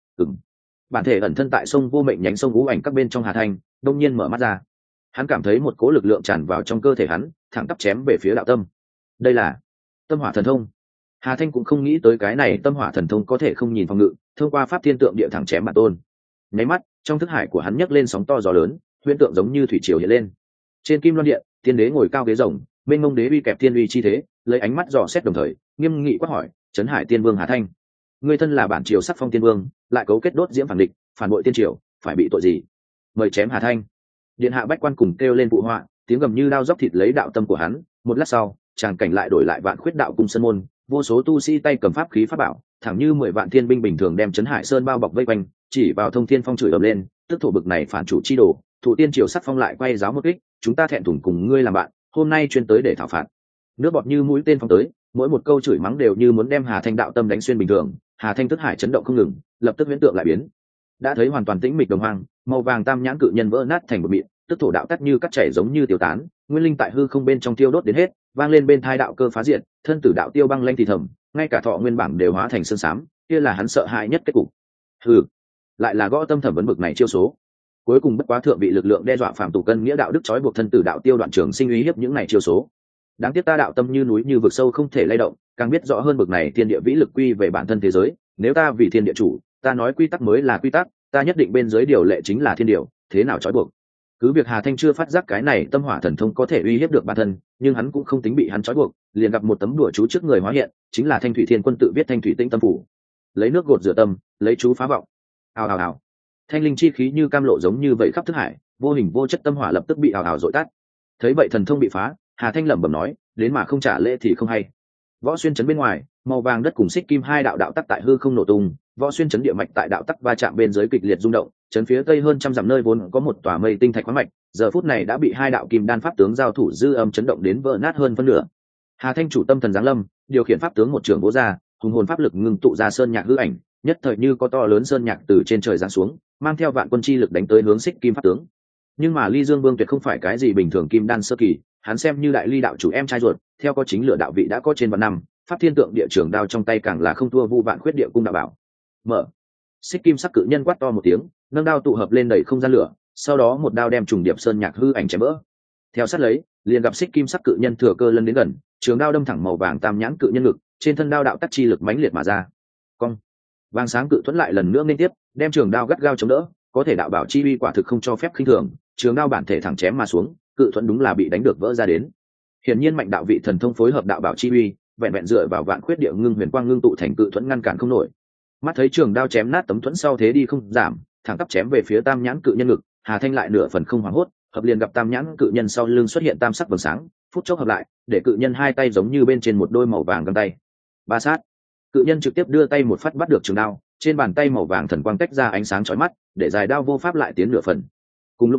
Bản thể ẩn thân tại sông vô mệnh nhánh sông ngũ ảnh các bên trong Hà Thanh, đông nhiên mở mắt ra. Hắn cảm thấy một cỗ lực lượng tràn vào trong cơ thể hắn, thẳng tắp chém về phía đạo tâm. Đây là tâm hỏa thần thông. Hà Thanh cũng không nghĩ tới cái này tâm hỏa thần thông có thể không nhìn phòng ngự, thông qua pháp thiên tượng địa thẳng chém bản tôn. Nháy mắt, trong thức hải của hắn nhấc lên sóng to gió lớn, huyễn tượng giống như thủy triều hiện lên. Trên Kim Loan Điện, tiên đế ngồi cao ghế rồng, bên ngông đế uy kẹp thiên uy chi thế, lấy ánh mắt dò xét đồng thời, nghiêm nghị quát hỏi, Trấn Hải Tiên Vương Hà Thanh, ngươi thân là bản triều sắc phong tiên vương, lại cấu kết đốt diễm phản địch, phản bội tiên triều, phải bị tội gì? Mời chém Hà Thanh. Điện hạ bách quan cùng kêu lên phụ họa, tiếng gầm như đao dốc thịt lấy đạo tâm của hắn. Một lát sau, tràng cảnh lại đổi lại Vạn Khuyết đạo cung sân môn, vô số tu sĩ tay cầm pháp khí pháp bảo, thẳng như 10 vạn thiên binh bình thường đem Trấn Hải Sơn bao bọc vây quanh, chỉ vào Thông Thiên Phong chửi ầm lên, tức thổ bực này phản chủ chi đồ, thủ tiên triều sắc phong lại quay giáo một kích, chúng ta thẹn thùng cùng ngươi làm bạn, hôm nay chuyên tới để thảo phạt. Nước bọt như mũi tên phong tới, mỗi một câu chửi mắng đều như muốn đem Hà Thanh đạo tâm đánh xuyên bình thường. Hà Thanh thức hải chấn động không ngừng, lập tức huyễn tượng lại biến. Đã thấy hoàn toàn tĩnh mịch đồng hoang, màu vàng tam nhãn cự nhân vỡ nát thành một mịn, tức thổ đạo tắt như cắt chảy giống như tiêu tán, nguyên linh tại hư không bên trong tiêu đốt đến hết, vang lên bên thai đạo cơ phá diệt, thân tử đạo tiêu băng lanh thì thầm, ngay cả thọ nguyên bản đều hóa thành sơn xám, kia là hắn sợ hãi nhất kết cục. Hừ, lại là gõ tâm thẩm vấn bực này chiêu số. Cuối cùng bất quá thượng vị lực lượng đe dọa phạm tù cân nghĩa đạo đức trói buộc thân tử đạo tiêu đoạn trường sinh uy hiếp những này chiêu số. Đáng tiếc ta đạo tâm như núi như vực sâu không thể lay động, càng biết rõ hơn bực này thiên địa vĩ lực quy về bản thân thế giới. Nếu ta vì thiên địa chủ, ta nói quy tắc mới là quy tắc, ta nhất định bên dưới điều lệ chính là thiên điều, thế nào trói buộc? Cứ việc Hà Thanh chưa phát giác cái này tâm hỏa thần thông có thể uy hiếp được bản thân, nhưng hắn cũng không tính bị hắn trói buộc, liền gặp một tấm đùa chú trước người hóa hiện, chính là Thanh Thủy Thiên Quân tự viết Thanh Thủy Tĩnh Tâm Phủ. Lấy nước gột rửa tâm, lấy chú phá vọng. Ào ào ào. Thanh linh chi khí như cam lộ giống như vậy khắp thức hải, vô hình vô chất tâm hỏa lập tức bị ào ào dội tắt. Thấy vậy thần thông bị phá, Hà Thanh lẩm bẩm nói, đến mà không trả lễ thì không hay. Võ Xuyên trấn bên ngoài, màu vàng đất cùng xích kim hai đạo đạo tắc tại hư không nổ tung, Võ Xuyên trấn địa mạch tại đạo tắc va chạm bên dưới kịch liệt rung động, trấn phía tây hơn trăm dặm nơi vốn có một tòa mây tinh thạch khoáng mạch, giờ phút này đã bị hai đạo kim đan pháp tướng giao thủ dư âm chấn động đến vỡ nát hơn phân nửa. Hà Thanh chủ tâm thần giáng lâm, điều khiển pháp tướng một trường bố ra, hùng hồn pháp lực ngưng tụ ra sơn nhạc hư ảnh, nhất thời như có to lớn sơn nhạc từ trên trời giáng xuống, mang theo vạn quân chi lực đánh tới hướng xích kim pháp tướng. Nhưng mà Ly Dương Vương tuyệt không phải cái gì bình thường kim đan sơ kỳ, hắn xem như đại ly đạo chủ em trai ruột, theo có chính lựa đạo vị đã có trên vạn năm, pháp thiên tượng địa trường đao trong tay càng là không thua Vu Vạn Khuyết địa cung đạo bảo. Mở. Xích kim sắc cự nhân quát to một tiếng, nâng đao tụ hợp lên đẩy không gian lửa, sau đó một đao đem trùng điệp sơn nhạc hư ảnh chém vỡ. Theo sát lấy, liền gặp xích kim sắc cự nhân thừa cơ lân đến gần, trường đao đâm thẳng màu vàng tam nhãn cự nhân ngực, trên thân đao đạo tắc chi lực mãnh liệt mà ra. Cong. Vàng sáng cự thuẫn lại lần nữa liên tiếp, đem trường đao gắt gao chống đỡ, có thể đạo bảo chi uy quả thực không cho phép khinh thường, trường đao bản thể thẳng chém mà xuống, cự thuẫn đúng là bị đánh được vỡ ra đến. Hiển nhiên mạnh đạo vị thần thông phối hợp đạo bảo chi uy, vẹn vẹn dựa vào Vạn Khuyết địa ngưng huyền quang ngưng tụ thành cự thuẫn ngăn cản không nổi. Mắt thấy trường đao chém nát tấm thuẫn sau thế đi không giảm, thẳng tắp chém về phía tam nhãn cự nhân ngực, Hà Thanh lại nửa phần không hoảng hốt, hợp liền gặp tam nhãn cự nhân sau lưng xuất hiện tam sắc vầng sáng, phút chốc hợp lại, để cự nhân hai tay giống như bên trên một đôi màu vàng găng tay. Ba sát, cự nhân trực tiếp đưa tay một phát bắt được trường đao, trên bàn tay màu vàng thần quang tách ra ánh sáng chói mắt, để dài đao vô pháp lại tiến nửa phần. Cùng lúc đó,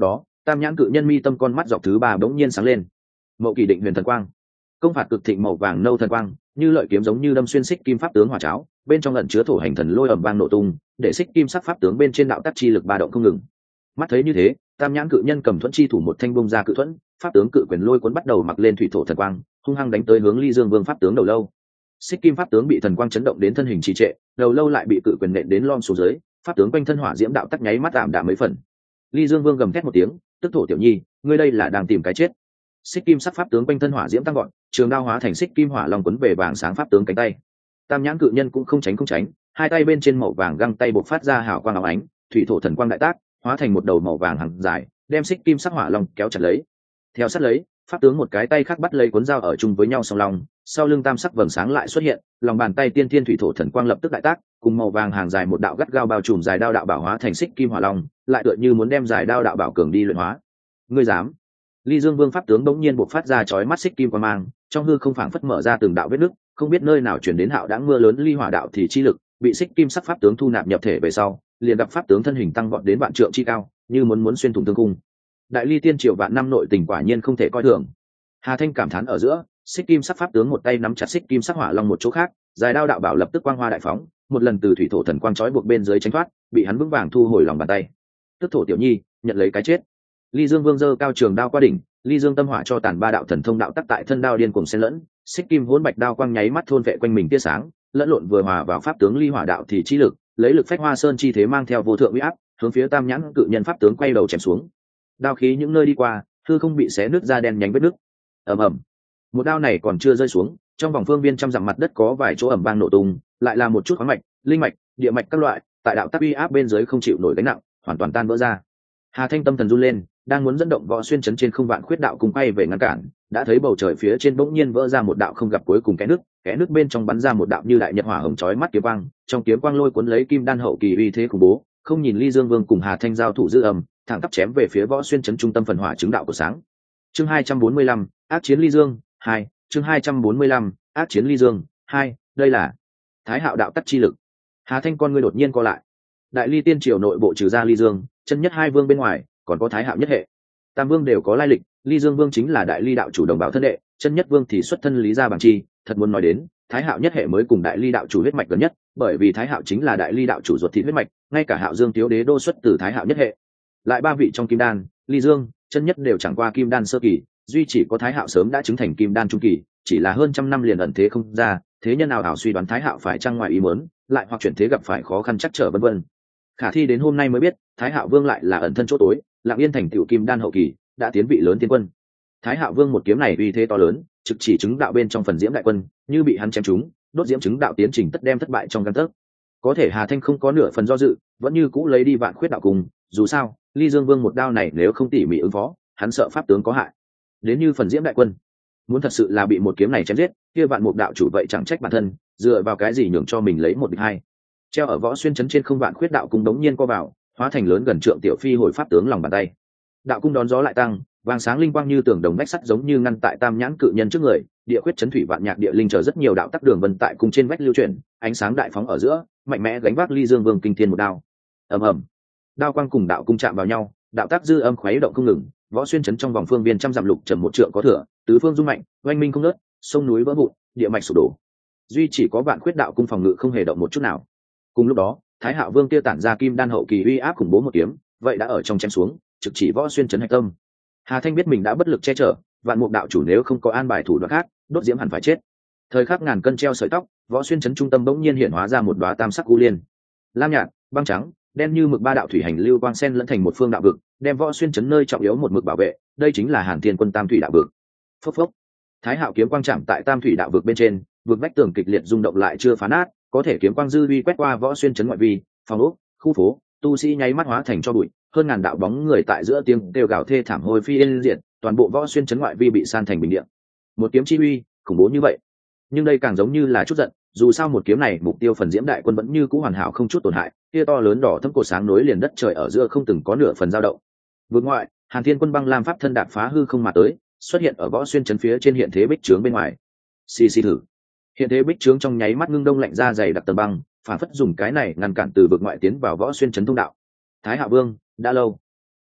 Tam nhãn cự nhân mi tâm con mắt dọc thứ ba bỗng nhiên sáng lên. Mậu kỳ định huyền thần quang, công phạt cực thịnh màu vàng nâu thần quang, như lợi kiếm giống như đâm xuyên xích kim pháp tướng hỏa cháo, bên trong ẩn chứa thổ hành thần lôi ầm vang nổ tung, để xích kim sắc pháp tướng bên trên đạo tắc chi lực ba động không ngừng. Mắt thấy như thế, tam nhãn cự nhân cầm thuẫn chi thủ một thanh bông ra cự thuẫn, pháp tướng cự quyền lôi cuốn bắt đầu mặc lên thủy thổ thần quang, hung hăng đánh tới hướng Ly Dương Vương pháp tướng đầu lâu. Xích kim pháp tướng bị thần quang chấn động đến thân hình trì trệ, đầu lâu lại bị cự quyền nện đến lom xuống dưới, pháp tướng quanh thân hỏa diễm đạo tắc nháy mắt tạm đạm mấy phần. Ly Dương Vương gầm thét một tiếng, tức thổ tiểu nhi, ngươi đây là đang tìm cái chết. Xích kim sắc pháp tướng quanh thân hỏa diễm tăng gọn, trường đao hóa thành xích kim hỏa long quấn về vàng sáng pháp tướng cánh tay. Tam nhãn cự nhân cũng không tránh, hai tay bên trên màu vàng găng tay bộc phát ra hào quang óng ánh, thủy thổ thần quang đại tác, hóa thành một đầu màu vàng hằng dài, đem xích kim sắc hỏa long kéo chặt lấy. Theo sát lấy, pháp tướng một cái tay khác bắt lấy cuốn dao ở chung với nhau song long, sau lưng tam sắc vầng sáng lại xuất hiện, lòng bàn tay tiên thiên thủy thổ thần quang lập tức đại tác, cùng màu vàng hàng dài một đạo gắt gao bao trùm dài đao đạo bảo hóa thành xích kim hỏa long, lại tựa như muốn đem dài đao đạo bảo cường đi luyện hóa. Ngươi dám? Ly Dương Vương pháp tướng bỗng nhiên bộc phát ra chói mắt xích kim quang mang, trong hư không phảng phất mở ra từng đạo vết nứt, không biết nơi nào truyền đến hạo đãng mưa lớn ly hỏa đạo thì chi lực, bị xích kim sắc pháp tướng thu nạp nhập thể về sau, liền gặp pháp tướng thân hình tăng vọt đến vạn trượng chi cao, như muốn xuyên thủng thương cung. Đại ly tiên triệu vạn năm nội tình quả nhiên không thể coi thường. Hà Thanh cảm thán ở giữa, xích kim sắc pháp tướng một tay nắm chặt xích kim sắc hỏa long một chỗ khác, dài đao đạo bảo lập tức quang hoa đại phóng, một lần từ thủy thổ thần quang trói buộc bên dưới tránh thoát, bị hắn vững vàng thu hồi lòng bàn tay. Tức thổ tiểu nhi, nhận lấy cái chết. Ly Dương Vương giơ cao trường đao qua đỉnh, Ly Dương tâm hỏa cho tàn ba đạo thần thông đạo tắc tại thân đao điên cuồng xen lẫn, xích kim hỗn bạch đao quang nháy mắt thôn vệ quanh mình tia sáng, lẫn lộn vừa hòa vào pháp tướng ly hỏa đạo thì chi lực, lấy lực phách hoa sơn chi thế mang theo vô thượng uy áp, hướng phía tam nhãn cự nhân pháp tướng quay đầu chém xuống. Đao khí những nơi đi qua, hư không bị xé nứt ra đen nhánh vết nứt. Ầm ầm. Một đao này còn chưa rơi xuống, trong vòng phương viên trăm dặm mặt đất có vài chỗ ầm vang nổ tung, lại là một chút khoáng mạch, linh mạch, địa mạch các loại, tại đạo tắc uy áp bên dưới không chịu nổi gánh nặng, hoàn toàn tan vỡ ra. Hà Thanh tâm thần run lên, đang muốn dẫn động võ xuyên chấn trên không vạn khuyết đạo cùng quay về ngăn cản, đã thấy bầu trời phía trên bỗng nhiên vỡ ra một đạo không gặp cuối cùng kẽ nước bên trong bắn ra một đạo như đại nhật hỏa hồng chói mắt kiếm quang, trong kiếm quang lôi cuốn lấy kim đan hậu kỳ uy thế khủng bố, không nhìn Ly Dương Vương cùng Hà Thanh giao thủ dư âm, thẳng tắp chém về phía võ xuyên chấn trung tâm phần hỏa chứng đạo của sáng. Chương 245, ác chiến Ly Dương 2, chương 245, ác chiến Ly Dương 2, đây là Thái Hạo đạo tắc chi lực. Hà Thanh con ngươi đột nhiên co lại. Đại Ly tiên triều nội bộ trừ ra Ly Dương, chân nhất hai vương bên ngoài, còn có Thái Hạo nhất hệ. Tam vương đều có lai lịch, Ly Dương Vương chính là Đại Ly đạo chủ đồng bào thân đệ, chân nhất vương thì xuất thân Lý gia bằng chi, thật muốn nói đến, Thái Hạo nhất hệ mới cùng Đại Ly đạo chủ huyết mạch gần nhất, bởi vì Thái Hạo chính là Đại Ly đạo chủ ruột thịt huyết mạch, ngay cả Hạo Dương Tiếu Đế đô xuất từ Thái Hạo nhất hệ. Lại ba vị trong kim đan, Ly Dương, chân nhất đều chẳng qua kim đan sơ kỳ, duy chỉ có Thái Hạo sớm đã chứng thành kim đan trung kỳ, chỉ là hơn trăm năm liền ẩn thế không ra, thế nhân nào ảo suy đoán Thái Hạo phải chăng ngoài ý muốn, lại hoặc chuyển thế gặp phải khó khăn chắc trở vân vân. Khả thi đến hôm nay mới biết, Thái Hạo Vương lại là ẩn thân chỗ tối, Lặng Yên thành tiểu kim đan hậu kỳ, đã tiến vị lớn tiên quân. Thái Hạo Vương một kiếm này uy thế to lớn, trực chỉ chứng đạo bên trong phần diễm đại quân, như bị hắn chém trúng, đốt diễm chứng đạo tiến trình tất đem thất bại trong gang tấc. Có thể Hà Thanh không có nửa phần do dự, vẫn như cũ lấy đi vạn khuyết đạo cùng, dù sao, Ly Dương Vương một đao này nếu không tỉ mỉ ứng phó, hắn sợ pháp tướng có hại. Đến như phần diễm đại quân, muốn thật sự là bị một kiếm này chém giết, kia vạn mục đạo chủ vậy chẳng trách bản thân, dựa vào cái gì nhường cho mình lấy một địch hai. Treo ở võ xuyên chấn trên không vạn khuyết đạo cung đống nhiên co vào, hóa thành lớn gần trượng tiểu phi hồi pháp tướng lòng bàn tay. Đạo cung đón gió lại tăng, vàng sáng linh quang như tường đồng vách sắt giống như ngăn tại tam nhãn cự nhân trước người, địa khuyết chấn thủy vạn nhạc địa linh chờ rất nhiều đạo tắc đường vân tại cung trên vách lưu chuyển, ánh sáng đại phóng ở giữa, mạnh mẽ gánh vác Ly Dương Vương kinh thiên một đao. Ầm ầm, đao quang cùng đạo cung chạm vào nhau, đạo tác dư âm khuấy động không ngừng, võ xuyên chấn trong vòng phương viên trăm dặm lục trầm một trượng có thừa, tứ phương rung mạnh, oanh minh không ngớt, sông núi vỡ vụn, địa mạch sụp đổ. Duy chỉ có vạn khuyết đạo cung phòng ngự không hề động một chút nào. Cùng lúc đó, Thái Hạo Vương tiêu tản ra kim đan hậu kỳ uy áp khủng bố một kiếm, vậy đã ở trong chém xuống, trực chỉ võ xuyên chấn hạch tâm. Hà Thanh biết mình đã bất lực che chở, vạn mục đạo chủ nếu không có an bài thủ đoạn khác, đốt diễm hẳn phải chết. Thời khắc ngàn cân treo sợi tóc, võ xuyên chấn trung tâm bỗng nhiên hiện hóa ra một đóa tam sắc u liên, lam nhạt, băng trắng, đen như mực ba đạo thủy hành lưu quang sen lẫn thành một phương đạo vực, đem võ xuyên chấn nơi trọng yếu một mực bảo vệ. Đây chính là Hàn Thiên Quân Tam Thủy đạo vực. Phốc phốc, Thái Hạo kiếm quang chạm tại Tam Thủy đạo vực bên trên, vực vách tường kịch liệt rung động lại chưa phá nát, có thể kiếm quang dư uy quét qua võ xuyên chấn ngoại vi, phòng ốc, khu phố, tu sĩ nháy mắt hóa thành cho bụi, hơn ngàn đạo bóng người tại giữa tiếng kêu gào thê thảm hồi phi yên diệt, toàn bộ võ xuyên chấn ngoại vi bị san thành bình địa. Một kiếm chi uy khủng bố như vậy, nhưng đây càng giống như là chút giận, dù sao một kiếm này mục tiêu phần diễm đại quân vẫn như cũ hoàn hảo không chút tổn hại, kia to lớn đỏ thẫm cột sáng nối liền đất trời ở giữa không từng có nửa phần dao động. Vượt ngoại, Hàn Thiên Quân băng lam pháp thân đạp phá hư không mà tới, xuất hiện ở võ xuyên chấn phía trên hiện thế bích trướng bên ngoài. Xì xì thử, hiện thế bích trướng trong nháy mắt ngưng đông lạnh ra dày đặc tầng băng, phản phất dùng cái này ngăn cản từ vực ngoại tiến vào võ xuyên chấn thông đạo. Thái Hạo Vương, đã lâu.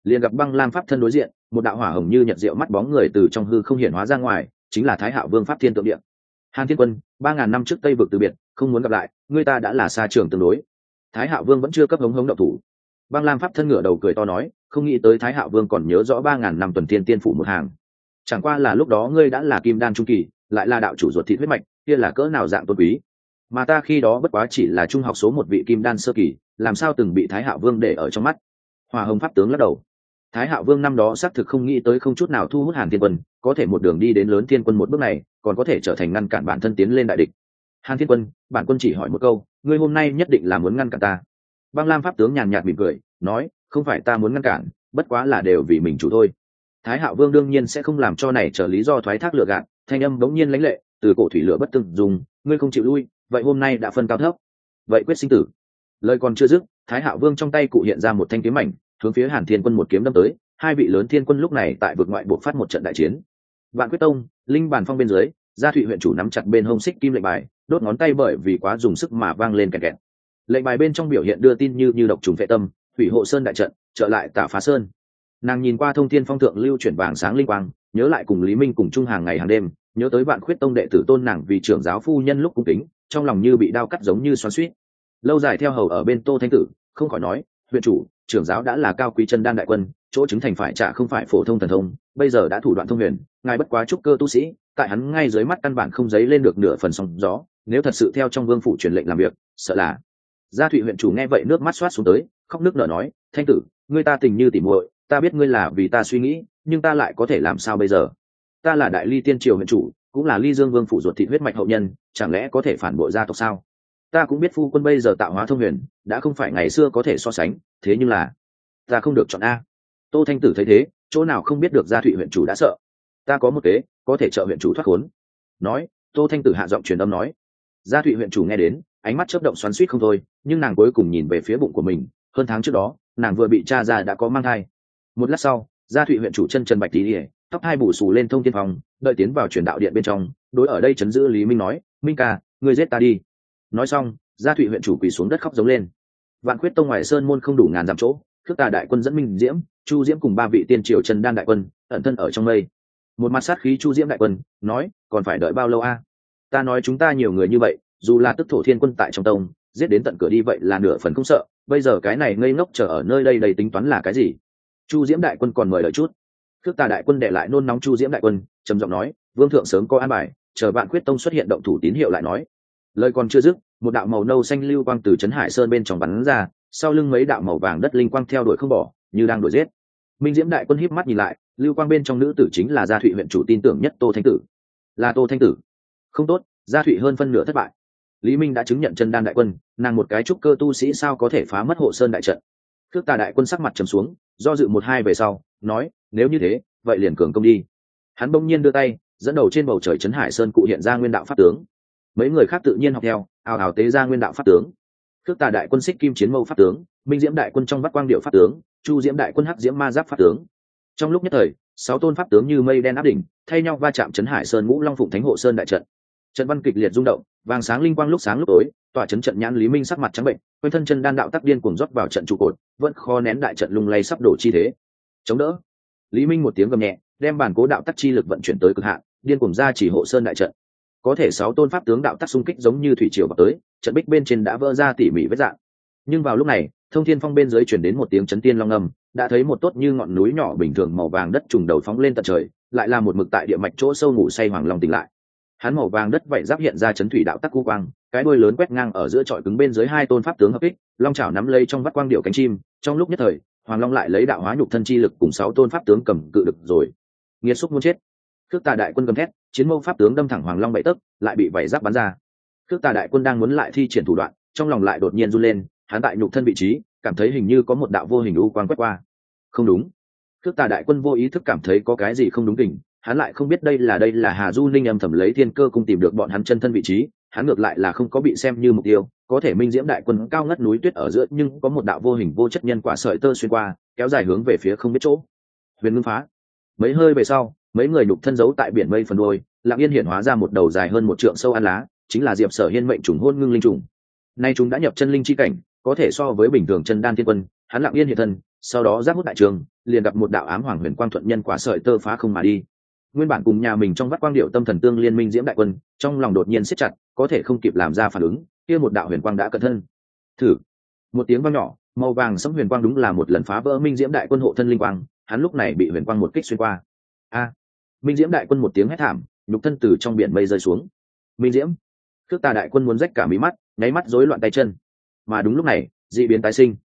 liền gặp băng lam pháp thân đối diện, một đạo hỏa hồng như nhật diệu mắt bóng người từ trong hư không hiện hóa ra ngoài, chính là Thái Hạo Vương Pháp Thiên Tượng Điện. Hàn Thiên Quân, 3000 năm trước Tây vực từ biệt, không muốn gặp lại, người ta đã là xa trường tương đối. Thái Hạo Vương vẫn chưa cấp hống hống động thủ. Băng lam pháp thân ngửa đầu cười to nói, không nghĩ tới Thái Hạo Vương còn nhớ rõ 3000 năm tuần tiên tiên phủ một hàng. Chẳng qua là lúc đó ngươi đã là kim đan trung kỳ, lại là đạo chủ ruột thịt huyết mạch, kia là cỡ nào dạng tôn quý. Mà ta khi đó bất quá chỉ là trung học số một vị kim đan sơ kỳ, làm sao từng bị Thái Hạo Vương để ở trong mắt. Hỏa Hồng pháp tướng lắc đầu. Thái Hạo Vương năm đó xác thực không nghĩ tới không chút nào thu hút Hàn Thiên Quân, có thể một đường đi đến lớn Thiên Quân một bước này, còn có thể trở thành ngăn cản bản thân tiến lên đại địch. Hàn Thiên Quân, bản quân chỉ hỏi một câu, ngươi hôm nay nhất định là muốn ngăn cản ta. Băng Lam pháp tướng nhàn nhạt mỉm cười, nói, không phải ta muốn ngăn cản, bất quá là đều vì mình chủ thôi. Thái Hạo Vương đương nhiên sẽ không làm cho này trở lý do thoái thác lựa gạt, thanh âm bỗng nhiên lãnh lệ, từ cổ thủy lửa bất từng dùng, ngươi không chịu lui, vậy hôm nay đã phân cao thấp. Vậy quyết sinh tử. Lời còn chưa dứt, Thái Hạo Vương trong tay cụ hiện ra một thanh kiếm mảnh, hướng phía Hàn Thiên Quân một kiếm đâm tới, hai vị lớn thiên quân lúc này tại vực ngoại buộc phát một trận đại chiến. Vạn Quyết Tông, linh bàn phong bên dưới, Gia Thụy huyện chủ nắm chặt bên hông xích kim lệnh bài, đốt ngón tay bởi vì quá dùng sức mà vang lên kẹt kẹt. Lệnh bài bên trong biểu hiện đưa tin như độc trùng phệ tâm, hủy hộ sơn đại trận, trở lại Tạ Phá Sơn. Nàng nhìn qua thông thiên phong thượng lưu chuyển vàng sáng linh quang, nhớ lại cùng Lý Minh cùng chung hàng ngày hàng đêm, nhớ tới Vạn Quyết Tông đệ tử tôn nàng vì trưởng giáo phu nhân lúc cung kính, trong lòng như bị đao cắt giống như xoắn xuýt. Lâu dài theo hầu ở bên Tô Thanh Tử, không khỏi nói, huyện chủ, trưởng giáo đã là cao quý chân đan đại quân, chỗ chứng thành phải trả không phải phổ thông thần thông, bây giờ đã thủ đoạn thông huyền, ngài bất quá trúc cơ tu sĩ, tại hắn ngay dưới mắt căn bản không dấy lên được nửa phần sóng gió, nếu thật sự theo trong vương phủ truyền lệnh làm việc, sợ là. Gia Thụy huyện chủ nghe vậy nước mắt xoát xuống tới, khóc nước nở nói, Thanh Tử, ngươi ta tình như tỉ muội, ta biết ngươi là vì ta suy nghĩ, nhưng ta lại có thể làm sao bây giờ? Ta là Đại Ly Tiên triều huyện chủ, cũng là Ly Dương vương phủ ruột thịt huyết mạch hậu nhân, chẳng lẽ có thể phản bội gia tộc sao? Ta cũng biết phu quân bây giờ tạo hóa thông huyền, đã không phải ngày xưa có thể so sánh, thế nhưng là ta không được chọn a. Tô Thanh Tử thấy thế, chỗ nào không biết được Gia Thụy huyện chủ đã sợ. Ta có một kế, có thể trợ huyện chủ thoát khốn. Nói, Tô Thanh Tử hạ giọng truyền âm nói. Gia Thụy huyện chủ nghe đến, ánh mắt chớp động xoắn xuýt không thôi, nhưng nàng cuối cùng nhìn về phía bụng của mình, hơn tháng trước đó, nàng vừa bị cha ra đã có mang thai. Một lát sau, Gia Thụy huyện chủ chân trần bạch tí lìa, tóc hai bù xù lên thông thiên phòng, đợi tiến vào truyền đạo điện bên trong, đối ở đây chấn giữ Lý Minh nói, Minh ca, ngươi giết ta đi. Nói xong, Gia Thụy huyện chủ quỳ xuống đất khóc giống lên. Vạn Quyết Tông ngoài sơn môn không đủ ngàn dặm chỗ, Khước Tà đại quân dẫn Minh Diễm, Chu Diễm cùng ba vị tiên triều Trần Đan đại quân ẩn thân ở trong mây. Một mặt sát khí Chu Diễm đại quân nói, còn phải đợi bao lâu a? Ta nói chúng ta nhiều người như vậy, dù là tức thổ thiên quân tại trong tông, giết đến tận cửa đi vậy là nửa phần không sợ, bây giờ cái này ngây ngốc chờ ở nơi đây đầy tính toán là cái gì? Chu Diễm đại quân còn mời đợi chút. Khước Tà đại quân đệ lại nôn nóng Chu Diễm đại quân, trầm giọng nói, vương thượng sớm có an bài, chờ Vạn Quyết Tông xuất hiện động thủ tín hiệu lại nói. Lời còn chưa dứt, một đạo màu nâu xanh lưu quang từ trấn Hải Sơn bên trong bắn ra, sau lưng mấy đạo màu vàng đất linh quang theo đuổi không bỏ, như đang đuổi giết. Minh Diễm đại quân híp mắt nhìn lại, lưu quang bên trong nữ tử chính là Gia Thụy huyện chủ tin tưởng nhất Tô Thanh Tử. Là Tô Thanh Tử. Không tốt, Gia Thụy hơn phân nửa thất bại. Lý Minh đã chứng nhận chân đan đại quân, nàng một cái trúc cơ tu sĩ sao có thể phá mất hộ sơn đại trận. Khước Tà đại quân sắc mặt trầm xuống, do dự một hai về sau, nói, nếu như thế, vậy liền cường công đi. Hắn bỗng nhiên đưa tay, dẫn đầu trên bầu trời trấn Hải Sơn cụ hiện ra nguyên đạo pháp tướng. Mấy người khác tự nhiên học theo, ào ào tế ra nguyên đạo pháp tướng. Khước Tà đại quân xích kim chiến mâu pháp tướng, Minh Diễm đại quân trong vắt quang điệu pháp tướng, Chu Diễm đại quân hắc diễm ma giáp pháp tướng. Trong lúc nhất thời, 6 tôn pháp tướng như mây đen áp đỉnh, thay nhau va chạm trấn Hải Sơn Ngũ Long Phụng Thánh Hộ Sơn đại trận. Trận văn kịch liệt rung động, vàng sáng linh quang lúc sáng lúc tối, tỏa chấn trận nhãn Lý Minh sắc mặt trắng bệnh, quanh thân chân đan đạo tắc điên cuồng rót vào trận trụ cột, vẫn khó nén đại trận lung lay sắp đổ chi thế. Chống đỡ. Lý Minh một tiếng gầm nhẹ, đem bản cố đạo tắc chi lực vận chuyển tới cực hạn, điên cuồng ra chỉ hộ sơn đại trận. Có thể 6 tôn pháp tướng đạo tắc xung kích giống như thủy triều vào tới, trận bích bên trên đã vỡ ra tỉ mỉ vết rạn. Nhưng vào lúc này, thông thiên phong bên dưới truyền đến một tiếng chấn tiên long ngâm, đã thấy một tốt như ngọn núi nhỏ bình thường màu vàng đất trùng đầu phóng lên tận trời, lại là một mực tại địa mạch chỗ sâu ngủ say hoàng long tỉnh lại. Hắn màu vàng đất vậy giáp hiện ra chấn thủy đạo tắc cu quang, cái đuôi lớn quét ngang ở giữa trọi cứng bên dưới 2 tôn pháp tướng hợp kích, long chảo nắm lấy trong vắt quang điệu cánh chim, trong lúc nhất thời, hoàng long lại lấy đạo hóa nhục thân chi lực cùng 6 tôn pháp tướng cầm cự được rồi. Nghiệt xúc muốn chết. Khước Tà đại quân gầm thét, chiến mâu pháp tướng đâm thẳng hoàng long bảy tấc, lại bị vảy giáp bắn ra. Khước Tà đại quân đang muốn lại thi triển thủ đoạn, trong lòng lại đột nhiên run lên, hắn tại nhục thân vị trí, cảm thấy hình như có một đạo vô hình u quang quét qua. Không đúng. Khước Tà đại quân vô ý thức cảm thấy có cái gì không đúng kỉnh, hắn lại không biết đây là Hà Du Ninh âm thầm lấy thiên cơ cung tìm được bọn hắn chân thân vị trí, hắn ngược lại là không có bị xem như mục tiêu, có thể Minh Diễm đại quân cao ngất núi tuyết ở giữa nhưng có một đạo vô hình vô chất nhân quả sợi tơ xuyên qua, kéo dài hướng về phía không biết chỗ. Huyền Ngưng Phá. Mấy hơi về sau, mấy người nhục thân giấu tại biển mây phần đuôi, lặng yên hiện hóa ra một đầu dài hơn 1 trượng sâu ăn lá, chính là Diệp Sở Hiên mệnh trùng hôn ngưng linh trùng. Nay chúng đã nhập chân linh chi cảnh, có thể so với bình thường chân đan thiên quân, hắn lặng yên hiện thân, sau đó giáp hút đại trường, liền gặp một đạo ám hoàng huyền quang thuận nhân quả sợi tơ phá không mà đi. Nguyên bản cùng nhà mình trong vắt quang điệu tâm thần tương liên minh diễm đại quân, trong lòng đột nhiên siết chặt, có thể không kịp làm ra phản ứng, kia một đạo huyền quang đã cận thân. Thử. Một tiếng vang nhỏ, màu vàng sẫm huyền quang đúng là một lần phá vỡ minh diễm đại quân hộ thân linh quang, hắn lúc này bị huyền quang một kích xuyên qua. A! Minh diễm đại quân một tiếng hét thảm, nhục thân từ trong biển mây rơi xuống. Minh diễm, Khước Tà đại quân muốn rách cả mí mắt, nháy mắt rối loạn tay chân. Mà đúng lúc này, dị biến tái sinh.